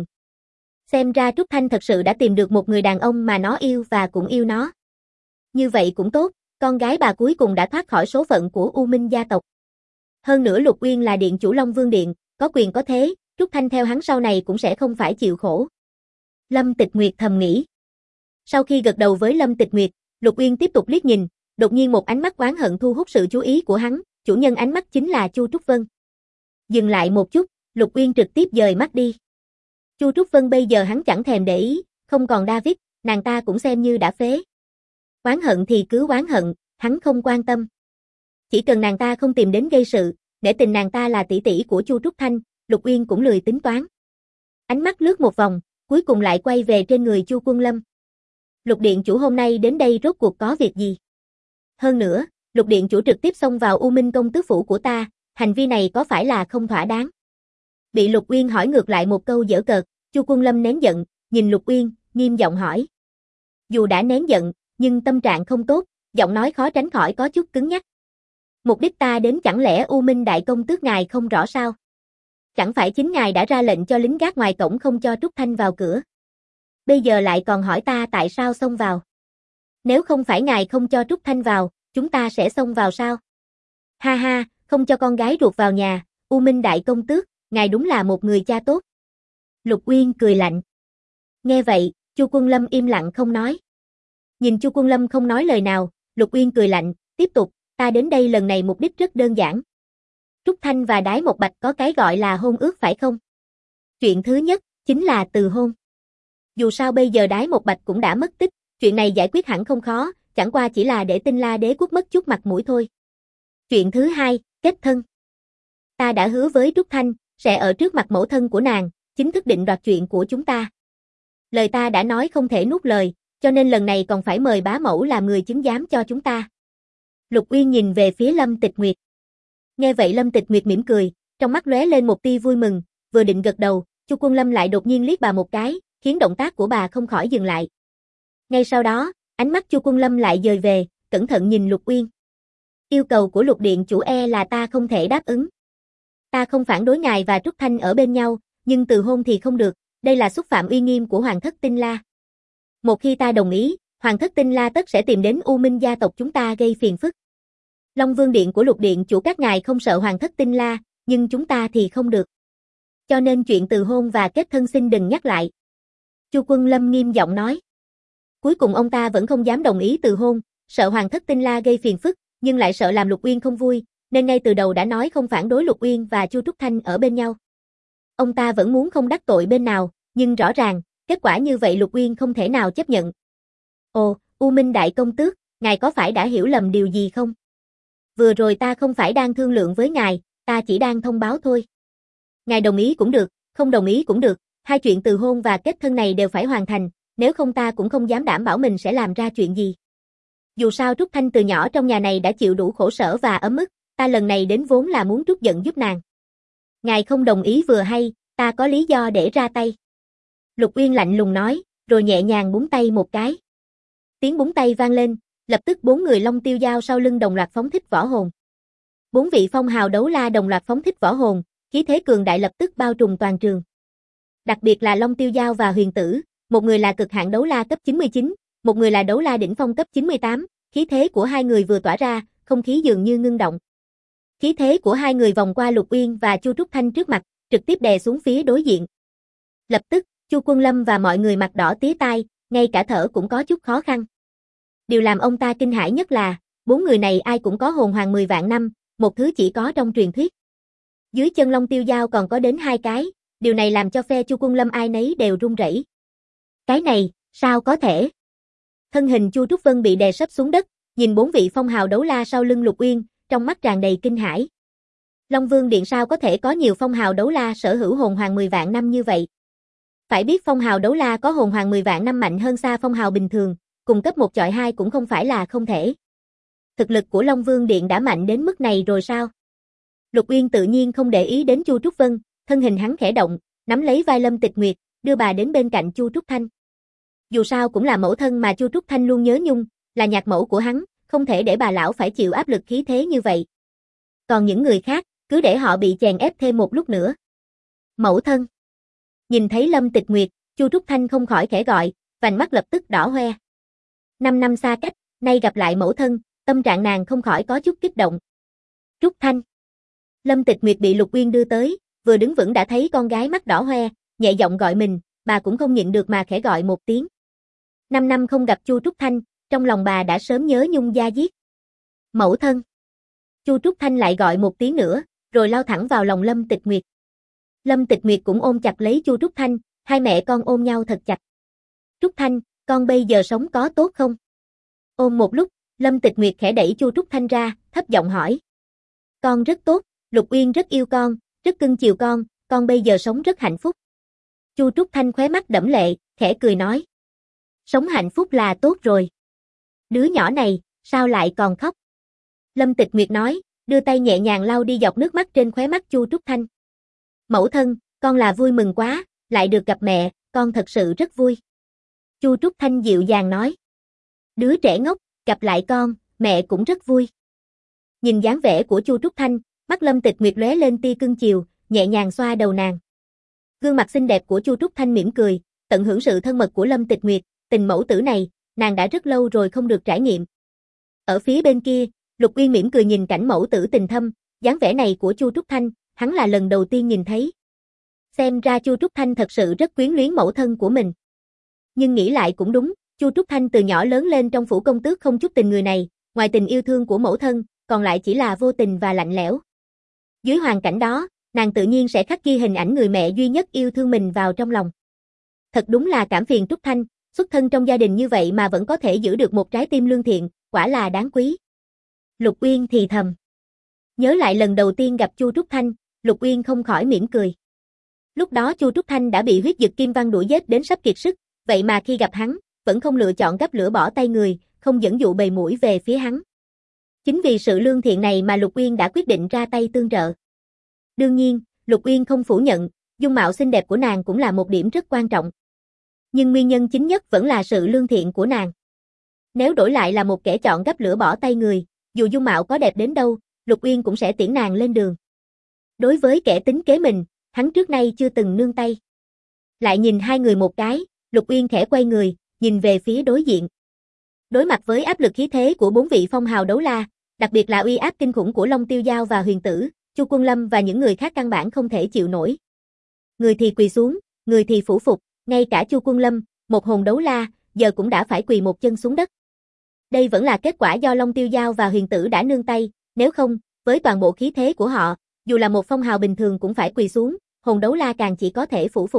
Xem ra Trúc Thanh thật sự đã tìm được một người đàn ông mà nó yêu và cũng yêu nó. Như vậy cũng tốt, con gái bà cuối cùng đã thoát khỏi số phận của U Minh gia tộc. Hơn nữa Lục Uyên là điện chủ Long Vương Điện, có quyền có thế, Trúc Thanh theo hắn sau này cũng sẽ không phải chịu khổ. Lâm Tịch Nguyệt thầm nghĩ. Sau khi gật đầu với Lâm Tịch Nguyệt, Lục Uyên tiếp tục liếc nhìn, đột nhiên một ánh mắt oán hận thu hút sự chú ý của hắn, chủ nhân ánh mắt chính là Chu Trúc Vân. Dừng lại một chút, Lục Uyên trực tiếp dời mắt đi. Chu Trúc Vân bây giờ hắn chẳng thèm để ý, không còn David, nàng ta cũng xem như đã phế. Oán hận thì cứ oán hận, hắn không quan tâm. Chỉ cần nàng ta không tìm đến gây sự, nể tình nàng ta là tỷ tỷ của Chu Trúc Thanh, Lục Uyên cũng lười tính toán. Ánh mắt lướt một vòng, cuối cùng lại quay về trên người Chu Quân Lâm. Lục điện chủ hôm nay đến đây rốt cuộc có việc gì? Hơn nữa, Lục điện chủ trực tiếp xông vào U Minh công tước phủ của ta, hành vi này có phải là không thỏa đáng? Bị Lục Uyên hỏi ngược lại một câu giỡn cợt, Chu Quân Lâm nén giận, nhìn Lục Uyên, nghiêm giọng hỏi. Dù đã nén giận, nhưng tâm trạng không tốt, giọng nói khó tránh khỏi có chút cứng nhắc. Mục đích ta đến chẳng lẽ U Minh đại công tước ngài không rõ sao? Chẳng phải chính ngài đã ra lệnh cho lính gác ngoài cổng không cho Trúc Thanh vào cửa? Bây giờ lại còn hỏi ta tại sao xông vào? Nếu không phải ngài không cho Trúc Thanh vào, chúng ta sẽ xông vào sao? Ha ha, không cho con gái ruột vào nhà, U Minh đại công tước, ngài đúng là một người cha tốt. Lục Uyên cười lạnh. Nghe vậy, Chu Quân Lâm im lặng không nói. Nhìn Chu Quân Lâm không nói lời nào, Lục Uyên cười lạnh, tiếp tục, ta đến đây lần này mục đích rất đơn giản. Trúc Thanh và Đái Một Bạch có cái gọi là hôn ước phải không? Chuyện thứ nhất, chính là từ hôn. Dù sao bây giờ Đái Một Bạch cũng đã mất tích, chuyện này giải quyết hẳn không khó, chẳng qua chỉ là để Tinh La Đế quốc mất chút mặt mũi thôi. Chuyện thứ hai, kết thân. Ta đã hứa với Trúc Thanh, sẽ ở trước mặt mẫu thân của nàng, chính thức định đoạt chuyện của chúng ta. Lời ta đã nói không thể nuốt lời, cho nên lần này còn phải mời bá mẫu làm người chứng giám cho chúng ta. Lục Uyên nhìn về phía Lâm Tịch Nguyệt. Nghe vậy Lâm Tịch Nguyệt mỉm cười, trong mắt lóe lên một tia vui mừng, vừa định gật đầu, Chu Quân Lâm lại đột nhiên liếc bà một cái, khiến động tác của bà không khỏi dừng lại. Ngay sau đó, ánh mắt Chu Quân Lâm lại dời về, cẩn thận nhìn Lục Uyên. Yêu cầu của Lục điện chủ là ta không thể đáp ứng. Ta không phản đối ngài và Trúc Thanh ở bên nhau, nhưng từ hôn thì không được, đây là xúc phạm uy nghiêm của Hoàng thất Tinh La. Một khi ta đồng ý, Hoàng thất Tinh La tất sẽ tìm đến U Minh gia tộc chúng ta gây phiền phức. Long Vương Điện của Lục điện chủ các ngài không sợ Hoàng thất Tinh La, nhưng chúng ta thì không được. Cho nên chuyện từ hôn và kết thân xin đừng nhắc lại. Chu Quân Lâm nghiêm giọng nói. Cuối cùng ông ta vẫn không dám đồng ý từ hôn, sợ Hoàng thất Tinh La gây phiền phức, nhưng lại sợ làm Lục Uyên không vui, nên ngay từ đầu đã nói không phản đối Lục Uyên và Chu Trúc Thanh ở bên nhau. Ông ta vẫn muốn không đắc tội bên nào, nhưng rõ ràng, kết quả như vậy Lục Uyên không thể nào chấp nhận. Ồ, U Minh đại công tước, ngài có phải đã hiểu lầm điều gì không? Vừa rồi ta không phải đang thương lượng với ngài, ta chỉ đang thông báo thôi. Ngài đồng ý cũng được, không đồng ý cũng được, hai chuyện từ hôn và kết thân này đều phải hoàn thành, nếu không ta cũng không dám đảm bảo mình sẽ làm ra chuyện gì. Dù sao Trúc Thanh từ nhỏ trong nhà này đã chịu đủ khổ sở và ấm ức, ta lần này đến vốn là muốn trút giận giúp nàng. Ngài không đồng ý vừa hay, ta có lý do để ra tay. Lục Uyên lạnh lùng nói, rồi nhẹ nhàng búng tay một cái. Tiếng búng tay vang lên, lập tức 4 người Long Tiêu Dao sau lưng đồng loạt phóng thích võ hồn. 4 vị phong hào đấu la đồng loạt phóng thích võ hồn, khí thế cường đại lập tức bao trùm toàn trường. Đặc biệt là Long Tiêu Dao và Huyền Tử, một người là cực hạn đấu la cấp 99, một người là đấu la đỉnh phong cấp 98, khí thế của hai người vừa tỏa ra, không khí dường như ngưng động. Khí thế của hai người vòng qua Lục Uyên và Chu Trúc Thanh trước mặt, trực tiếp đè xuống phía đối diện. Lập tức, Chu Quân Lâm và mọi người mặt đỏ tía tai, ngay cả thở cũng có chút khó khăn. Điều làm ông ta kinh hãi nhất là, 4 người này ai cũng có hồn hoàng 10 vạn năm, một thứ chỉ có trong truyền thuyết. Dưới chân Long Tiêu Dao còn có đến 2 cái, điều này làm cho phe Chu Quân Lâm ai nấy đều run rẩy. Cái này, sao có thể? Thân hình Chu Trúc Vân bị đè sấp xuống đất, nhìn 4 vị phong hào đấu la sau lưng Lục Uyên, trong mắt tràn đầy kinh hãi. Long Vương Điện sao có thể có nhiều phong hào đấu la sở hữu hồn hoàng 10 vạn năm như vậy? Phải biết phong hào đấu la có hồn hoàng 10 vạn năm mạnh hơn xa phong hào bình thường, cùng cấp 1 chọi 2 cũng không phải là không thể. Thực lực của Long Vương Điện đã mạnh đến mức này rồi sao? Lục Uyên tự nhiên không để ý đến Chu Trúc Vân, thân hình hắn khẽ động, nắm lấy vai Lâm Tịch Nguyệt, đưa bà đến bên cạnh Chu Trúc Thanh. Dù sao cũng là mẫu thân mà Chu Trúc Thanh luôn nhớ nhung, là nhạc mẫu của hắn, không thể để bà lão phải chịu áp lực khí thế như vậy. Còn những người khác, cứ để họ bị chèn ép thêm một lúc nữa. Mẫu thân. Nhìn thấy Lâm Tịch Nguyệt, Chu Trúc Thanh không khỏi khẽ gọi, vành mắt lập tức đỏ hoe. 5 năm xa cách, nay gặp lại mẫu thân, tâm trạng nàng không khỏi có chút kích động. Trúc Thanh. Lâm Tịch Nguyệt bị Lục Uyên đưa tới, vừa đứng vững đã thấy con gái mắt đỏ hoe, nhẹ giọng gọi mình, bà cũng không nhịn được mà khẽ gọi một tiếng. 5 năm không gặp Chu Trúc Thanh, trong lòng bà đã sớm nhớ nhung da diết. Mẫu thân. Chu Trúc Thanh lại gọi một tiếng nữa, rồi lao thẳng vào lòng Lâm Tịch Nguyệt. Lâm Tịch Nguyệt cũng ôm chặt lấy Chu Trúc Thanh, hai mẹ con ôm nhau thật chặt. Trúc Thanh, con bây giờ sống có tốt không? Ôm một lúc, Lâm Tịch Nguyệt khẽ đẩy Chu Trúc Thanh ra, thấp giọng hỏi. Con rất tốt, Lục Uyên rất yêu con, rất cưng chiều con bây giờ sống rất hạnh phúc. Chu Trúc Thanh khóe mắt đẫm lệ, khẽ cười nói. Sống hạnh phúc là tốt rồi. Đứa nhỏ này, sao lại còn khóc? Lâm Tịch Nguyệt nói, đưa tay nhẹ nhàng lau đi giọt nước mắt trên khóe mắt Chu Trúc Thanh. Mẫu thân, con là vui mừng quá, lại được gặp mẹ, con thật sự rất vui. Chu Trúc Thanh dịu dàng nói. Đứa trẻ ngốc, gặp lại con, mẹ cũng rất vui. Nhìn dáng vẻ của Chu Trúc Thanh, mắt Lâm Tịch Nguyệt lóe lên tia cưng chiều, nhẹ nhàng xoa đầu nàng. Gương mặt xinh đẹp của Chu Trúc Thanh mỉm cười, tận hưởng sự thân mật của Lâm Tịch Nguyệt, tình mẫu tử này, nàng đã rất lâu rồi không được trải nghiệm. Ở phía bên kia, Lục Uyên mỉm cười nhìn cảnh mẫu tử tình thâm, dáng vẻ này của Chu Trúc Thanh, hắn là lần đầu tiên nhìn thấy. Xem ra Chu Trúc Thanh thật sự rất quyến luyến mẫu thân của mình. Nhưng nghĩ lại cũng đúng, Chu Trúc Thanh từ nhỏ lớn lên trong phủ công tước không chút tình người này, ngoài tình yêu thương của mẫu thân, còn lại chỉ là vô tình và lạnh lẽo. Dưới hoàn cảnh đó, nàng tự nhiên sẽ khắc ghi hình ảnh người mẹ duy nhất yêu thương mình vào trong lòng. Thật đúng là cảm phiền Trúc Thanh, xuất thân trong gia đình như vậy mà vẫn có thể giữ được một trái tim lương thiện, quả là đáng quý. Lục Uyên thì thầm. Nhớ lại lần đầu tiên gặp Chu Trúc Thanh, Lục Uyên không khỏi mỉm cười. Lúc đó Chu Trúc Thanh đã bị huyết dực kim văn đuổi giết đến sắp kiệt sức, vậy mà khi gặp hắn, vẫn không lựa chọn gắp lửa bỏ tay người, không dẫn dụ bầy muỗi về phía hắn. Chính vì sự lương thiện này mà Lục Uyên đã quyết định ra tay tương trợ. Đương nhiên, Lục Uyên không phủ nhận, dung mạo xinh đẹp của nàng cũng là một điểm rất quan trọng. Nhưng nguyên nhân chính nhất vẫn là sự lương thiện của nàng. Nếu đổi lại là một kẻ chọn gắp lửa bỏ tay người, dù dung mạo có đẹp đến đâu, Lục Uyên cũng sẽ tiễn nàng lên đường. Đối với kẻ tính kế mình, hắn trước nay chưa từng nương tay. Lại nhìn hai người một cái, Lục Uyên khẽ quay người, nhìn về phía đối diện. Đối mặt với áp lực khí thế của 4 vị phong hào đấu la, đặc biệt là uy áp kinh khủng của Long Tiêu Dao và Huyền Tử, Chu Quân Lâm và những người khác căn bản không thể chịu nổi. Người thì quỳ xuống, người thì phủ phục, ngay cả Chu Quân Lâm, một hồn đấu la, giờ cũng đã phải quỳ một chân xuống đất. Đây vẫn là kết quả do Long Tiêu Dao và Huyền Tử đã nương tay, nếu không, với toàn bộ khí thế của họ, dù là một phong hào bình thường cũng phải quỳ xuống, hồn đấu la càng chỉ có thể phủ phục.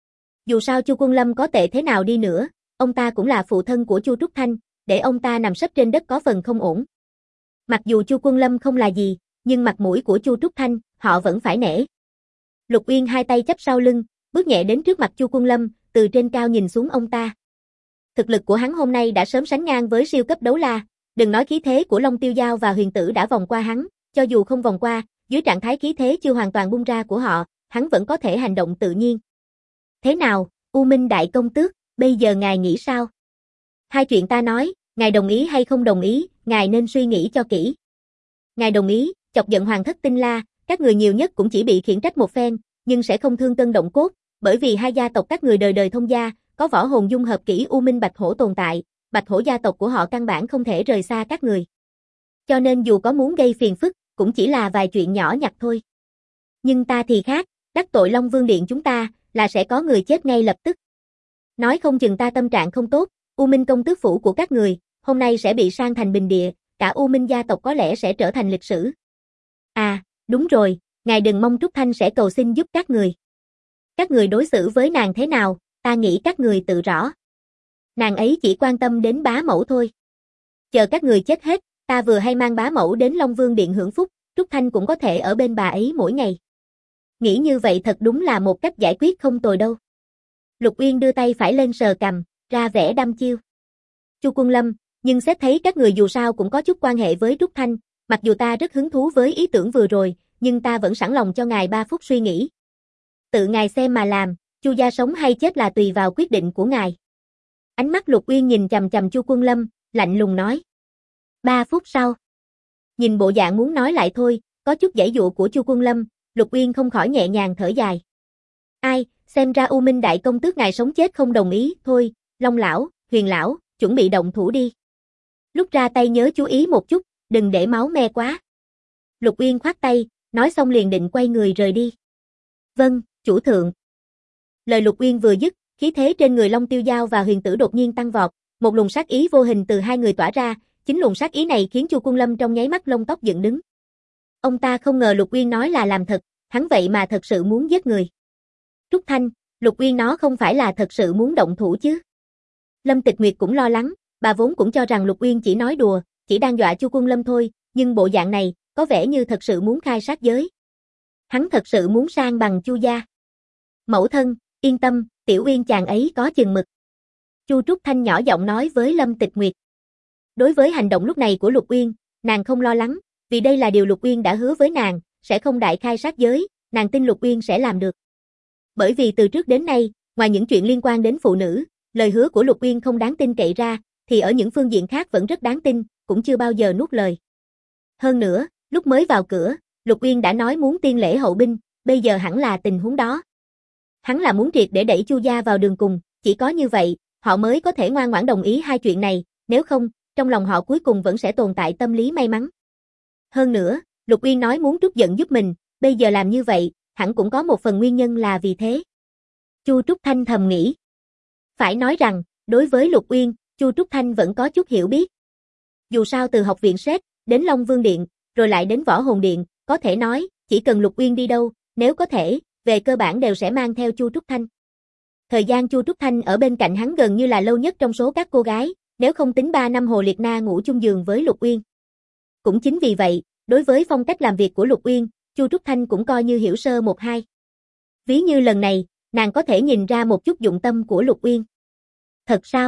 Dù sao Chu Quân Lâm có tệ thế nào đi nữa, ông ta cũng là phụ thân của Chu Trúc Thanh, để ông ta nằm sấp trên đất có phần không ổn. Mặc dù Chu Quân Lâm không là gì, nhưng mặt mũi của Chu Trúc Thanh, họ vẫn phải nể. Lục Uyên hai tay chắp sau lưng, bước nhẹ đến trước mặt Chu Quân Lâm, từ trên cao nhìn xuống ông ta. Thực lực của hắn hôm nay đã sớm sánh ngang với siêu cấp đấu la, đừng nói khí thế của Long Tiêu Dao và Huyền Tử đã vòng qua hắn, cho dù không vòng qua, dưới trạng thái khí thế chưa hoàn toàn bung ra của họ, hắn vẫn có thể hành động tự nhiên. Thế nào, U Minh Đại Công Tước, bây giờ ngài nghĩ sao? Hai chuyện ta nói, ngài đồng ý hay không đồng ý, ngài nên suy nghĩ cho kỹ. Ngài đồng ý, chọc giận Hoàng thất Tinh La, các người nhiều nhất cũng chỉ bị khiển trách một phen, nhưng sẽ không thương cân động cốt, bởi vì hai gia tộc các người đời đời thông gia, có võ hồn dung hợp kỹ U Minh Bạch Hổ tồn tại, Bạch Hổ gia tộc của họ căn bản không thể rời xa các người. Cho nên dù có muốn gây phiền phức, cũng chỉ là vài chuyện nhỏ nhặt thôi. Nhưng ta thì khác, đắc tội Long Vương Điện chúng ta, là sẽ có người chết ngay lập tức. Nói không chừng ta tâm trạng không tốt, U Minh công tước phủ của các người, hôm nay sẽ bị san thành bình địa, cả U Minh gia tộc có lẽ sẽ trở thành lịch sử. À, đúng rồi, ngài đừng mong Trúc Thanh sẽ cầu xin giúp các người. Các người đối xử với nàng thế nào, ta nghĩ các người tự rõ. Nàng ấy chỉ quan tâm đến bá mẫu thôi. Chờ các người chết hết, ta vừa hay mang bá mẫu đến Long Vương Điện hưởng phúc, Trúc Thanh cũng có thể ở bên bà ấy mỗi ngày. Nghĩ như vậy thật đúng là một cách giải quyết không tồi đâu. Lục Uyên đưa tay phải lên sờ cằm, ra vẻ đăm chiêu. Chu Quân Lâm, nhưng xét thấy các người dù sao cũng có chút quan hệ với Trúc Thanh, mặc dù ta rất hứng thú với ý tưởng vừa rồi, nhưng ta vẫn sẵn lòng cho ngài 3 phút suy nghĩ. Tự ngài xem mà làm, Chu gia sống hay chết là tùy vào quyết định của ngài. Ánh mắt Lục Uyên nhìn chằm chằm Chu Quân Lâm, lạnh lùng nói. 3 phút sau. Nhìn bộ dạng muốn nói lại thôi, có chút giãy dụa của Chu Quân Lâm, Lục Uyên không khỏi nhẹ nhàng thở dài. Ai, xem ra U Minh Đại Công Tước ngài sống chết không đồng ý, thôi, Long lão, Huyền lão, chuẩn bị động thủ đi. Lúc ra tay nhớ chú ý một chút, đừng để máu me quá. Lục Uyên khoát tay, nói xong liền định quay người rời đi. Vâng, chủ thượng. Lời Lục Uyên vừa dứt, khí thế trên người Long Tiêu Dao và Huyền Tử đột nhiên tăng vọt, một luồng sát ý vô hình từ hai người tỏa ra, chính luồng sát ý này khiến Chu Quân Lâm trong nháy mắt lông tóc dựng đứng. Ông ta không ngờ Lục Uyên nói là làm thật, hắn vậy mà thật sự muốn giết người. Trúc Thanh, Lục Uyên nó không phải là thật sự muốn động thủ chứ? Lâm Tịch Nguyệt cũng lo lắng, bà vốn cũng cho rằng Lục Uyên chỉ nói đùa, chỉ đang dọa Chu Quân Lâm thôi, nhưng bộ dạng này, có vẻ như thật sự muốn khai sát giới. Hắn thật sự muốn sang bằng Chu gia. Mẫu thân, yên tâm, Tiểu Uyên chàng ấy có chừng mực. Chu Trúc Thanh nhỏ giọng nói với Lâm Tịch Nguyệt. Đối với hành động lúc này của Lục Uyên, nàng không lo lắng, vì đây là điều Lục Uyên đã hứa với nàng, sẽ không đại khai sát giới, nàng tin Lục Uyên sẽ làm được. Bởi vì từ trước đến nay, ngoài những chuyện liên quan đến phụ nữ, lời hứa của Lục Uyên không đáng tin cậy ra, thì ở những phương diện khác vẫn rất đáng tin, cũng chưa bao giờ nuốt lời. Hơn nữa, lúc mới vào cửa, Lục Uyên đã nói muốn tiên lễ hậu binh, bây giờ hẳn là tình huống đó. Hắn là muốn triệt để đẩy Chu gia vào đường cùng, chỉ có như vậy, họ mới có thể ngoan ngoãn đồng ý hai chuyện này, nếu không, trong lòng họ cuối cùng vẫn sẽ tồn tại tâm lý may mắn. Hơn nữa, Lục Uyên nói muốn trút giận giúp mình, bây giờ làm như vậy, hẳn cũng có một phần nguyên nhân là vì thế. Chu Trúc Thanh thầm nghĩ. Phải nói rằng, đối với Lục Uyên, Chu Trúc Thanh vẫn có chút hiểu biết. Dù sao từ học viện Sét, đến Long Vương Điện, rồi lại đến Võ Hồn Điện, có thể nói, chỉ cần Lục Uyên đi đâu, nếu có thể, về cơ bản đều sẽ mang theo Chu Trúc Thanh. Thời gian Chu Trúc Thanh ở bên cạnh hắn gần như là lâu nhất trong số các cô gái, nếu không tính 3 năm Hồ Liệt Na ngủ chung giường với Lục Uyên. Cũng chính vì vậy, đối với phong cách làm việc của Lục Uyên, Chu Trúc Thanh cũng coi như hiểu sơ một hai. Ví như lần này, nàng có thể nhìn ra một chút dụng tâm của Lục Uyên. Thật sao?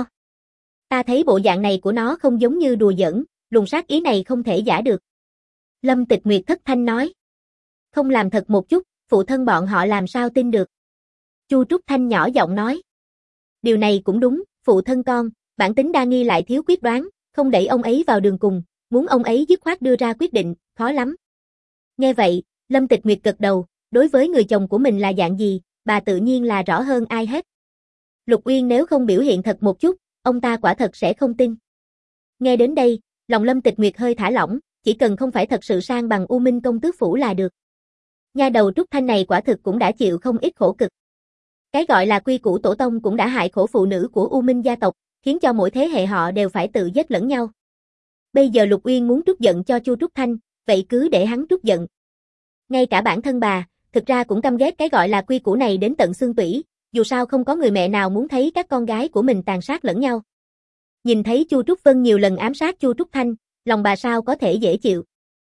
Ta thấy bộ dạng này của nó không giống như đùa giỡn, luồng sát ý này không thể giả được. Lâm Tịch Nguyệt thất thanh nói. Không làm thật một chút, phụ thân bọn họ làm sao tin được. Chu Trúc Thanh nhỏ giọng nói. Điều này cũng đúng, phụ thân con, bản tính đa nghi lại thiếu quyết đoán, không đẩy ông ấy vào đường cùng, muốn ông ấy dứt khoát đưa ra quyết định, khó lắm. Nghe vậy, Lâm Tịch Nguyệt gật đầu, đối với người chồng của mình là dạng gì, bà tự nhiên là rõ hơn ai hết. Lục Uyên nếu không biểu hiện thật một chút, ông ta quả thật sẽ không tin. Nghe đến đây, lòng Lâm Tịch Nguyệt hơi thả lỏng, chỉ cần không phải thật sự sang bằng U Minh công tước phủ là được. Nha đầu Trúc Thanh này quả thực cũng đã chịu không ít khổ cực. Cái gọi là quy củ tổ tông cũng đã hại khổ phụ nữ của U Minh gia tộc, khiến cho mỗi thế hệ họ đều phải tự giết lẫn nhau. Bây giờ Lục Uyên muốn trút giận cho Chu Trúc Thanh, vậy cứ để hắn trút giận. Ngay cả bản thân bà, thực ra cũng căm ghét cái gọi là quy củ này đến tận xương tủy, dù sao không có người mẹ nào muốn thấy các con gái của mình tàn sát lẫn nhau. Nhìn thấy Chu Trúc Vân nhiều lần ám sát Chu Trúc Thanh, lòng bà sao có thể dễ chịu.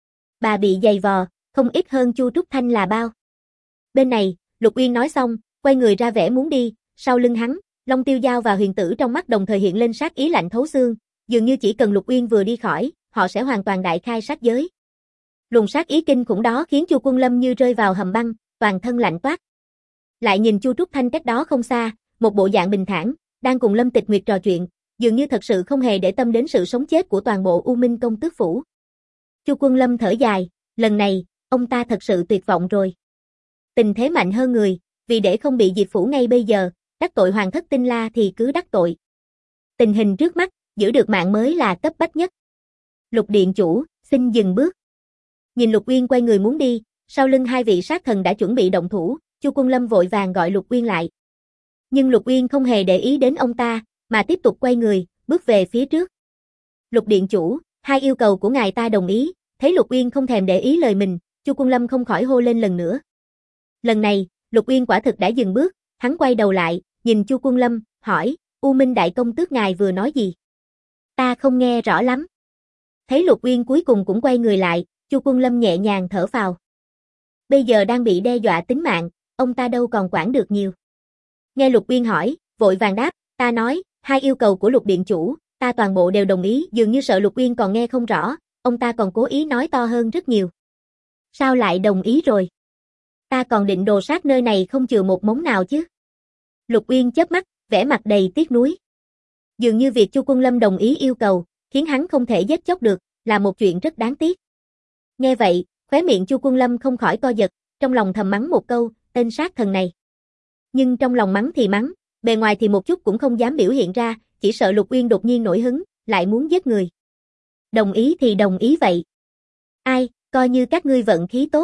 Bà bị giày vò, không ít hơn Chu Trúc Thanh là bao. Bên này, Lục Uyên nói xong, quay người ra vẻ muốn đi, sau lưng hắn, Long Tiêu Dao và Huyền Tử trong mắt đồng thời hiện lên sát ý lạnh thấu xương, dường như chỉ cần Lục Uyên vừa đi khỏi, họ sẽ hoàn toàn đại khai sát giới. Luồng sát ý kinh khủng đó khiến Chu Quân Lâm như rơi vào hầm băng, toàn thân lạnh toát. Lại nhìn Chu Trúc Thanh cách đó không xa, một bộ dạng bình thản, đang cùng Lâm Tịch Nguyệt trò chuyện, dường như thật sự không hề để tâm đến sự sống chết của toàn bộ U Minh công tước phủ. Chu Quân Lâm thở dài, lần này, ông ta thật sự tuyệt vọng rồi. Tình thế mạnh hơn người, vì để không bị diệt phủ ngay bây giờ, đắc tội Hoàng thất Tinh La thì cứ đắc tội. Tình hình trước mắt, giữ được mạng mới là cấp bách nhất. Lục điện chủ, xin dừng bước. Nhìn Lục Uyên quay người muốn đi, sau lưng hai vị sát thần đã chuẩn bị động thủ, Chu Quân Lâm vội vàng gọi Lục Uyên lại. Nhưng Lục Uyên không hề để ý đến ông ta, mà tiếp tục quay người, bước về phía trước. Lục điện chủ, hai yêu cầu của ngài ta đồng ý, thấy Lục Uyên không thèm để ý lời mình, Chu Quân Lâm không khỏi hô lên lần nữa. Lần này, Lục Uyên quả thực đã dừng bước, hắn quay đầu lại, nhìn Chu Quân Lâm, hỏi, U Minh đại công tước ngài vừa nói gì? Ta không nghe rõ lắm. Thấy Lục Uyên cuối cùng cũng quay người lại, Chu Quân Lâm nhẹ nhàng thở phào. Bây giờ đang bị đe dọa tính mạng, ông ta đâu còn quản được nhiều. Nghe Lục Uyên hỏi, vội vàng đáp, ta nói, hai yêu cầu của Lục điện chủ, ta toàn bộ đều đồng ý, dường như sợ Lục Uyên còn nghe không rõ, ông ta còn cố ý nói to hơn rất nhiều. Sao lại đồng ý rồi? Ta còn định đồ sát nơi này không chừa một mống nào chứ. Lục Uyên chớp mắt, vẻ mặt đầy tiếc nuối. Dường như việc Chu Quân Lâm đồng ý yêu cầu, khiến hắn không thể giết chóc được, là một chuyện rất đáng tiếc. Nghe vậy, khóe miệng Chu Quân Lâm không khỏi co giật, trong lòng thầm mắng một câu, tên sát thần này. Nhưng trong lòng mắng thì mắng, bề ngoài thì một chút cũng không dám biểu hiện ra, chỉ sợ Lục Uyên đột nhiên nổi hứng, lại muốn giết người. Đồng ý thì đồng ý vậy. Ai, coi như các ngươi vận khí tốt.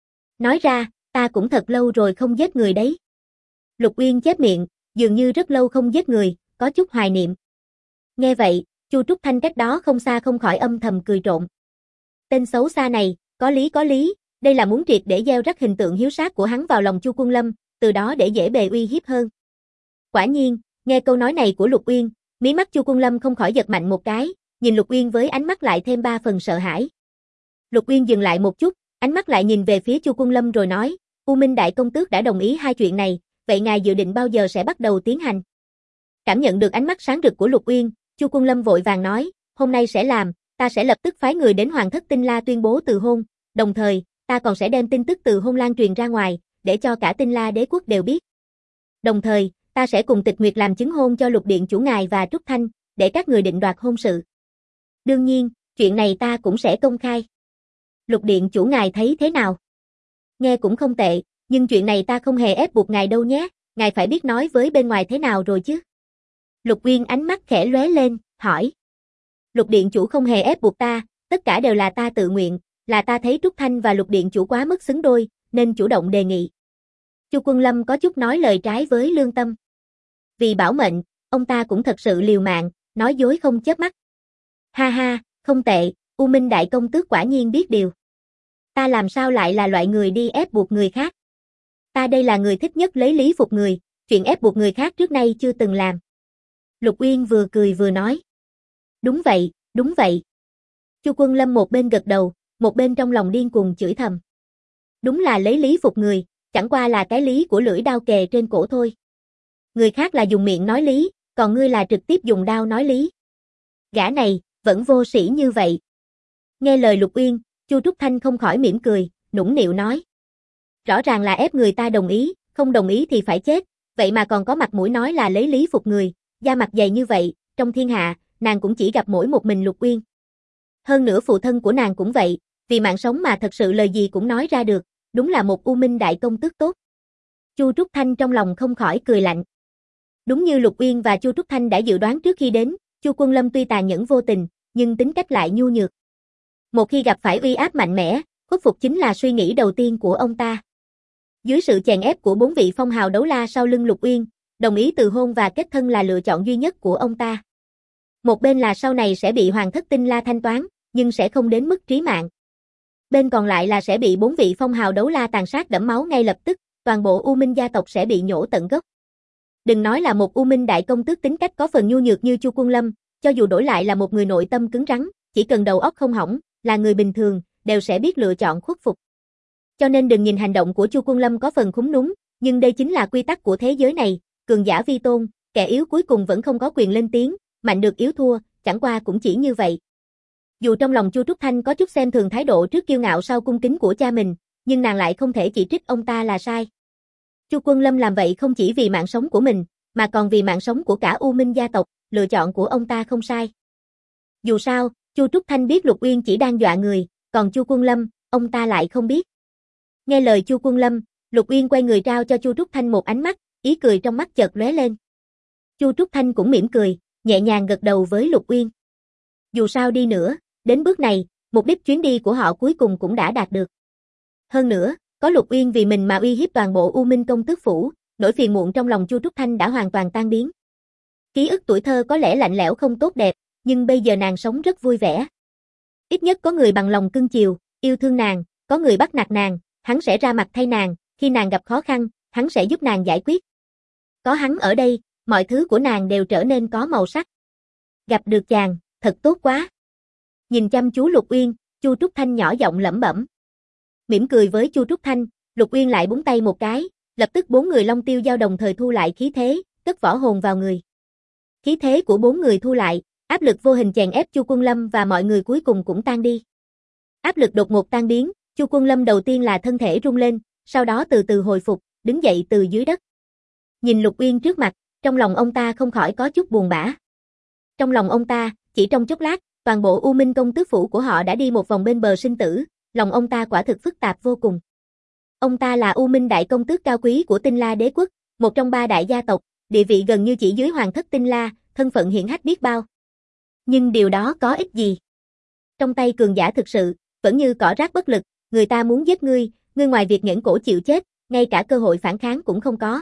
Nói ra, ta cũng thật lâu rồi không giết người đấy. Lục Uyên chép miệng, dường như rất lâu không giết người, có chút hoài niệm. Nghe vậy, Chu Trúc Thanh cách đó không xa không khỏi âm thầm cười trộn. Tên xấu xa này, có lý, đây là muốn triệt để gieo rắc hình tượng hiếu sát của hắn vào lòng Chu Quân Lâm, từ đó để dễ bề uy hiếp hơn. Quả nhiên, nghe câu nói này của Lục Uyên, mí mắt Chu Quân Lâm không khỏi giật mạnh một cái, nhìn Lục Uyên với ánh mắt lại thêm 3 phần sợ hãi. Lục Uyên dừng lại một chút, ánh mắt lại nhìn về phía Chu Quân Lâm rồi nói, U Minh đại công tước đã đồng ý hai chuyện này, vậy ngài dự định bao giờ sẽ bắt đầu tiến hành? Cảm nhận được ánh mắt sáng rực của Lục Uyên, Chu Quân Lâm vội vàng nói, hôm nay sẽ làm, ta sẽ lập tức phái người đến Hoàng thất Tinh La tuyên bố từ hôn, đồng thời, ta còn sẽ đem tin tức từ hôn lan truyền ra ngoài, để cho cả Tinh La đế quốc đều biết. Đồng thời, ta sẽ cùng Tịch Nguyệt làm chứng hôn cho Lục điện chủ ngài và Trúc Thanh, để các người định đoạt hôn sự. Đương nhiên, chuyện này ta cũng sẽ công khai. Lục điện chủ ngài thấy thế nào? Nghe cũng không tệ, nhưng chuyện này ta không hề ép buộc ngài đâu nhé, ngài phải biết nói với bên ngoài thế nào rồi chứ. Lục Uyên ánh mắt khẽ lóe lên, hỏi. Lục điện chủ không hề ép buộc ta, tất cả đều là ta tự nguyện, là ta thấy Trúc Thanh và Lục điện chủ quá mức xứng đôi, nên chủ động đề nghị. Chu Quân Lâm có chút nói lời trái với lương tâm. Vì bảo mệnh, ông ta cũng thật sự liều mạng, nói dối không chớp mắt. Ha ha, không tệ, U Minh đại công tước quả nhiên biết điều. Ta làm sao lại là loại người đi ép buộc người khác? Ta đây là người thích nhất lấy lý phục người, chuyện ép buộc người khác trước nay chưa từng làm. Lục Uyên vừa cười vừa nói. Đúng vậy, đúng vậy. Chu Quân Lâm một bên gật đầu, một bên trong lòng điên cuồng chửi thầm. Đúng là lấy lý phục người, chẳng qua là cái lý của lưỡi đao kề trên cổ thôi. Người khác là dùng miệng nói lý, còn ngươi là trực tiếp dùng đao nói lý. Gã này, vẫn vô sĩ như vậy. Nghe lời Lục Uyên, Chu Trúc Thanh không khỏi mỉm cười, nũng nịu nói. Rõ ràng là ép người ta đồng ý, không đồng ý thì phải chết, vậy mà còn có mặt mũi nói là lấy lý phục người, da mặt dày như vậy, trong thiên hạ, nàng cũng chỉ gặp mỗi một mình Lục Uyên. Hơn nữa phụ thân của nàng cũng vậy, vì mạng sống mà thật sự lời gì cũng nói ra được, đúng là một U Minh đại công tước tốt. Chu Trúc Thanh trong lòng không khỏi cười lạnh. Đúng như Lục Uyên và Chu Trúc Thanh đã dự đoán trước khi đến, Chu Quân Lâm tuy tàn nhẫn vô tình, nhưng tính cách lại nhu nhược. Một khi gặp phải uy áp mạnh mẽ, khuất phục chính là suy nghĩ đầu tiên của ông ta. Dưới sự chèn ép của 4 vị phong hào đấu la sau lưng Lục Uyên, đồng ý từ hôn và kết thân là lựa chọn duy nhất của ông ta. Một bên là sau này sẽ bị Hoàng thất Tinh La thanh toán, nhưng sẽ không đến mức trí mạng. Bên còn lại là sẽ bị 4 vị phong hào đấu la tàn sát đẫm máu ngay lập tức, toàn bộ U Minh gia tộc sẽ bị nhổ tận gốc. Đừng nói là một U Minh đại công tước tính cách có phần nhu nhược như Chu Quân Lâm, cho dù đổi lại là một người nội tâm cứng rắn, chỉ cần đầu óc không hỏng, là người bình thường, đều sẽ biết lựa chọn khuất phục. Cho nên đừng nhìn hành động của Chu Quân Lâm có phần khúm núm, nhưng đây chính là quy tắc của thế giới này, cường giả vi tôn, kẻ yếu cuối cùng vẫn không có quyền lên tiếng, mạnh được yếu thua, chẳng qua cũng chỉ như vậy. Dù trong lòng Chu Trúc Thanh có chút xem thường thái độ trước kiêu ngạo sau cung kính của cha mình, nhưng nàng lại không thể chỉ trích ông ta là sai. Chu Quân Lâm làm vậy không chỉ vì mạng sống của mình, mà còn vì mạng sống của cả U Minh gia tộc, lựa chọn của ông ta không sai. Dù sao, Chu Trúc Thanh biết Lục Uyên chỉ đang dọa người, còn Chu Quân Lâm, ông ta lại không biết. Nghe lời Chu Quân Lâm, Lục Uyên quay người trao cho Chu Trúc Thanh một ánh mắt, ý cười trong mắt chợt lóe lên. Chu Trúc Thanh cũng mỉm cười, nhẹ nhàng gật đầu với Lục Uyên. Dù sao đi nữa, đến bước này, mục đích chuyến đi của họ cuối cùng cũng đã đạt được. Hơn nữa, có Lục Uyên vì mình mà uy hiếp toàn bộ U Minh công tước phủ, nỗi phiền muộn trong lòng Chu Trúc Thanh đã hoàn toàn tan biến. Ký ức tuổi thơ có lẽ lạnh lẽo không tốt đẹp, nhưng bây giờ nàng sống rất vui vẻ. Ít nhất có người bằng lòng cưng chiều, yêu thương nàng, có người bắt nạt nàng, hắn sẽ ra mặt thay nàng, khi nàng gặp khó khăn, hắn sẽ giúp nàng giải quyết. Có hắn ở đây, mọi thứ của nàng đều trở nên có màu sắc. Gặp được chàng, thật tốt quá. Nhìn chăm chú Lục Uyên, Chu Trúc Thanh nhỏ giọng lẩm bẩm. Mỉm cười với Chu Trúc Thanh, Lục Uyên lại búng tay một cái, lập tức 4 người Long Tiêu Dao đồng thời thu lại khí thế, cất võ hồn vào người. Khí thế của 4 người thu lại, áp lực vô hình chèn ép Chu Quân Lâm và mọi người cuối cùng cũng tan đi. Áp lực đột ngột tan biến, Chu Quân Lâm đầu tiên là thân thể rung lên, sau đó từ từ hồi phục, đứng dậy từ dưới đất. Nhìn Lục Uyên trước mặt, trong lòng ông ta không khỏi có chút buồn bã. Trong lòng ông ta, chỉ trong chốc lát, toàn bộ U Minh công tước phủ của họ đã đi một vòng bên bờ sinh tử, lòng ông ta quả thực phức tạp vô cùng. Ông ta là U Minh đại công tước cao quý của Tinh La đế quốc, một trong 3 đại gia tộc, địa vị gần như chỉ dưới hoàng thất Tinh La, thân phận hiển hách biết bao. Nhưng điều đó có ích gì? Trong tay cường giả thực sự, vẫn như cỏ rác bất lực, người ta muốn giết ngươi ngoài việc nhẫn cổ chịu chết, ngay cả cơ hội phản kháng cũng không có.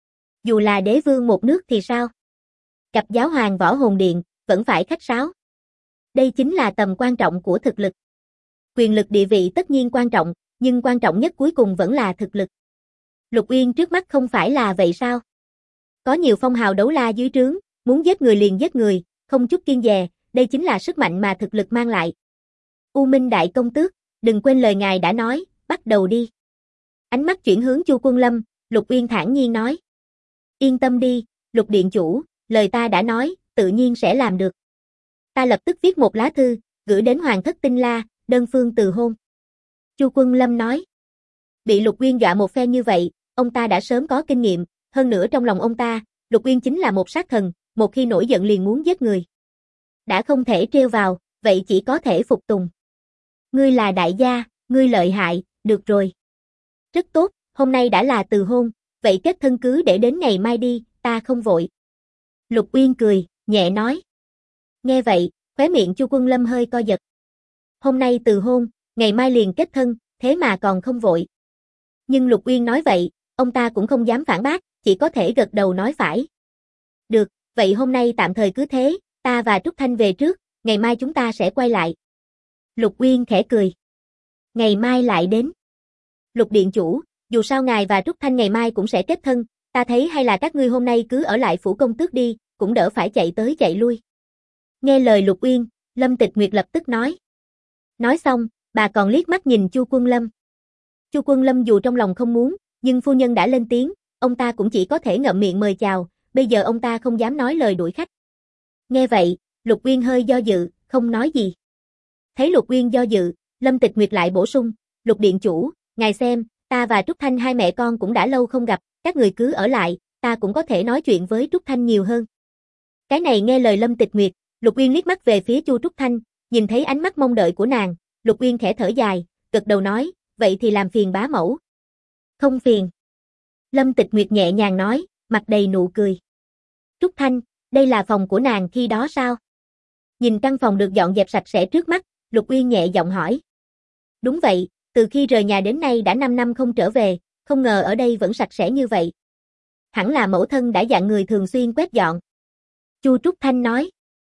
Dù là đế vương một nước thì sao? Gặp giáo hoàng võ hồn điện, vẫn phải khách sáo. Đây chính là tầm quan trọng của thực lực. Quyền lực địa vị tất nhiên quan trọng, nhưng quan trọng nhất cuối cùng vẫn là thực lực. Lục Uyên trước mắt không phải là vậy sao? Có nhiều phong hào đấu la dưới trướng, muốn giết người liền giết người, không chút kiêng dè, đây chính là sức mạnh mà thực lực mang lại. U Minh đại công tước, đừng quên lời ngài đã nói, bắt đầu đi. Ánh mắt chuyển hướng Chu Quân Lâm, Lục Uyên thản nhiên nói. Yên tâm đi, Lục điện chủ, lời ta đã nói, tự nhiên sẽ làm được. Ta lập tức viết một lá thư, gửi đến Hoàng thất Tinh La, đơn phương từ hôn. Chu Quân Lâm nói. Bị Lục Uyên dọa một phen như vậy, ông ta đã sớm có kinh nghiệm, hơn nữa trong lòng ông ta, Lục Uyên chính là một sát thần, một khi nổi giận liền muốn giết người. Đã không thể trêu vào, vậy chỉ có thể phục tùng. Ngươi là đại gia, ngươi lợi hại, được rồi. Rất tốt, hôm nay đã là từ hôn, vậy kết thân cứ để đến ngày mai đi, ta không vội. Lục Uyên cười, nhẹ nói. Nghe vậy, khóe miệng Chu Quân Lâm hơi co giật. Hôm nay từ hôn, ngày mai liền kết thân, thế mà còn không vội. Nhưng Lục Uyên nói vậy, ông ta cũng không dám phản bác, chỉ có thể gật đầu nói phải. Được, vậy hôm nay tạm thời cứ thế, ta và Trúc Thanh về trước, ngày mai chúng ta sẽ quay lại. Lục Uyên khẽ cười. Ngày mai lại đến. Lục điện chủ, dù sao ngài và Trúc Thanh ngày mai cũng sẽ kết thân, ta thấy hay là các ngươi hôm nay cứ ở lại phủ công tước đi, cũng đỡ phải chạy tới chạy lui. Nghe lời Lục Uyên, Lâm Tịch Nguyệt lập tức nói. Nói xong, bà còn liếc mắt nhìn Chu Quân Lâm. Chu Quân Lâm dù trong lòng không muốn, nhưng phu nhân đã lên tiếng, ông ta cũng chỉ có thể ngậm miệng mời chào, bây giờ ông ta không dám nói lời đuổi khách. Nghe vậy, Lục Uyên hơi do dự, không nói gì. Thấy Lục Uyên do dự, Lâm Tịch Nguyệt lại bổ sung, Lục điện chủ, ngài xem, ta và Trúc Thanh hai mẹ con cũng đã lâu không gặp, các người cứ ở lại, ta cũng có thể nói chuyện với Trúc Thanh nhiều hơn. Cái này nghe lời Lâm Tịch Nguyệt, Lục Uyên liếc mắt về phía Chu Trúc Thanh, nhìn thấy ánh mắt mong đợi của nàng, Lục Uyên khẽ thở dài, gật đầu nói, vậy thì làm phiền bá mẫu. Không phiền. Lâm Tịch Nguyệt nhẹ nhàng nói, mặt đầy nụ cười. Trúc Thanh, đây là phòng của nàng khi đó sao? Nhìn căn phòng được dọn dẹp sạch sẽ trước mắt, Lục Uyên nhẹ giọng hỏi. Đúng vậy, từ khi rời nhà đến nay đã 5 năm không trở về, không ngờ ở đây vẫn sạch sẽ như vậy. Hẳn là mẫu thân đã dặn người thường xuyên quét dọn. Chu Trúc Thanh nói.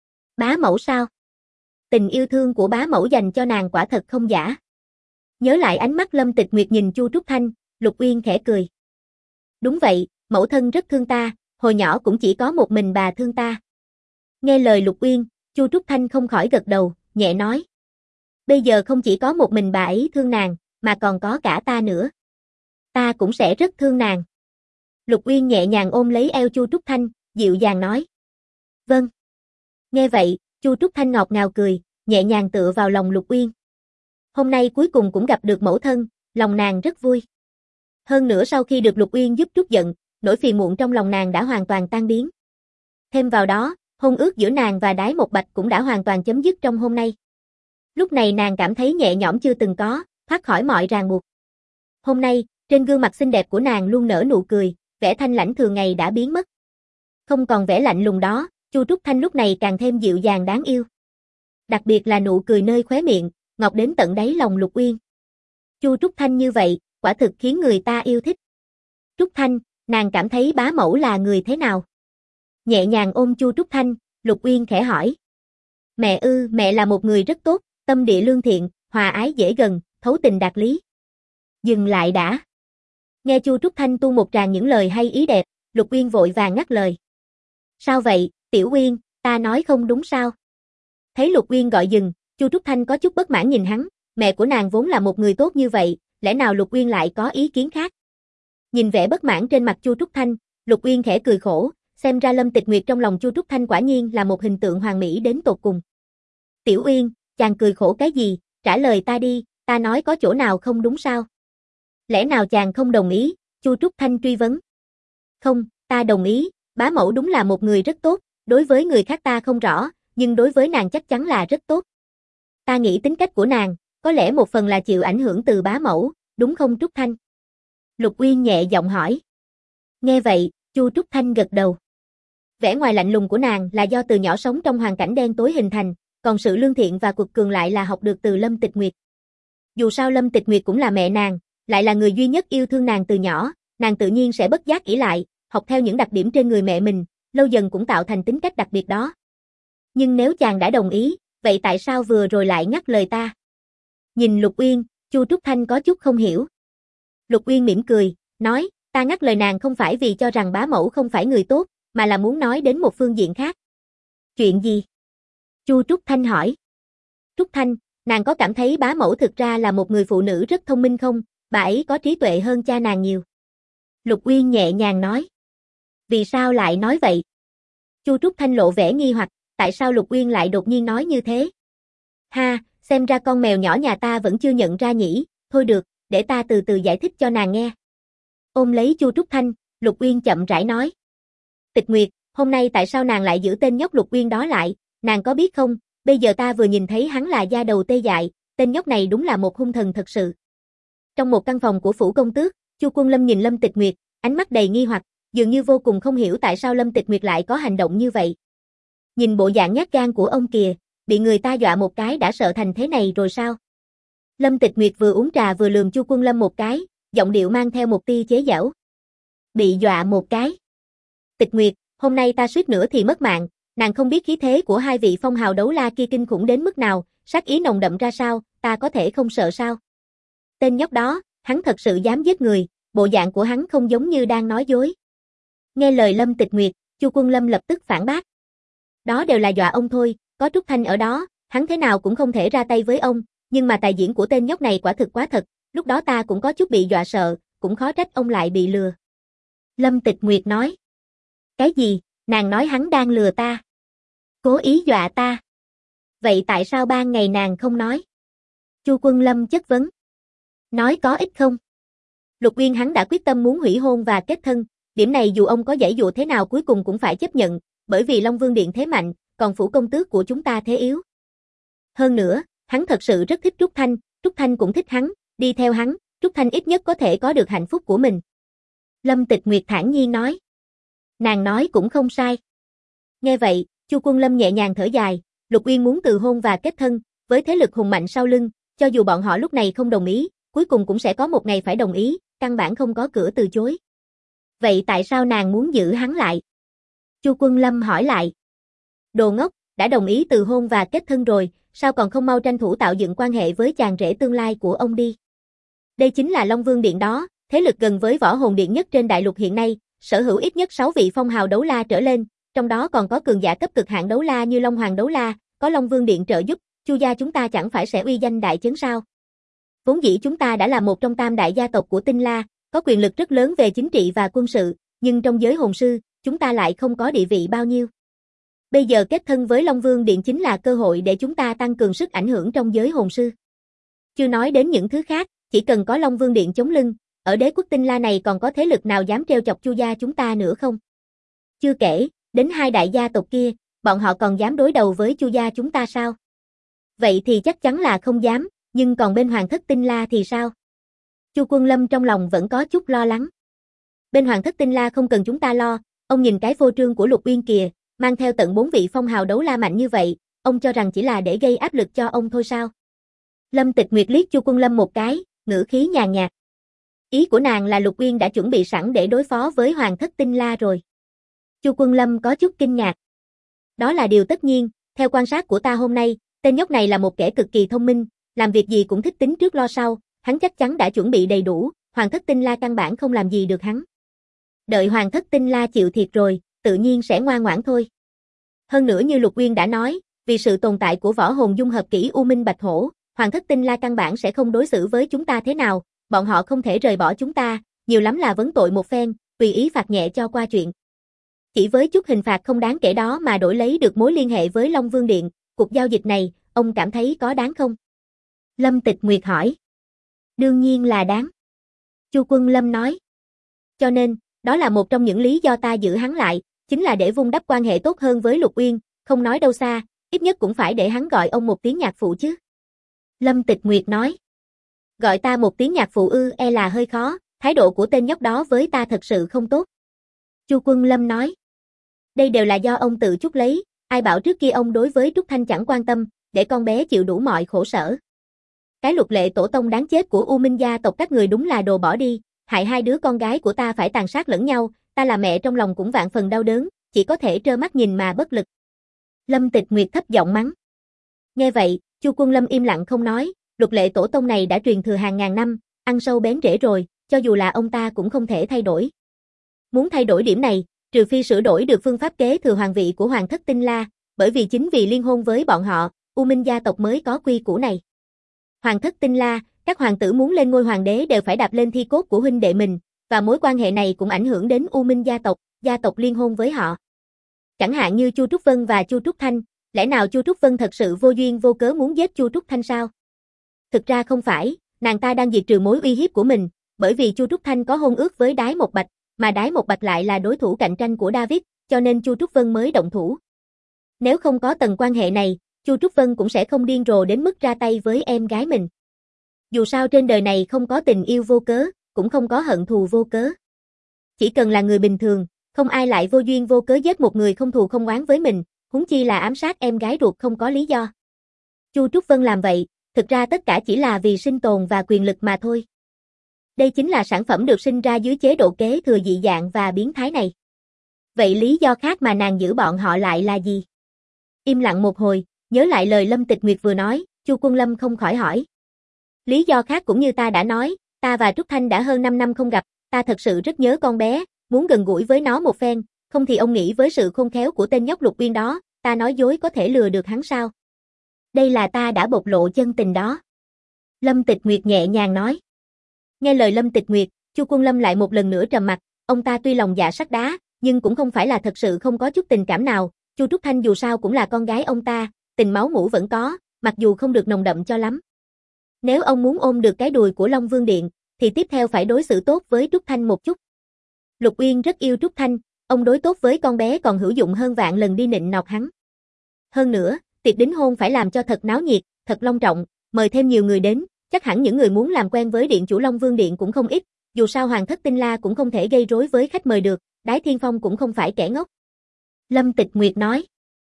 Bá mẫu sao? Tình yêu thương của bá mẫu dành cho nàng quả thật không giả. Nhớ lại ánh mắt Lâm Tịch Nguyệt nhìn Chu Trúc Thanh, Lục Uyên khẽ cười. Đúng vậy, mẫu thân rất thương ta, hồi nhỏ cũng chỉ có một mình bà thương ta. Nghe lời Lục Uyên, Chu Trúc Thanh không khỏi gật đầu, nhẹ nói. Bây giờ không chỉ có một mình bà ấy thương nàng, mà còn có cả ta nữa. Ta cũng sẽ rất thương nàng. Lục Uyên nhẹ nhàng ôm lấy eo Chu Trúc Thanh, dịu dàng nói. Vâng. Nghe vậy, Chu Trúc Thanh ngọt ngào cười, nhẹ nhàng tựa vào lòng Lục Uyên. Hôm nay cuối cùng cũng gặp được mẫu thân, lòng nàng rất vui. Hơn nữa sau khi được Lục Uyên giúp trút giận, nỗi phiền muộn trong lòng nàng đã hoàn toàn tan biến. Thêm vào đó, hôn ước giữa nàng và Đái Một Bạch cũng đã hoàn toàn chấm dứt trong hôm nay. Lúc này nàng cảm thấy nhẹ nhõm chưa từng có, thoát khỏi mọi ràng buộc. Hôm nay, trên gương mặt xinh đẹp của nàng luôn nở nụ cười, vẻ thanh lãnh thường ngày đã biến mất. Không còn vẻ lạnh lùng đó, Chu Trúc Thanh lúc này càng thêm dịu dàng đáng yêu. Đặc biệt là nụ cười nơi khóe miệng, ngọt đến tận đáy lòng Lục Uyên. Chu Trúc Thanh như vậy, quả thực khiến người ta yêu thích. Trúc Thanh, nàng cảm thấy bá mẫu là người thế nào? Nhẹ nhàng ôm Chu Trúc Thanh, Lục Uyên khẽ hỏi. Mẹ là một người rất tốt, tâm địa lương thiện, hòa ái dễ gần, thấu tình đạt lý. Dừng lại đã. Nghe Chu Trúc Thanh tu một tràng những lời hay ý đẹp, Lục Uyên vội vàng ngắt lời. Sao vậy, Tiểu Uyên, ta nói không đúng sao? Thấy Lục Uyên gọi dừng, Chu Trúc Thanh có chút bất mãn nhìn hắn, mẹ của nàng vốn là một người tốt như vậy, lẽ nào Lục Uyên lại có ý kiến khác? Nhìn vẻ bất mãn trên mặt Chu Trúc Thanh, Lục Uyên khẽ cười khổ, xem ra Lâm Tịch Nguyệt trong lòng Chu Trúc Thanh quả nhiên là một hình tượng hoàn mỹ đến tột cùng. Tiểu Uyên, chàng cười khổ cái gì, trả lời ta đi, ta nói có chỗ nào không đúng sao? Lẽ nào chàng không đồng ý? Chu Trúc Thanh truy vấn. Không, ta đồng ý, bá mẫu đúng là một người rất tốt, đối với người khác ta không rõ, nhưng đối với nàng chắc chắn là rất tốt. Ta nghĩ tính cách của nàng, có lẽ một phần là chịu ảnh hưởng từ bá mẫu, đúng không Trúc Thanh? Lục Uyên nhẹ giọng hỏi. Nghe vậy, Chu Trúc Thanh gật đầu. Vẻ ngoài lạnh lùng của nàng là do từ nhỏ sống trong hoàn cảnh đen tối hình thành, còn sự lương thiện và cuộc cường lại là học được từ Lâm Tịch Nguyệt. Dù sao Lâm Tịch Nguyệt cũng là mẹ nàng, lại là người duy nhất yêu thương nàng từ nhỏ, nàng tự nhiên sẽ bất giác ỷ lại, học theo những đặc điểm trên người mẹ mình, lâu dần cũng tạo thành tính cách đặc biệt đó. Nhưng nếu chàng đã đồng ý, vậy tại sao vừa rồi lại ngắt lời ta? Nhìn Lục Uyên, Chu Trúc Thanh có chút không hiểu. Lục Uyên mỉm cười, nói, ta ngắt lời nàng không phải vì cho rằng bá mẫu không phải người tốt, mà là muốn nói đến một phương diện khác. Chuyện gì? Chu Trúc Thanh hỏi. Trúc Thanh, nàng có cảm thấy bá mẫu thực ra là một người phụ nữ rất thông minh không? Bà ấy có trí tuệ hơn cha nàng nhiều. Lục Uyên nhẹ nhàng nói. Vì sao lại nói vậy? Chu Trúc Thanh lộ vẻ nghi hoặc, tại sao Lục Uyên lại đột nhiên nói như thế? Ha, xem ra con mèo nhỏ nhà ta vẫn chưa nhận ra nhỉ, thôi được, để ta từ từ giải thích cho nàng nghe. Ôm lấy Chu Trúc Thanh, Lục Uyên chậm rãi nói. Tịch Nguyệt, hôm nay tại sao nàng lại giữ tên nhóc Lục Uyên đó lại, nàng có biết không, bây giờ ta vừa nhìn thấy hắn là da đầu tê dại, tên nhóc này đúng là một hung thần thật sự. Trong một căn phòng của phủ công tước, Chu Quân Lâm nhìn Lâm Tịch Nguyệt, ánh mắt đầy nghi hoặc, dường như vô cùng không hiểu tại sao Lâm Tịch Nguyệt lại có hành động như vậy. Nhìn bộ dạng nhát gan của ông kìa, bị người ta dọa một cái đã sợ thành thế này rồi sao? Lâm Tịch Nguyệt vừa uống trà vừa lườm Chu Quân Lâm một cái, giọng điệu mang theo một tia chế giễu. Bị dọa một cái. Tịch Nguyệt, hôm nay ta suýt nữa thì mất mạng, nàng không biết khí thế của hai vị phong hào đấu la kia kinh khủng đến mức nào, sát ý nồng đậm ra sao, ta có thể không sợ sao? Tên nhóc đó, hắn thật sự dám giết người, bộ dạng của hắn không giống như đang nói dối. Nghe lời Lâm Tịch Nguyệt, Chu Quân Lâm lập tức phản bác. Đó đều là dọa ông thôi, có Trúc Thanh ở đó, hắn thế nào cũng không thể ra tay với ông, nhưng mà tài diễn của tên nhóc này quả thực quá thật, lúc đó ta cũng có chút bị dọa sợ, cũng khó trách ông lại bị lừa. Lâm Tịch Nguyệt nói. Cái gì, nàng nói hắn đang lừa ta? Cố ý dọa ta? Vậy tại sao ban ngày nàng không nói? Chu Quân Lâm chất vấn. Nói có ích không? Lục Uyên hắn đã quyết tâm muốn hủy hôn và kết thân, điểm này dù ông có giãy dụa thế nào cuối cùng cũng phải chấp nhận, bởi vì Long Vương Điện thế mạnh, còn phủ công tước của chúng ta thế yếu. Hơn nữa, hắn thật sự rất thích Trúc Thanh cũng thích hắn, đi theo hắn, Trúc Thanh ít nhất có thể có được hạnh phúc của mình. Lâm Tịch Nguyệt thản nhiên nói. Nàng nói cũng không sai. Nghe vậy, Chu Quân Lâm nhẹ nhàng thở dài, Lục Uyên muốn từ hôn và kết thân, với thế lực hùng mạnh sau lưng, cho dù bọn họ lúc này không đồng ý, cuối cùng cũng sẽ có một ngày phải đồng ý, căn bản không có cửa từ chối. Vậy tại sao nàng muốn giữ hắn lại? Chu Quân Lâm hỏi lại. Đồ ngốc, đã đồng ý từ hôn và kết thân rồi, sao còn không mau tranh thủ tạo dựng quan hệ với chàng rể tương lai của ông đi? Đây chính là Long Vương Điện đó, thế lực gần với Võ Hồn Điện nhất trên đại lục hiện nay, sở hữu ít nhất 6 vị phong hào đấu la trở lên, trong đó còn có cường giả cấp cực hạn đấu la như Long Hoàng đấu la, có Long Vương Điện trợ giúp, Chu gia chúng ta chẳng phải sẽ uy danh đại chấn sao? Vốn dĩ chúng ta đã là một trong tam đại gia tộc của Tinh La, có quyền lực rất lớn về chính trị và quân sự, nhưng trong giới hồn sư, chúng ta lại không có địa vị bao nhiêu. Bây giờ kết thân với Long Vương Điện chính là cơ hội để chúng ta tăng cường sức ảnh hưởng trong giới hồn sư. Chưa nói đến những thứ khác, chỉ cần có Long Vương Điện chống lưng, ở đế quốc Tinh La này còn có thế lực nào dám trêu chọc Chu gia chúng ta nữa không? Chưa kể, đến hai đại gia tộc kia, bọn họ còn dám đối đầu với Chu gia chúng ta sao? Vậy thì chắc chắn là không dám, nhưng còn bên Hoàng thất Tinh La thì sao? Chu Quân Lâm trong lòng vẫn có chút lo lắng. Bên Hoàng thất Tinh La không cần chúng ta lo, ông nhìn cái phô trương của Lục Uyên kìa, mang theo tận 4 vị phong hào đấu la mạnh như vậy, ông cho rằng chỉ là để gây áp lực cho ông thôi sao? Lâm Tịch Nguyệt liếc Chu Quân Lâm một cái, ngữ khí nhàn nhạt. Ý của nàng là Lục Uyên đã chuẩn bị sẵn để đối phó với Hoàng thất Tinh La rồi. Chu Quân Lâm có chút kinh ngạc. Đó là điều tất nhiên, theo quan sát của ta hôm nay, tên nhóc này là một kẻ cực kỳ thông minh, làm việc gì cũng thích tính trước lo sau, hắn chắc chắn đã chuẩn bị đầy đủ, Hoàng thất Tinh La căn bản không làm gì được hắn. Đợi Hoàng thất Tinh La chịu thiệt rồi, tự nhiên sẽ ngoan ngoãn thôi. Hơn nữa như Lục Uyên đã nói, vì sự tồn tại của võ hồn dung hợp kỹ U Minh Bạch Hổ, Hoàng thất Tinh La căn bản sẽ không đối xử với chúng ta thế nào, bọn họ không thể rời bỏ chúng ta, nhiều lắm là vấn tội một phen, tùy ý phạt nhẹ cho qua chuyện. Chỉ với chút hình phạt không đáng kể đó mà đổi lấy được mối liên hệ với Long Vương Điện, cuộc giao dịch này, ông cảm thấy có đáng không? Lâm Tịch Nguyệt hỏi. Đương nhiên là đáng. Chu Quân Lâm nói. Cho nên, đó là một trong những lý do ta giữ hắn lại, chính là để vun đắp quan hệ tốt hơn với Lục Uyên, không nói đâu xa, ít nhất cũng phải để hắn gọi ông một tiếng nhạc phụ chứ. Lâm Tịch Nguyệt nói. Gọi ta một tiếng nhạc phụ e là hơi khó, thái độ của tên nhóc đó với ta thật sự không tốt. Chu Quân Lâm nói. Đây đều là do ông tự chuốc lấy, ai bảo trước kia ông đối với Trúc Thanh chẳng quan tâm, để con bé chịu đủ mọi khổ sở. Cái luật lệ tổ tông đáng chết của U Minh gia tộc các người đúng là đồ bỏ đi, hại hai đứa con gái của ta phải tàn sát lẫn nhau, ta là mẹ trong lòng cũng vạn phần đau đớn, chỉ có thể trơ mắt nhìn mà bất lực. Lâm Tịch Nguyệt thấp giọng mắng. Nghe vậy, Chu Quân Lâm im lặng không nói, luật lệ tổ tông này đã truyền thừa hàng ngàn năm, ăn sâu bén rễ rồi, cho dù là ông ta cũng không thể thay đổi. Muốn thay đổi điểm này, trừ phi sửa đổi được phương pháp kế thừa hoàng vị của Hoàng thất Tinh La, bởi vì chính vì liên hôn với bọn họ, U Minh gia tộc mới có quy củ này. Hoàng thất Tinh La, các hoàng tử muốn lên ngôi hoàng đế đều phải đạp lên thi cốt của huynh đệ mình, và mối quan hệ này cũng ảnh hưởng đến U Minh gia tộc liên hôn với họ. Chẳng hạn như Chu Trúc Vân và Chu Trúc Thanh, lẽ nào Chu Trúc Vân thật sự vô duyên vô cớ muốn giết Chu Trúc Thanh sao? Thực ra không phải, nàng ta đang diệt trừ mối uy hiếp của mình, bởi vì Chu Trúc Thanh có hôn ước với Đái Một Bạch, mà Đái Một Bạch lại là đối thủ cạnh tranh của David, cho nên Chu Trúc Vân mới động thủ. Nếu không có tầng quan hệ này, Chu Trúc Vân cũng sẽ không điên rồ đến mức ra tay với em gái mình. Dù sao trên đời này không có tình yêu vô cớ, cũng không có hận thù vô cớ. Chỉ cần là người bình thường, không ai lại vô duyên vô cớ giết một người không thù không oán với mình, huống chi là ám sát em gái ruột không có lý do. Chu Trúc Vân làm vậy, thực ra tất cả chỉ là vì sinh tồn và quyền lực mà thôi. Đây chính là sản phẩm được sinh ra dưới chế độ kế thừa dị dạng và biến thái này. Vậy lý do khác mà nàng giữ bọn họ lại là gì? Im lặng một hồi, nhớ lại lời Lâm Tịch Nguyệt vừa nói, Chu Quân Lâm không khỏi hỏi. Lý do khác cũng như ta đã nói, ta và Trúc Thanh đã hơn 5 năm không gặp, ta thật sự rất nhớ con bé, muốn gần gũi với nó một phen, không thì ông nghĩ với sự khôn khéo của tên nhóc Lục Uyên đó, ta nói dối có thể lừa được hắn sao? Đây là ta đã bộc lộ chân tình đó. Lâm Tịch Nguyệt nhẹ nhàng nói. Nghe lời Lâm Tịch Nguyệt, Chu Quân Lâm lại một lần nữa trầm mặt, ông ta tuy lòng dạ sắt đá, nhưng cũng không phải là thật sự không có chút tình cảm nào, Chu Trúc Thanh dù sao cũng là con gái ông ta, tình máu mủ vẫn có, mặc dù không được nồng đậm cho lắm. Nếu ông muốn ôm được cái đùi của Long Vương Điện, thì tiếp theo phải đối xử tốt với Trúc Thanh một chút. Lục Uyên rất yêu Trúc Thanh, ông đối tốt với con bé còn hữu dụng hơn vạn lần đi nịnh nọt hắn. Hơn nữa, tiệc đính hôn phải làm cho thật náo nhiệt, thật long trọng, mời thêm nhiều người đến, chắc hẳn những người muốn làm quen với điện chủ Long Vương Điện cũng không ít, dù sao Hoàng thất Tinh La cũng không thể gây rối với khách mời được, Đái Thiên Phong cũng không phải kẻ ngốc. Lâm Tịch Nguyệt nói.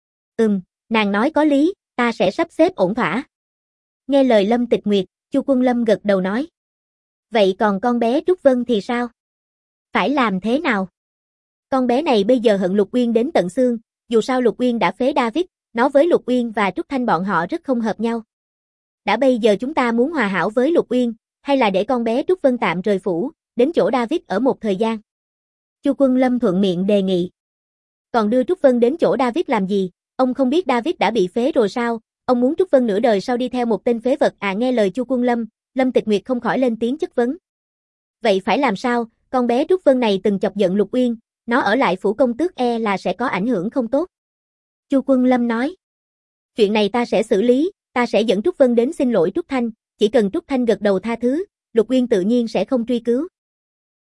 Nàng nói có lý, ta sẽ sắp xếp ổn thỏa. Nghe lời Lâm Tịch Nguyệt, Chu Quân Lâm gật đầu nói. Vậy còn con bé Trúc Vân thì sao? Phải làm thế nào? Con bé này bây giờ hận Lục Uyên đến tận xương, dù sao Lục Uyên đã phế David, nó với Lục Uyên và Trúc Thanh bọn họ rất không hợp nhau. Đã bây giờ chúng ta muốn hòa hảo với Lục Uyên, hay là để con bé Trúc Vân tạm rời phủ, đến chỗ David ở một thời gian? Chu Quân Lâm thuận miệng đề nghị. Còn đưa Trúc Vân đến chỗ David làm gì? Ông không biết David đã bị phế rồi sao? Ông muốn Trúc Vân nửa đời sau đi theo một tên phế vật à? Nghe lời Chu Quân Lâm, Lâm Tịch Nguyệt không khỏi lên tiếng chất vấn. Vậy phải làm sao? Con bé Trúc Vân này từng chọc giận Lục Uyên, nó ở lại phủ công tước là sẽ có ảnh hưởng không tốt. Chu Quân Lâm nói. Chuyện này ta sẽ xử lý, ta sẽ dẫn Trúc Vân đến xin lỗi Trúc Thanh, chỉ cần Trúc Thanh gật đầu tha thứ, Lục Uyên tự nhiên sẽ không truy cứu.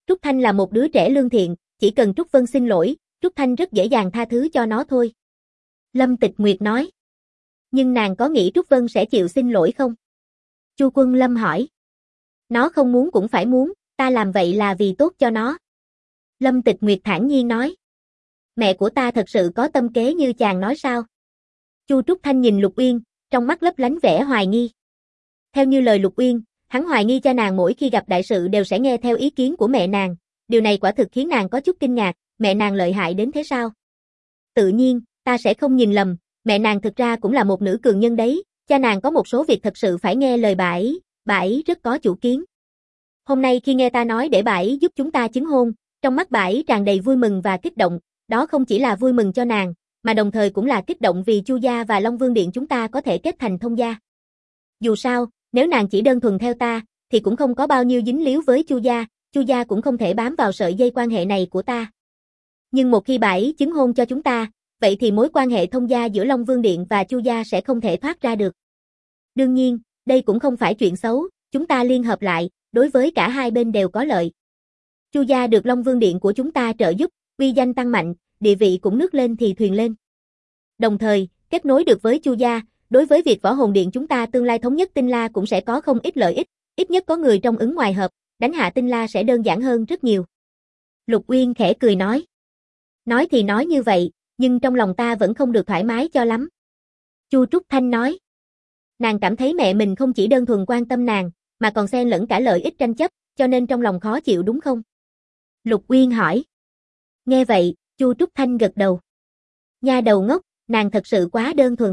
Trúc Thanh là một đứa trẻ lương thiện, chỉ cần Trúc Vân xin lỗi, Trúc Thanh rất dễ dàng tha thứ cho nó thôi. Lâm Tịch Nguyệt nói. Nhưng nàng có nghĩ Trúc Vân sẽ chịu xin lỗi không? Chu Quân Lâm hỏi. Nó không muốn cũng phải muốn, ta làm vậy là vì tốt cho nó. Lâm Tịch Nguyệt thản nhiên nói. Mẹ của ta thật sự có tâm kế như chàng nói sao? Chu Trúc Thanh nhìn Lục Uyên, trong mắt lấp lánh vẻ hoài nghi. Theo như lời Lục Uyên, hắn hoài nghi cha nàng mỗi khi gặp đại sự đều sẽ nghe theo ý kiến của mẹ nàng. Điều này quả thực khiến nàng có chút kinh ngạc, mẹ nàng lợi hại đến thế sao? Tự nhiên, ta sẽ không nhìn lầm, mẹ nàng thực ra cũng là một nữ cường nhân đấy, cha nàng có một số việc thật sự phải nghe lời bà ấy rất có chủ kiến. Hôm nay khi nghe ta nói để bà ấy giúp chúng ta chứng hôn, trong mắt bà ấy tràn đầy vui mừng và kích động, đó không chỉ là vui mừng cho nàng, mà đồng thời cũng là kích động vì Chu gia và Long Vương Điện chúng ta có thể kết thành thông gia. Dù sao, nếu nàng chỉ đơn thuần theo ta, thì cũng không có bao nhiêu dính líu với Chu gia cũng không thể bám vào sợi dây quan hệ này của ta. Nhưng một khi bà ấy chứng hôn cho chúng ta, vậy thì mối quan hệ thông gia giữa Long Vương Điện và Chu gia sẽ không thể thoát ra được. Đương nhiên, đây cũng không phải chuyện xấu, chúng ta liên hợp lại, đối với cả hai bên đều có lợi. Chu gia được Long Vương Điện của chúng ta trợ giúp, uy danh tăng mạnh, địa vị cũng nước lên thì thuyền lên. Đồng thời, kết nối được với Chu gia, đối với việc Võ Hồn Điện chúng ta tương lai thống nhất Tinh La cũng sẽ có không ít lợi ích, ít nhất có người trong ứng ngoài hợp, đánh hạ Tinh La sẽ đơn giản hơn rất nhiều. Lục Uyên khẽ cười nói. Nói thì nói như vậy, nhưng trong lòng ta vẫn không được thoải mái cho lắm. Chu Trúc Thanh nói. Nàng cảm thấy mẹ mình không chỉ đơn thuần quan tâm nàng, mà còn xen lẫn cả lợi ích tranh chấp, cho nên trong lòng khó chịu đúng không? Lục Uyên hỏi. Nghe vậy, Chu Trúc Thanh gật đầu. Nha đầu ngốc, nàng thật sự quá đơn thuần.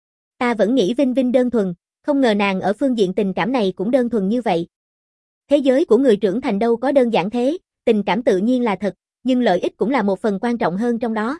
Ta vẫn nghĩ Vinh Vinh đơn thuần, không ngờ nàng ở phương diện tình cảm này cũng đơn thuần như vậy. Thế giới của người trưởng thành đâu có đơn giản thế, tình cảm tự nhiên là thật, nhưng lợi ích cũng là một phần quan trọng hơn trong đó.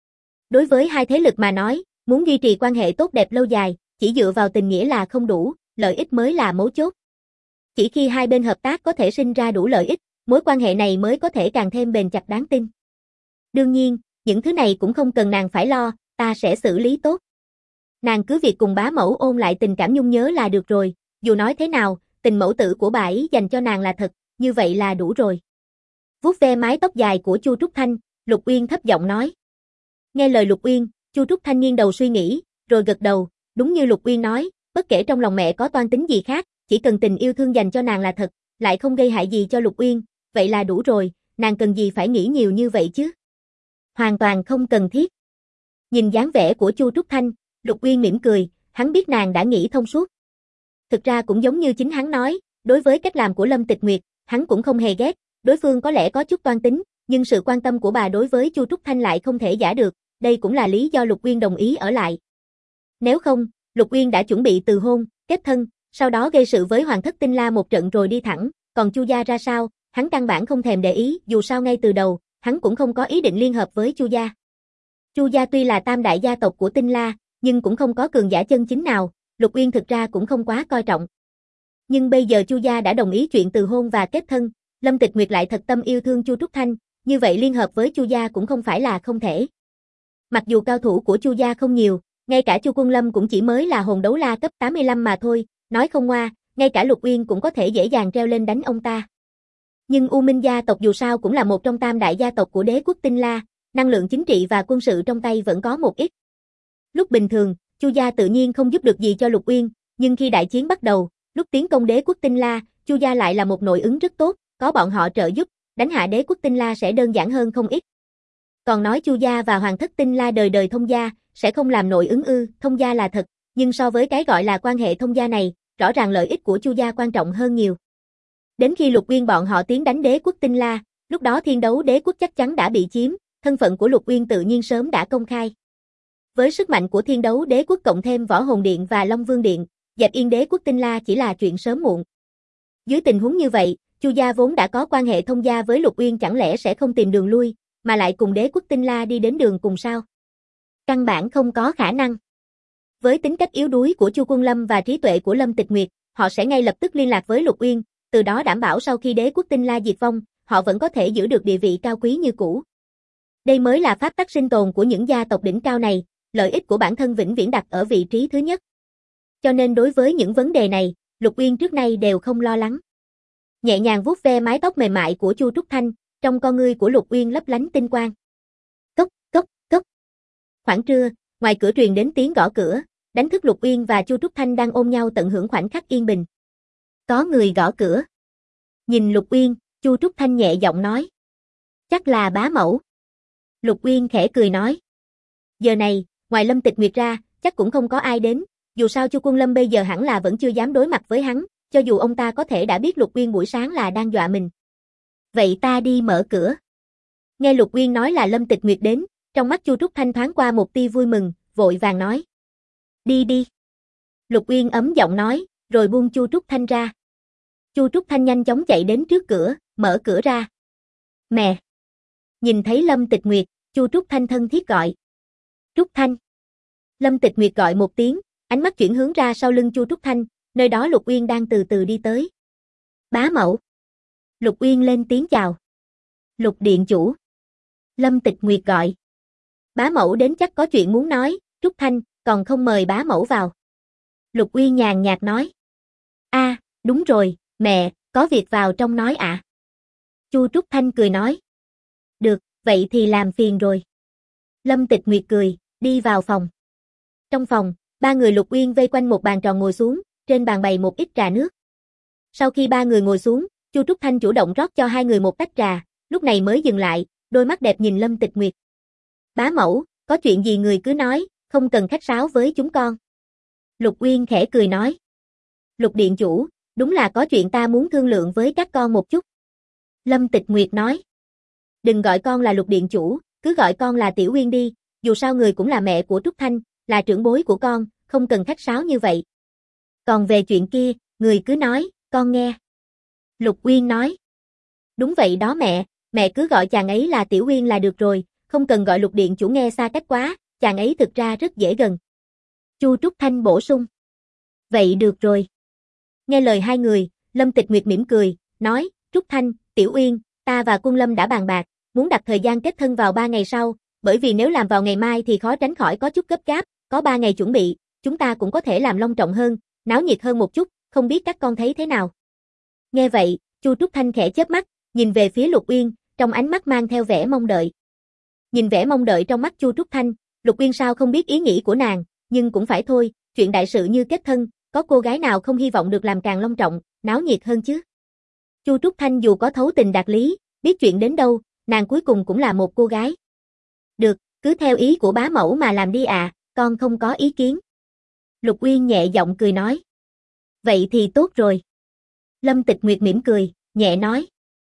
Đối với hai thế lực mà nói, muốn duy trì quan hệ tốt đẹp lâu dài, chỉ dựa vào tình nghĩa là không đủ, lợi ích mới là mấu chốt. Chỉ khi hai bên hợp tác có thể sinh ra đủ lợi ích, mối quan hệ này mới có thể càng thêm bền chặt đáng tin. Đương nhiên, những thứ này cũng không cần nàng phải lo, ta sẽ xử lý tốt. Nàng cứ việc cùng bá mẫu ôn lại tình cảm nhung nhớ là được rồi, dù nói thế nào, tình mẫu tử của bà ấy dành cho nàng là thật, như vậy là đủ rồi. Vuốt ve mái tóc dài của Chu Trúc Thanh, Lục Uyên thấp giọng nói. Nghe lời Lục Uyên, Chu Trúc Thanh nghiêng đầu suy nghĩ, rồi gật đầu, đúng như Lục Uyên nói, bất kể trong lòng mẹ có toan tính gì khác, chỉ cần tình yêu thương dành cho nàng là thật, lại không gây hại gì cho Lục Uyên, vậy là đủ rồi, nàng cần gì phải nghĩ nhiều như vậy chứ? Hoàn toàn không cần thiết. Nhìn dáng vẻ của Chu Trúc Thanh, Lục Uyên mỉm cười, hắn biết nàng đã nghĩ thông suốt. Thực ra cũng giống như chính hắn nói, đối với cách làm của Lâm Tịch Nguyệt, hắn cũng không hề ghét, đối phương có lẽ có chút toan tính, nhưng sự quan tâm của bà đối với Chu Trúc Thanh lại không thể giả được, đây cũng là lý do Lục Uyên đồng ý ở lại. Nếu không, Lục Uyên đã chuẩn bị từ hôn, kết thân, sau đó gây sự với Hoàng thất Tinh La một trận rồi đi thẳng, còn Chu gia ra sao, hắn căn bản không thèm để ý, dù sao ngay từ đầu, hắn cũng không có ý định liên hợp với Chu gia. Chu gia tuy là tam đại gia tộc của Tinh La, nhưng cũng không có cường giả chân chính nào, Lục Uyên thực ra cũng không quá coi trọng. Nhưng bây giờ Chu gia đã đồng ý chuyện từ hôn và kết thân, Lâm Tịch Nguyệt lại thật tâm yêu thương Chu Trúc Thanh, như vậy liên hợp với Chu gia cũng không phải là không thể. Mặc dù cao thủ của Chu gia không nhiều, ngay cả Chu Quân Lâm cũng chỉ mới là hồn đấu la cấp 85 mà thôi, nói không ngoa, ngay cả Lục Uyên cũng có thể dễ dàng treo lên đánh ông ta. Nhưng U Minh gia tộc dù sao cũng là một trong tam đại gia tộc của đế quốc Tinh La, năng lượng chính trị và quân sự trong tay vẫn có một ít. Lúc bình thường, Chu gia tự nhiên không giúp được gì cho Lục Uyên, nhưng khi đại chiến bắt đầu, lúc tiến công đế quốc Tinh La, Chu gia lại là một nội ứng rất tốt, có bọn họ trợ giúp, đánh hạ đế quốc Tinh La sẽ đơn giản hơn không ít. Còn nói Chu gia và Hoàng thất Tinh La đời đời thông gia, sẽ không làm nội ứng ư? Thông gia là thật, nhưng so với cái gọi là quan hệ thông gia này, rõ ràng lợi ích của Chu gia quan trọng hơn nhiều. Đến khi Lục Uyên bọn họ tiến đánh đế quốc Tinh La, lúc đó Thiên Đấu đế quốc chắc chắn đã bị chiếm, thân phận của Lục Uyên tự nhiên sớm đã công khai. Với sức mạnh của Thiên Đấu đế quốc cộng thêm Võ Hồn Điện và Long Vương Điện, dẹp yên đế quốc Tinh La chỉ là chuyện sớm muộn. Dưới tình huống như vậy, Chu gia vốn đã có quan hệ thông gia với Lục Uyên chẳng lẽ sẽ không tìm đường lui, mà lại cùng đế quốc Tinh La đi đến đường cùng sao? Căn bản không có khả năng. Với tính cách yếu đuối của Chu Quân Lâm và trí tuệ của Lâm Tịch Nguyệt, họ sẽ ngay lập tức liên lạc với Lục Uyên, từ đó đảm bảo sau khi đế quốc Tinh La diệt vong, họ vẫn có thể giữ được địa vị cao quý như cũ. Đây mới là pháp tắc sinh tồn của những gia tộc đỉnh cao này, lợi ích của bản thân vĩnh viễn đặt ở vị trí thứ nhất. Cho nên đối với những vấn đề này, Lục Uyên trước nay đều không lo lắng. nhẹ nhàng vuốt ve mái tóc mềm mại của Chu Trúc Thanh, trong con ngươi của Lục Uyên lấp lánh tinh quang. Cốc, cốc, cốc. Khoảng trưa, ngoài cửa truyền đến tiếng gõ cửa, đánh thức Lục Uyên và Chu Trúc Thanh đang ôm nhau tận hưởng khoảnh khắc yên bình. Có người gõ cửa. Nhìn Lục Uyên, Chu Trúc Thanh nhẹ giọng nói. Chắc là bá mẫu. Lục Uyên khẽ cười nói. Giờ này, ngoài Lâm Tịch Nguyệt ra, chắc cũng không có ai đến, dù sao Chu Quân Lâm bây giờ hẳn là vẫn chưa dám đối mặt với hắn, cho dù ông ta có thể đã biết Lục Uyên buổi sáng là đang dọa mình. Vậy ta đi mở cửa. Nghe Lục Uyên nói là Lâm Tịch Nguyệt đến, trong mắt Chu Trúc Thanh thoáng qua một tia vui mừng, vội vàng nói. Đi đi. Lục Uyên ấm giọng nói, rồi buông Chu Trúc Thanh ra. Chu Trúc Thanh nhanh chóng chạy đến trước cửa, mở cửa ra. Mẹ! Nhìn thấy Lâm Tịch Nguyệt, Chu Trúc Thanh thân thiết gọi. Trúc Thanh! Lâm Tịch Nguyệt gọi một tiếng, ánh mắt chuyển hướng ra sau lưng Chu Trúc Thanh, nơi đó Lục Uyên đang từ từ đi tới. Bá mẫu! Lục Uyên lên tiếng chào. Lục điện chủ! Lâm Tịch Nguyệt gọi. Bá mẫu đến chắc có chuyện muốn nói, Trúc Thanh, còn không mời bá mẫu vào. Lục Uyên nhàn nhạt nói. Đúng rồi, mẹ, có việc vào trong nói ạ. Chu Trúc Thanh cười nói. Được, vậy thì làm phiền rồi. Lâm Tịch Nguyệt cười, đi vào phòng. Trong phòng, ba người Lục Uyên vây quanh một bàn tròn ngồi xuống, trên bàn bày một ít trà nước. Sau khi ba người ngồi xuống, Chu Trúc Thanh chủ động rót cho hai người một tách trà, lúc này mới dừng lại, đôi mắt đẹp nhìn Lâm Tịch Nguyệt. Bá mẫu, có chuyện gì người cứ nói, không cần khách sáo với chúng con. Lục Uyên khẽ cười nói. Lục điện chủ, đúng là có chuyện ta muốn thương lượng với các con một chút. Lâm Tịch Nguyệt nói. Đừng gọi con là Lục điện chủ, cứ gọi con là Tiểu Uyên đi, dù sao người cũng là mẹ của Trúc Thanh, là trưởng bối của con, không cần khách sáo như vậy. Còn về chuyện kia, người cứ nói, con nghe. Lục Uyên nói. Đúng vậy đó mẹ cứ gọi chàng ấy là Tiểu Uyên là được rồi, không cần gọi Lục điện chủ nghe xa cách quá, chàng ấy thực ra rất dễ gần. Chu Trúc Thanh bổ sung. Vậy được rồi. Nghe lời hai người, Lâm Tịch Nguyệt mỉm cười, nói, Trúc Thanh, Tiểu Uyên, ta và Quân Lâm đã bàn bạc, muốn đặt thời gian kết thân vào 3 ngày sau, bởi vì nếu làm vào ngày mai thì khó tránh khỏi có chút gấp gáp, có 3 ngày chuẩn bị, chúng ta cũng có thể làm long trọng hơn, náo nhiệt hơn một chút, không biết các con thấy thế nào. Nghe vậy, Chu Trúc Thanh khẽ chớp mắt, nhìn về phía Lục Uyên, trong ánh mắt mang theo vẻ mong đợi. Nhìn vẻ mong đợi trong mắt Chu Trúc Thanh, Lục Uyên sao không biết ý nghĩ của nàng, nhưng cũng phải thôi, chuyện đại sự như kết thân, có cô gái nào không hy vọng được làm càng long trọng, náo nhiệt hơn chứ. Chu Trúc Thanh dù có thấu tình đạt lý, biết chuyện đến đâu, nàng cuối cùng cũng là một cô gái. Được, cứ theo ý của bá mẫu mà làm đi ạ, con không có ý kiến. Lục Uyên nhẹ giọng cười nói. Vậy thì tốt rồi. Lâm Tịch Nguyệt mỉm cười, nhẹ nói.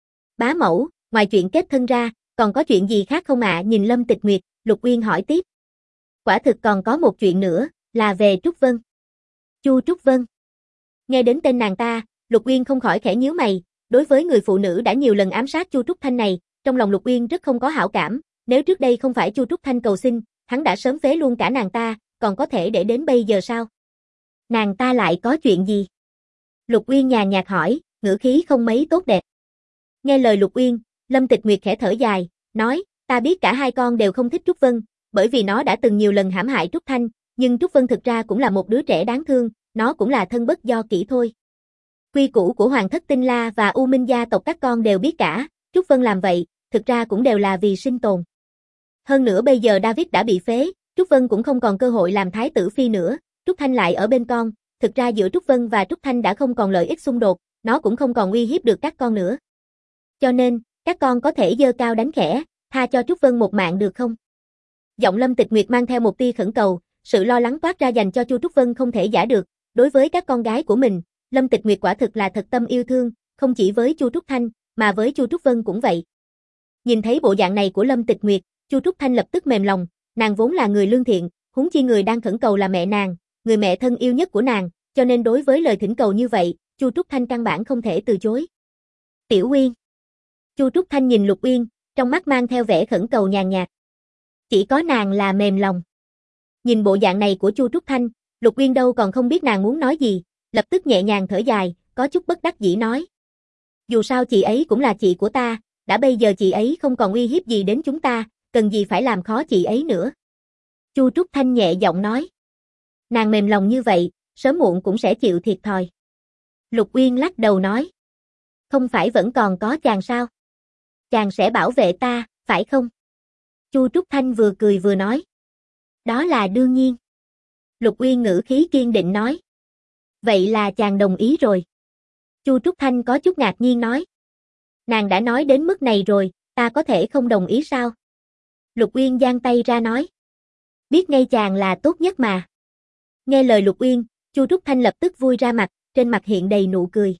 Bá mẫu, ngoài chuyện kết thân ra, còn có chuyện gì khác không ạ? Nhìn Lâm Tịch Nguyệt, Lục Uyên hỏi tiếp. Quả thực còn có một chuyện nữa, là về Trúc Vân. Chu Trúc Vân. Nghe đến tên nàng ta, Lục Uyên không khỏi khẽ nhíu mày, đối với người phụ nữ đã nhiều lần ám sát Chu Trúc Thanh này, trong lòng Lục Uyên rất không có hảo cảm, nếu trước đây không phải Chu Trúc Thanh cầu xin, hắn đã sớm phế luôn cả nàng ta, còn có thể để đến bây giờ sao? Nàng ta lại có chuyện gì? Lục Uyên nhàn nhạt hỏi, ngữ khí không mấy tốt đẹp. Nghe lời Lục Uyên, Lâm Tịch Nguyệt khẽ thở dài, nói, ta biết cả hai con đều không thích Trúc Vân, bởi vì nó đã từng nhiều lần hãm hại Trúc Thanh, nhưng Trúc Vân thực ra cũng là một đứa trẻ đáng thương, nó cũng là thân bất do kỷ thôi. Quy củ của Hoàng thất Tinh La và U Minh gia tộc các con đều biết cả, Trúc Vân làm vậy, thực ra cũng đều là vì sinh tồn. Hơn nữa bây giờ David đã bị phế, Trúc Vân cũng không còn cơ hội làm thái tử phi nữa, Trúc Thanh lại ở bên con, thực ra giữa Trúc Vân và Trúc Thanh đã không còn lợi ích xung đột, nó cũng không còn uy hiếp được các con nữa. Cho nên, các con có thể giơ cao đánh khẽ, tha cho Trúc Vân một mạng được không? Giọng Lâm Tịch Nguyệt mang theo một tia khẩn cầu, sự lo lắng toát ra dành cho Chu Trúc Vân không thể giả được, đối với các con gái của mình, Lâm Tịch Nguyệt quả thực là thật tâm yêu thương, không chỉ với Chu Trúc Thanh, mà với Chu Trúc Vân cũng vậy. Nhìn thấy bộ dạng này của Lâm Tịch Nguyệt, Chu Trúc Thanh lập tức mềm lòng, nàng vốn là người lương thiện, huống chi người đang khẩn cầu là mẹ nàng, người mẹ thân yêu nhất của nàng, cho nên đối với lời thỉnh cầu như vậy, Chu Trúc Thanh căn bản không thể từ chối. Tiểu Uyên. Chu Trúc Thanh nhìn Lục Uyên, trong mắt mang theo vẻ khẩn cầu nhàn nhạt. Chỉ có nàng là mềm lòng. Nhìn bộ dạng này của Chu Trúc Thanh, Lục Uyên đâu còn không biết nàng muốn nói gì, lập tức nhẹ nhàng thở dài, có chút bất đắc dĩ nói. Dù sao chị ấy cũng là chị của ta, đã bây giờ chị ấy không còn uy hiếp gì đến chúng ta, cần gì phải làm khó chị ấy nữa. Chu Trúc Thanh nhẹ giọng nói. Nàng mềm lòng như vậy, sớm muộn cũng sẽ chịu thiệt thòi. Lục Uyên lắc đầu nói. Không phải vẫn còn có chàng sao? Chàng sẽ bảo vệ ta, phải không? Chu Trúc Thanh vừa cười vừa nói. Đó là đương nhiên. Lục Uyên ngữ khí kiên định nói. Vậy là chàng đồng ý rồi. Chu Trúc Thanh có chút ngạc nhiên nói. Nàng đã nói đến mức này rồi, ta có thể không đồng ý sao? Lục Uyên giang tay ra nói. Biết ngay chàng là tốt nhất mà. Nghe lời Lục Uyên, Chu Trúc Thanh lập tức vui ra mặt, trên mặt hiện đầy nụ cười.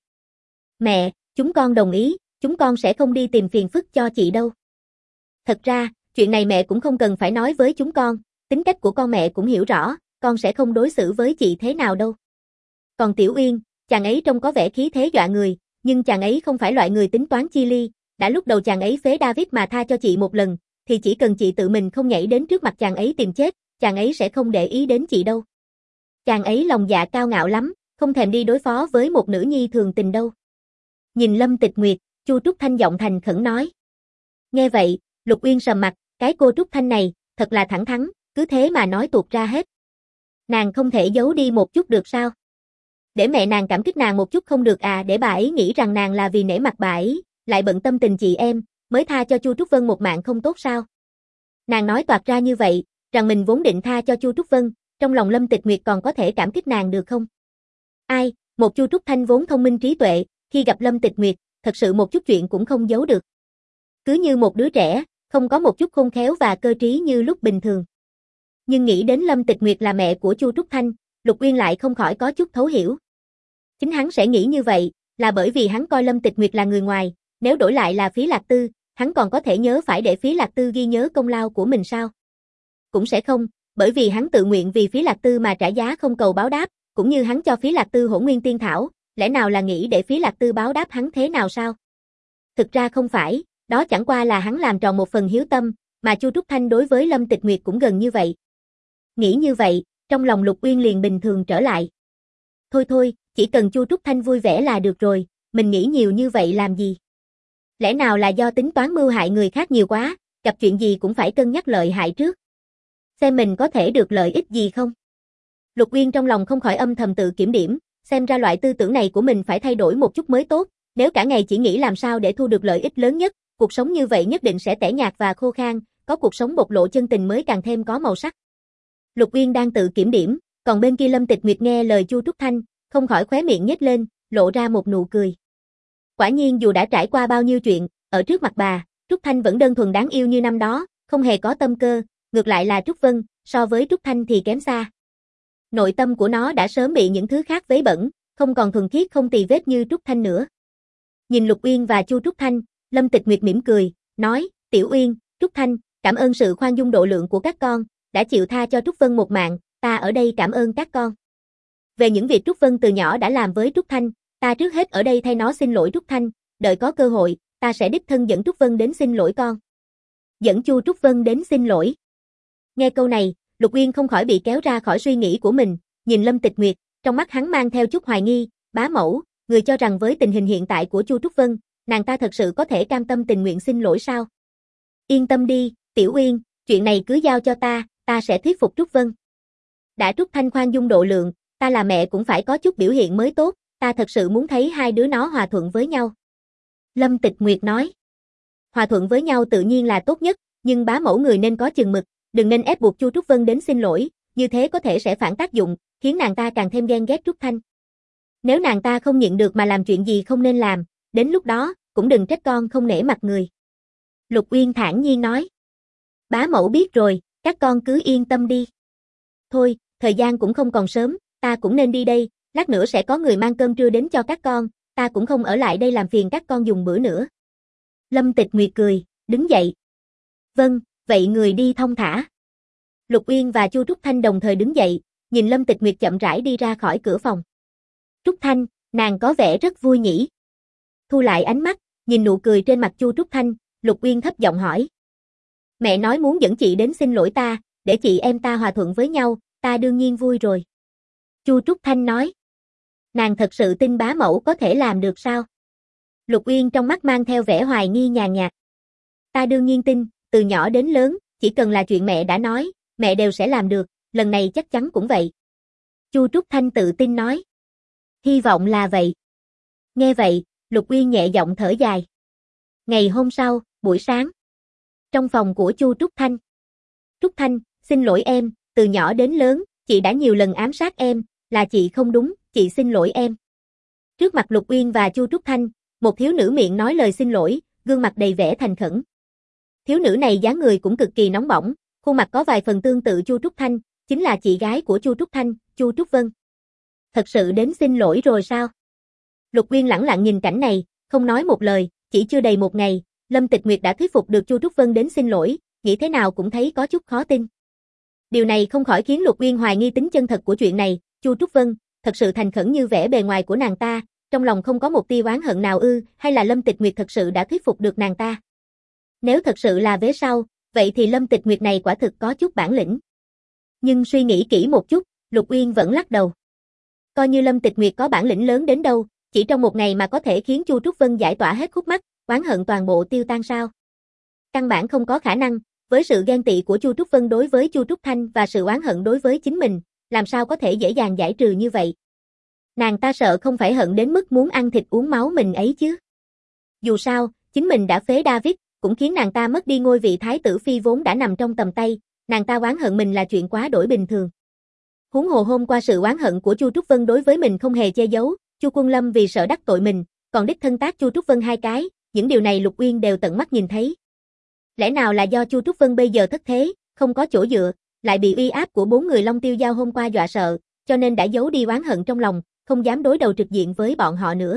Mẹ, chúng con đồng ý, chúng con sẽ không đi tìm phiền phức cho chị đâu. Thật ra, chuyện này mẹ cũng không cần phải nói với chúng con, tính cách của con mẹ cũng hiểu rõ, con sẽ không đối xử với chị thế nào đâu. Còn Tiểu Uyên, chàng ấy trông có vẻ khí thế dọa người, nhưng chàng ấy không phải loại người tính toán chi ly, đã lúc đầu chàng ấy phế David mà tha cho chị một lần, thì chỉ cần chị tự mình không nhảy đến trước mặt chàng ấy tìm chết, chàng ấy sẽ không để ý đến chị đâu. Chàng ấy lòng dạ cao ngạo lắm, không thèm đi đối phó với một nữ nhi thường tình đâu. Nhìn Lâm Tịch Nguyệt, Chu Trúc Thanh giọng thành khẩn nói. Nghe vậy, Lục Uyên sầm mặt, cái cô Trúc Thanh này, thật là thẳng thắn, cứ thế mà nói tuột ra hết. Nàng không thể giấu đi một chút được sao? Để mẹ nàng cảm kích nàng một chút không được à, để bà ấy nghĩ rằng nàng là vì nể mặt bà ấy, lại bận tâm tình chị em, mới tha cho Chu Trúc Vân một mạng không tốt sao? Nàng nói toạc ra như vậy, rằng mình vốn định tha cho Chu Trúc Vân, trong lòng Lâm Tịch Nguyệt còn có thể cảm kích nàng được không? Ai, một Chu Trúc Thanh vốn thông minh trí tuệ, khi gặp Lâm Tịch Nguyệt, thật sự một chút chuyện cũng không giấu được. Cứ như một đứa trẻ, không có một chút khôn khéo và cơ trí như lúc bình thường. Nhưng nghĩ đến Lâm Tịch Nguyệt là mẹ của Chu Trúc Thanh, Lục Uyên lại không khỏi có chút thấu hiểu. Chính hắn sẽ nghĩ như vậy, là bởi vì hắn coi Lâm Tịch Nguyệt là người ngoài, nếu đổi lại là Phí Lạc Tư, hắn còn có thể nhớ phải để Phí Lạc Tư ghi nhớ công lao của mình sao? Cũng sẽ không, bởi vì hắn tự nguyện vì Phí Lạc Tư mà trả giá không cầu báo đáp, cũng như hắn cho Phí Lạc Tư Hỗn Nguyên Tiên Thảo, lẽ nào là nghĩ để Phí Lạc Tư báo đáp hắn thế nào sao? Thực ra không phải, đó chẳng qua là hắn làm tròn một phần hiếu tâm, mà Chu Trúc Thanh đối với Lâm Tịch Nguyệt cũng gần như vậy. Nghĩ như vậy, trong lòng Lục Uyên liền bình thường trở lại. Thôi thôi, chỉ cần Chu Trúc Thanh vui vẻ là được rồi, mình nghĩ nhiều như vậy làm gì? Lẽ nào là do tính toán mưu hại người khác nhiều quá, gặp chuyện gì cũng phải cân nhắc lợi hại trước. Xem mình có thể được lợi ích gì không? Lục Uyên trong lòng không khỏi âm thầm tự kiểm điểm, xem ra loại tư tưởng này của mình phải thay đổi một chút mới tốt, nếu cả ngày chỉ nghĩ làm sao để thu được lợi ích lớn nhất, cuộc sống như vậy nhất định sẽ tẻ nhạt và khô khan, có cuộc sống bộc lộ chân tình mới càng thêm có màu sắc. Lục Uyên đang tự kiểm điểm, còn bên kia Lâm Tịch Nguyệt nghe lời Chu Trúc Thanh, không khỏi khóe miệng nhếch lên, lộ ra một nụ cười. Quả nhiên dù đã trải qua bao nhiêu chuyện, ở trước mặt bà, Trúc Thanh vẫn đơn thuần đáng yêu như năm đó, không hề có tâm cơ, ngược lại là Trúc Vân, so với Trúc Thanh thì kém xa. Nội tâm của nó đã sớm bị những thứ khác vấy bẩn, không còn thuần khiết không tì vết như Trúc Thanh nữa. Nhìn Lục Uyên và Chu Trúc Thanh, Lâm Tịch Nguyệt mỉm cười, nói, Tiểu Uyên, Trúc Thanh, cảm ơn sự khoan dung độ lượng của các con, đã chịu tha cho Trúc Vân một mạng, ta ở đây cảm ơn các con. Về những việc Trúc Vân từ nhỏ đã làm với Trúc Thanh, ta trước hết ở đây thay nó xin lỗi Trúc Thanh, đợi có cơ hội, ta sẽ đích thân dẫn Trúc Vân đến xin lỗi con. Dẫn Chu Trúc Vân đến xin lỗi. Nghe câu này, Lục Uyên không khỏi bị kéo ra khỏi suy nghĩ của mình, nhìn Lâm Tịch Nguyệt, trong mắt hắn mang theo chút hoài nghi, bá mẫu, người cho rằng với tình hình hiện tại của Chu Trúc Vân, nàng ta thật sự có thể cam tâm tình nguyện xin lỗi sao? Yên tâm đi, Tiểu Uyên, chuyện này cứ giao cho ta sẽ thuyết phục Trúc Vân. Đã Trúc Thanh khoan dung độ lượng, ta là mẹ cũng phải có chút biểu hiện mới tốt, ta thật sự muốn thấy hai đứa nó hòa thuận với nhau. Lâm Tịch Nguyệt nói, hòa thuận với nhau tự nhiên là tốt nhất, nhưng bá mẫu người nên có chừng mực, đừng nên ép buộc Chu Trúc Vân đến xin lỗi, như thế có thể sẽ phản tác dụng, khiến nàng ta càng thêm ghen ghét Trúc Thanh. Nếu nàng ta không nhịn được mà làm chuyện gì không nên làm, đến lúc đó, cũng đừng trách con không nể mặt người. Lục Uyên thản nhiên nói, bá mẫu biết rồi, các con cứ yên tâm đi. Thôi, thời gian cũng không còn sớm, ta cũng nên đi đây, lát nữa sẽ có người mang cơm trưa đến cho các con, ta cũng không ở lại đây làm phiền các con dùng bữa nữa. Lâm Tịch Nguyệt cười, đứng dậy. Vâng, vậy người đi thong thả. Lục Uyên và Chu Trúc Thanh đồng thời đứng dậy, nhìn Lâm Tịch Nguyệt chậm rãi đi ra khỏi cửa phòng. Trúc Thanh, nàng có vẻ rất vui nhỉ. Thu lại ánh mắt, nhìn nụ cười trên mặt Chu Trúc Thanh, Lục Uyên thấp giọng hỏi. Mẹ nói muốn dẫn chị đến xin lỗi ta, để chị em ta hòa thuận với nhau, ta đương nhiên vui rồi. Chu Trúc Thanh nói. Nàng thật sự tin bá mẫu có thể làm được sao? Lục Uyên trong mắt mang theo vẻ hoài nghi nhàn nhạt. Ta đương nhiên tin, từ nhỏ đến lớn, chỉ cần là chuyện mẹ đã nói, mẹ đều sẽ làm được, lần này chắc chắn cũng vậy. Chu Trúc Thanh tự tin nói. Hy vọng là vậy. Nghe vậy, Lục Uyên nhẹ giọng thở dài. Ngày hôm sau, buổi sáng. Trong phòng của Chu Trúc Thanh. Trúc Thanh, xin lỗi em, từ nhỏ đến lớn, chị đã nhiều lần ám sát em, là chị không đúng, chị xin lỗi em. Trước mặt Lục Uyên và Chu Trúc Thanh, một thiếu nữ miệng nói lời xin lỗi, gương mặt đầy vẻ thành khẩn. Thiếu nữ này dáng người cũng cực kỳ nóng bỏng, khuôn mặt có vài phần tương tự Chu Trúc Thanh, chính là chị gái của Chu Trúc Thanh, Chu Trúc Vân. Thật sự đến xin lỗi rồi sao? Lục Uyên lẳng lặng nhìn cảnh này, không nói một lời, chỉ chưa đầy một ngày, Lâm Tịch Nguyệt đã thuyết phục được Chu Trúc Vân đến xin lỗi, nghĩ thế nào cũng thấy có chút khó tin. Điều này không khỏi khiến Lục Uyên hoài nghi tính chân thật của chuyện này, Chu Trúc Vân, thật sự thành khẩn như vẻ bề ngoài của nàng ta, trong lòng không có một tia oán hận nào ư, hay là Lâm Tịch Nguyệt thật sự đã thuyết phục được nàng ta? Nếu thật sự là vế sau, vậy thì Lâm Tịch Nguyệt này quả thực có chút bản lĩnh. Nhưng suy nghĩ kỹ một chút, Lục Uyên vẫn lắc đầu. Coi như Lâm Tịch Nguyệt có bản lĩnh lớn đến đâu, chỉ trong một ngày mà có thể khiến Chu Trúc Vân giải tỏa hết khúc mắc, oán hận toàn bộ tiêu tan sao? Căn bản không có khả năng, với sự ghen tị của Chu Trúc Vân đối với Chu Trúc Thanh và sự oán hận đối với chính mình, làm sao có thể dễ dàng giải trừ như vậy? Nàng ta sợ không phải hận đến mức muốn ăn thịt uống máu mình ấy chứ. Dù sao, chính mình đã phế David, cũng khiến nàng ta mất đi ngôi vị thái tử phi vốn đã nằm trong tầm tay, nàng ta oán hận mình là chuyện quá đổi bình thường. Huống hồ hôm qua sự oán hận của Chu Trúc Vân đối với mình không hề che giấu, Chu Quân Lâm vì sợ đắc tội mình, còn đích thân tác Chu Trúc Vân 2 cái, những điều này Lục Uyên đều tận mắt nhìn thấy. Lẽ nào là do Chu Trúc Vân bây giờ thất thế, không có chỗ dựa, lại bị uy áp của 4 người Long Tiêu Giao hôm qua dọa sợ, cho nên đã giấu đi oán hận trong lòng, không dám đối đầu trực diện với bọn họ nữa.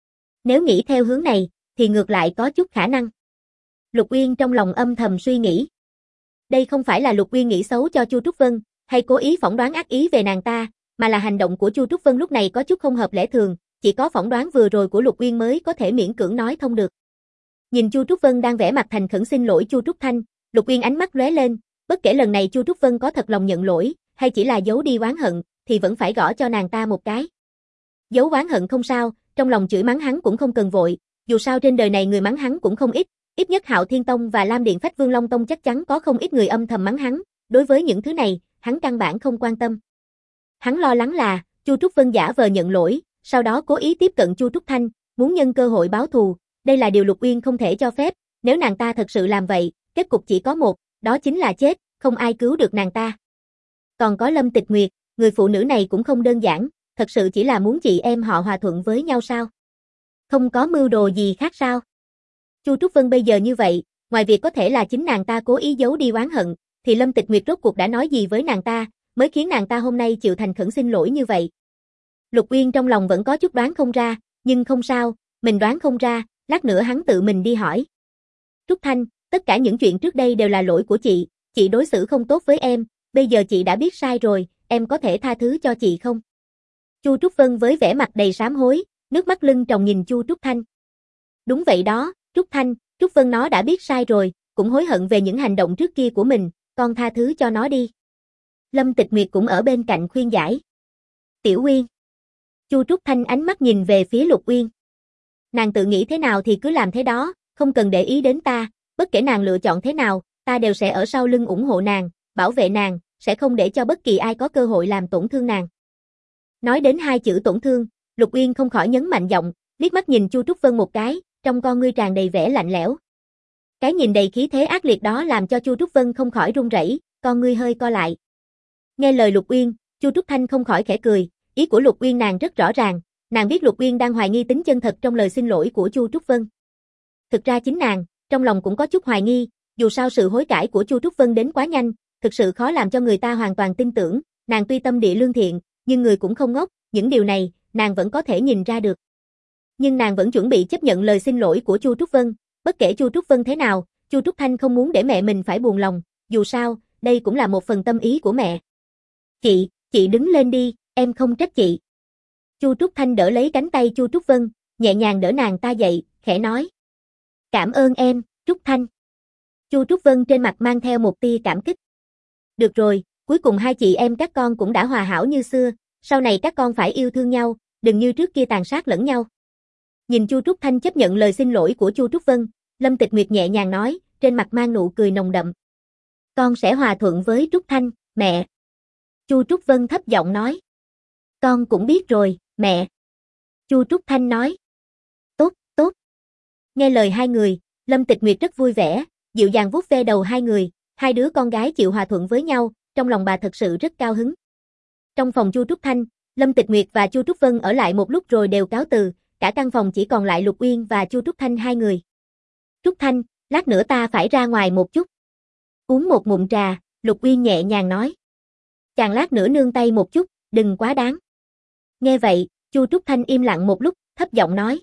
Nếu nghĩ theo hướng này, thì ngược lại có chút khả năng. Lục Uyên trong lòng âm thầm suy nghĩ. Đây không phải là Lục Uyên nghĩ xấu cho Chu Trúc Vân, hay cố ý phỏng đoán ác ý về nàng ta, mà là hành động của Chu Trúc Vân lúc này có chút không hợp lẽ thường, chỉ có phỏng đoán vừa rồi của Lục Uyên mới có thể miễn cưỡng nói thông được. Nhìn Chu Trúc Vân đang vẽ mặt thành khẩn xin lỗi Chu Trúc Thanh, Lục Uyên ánh mắt lóe lên, bất kể lần này Chu Trúc Vân có thật lòng nhận lỗi, hay chỉ là giấu đi oán hận, thì vẫn phải gõ cho nàng ta một cái. Giấu oán hận không sao, trong lòng chửi mắng hắn cũng không cần vội, dù sao trên đời này người mắng hắn cũng không ít nhất Hạo Thiên Tông và Lam Điện Phách Vương Long Tông chắc chắn có không ít người âm thầm mắng hắn, đối với những thứ này, hắn căn bản không quan tâm. Hắn lo lắng là, Chu Trúc Vân giả vờ nhận lỗi, sau đó cố ý tiếp cận Chu Trúc Thanh, muốn nhân cơ hội báo thù, đây là điều Lục Uyên không thể cho phép, nếu nàng ta thật sự làm vậy, kết cục chỉ có một, đó chính là chết, không ai cứu được nàng ta. Còn có Lâm Tịch Nguyệt, người phụ nữ này cũng không đơn giản, thật sự chỉ là muốn chị em họ hòa thuận với nhau sao? Không có mưu đồ gì khác sao? Chu Trúc Vân bây giờ như vậy, ngoài việc có thể là chính nàng ta cố ý giấu đi oán hận, thì Lâm Tịch Nguyệt rốt cuộc đã nói gì với nàng ta, mới khiến nàng ta hôm nay chịu thành khẩn xin lỗi như vậy. Lục Uyên trong lòng vẫn có chút đoán không ra, nhưng không sao, mình đoán không ra, lát nữa hắn tự mình đi hỏi. Trúc Thanh, tất cả những chuyện trước đây đều là lỗi của chị đối xử không tốt với em, bây giờ chị đã biết sai rồi, em có thể tha thứ cho chị không? Chu Trúc Vân với vẻ mặt đầy sám hối, nước mắt lưng tròng nhìn Chu Trúc Thanh. Đúng vậy đó, Trúc Thanh, Trúc Vân nó đã biết sai rồi, cũng hối hận về những hành động trước kia của mình, con tha thứ cho nó đi. Lâm Tịch Nguyệt cũng ở bên cạnh khuyên giải. Tiểu Uyên. Chu Trúc Thanh ánh mắt nhìn về phía Lục Uyên. Nàng tự nghĩ thế nào thì cứ làm thế đó, không cần để ý đến ta, bất kể nàng lựa chọn thế nào, ta đều sẽ ở sau lưng ủng hộ nàng, bảo vệ nàng, sẽ không để cho bất kỳ ai có cơ hội làm tổn thương nàng. Nói đến 2 chữ tổn thương, Lục Uyên không khỏi nhấn mạnh giọng, liếc mắt nhìn Chu Trúc Vân một cái, trong con ngươi tràn đầy vẻ lạnh lẽo. Cái nhìn đầy khí thế ác liệt đó làm cho Chu Trúc Vân không khỏi run rẩy, con ngươi hơi co lại. Nghe lời Lục Uyên, Chu Trúc Thanh không khỏi khẽ cười, ý của Lục Uyên nàng rất rõ ràng, nàng biết Lục Uyên đang hoài nghi tính chân thật trong lời xin lỗi của Chu Trúc Vân. Thực ra chính nàng, trong lòng cũng có chút hoài nghi, dù sao sự hối cải của Chu Trúc Vân đến quá nhanh, thực sự khó làm cho người ta hoàn toàn tin tưởng, nàng tuy tâm địa lương thiện, nhưng người cũng không ngốc, những điều này, nàng vẫn có thể nhìn ra được. Nhưng nàng vẫn chuẩn bị chấp nhận lời xin lỗi của Chu Trúc Vân, bất kể Chu Trúc Vân thế nào, Chu Trúc Thanh không muốn để mẹ mình phải buồn lòng, dù sao, đây cũng là một phần tâm ý của mẹ. Chị đứng lên đi, em không trách chị. Chu Trúc Thanh đỡ lấy cánh tay Chu Trúc Vân, nhẹ nhàng đỡ nàng ta dậy, khẽ nói. Cảm ơn em, Trúc Thanh. Chu Trúc Vân trên mặt mang theo một tia cảm kích. Được rồi, cuối cùng 2 chị em các con cũng đã hòa hảo như xưa, sau này các con phải yêu thương nhau, đừng như trước kia tàn sát lẫn nhau. Nhìn Chu Trúc Thanh chấp nhận lời xin lỗi của Chu Trúc Vân, Lâm Tịch Nguyệt nhẹ nhàng nói, trên mặt mang nụ cười nồng đậm. Con sẽ hòa thuận với Trúc Thanh, mẹ. Chu Trúc Vân thấp giọng nói. Con cũng biết rồi, mẹ. Chu Trúc Thanh nói. Tốt, Nghe lời hai người, Lâm Tịch Nguyệt rất vui vẻ, dịu dàng vuốt ve đầu hai người, hai đứa con gái chịu hòa thuận với nhau, trong lòng bà thật sự rất cao hứng. Trong phòng Chu Trúc Thanh, Lâm Tịch Nguyệt và Chu Trúc Vân ở lại một lúc rồi đều cáo từ, cả căn phòng chỉ còn lại Lục Uyên và Chu Trúc Thanh hai người. Trúc Thanh, lát nữa ta phải ra ngoài một chút. Uống một ngụm trà, Lục Uyên nhẹ nhàng nói. Chàng lát nữa nương tay một chút, đừng quá đáng. Nghe vậy, Chu Trúc Thanh im lặng một lúc, thấp giọng nói.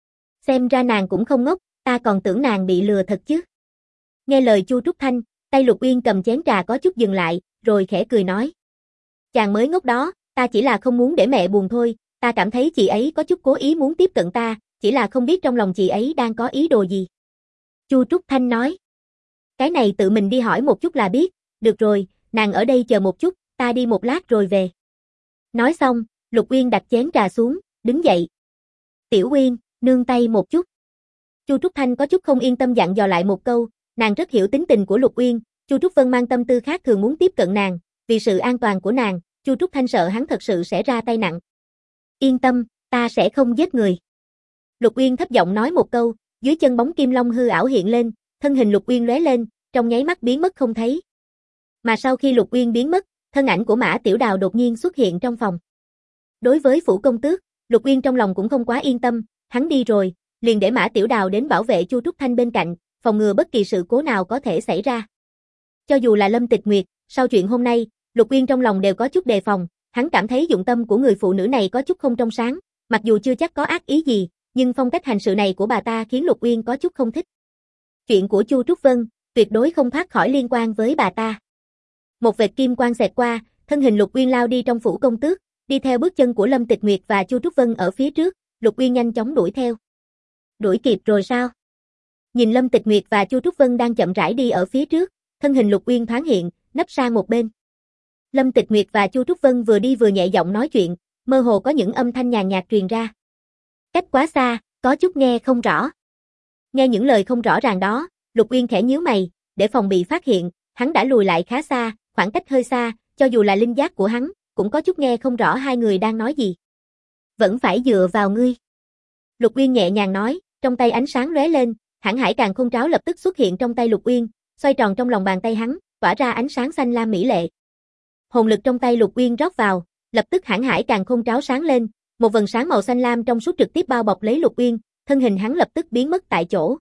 Xem ra nàng cũng không ngốc, ta còn tưởng nàng bị lừa thật chứ. Nghe lời Chu Trúc Thanh, tay Lục Uyên cầm chén trà có chút dừng lại, rồi khẽ cười nói. Chàng mới ngốc đó, ta chỉ là không muốn để mẹ buồn thôi, ta cảm thấy chị ấy có chút cố ý muốn tiếp cận ta, chỉ là không biết trong lòng chị ấy đang có ý đồ gì. Chu Trúc Thanh nói. Cái này tự mình đi hỏi một chút là biết, được rồi, nàng ở đây chờ một chút, ta đi một lát rồi về. Nói xong, Lục Uyên đặt chén trà xuống, đứng dậy. Tiểu Uyên, nương tay một chút. Chu Trúc Thanh có chút không yên tâm dặn dò lại một câu, nàng rất hiểu tính tình của Lục Uyên, Chu Trúc Vân mang tâm tư khác thường muốn tiếp cận nàng, vì sự an toàn của nàng, Chu Trúc Thanh sợ hắn thật sự sẽ ra tay nặng. Yên tâm, ta sẽ không giết người. Lục Uyên thấp giọng nói một câu, dưới chân bóng kim long hư ảo hiện lên, thân hình Lục Uyên lóe lên, trong nháy mắt biến mất không thấy. Mà sau khi Lục Uyên biến mất, thân ảnh của Mã Tiểu Đào đột nhiên xuất hiện trong phòng. Đối với phủ công tước, Lục Uyên trong lòng cũng không quá yên tâm, hắn đi rồi, liền để Mã Tiểu Đào đến bảo vệ Chu Trúc Thanh bên cạnh, phòng ngừa bất kỳ sự cố nào có thể xảy ra. Cho dù là Lâm Tịch Nguyệt, sau chuyện hôm nay, Lục Uyên trong lòng đều có chút đề phòng, hắn cảm thấy dụng tâm của người phụ nữ này có chút không trong sáng, mặc dù chưa chắc có ác ý gì, nhưng phong cách hành sự này của bà ta khiến Lục Uyên có chút không thích. Chuyện của Chu Trúc Vân, tuyệt đối không thoát khỏi liên quan với bà ta. Một vệt kim quang xẹt qua, thân hình Lục Uyên lao đi trong phủ công tước, đi theo bước chân của Lâm Tịch Nguyệt và Chu Trúc Vân ở phía trước, Lục Uyên nhanh chóng đuổi theo. Đuổi kịp rồi sao? Nhìn Lâm Tịch Nguyệt và Chu Trúc Vân đang chậm rãi đi ở phía trước, thân hình Lục Uyên thoáng hiện, nấp sang một bên. Lâm Tịch Nguyệt và Chu Trúc Vân vừa đi vừa nhẹ giọng nói chuyện, mơ hồ có những âm thanh nhàn nhạt truyền ra. Cách quá xa, có chút nghe không rõ. Nghe những lời không rõ ràng đó, Lục Uyên khẽ nhíu mày, để phòng bị phát hiện, hắn đã lùi lại khá xa, khoảng cách hơi xa, cho dù là linh giác của hắn, cũng có chút nghe không rõ hai người đang nói gì. Vẫn phải dựa vào ngươi. Lục Uyên nhẹ nhàng nói, trong tay ánh sáng lóe lên, Hãn Hải Càn Khôn Tráo lập tức xuất hiện trong tay Lục Uyên, xoay tròn trong lòng bàn tay hắn, tỏa ra ánh sáng xanh lam mỹ lệ. Hồn lực trong tay Lục Uyên rót vào, lập tức Hãn Hải Càn Khôn Tráo sáng lên, một vầng sáng màu xanh lam trong suốt trực tiếp bao bọc lấy Lục Uyên, thân hình hắn lập tức biến mất tại chỗ.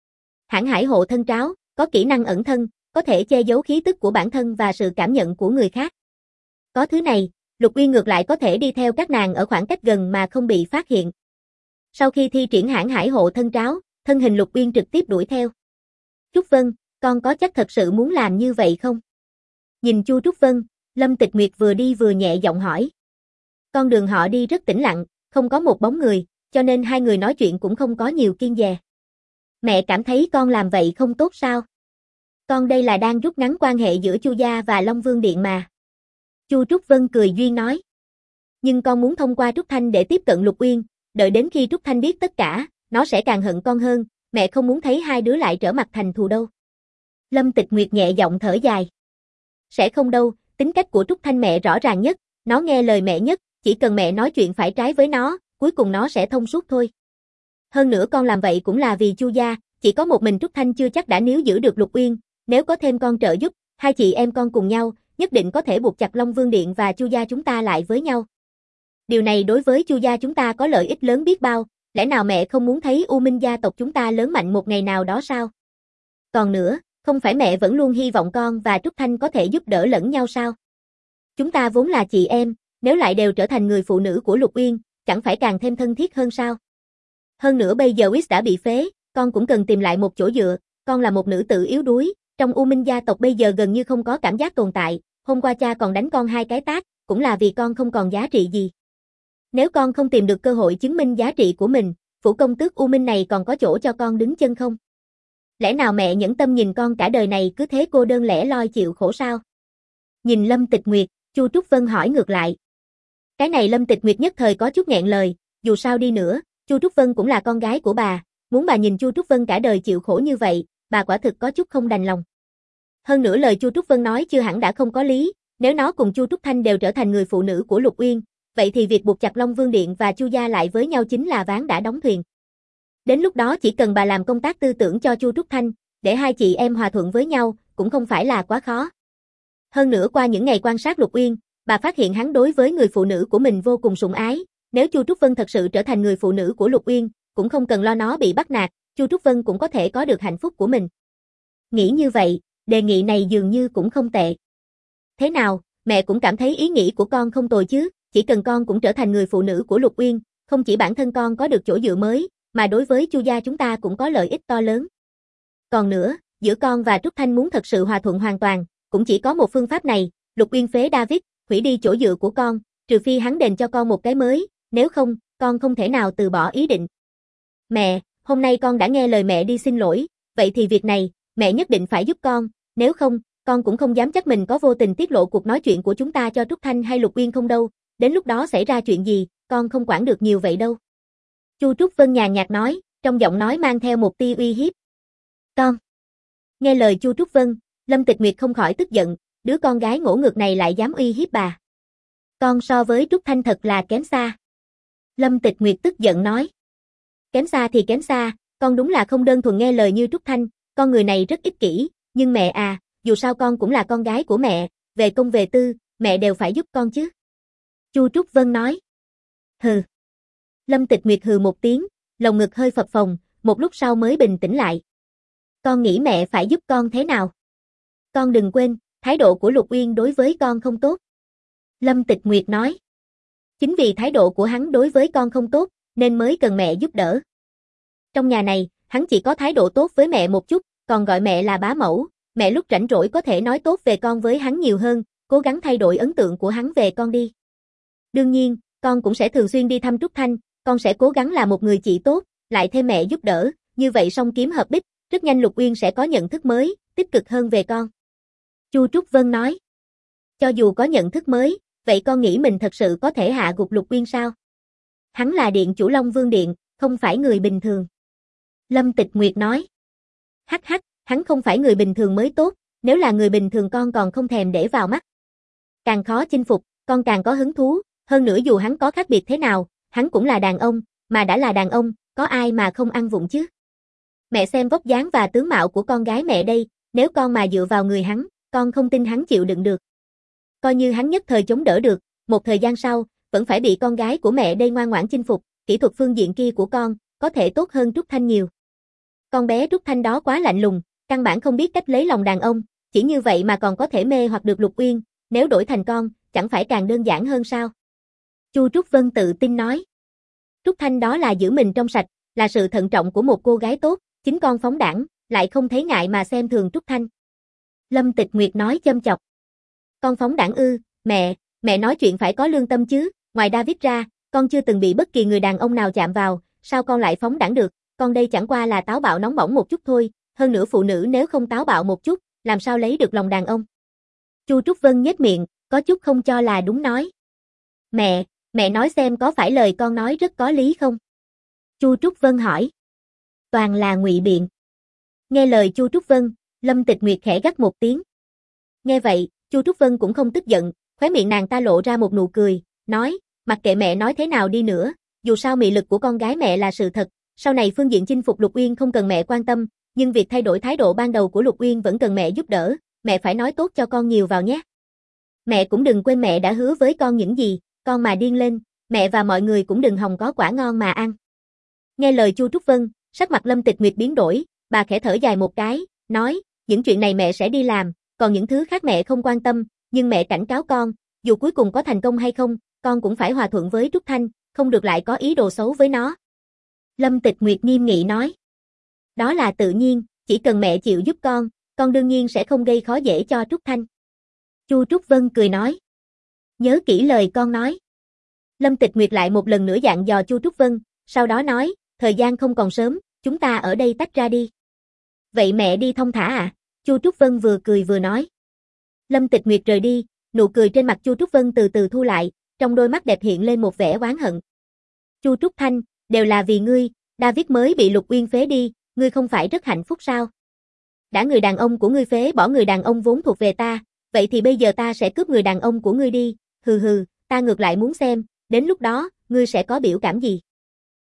Hãn Hải Hộ Thân Tráo, có kỹ năng ẩn thân, có thể che giấu khí tức của bản thân và sự cảm nhận của người khác. Có thứ này, Lục Uyên ngược lại có thể đi theo các nàng ở khoảng cách gần mà không bị phát hiện. Sau khi thi triển Hãn Hải Hộ Thân Tráo, thân hình Lục Uyên trực tiếp đuổi theo. Trúc Vân, con có chắc thật sự muốn làm như vậy không? Nhìn Chu Trúc Vân, Lâm Tịch Nguyệt vừa đi vừa nhẹ giọng hỏi. Con đường họ đi rất tĩnh lặng, không có một bóng người, cho nên hai người nói chuyện cũng không có nhiều kiêng dè. Mẹ cảm thấy con làm vậy không tốt sao? Con đây là đang rút ngắn quan hệ giữa Chu gia và Long Vương Điện mà. Chu Trúc Vân cười duyên nói. Nhưng con muốn thông qua Trúc Thanh để tiếp cận Lục Uyên, đợi đến khi Trúc Thanh biết tất cả, nó sẽ càng hận con hơn, mẹ không muốn thấy hai đứa lại trở mặt thành thù đâu. Lâm Tịch Nguyệt nhẹ giọng thở dài. Sẽ không đâu, tính cách của Trúc Thanh mẹ rõ ràng nhất, nó nghe lời mẹ nhất, chỉ cần mẹ nói chuyện phải trái với nó, cuối cùng nó sẽ thông suốt thôi. Hơn nữa con làm vậy cũng là vì Chu gia, chỉ có một mình Trúc Thanh chưa chắc đã níu giữ được Lục Uyên, nếu có thêm con trợ giúp, hai chị em con cùng nhau, nhất định có thể buộc chặt Long Vương Điện và Chu gia chúng ta lại với nhau. Điều này đối với Chu gia chúng ta có lợi ích lớn biết bao, lẽ nào mẹ không muốn thấy U Minh gia tộc chúng ta lớn mạnh một ngày nào đó sao? Còn nữa, không phải mẹ vẫn luôn hy vọng con và Trúc Thanh có thể giúp đỡ lẫn nhau sao? Chúng ta vốn là chị em, nếu lại đều trở thành người phụ nữ của Lục Uyên, chẳng phải càng thêm thân thiết hơn sao? Hơn nữa bây giờ Whis đã bị phế, con cũng cần tìm lại một chỗ dựa, con là một nữ tử yếu đuối, trong U Minh gia tộc bây giờ gần như không có cảm giác tồn tại, hôm qua cha còn đánh con 2 cái tát, cũng là vì con không còn giá trị gì. Nếu con không tìm được cơ hội chứng minh giá trị của mình, phủ công tước U Minh này còn có chỗ cho con đứng chân không? Lẽ nào mẹ nhẫn tâm nhìn con cả đời này cứ thế cô đơn lẻ loi chịu khổ sao? Nhìn Lâm Tịch Nguyệt, Chu Trúc Vân hỏi ngược lại. Cái này Lâm Tịch Nguyệt nhất thời có chút nghẹn lời, dù sao đi nữa, Chu Trúc Vân cũng là con gái của bà, muốn bà nhìn Chu Trúc Vân cả đời chịu khổ như vậy, bà quả thực có chút không đành lòng. Hơn nữa lời Chu Trúc Vân nói chưa hẳn đã không có lý, nếu nó cùng Chu Trúc Thanh đều trở thành người phụ nữ của Lục Uyên, vậy thì việc buộc chặt Long Vương Điện và Chu gia lại với nhau chính là ván đã đóng thuyền. Đến lúc đó chỉ cần bà làm công tác tư tưởng cho Chu Trúc Thanh, để hai chị em hòa thuận với nhau, cũng không phải là quá khó. Hơn nữa qua những ngày quan sát Lục Uyên, bà phát hiện hắn đối với người phụ nữ của mình vô cùng sủng ái. Nếu Chu Trúc Vân thật sự trở thành người phụ nữ của Lục Uyên, cũng không cần lo nó bị bắt nạt, Chu Trúc Vân cũng có thể có được hạnh phúc của mình. Nghĩ như vậy, đề nghị này dường như cũng không tệ. Thế nào, mẹ cũng cảm thấy ý nghĩ của con không tồi chứ, chỉ cần con cũng trở thành người phụ nữ của Lục Uyên, không chỉ bản thân con có được chỗ dựa mới, mà đối với Chu gia chúng ta cũng có lợi ích to lớn. Còn nữa, giữa con và Trúc Thanh muốn thật sự hòa thuận hoàn toàn, cũng chỉ có một phương pháp này, Lục Uyên phế David, hủy đi chỗ dựa của con, trừ phi hắn đền cho con một cái mới, nếu không, con không thể nào từ bỏ ý định. Mẹ, hôm nay con đã nghe lời mẹ đi xin lỗi, vậy thì việc này, mẹ nhất định phải giúp con, nếu không, con cũng không dám chắc mình có vô tình tiết lộ cuộc nói chuyện của chúng ta cho Trúc Thanh hay Lục Uyên không đâu, đến lúc đó xảy ra chuyện gì, con không quản được nhiều vậy đâu. Chu Trúc Vân nhàn nhạt nói, trong giọng nói mang theo một tia uy hiếp. Con. Nghe lời Chu Trúc Vân, Lâm Tịch Nguyệt không khỏi tức giận, đứa con gái ngỗ ngược này lại dám uy hiếp bà. Con so với Trúc Thanh thật là kém xa. Lâm Tịch Nguyệt tức giận nói. Kém xa thì kém xa, con đúng là không đơn thuần nghe lời như Trúc Thanh, con người này rất ích kỷ, nhưng mẹ à, dù sao con cũng là con gái của mẹ, về công về tư, mẹ đều phải giúp con chứ. Chu Trúc Vân nói. Hừ. Lâm Tịch Nguyệt hừ một tiếng, lồng ngực hơi phập phồng, một lúc sau mới bình tĩnh lại. Con nghĩ mẹ phải giúp con thế nào? Con đừng quên, thái độ của Lục Uyên đối với con không tốt. Lâm Tịch Nguyệt nói. Chính vì thái độ của hắn đối với con không tốt, nên mới cần mẹ giúp đỡ. Trong nhà này, hắn chỉ có thái độ tốt với mẹ một chút, còn gọi mẹ là bá mẫu, mẹ lúc rảnh rỗi có thể nói tốt về con với hắn nhiều hơn, cố gắng thay đổi ấn tượng của hắn về con đi. Đương nhiên, con cũng sẽ thường xuyên đi thăm Trúc Thanh, con sẽ cố gắng là một người chị tốt, lại thêm mẹ giúp đỡ, như vậy song kiếm hợp bích, rất nhanh Lục Uyên sẽ có nhận thức mới, tích cực hơn về con. Chu Trúc Vân nói. Cho dù có nhận thức mới, vậy con nghĩ mình thật sự có thể hạ gục Lục Uyên sao? Hắn là điện chủ Long Vương Điện, không phải người bình thường. Lâm Tịch Nguyệt nói. Hắc hắc, hắn không phải người bình thường mới tốt, nếu là người bình thường con còn không thèm để vào mắt. Càng khó chinh phục, con càng có hứng thú, hơn nữa dù hắn có khác biệt thế nào, hắn cũng là đàn ông, mà đã là đàn ông, có ai mà không ăn vụng chứ? Mẹ xem vóc dáng và tướng mạo của con gái mẹ đây, nếu con mà dựa vào người hắn, con không tin hắn chịu đựng được. Coi như hắn nhất thời chống đỡ được, một thời gian sau, vẫn phải bị con gái của mẹ đây ngoan ngoãn chinh phục, kỹ thuật phương diện kia của con, có thể tốt hơn Trúc Thanh nhiều. Con bé Trúc Thanh đó quá lạnh lùng, căn bản không biết cách lấy lòng đàn ông, chỉ như vậy mà còn có thể mê hoặc được Lục Uyên, nếu đổi thành con, chẳng phải càng đơn giản hơn sao? Chu Trúc Vân tự tin nói. Trúc Thanh đó là giữ mình trong sạch, là sự thận trọng của một cô gái tốt, chính con phóng đãng, lại không thấy ngại mà xem thường Trúc Thanh. Lâm Tịch Nguyệt nói châm chọc. Con phóng đãng ư, mẹ nói chuyện phải có lương tâm chứ, ngoài David ra, con chưa từng bị bất kỳ người đàn ông nào chạm vào, sao con lại phóng đãng được, con đây chẳng qua là táo bạo nóng bỏng một chút thôi, hơn nữa phụ nữ nếu không táo bạo một chút, làm sao lấy được lòng đàn ông. Chu Trúc Vân nhếch miệng, có chút không cho là đúng nói. Mẹ nói xem có phải lời con nói rất có lý không? Chu Trúc Vân hỏi. Toàn là ngụy biện. Nghe lời Chu Trúc Vân, Lâm Tịch Nguyệt khẽ gắt một tiếng. Nghe vậy, Chu Trúc Vân cũng không tức giận, khóe miệng nàng ta lộ ra một nụ cười, nói, mặc kệ mẹ nói thế nào đi nữa, dù sao mị lực của con gái mẹ là sự thật, sau này phương diện chinh phục Lục Uyên không cần mẹ quan tâm, nhưng việc thay đổi thái độ ban đầu của Lục Uyên vẫn cần mẹ giúp đỡ, mẹ phải nói tốt cho con nhiều vào nhé. Mẹ cũng đừng quên mẹ đã hứa với con những gì, con mà điên lên, mẹ và mọi người cũng đừng hòng có quả ngon mà ăn. Nghe lời Chu Trúc Vân, sắc mặt Lâm Tịch Nguyệt biến đổi, bà khẽ thở dài một cái, nói, những chuyện này mẹ sẽ đi làm, còn những thứ khác mẹ không quan tâm, nhưng mẹ cảnh cáo con, dù cuối cùng có thành công hay không, con cũng phải hòa thuận với Trúc Thanh, không được lại có ý đồ xấu với nó. Lâm Tịch Nguyệt nghiêm nghị nói. Đó là tự nhiên, chỉ cần mẹ chịu giúp con đương nhiên sẽ không gây khó dễ cho Trúc Thanh. Chu Trúc Vân cười nói. Nhớ kỹ lời con nói. Lâm Tịch Nguyệt lại một lần nữa dặn dò Chu Trúc Vân, sau đó nói, thời gian không còn sớm, chúng ta ở đây tách ra đi. Vậy mẹ đi thong thả à? Chu Trúc Vân vừa cười vừa nói. Lâm Tịch Nguyệt rời đi, nụ cười trên mặt Chu Trúc Vân từ từ thu lại, trong đôi mắt đẹp hiện lên một vẻ oán hận. Chu Trúc Thanh, đều là vì ngươi, David mới bị Lục Uyên phế đi, ngươi không phải rất hạnh phúc sao? Đã người đàn ông của ngươi phế bỏ người đàn ông vốn thuộc về ta, vậy thì bây giờ ta sẽ cướp người đàn ông của ngươi đi, hừ hừ, ta ngược lại muốn xem, đến lúc đó, ngươi sẽ có biểu cảm gì?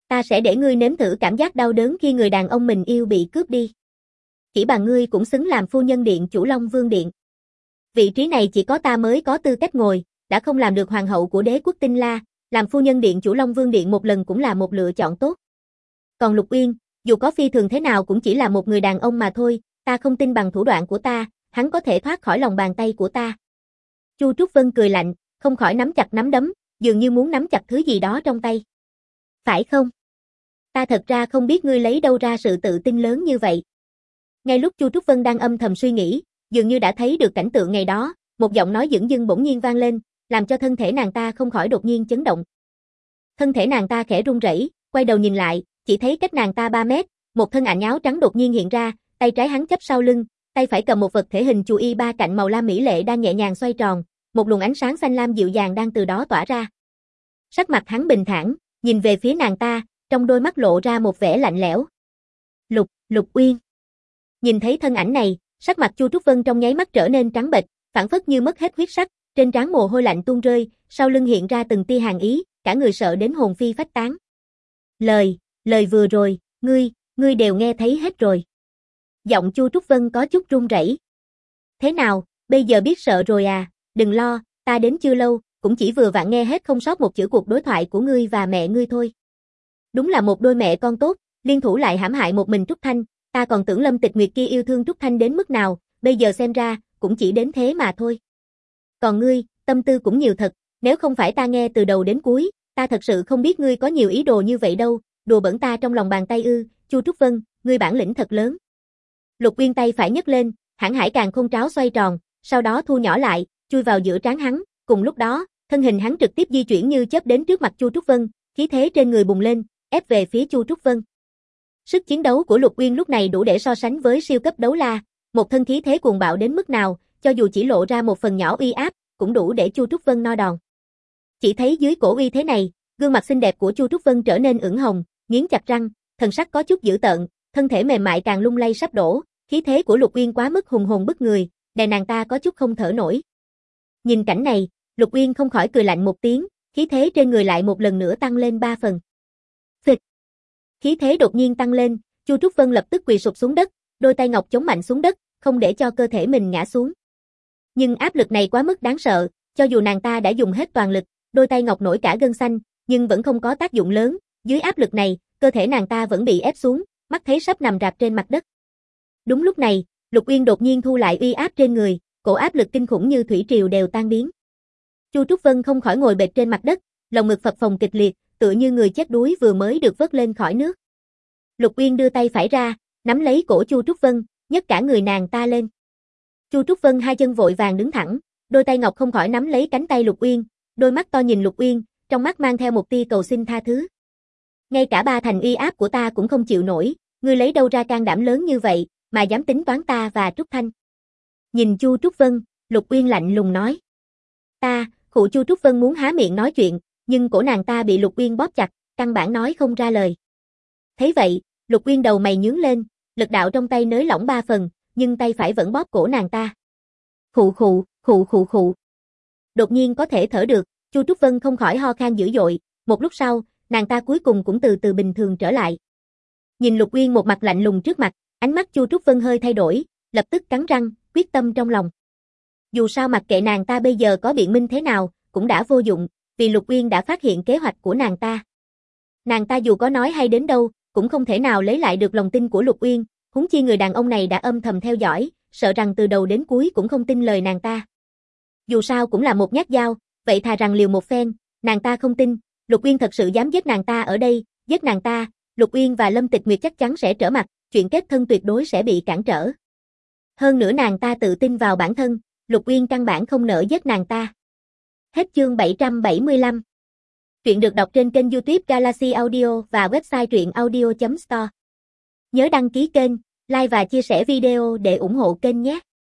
Ta sẽ để ngươi nếm thử cảm giác đau đớn khi người đàn ông mình yêu bị cướp đi. Chỉ bằng ngươi cũng xứng làm phu nhân điện chủ Long Vương Điện. Vị trí này chỉ có ta mới có tư cách ngồi, đã không làm được hoàng hậu của đế quốc Tinh La, làm phu nhân điện chủ Long Vương Điện một lần cũng là một lựa chọn tốt. Còn Lục Uyên, dù có phi thường thế nào cũng chỉ là một người đàn ông mà thôi, ta không tin bằng thủ đoạn của ta, hắn có thể thoát khỏi lòng bàn tay của ta. Chu Trúc Vân cười lạnh, không khỏi nắm chặt nắm đấm, dường như muốn nắm chặt thứ gì đó trong tay. Phải không? Ta thật ra không biết ngươi lấy đâu ra sự tự tin lớn như vậy. Ngay lúc Chu Trúc Vân đang âm thầm suy nghĩ, dường như đã thấy được cảnh tượng ngày đó, một giọng nói dửng dưng bỗng nhiên vang lên, làm cho thân thể nàng ta không khỏi đột nhiên chấn động. Thân thể nàng ta khẽ run rẩy, quay đầu nhìn lại, chỉ thấy cách nàng ta 3 mét, một thân ảnh áo trắng đột nhiên hiện ra, tay trái hắn chắp sau lưng, tay phải cầm một vật thể hình chù y ba cạnh màu lam mỹ lệ đang nhẹ nhàng xoay tròn, một luồng ánh sáng xanh lam dịu dàng đang từ đó tỏa ra. Sắc mặt hắn bình thản, nhìn về phía nàng ta, trong đôi mắt lộ ra một vẻ lạnh lẽo. Lục Uyên. Nhìn thấy thân ảnh này, sắc mặt Chu Trúc Vân trong nháy mắt trở nên trắng bệch, phảng phất như mất hết huyết sắc, trên trán mồ hôi lạnh tuôn rơi, sau lưng hiện ra từng tia hàn ý, cả người sợ đến hồn phi phách tán. Lời vừa rồi, ngươi đều nghe thấy hết rồi. Giọng Chu Trúc Vân có chút run rẩy. Thế nào, bây giờ biết sợ rồi à, đừng lo, ta đến chưa lâu, cũng chỉ vừa vặn nghe hết không sót một chữ cuộc đối thoại của ngươi và mẹ ngươi thôi. Đúng là một đôi mẹ con tốt, liên thủ lại hãm hại một mình Trúc Thanh, ta còn tưởng Lâm Tịch Nguyệt kia yêu thương Trúc Thanh đến mức nào, bây giờ xem ra, cũng chỉ đến thế mà thôi. Còn ngươi, tâm tư cũng nhiều thật, nếu không phải ta nghe từ đầu đến cuối, ta thật sự không biết ngươi có nhiều ý đồ như vậy đâu, đùa bỡn ta trong lòng bàn tay ư, Chu Trúc Vân, ngươi bản lĩnh thật lớn. Lục Uyên tay phải nhấc lên, hãn hải càn khôn tráo xoay tròn, sau đó thu nhỏ lại, chui vào giữa trán hắn, cùng lúc đó, thân hình hắn trực tiếp di chuyển như chớp đến trước mặt Chu Trúc Vân, khí thế trên người bùng lên, ép về phía Chu Trúc Vân. Sức chiến đấu của Lục Uyên lúc này đủ để so sánh với siêu cấp đấu la, một thân khí thế cuồng bạo đến mức nào, cho dù chỉ lộ ra một phần nhỏ uy áp, cũng đủ để Chu Trúc Vân no đòn. Chỉ thấy dưới cổ uy thế này, gương mặt xinh đẹp của Chu Trúc Vân trở nên ửng hồng, nghiến chặt răng, thần sắc có chút dữ tợn, thân thể mềm mại càng lung lay sắp đổ, khí thế của Lục Uyên quá mức hùng hồn bức người, đè nàng ta có chút không thở nổi. Nhìn cảnh này, Lục Uyên không khỏi cười lạnh một tiếng, khí thế trên người lại một lần nữa tăng lên 3 phần. Phịch. Khí thế đột nhiên tăng lên, Chu Trúc Vân lập tức quỳ sụp xuống đất, đôi tay ngọc chống mạnh xuống đất, không để cho cơ thể mình ngã xuống. Nhưng áp lực này quá mức đáng sợ, cho dù nàng ta đã dùng hết toàn lực, đôi tay ngọc nổi cả gân xanh, nhưng vẫn không có tác dụng lớn, dưới áp lực này, cơ thể nàng ta vẫn bị ép xuống, mắt thấy sắp nằm rạp trên mặt đất. Đúng lúc này, Lục Uyên đột nhiên thu lại uy áp trên người, cổ áp lực kinh khủng như thủy triều đều tan biến. Chu Trúc Vân không khỏi ngồi bệt trên mặt đất, lồng ngực phập phồng kịch liệt, tựa như người chết đuối vừa mới được vớt lên khỏi nước. Lục Uyên đưa tay phải ra, nắm lấy cổ Chu Trúc Vân, nhấc cả người nàng ta lên. Chu Trúc Vân hai chân vội vàng đứng thẳng, đôi tay ngọc không khỏi nắm lấy cánh tay Lục Uyên, đôi mắt to nhìn Lục Uyên, trong mắt mang theo một tia cầu xin tha thứ. Ngay cả 3 thành uy áp của ta cũng không chịu nổi, ngươi lấy đâu ra can đảm lớn như vậy, mà dám tính toán ta và Trúc Thanh. Nhìn Chu Trúc Vân, Lục Uyên lạnh lùng nói. Chu Trúc Vân muốn há miệng nói chuyện, nhưng cổ nàng ta bị Lục Uyên bóp chặt, căn bản nói không ra lời. Thấy vậy, Lục Uyên đầu mày nhướng lên, lực đạo trong tay nới lỏng 3 phần, nhưng tay phải vẫn bóp cổ nàng ta. Khụ. Đột nhiên có thể thở được, Chu Trúc Vân không khỏi ho khan dữ dội, một lúc sau, nàng ta cuối cùng cũng từ từ bình thường trở lại. Nhìn Lục Uyên một mặt lạnh lùng trước mặt, ánh mắt Chu Trúc Vân hơi thay đổi, lập tức cắn răng, quyết tâm trong lòng. Dù sao mặc kệ nàng ta bây giờ có biện minh thế nào, cũng đã vô dụng, vì Lục Uyên đã phát hiện kế hoạch của nàng ta. Nàng ta dù có nói hay đến đâu, cũng không thể nào lấy lại được lòng tin của Lục Uyên, huống chi người đàn ông này đã âm thầm theo dõi, sợ rằng từ đầu đến cuối cũng không tin lời nàng ta. Dù sao cũng là một nhát dao, vậy thà rằng liều một phen, nàng ta không tin, Lục Uyên thật sự dám giết nàng ta ở đây, giết nàng ta, Lục Uyên và Lâm Tịch Nguyệt chắc chắn sẽ trở mặt, chuyện kết thân tuyệt đối sẽ bị cản trở. Hơn nữa nàng ta tự tin vào bản thân, Lục Uyên căn bản không nỡ giết nàng ta. Hết chương 775. Truyện được đọc trên kênh YouTube Galaxy Audio và website truyệnaudio.store. Nhớ đăng ký kênh, like và chia sẻ video để ủng hộ kênh nhé.